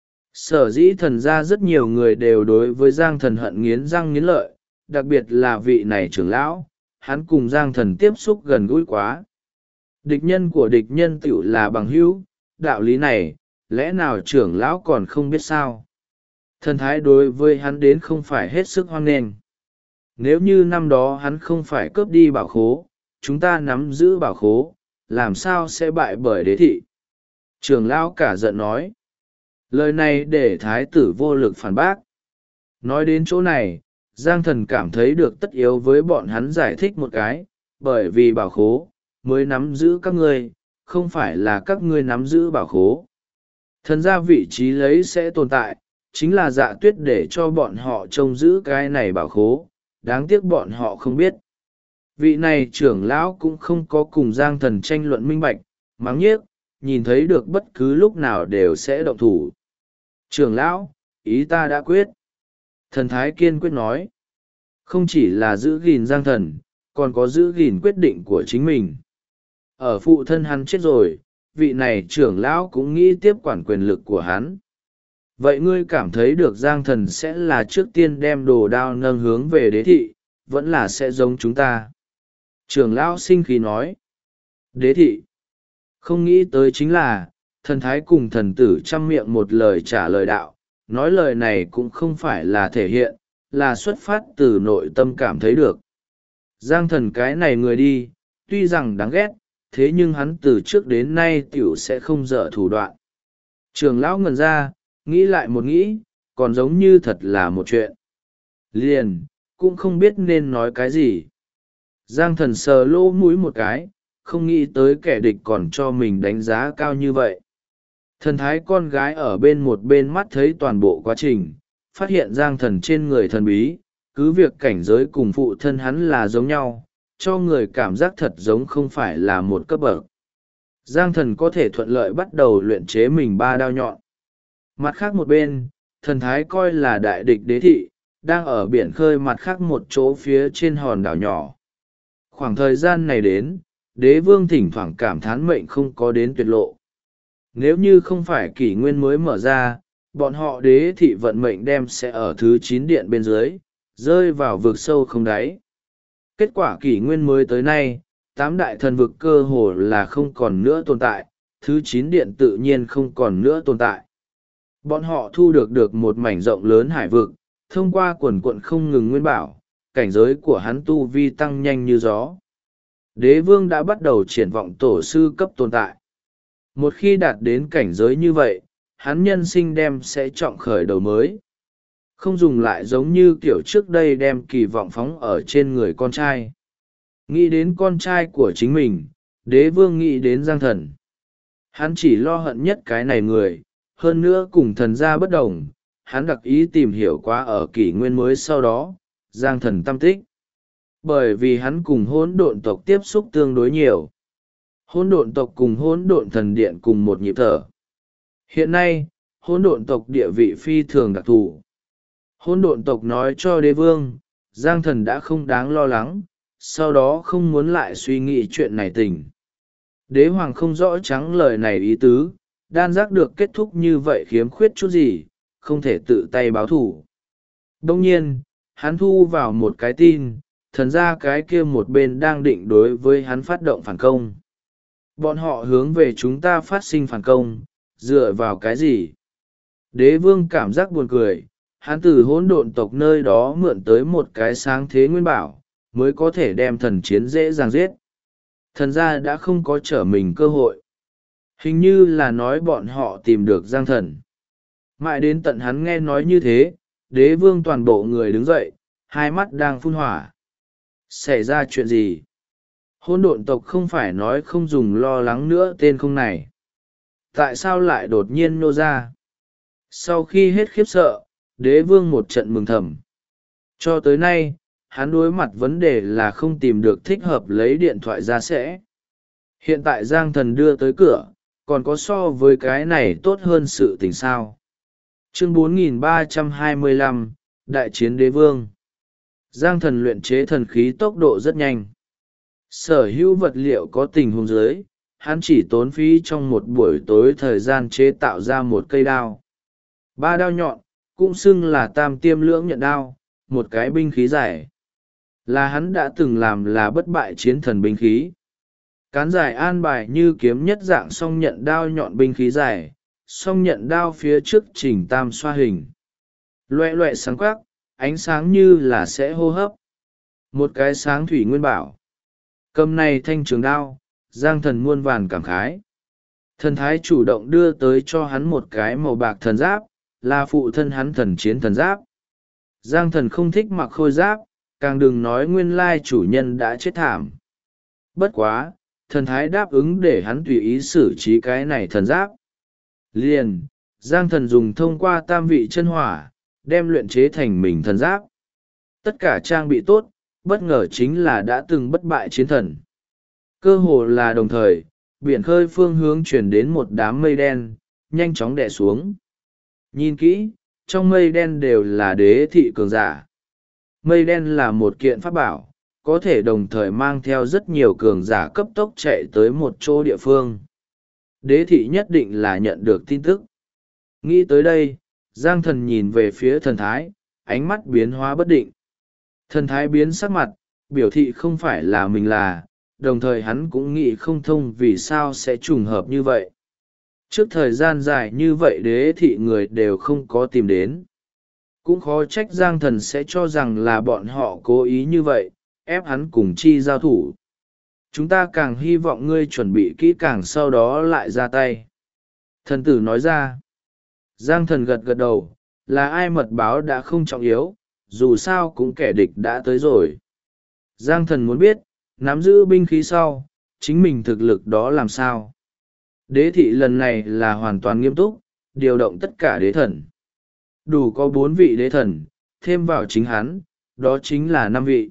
Sở dĩ thần gia rất nhiều người đều đối với Giang Thần hận nghiến răng nghiến lợi, đặc biệt là vị này trưởng lão, hắn cùng Giang Thần tiếp xúc gần gũi quá. Địch nhân của địch nhân tựu là bằng hữu, đạo lý này, lẽ nào trưởng lão còn không biết sao? Thần thái đối với hắn đến không phải hết sức hoan nghênh. Nếu như năm đó hắn không phải cướp đi bảo khố, chúng ta nắm giữ bảo khố, làm sao sẽ bại bởi đế thị? Trưởng lão cả giận nói. Lời này để thái tử vô lực phản bác. Nói đến chỗ này, Giang Thần cảm thấy được tất yếu với bọn hắn giải thích một cái, bởi vì bảo khố, mới nắm giữ các ngươi, không phải là các ngươi nắm giữ bảo khố. Thần ra vị trí lấy sẽ tồn tại, chính là Dạ Tuyết để cho bọn họ trông giữ cái này bảo khố, đáng tiếc bọn họ không biết. Vị này trưởng lão cũng không có cùng Giang Thần tranh luận minh bạch, mắng nhiếc, nhìn thấy được bất cứ lúc nào đều sẽ động thủ. Trưởng lão, ý ta đã quyết. Thần thái kiên quyết nói, không chỉ là giữ gìn Giang Thần, còn có giữ gìn quyết định của chính mình. Ở phụ thân hắn chết rồi, vị này trưởng lão cũng nghĩ tiếp quản quyền lực của hắn. Vậy ngươi cảm thấy được Giang Thần sẽ là trước tiên đem đồ đao nâng hướng về đế thị, vẫn là sẽ giống chúng ta? Trưởng lão sinh khí nói, đế thị. Không nghĩ tới chính là, thần thái cùng thần tử chăm miệng một lời trả lời đạo, nói lời này cũng không phải là thể hiện, là xuất phát từ nội tâm cảm thấy được. Giang Thần cái này người đi, tuy rằng đáng ghét, thế nhưng hắn từ trước đến nay tiểu sẽ không dở thủ đoạn. Trường lão ngần ra, nghĩ lại một nghĩ, còn giống như thật là một chuyện. Liền, cũng không biết nên nói cái gì. Giang Thần sờ lỗ mũi một cái, không nghĩ tới kẻ địch còn cho mình đánh giá cao như vậy. Thần thái con gái ở bên một bên mắt thấy toàn bộ quá trình, phát hiện Giang Thần trên người thần bí, cứ việc cảnh giới cùng phụ thân hắn là giống nhau, cho người cảm giác thật giống không phải là một cấp bậc. Giang Thần có thể thuận lợi bắt đầu luyện chế mình 3 đao nhọn. Mặt khác một bên, thần thái coi là đại địch đế thị, đang ở biển khơi mặt khác một chỗ phía trên hòn đảo nhỏ. Khoảng thời gian này đến, đế vương thỉnh thoảng cảm thán mệnh không có đến tuyệt lộ. Nếu như không phải kỷ nguyên mới mở ra, bọn họ đế thị vận mệnh đem sẽ ở thứ 9 điện bên dưới, rơi vào vực sâu không đáy. Kết quả kỷ nguyên mới tới nay, 8 đại thần vực cơ hồ là không còn nữa tồn tại, thứ 9 điện tự nhiên không còn nữa tồn tại. Bọn họ thu được một mảnh rộng lớn hải vực, thông qua quần quận không ngừng nguyên bảo, cảnh giới của hắn tu vi tăng nhanh như gió. Đế vương đã bắt đầu triển vọng tổ sư cấp tồn tại. Một khi đạt đến cảnh giới như vậy, hắn nhân sinh đem sẽ trọng khởi đầu mới. Không dùng lại giống như kiểu trước đây đem kỳ vọng phóng ở trên người con trai. Nghĩ đến con trai của chính mình, đế vương nghĩ đến Giang Thần. Hắn chỉ lo hận nhất cái này người, hơn nữa cùng thần gia bất đồng, hắn đặc ý tìm hiểu qua ở kỷ nguyên mới sau đó, Giang Thần tâm tích. Bởi vì hắn cùng hỗn độn tộc tiếp xúc tương đối nhiều. Hỗn độn tộc cùng hỗn độn thần điện cùng một nhịp thở. Hiện nay, hỗn độn tộc địa vị phi thường đặc thù. Hỗn độn tộc nói cho đế vương, Giang Thần đã không đáng lo lắng, sau đó không muốn lại suy nghĩ chuyện này tình. Đế hoàng không rõ trắng lời này ý tứ, đan giác được kết thúc như vậy khiếm khuyết chút gì, không thể tự tay báo thủ. Đông nhiên, hắn thu vào một cái tin, thần ra cái kia một bên đang định đối với hắn phát động phản công. Bọn họ hướng về chúng ta phát sinh phản công, dựa vào cái gì? Đế vương cảm giác buồn cười, hắn từ hỗn độn tộc nơi đó mượn tới một cái sáng thế nguyên bảo, mới có thể đem thần chiến dễ dàng giết. Thần gia đã không có trở mình cơ hội. Hình như là nói bọn họ tìm được Giang Thần. Mãi đến tận hắn nghe nói như thế, đế vương toàn bộ người đứng dậy, hai mắt đang phun hỏa. Xảy ra chuyện gì? Hỗn độn tộc không phải nói không dùng lo lắng nữa tên không này. Tại sao lại đột nhiên nô ra? Sau khi hết khiếp sợ, đế vương một trận mừng thầm. Cho tới nay, hắn đối mặt vấn đề là không tìm được thích hợp lấy điện thoại ra sẽ. Hiện tại Giang Thần đưa tới cửa, còn có so với cái này tốt hơn sự tình sao. Chương 4325, Đại chiến đế vương. Giang Thần luyện chế thần khí tốc độ rất nhanh. Sở hữu vật liệu có tình huống dưới, hắn chỉ tốn phí trong một buổi tối thời gian chế tạo ra một cây đao. 3 đao nhọn, cũng xưng là tam tiêm lưỡng nhận đao, một cái binh khí dài. Là hắn đã từng làm là bất bại chiến thần binh khí. Cán dài an bài như kiếm nhất dạng song nhận đao nhọn binh khí dài, song nhận đao phía trước chỉnh tam xoa hình. Loẹ loẹ sáng quắc, ánh sáng như là sẽ hô hấp. Một cái sáng thủy nguyên bảo. Cầm này thanh trường đao, Giang Thần muôn vàn cảm khái. Thần thái chủ động đưa tới cho hắn một cái màu bạc thần giáp, là phụ thân hắn thần chiến thần giáp. Giang Thần không thích mặc khôi giáp, càng đừng nói nguyên lai chủ nhân đã chết thảm. Bất quá, thần thái đáp ứng để hắn tùy ý xử trí cái này thần giáp. Liền, Giang Thần dùng thông qua tam vị chân hỏa, đem luyện chế thành mình thần giáp. Tất cả trang bị tốt, bất ngờ chính là đã từng bất bại chiến thần. Cơ hồ là đồng thời, biển khơi phương hướng chuyển đến một đám mây đen, nhanh chóng đè xuống. Nhìn kỹ, trong mây đen đều là đế thị cường giả. Mây đen là một kiện pháp bảo, có thể đồng thời mang theo rất nhiều cường giả cấp tốc chạy tới một chỗ địa phương. Đế thị nhất định là nhận được tin tức. Nghĩ tới đây, Giang Thần nhìn về phía thần thái, ánh mắt biến hóa bất định. Thần thái biến sắc mặt, biểu thị không phải là mình là, đồng thời hắn cũng nghĩ không thông vì sao sẽ trùng hợp như vậy. Trước thời gian dài như vậy đế thị người đều không có tìm đến. Cũng khó trách Giang Thần sẽ cho rằng là bọn họ cố ý như vậy, ép hắn cùng chi giao thủ. Chúng ta càng hy vọng ngươi chuẩn bị kỹ càng sau đó lại ra tay. Thần tử nói ra. Giang Thần gật gật đầu, là ai mật báo đã không trọng yếu, dù sao cũng kẻ địch đã tới rồi. Giang Thần muốn biết, nắm giữ binh khí sau, chính mình thực lực đó làm sao. Đế thị lần này là hoàn toàn nghiêm túc, điều động tất cả đế thần. đủ có 4 vị đế thần, thêm vào chính hắn, đó chính là 5 vị.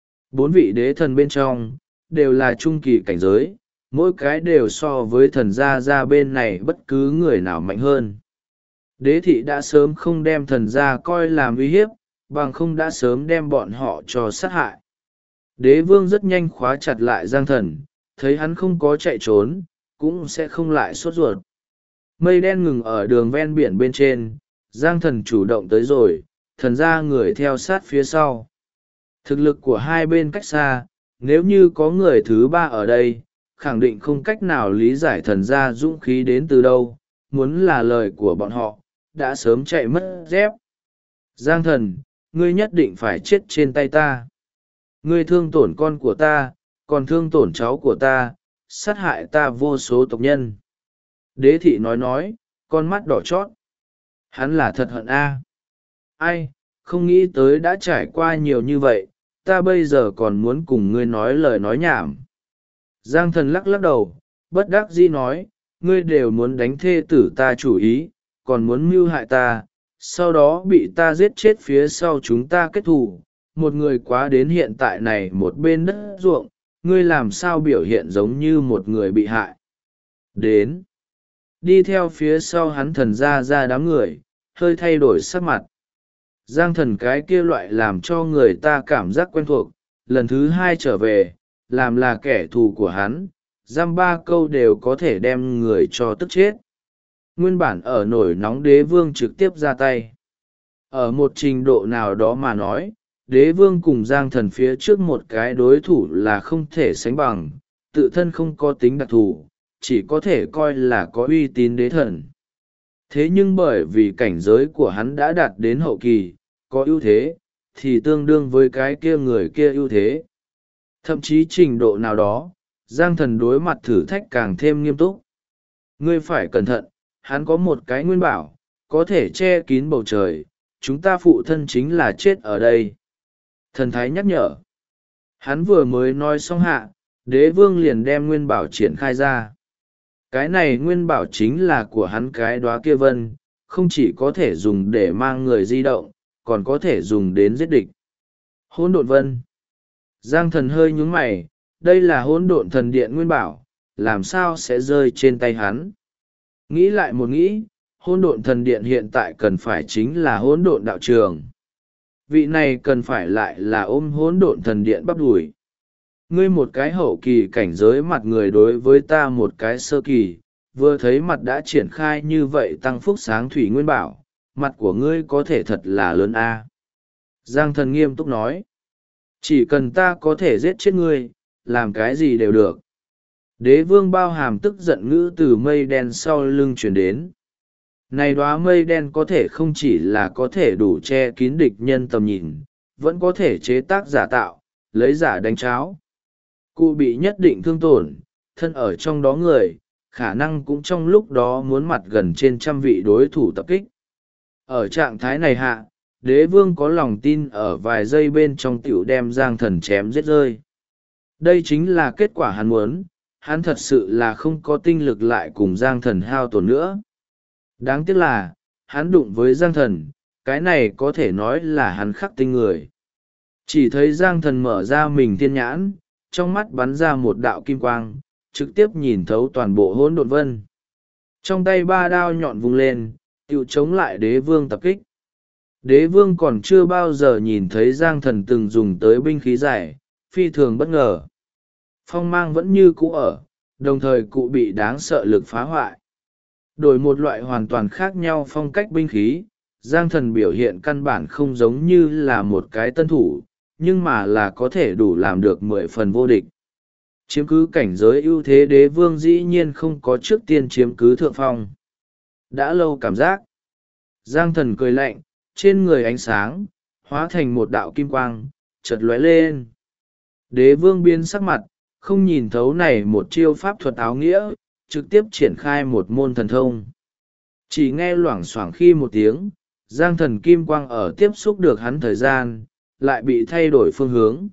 4 vị đế thần bên trong, đều là trung kỳ cảnh giới, mỗi cái đều so với thần gia gia bên này bất cứ người nào mạnh hơn. Đế thị đã sớm không đem thần gia coi làm uy hiếp, bằng không đã sớm đem bọn họ cho sát hại. Đế vương rất nhanh khóa chặt lại Giang Thần, thấy hắn không có chạy trốn, cũng sẽ không lại sốt ruột. Mây đen ngừng ở đường ven biển bên trên, Giang Thần chủ động tới rồi, thần gia người theo sát phía sau. Thực lực của hai bên cách xa, nếu như có người thứ ba ở đây, khẳng định không cách nào lý giải thần gia dũng khí đến từ đâu, muốn là lời của bọn họ, đã sớm chạy mất dép. Giang Thần, ngươi nhất định phải chết trên tay ta. Ngươi thương tổn con của ta, còn thương tổn cháu của ta, sát hại ta vô số tộc nhân. Đế thị nói, con mắt đỏ chót. Hắn là thật hận a. Ai, không nghĩ tới đã trải qua nhiều như vậy, ta bây giờ còn muốn cùng ngươi nói lời nói nhảm. Giang Thần lắc lắc đầu, bất đắc dĩ nói, ngươi đều muốn đánh thê tử ta chủ ý, còn muốn mưu hại ta, sau đó bị ta giết chết phía sau chúng ta kết thù. Một người quá đến hiện tại này một bên đất ruộng, ngươi làm sao biểu hiện giống như một người bị hại. Đến, đi theo phía sau hắn thần ra đám người, hơi thay đổi sắc mặt. Giang Thần cái kia loại làm cho người ta cảm giác quen thuộc, lần thứ hai trở về, làm là kẻ thù của hắn, giam 3 câu đều có thể đem người cho tức chết. Nguyên bản ở nổi nóng đế vương trực tiếp ra tay. Ở một trình độ nào đó mà nói, đế vương cùng Giang Thần phía trước một cái đối thủ là không thể sánh bằng, tự thân không có tính đặc thù, chỉ có thể coi là có uy tín đế thần. Thế nhưng bởi vì cảnh giới của hắn đã đạt đến hậu kỳ, có ưu thế, thì tương đương với cái kia người kia ưu thế. Thậm chí trình độ nào đó, Giang Thần đối mặt thử thách càng thêm nghiêm túc. Ngươi phải cẩn thận, hắn có một cái nguyên bảo, có thể che kín bầu trời, chúng ta phụ thân chính là chết ở đây. Thần thái nhắc nhở. Hắn vừa mới nói xong hạ, đế vương liền đem nguyên bảo triển khai ra. Cái này nguyên bảo chính là của hắn cái đóa kia vân, không chỉ có thể dùng để mang người di động, còn có thể dùng đến giết địch. Hỗn độn vân. Giang Thần hơi nhướng mày, đây là hỗn độn thần điện nguyên bảo, làm sao sẽ rơi trên tay hắn. Nghĩ lại một nghĩ, hỗn độn thần điện hiện tại cần phải chính là hỗn độn đạo trường. Vị này cần phải lại là ôm hỗn độn thần điện bắp đùi. Ngươi một cái hậu kỳ cảnh giới mặt người đối với ta một cái sơ kỳ, vừa thấy mặt đã triển khai như vậy tăng phúc sáng thủy nguyên bảo, mặt của ngươi có thể thật là lớn a. Giang Thần nghiêm túc nói, chỉ cần ta có thể giết chết ngươi, làm cái gì đều được. Đế vương bao hàm tức giận ngữ từ mây đen sau lưng chuyển đến. Này đóa mây đen có thể không chỉ là có thể đủ che kín địch nhân tầm nhìn, vẫn có thể chế tác giả tạo, lấy giả đánh cháo. Cụ bị nhất định thương tổn, thân ở trong đó người, khả năng cũng trong lúc đó muốn mặt gần trên 100 vị đối thủ tập kích. Ở trạng thái này hạ, đế vương có lòng tin ở vài giây bên trong tiểu đem Giang Thần chém giết rơi. Đây chính là kết quả hắn muốn, hắn thật sự là không có tinh lực lại cùng Giang Thần hao tổn nữa. Đáng tiếc là, hắn đụng với Giang Thần, cái này có thể nói là hắn khắc tinh người. Chỉ thấy Giang Thần mở ra mình thiên nhãn, trong mắt bắn ra một đạo kim quang, trực tiếp nhìn thấu toàn bộ hỗn độn vân. Trong tay 3 đao nhọn vung lên, tựu chống lại đế vương tập kích. Đế vương còn chưa bao giờ nhìn thấy Giang Thần từng dùng tới binh khí dài, phi thường bất ngờ. Phong mang vẫn như cũ ở, đồng thời cụ bị đáng sợ lực phá hoại. Đổi một loại hoàn toàn khác nhau phong cách binh khí, Giang Thần biểu hiện căn bản không giống như là một cái tân thủ, nhưng mà là có thể đủ làm được 10 phần vô địch. Chiếm cứ cảnh giới ưu thế đế vương dĩ nhiên không có trước tiên chiếm cứ thượng phong. Đã lâu cảm giác. Giang Thần cười lạnh, trên người ánh sáng, hóa thành một đạo kim quang, chợt lóe lên. Đế vương biến sắc mặt, không nhìn thấu này một chiêu pháp thuật áo nghĩa, trực tiếp triển khai một môn thần thông. Chỉ nghe loảng xoảng khi một tiếng, Giang Thần kim quang ở tiếp xúc được hắn thời gian, lại bị thay đổi phương hướng.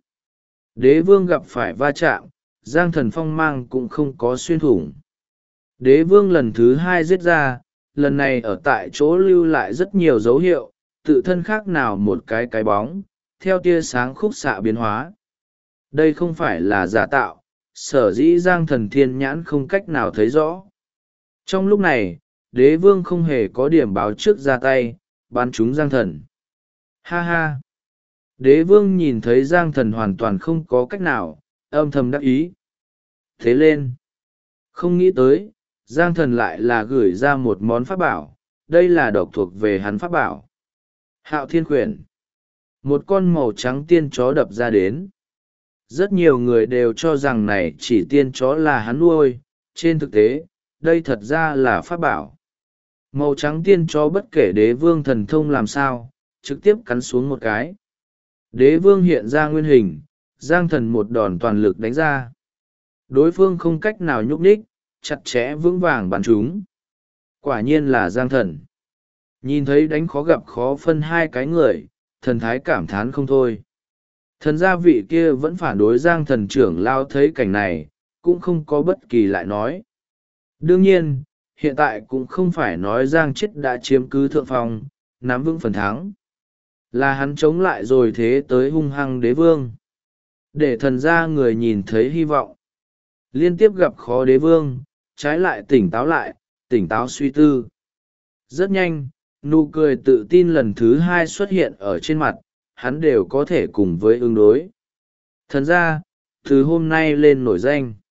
Đế vương gặp phải va chạm, Giang Thần phong mang cũng không có xuyên thủng. Đế vương lần thứ 2 giết ra, lần này ở tại chỗ lưu lại rất nhiều dấu hiệu, tự thân khác nào một cái bóng, theo tia sáng khúc xạ biến hóa. Đây không phải là giả tạo, sở dĩ Giang Thần thiên nhãn không cách nào thấy rõ. Trong lúc này, đế vương không hề có điểm báo trước ra tay, bắn trúng Giang Thần. Ha ha! Đế vương nhìn thấy Giang Thần hoàn toàn không có cách nào, âm thầm đắc ý. Thế lên! Không nghĩ tới, Giang Thần lại là gửi ra một món pháp bảo, đây là độc thuộc về hắn pháp bảo. Hạo Thiên Quyển. Một con màu trắng tiên chó đập ra đến. Rất nhiều người đều cho rằng này chỉ tiên chó là hắn nuôi, trên thực tế, đây thật ra là pháp bảo. Màu trắng tiên chó bất kể đế vương thần thông làm sao, trực tiếp cắn xuống một cái. Đế vương hiện ra nguyên hình, Giang Thần một đòn toàn lực đánh ra. Đối phương không cách nào nhúc nhích, chặt chẽ vững vàng bắn chúng. Quả nhiên là Giang Thần. Nhìn thấy đánh khó gặp khó phân hai cái người, thần thái cảm thán không thôi. Thần gia vị kia vẫn phản đối Giang Thần trưởng lao thấy cảnh này, cũng không có bất kỳ lại nói. Đương nhiên, hiện tại cũng không phải nói Giang Chết đã chiếm cứ thượng phong, nắm vững phần thắng. Là hắn chống lại rồi thế tới hung hăng đế vương. Để thần gia người nhìn thấy hy vọng. Liên tiếp gặp khó đế vương, trái lại, tỉnh táo suy tư. Rất nhanh, nụ cười tự tin lần thứ hai xuất hiện ở trên mặt, hắn đều có thể cùng với ứng đối. Thần gia, từ hôm nay lên nổi danh.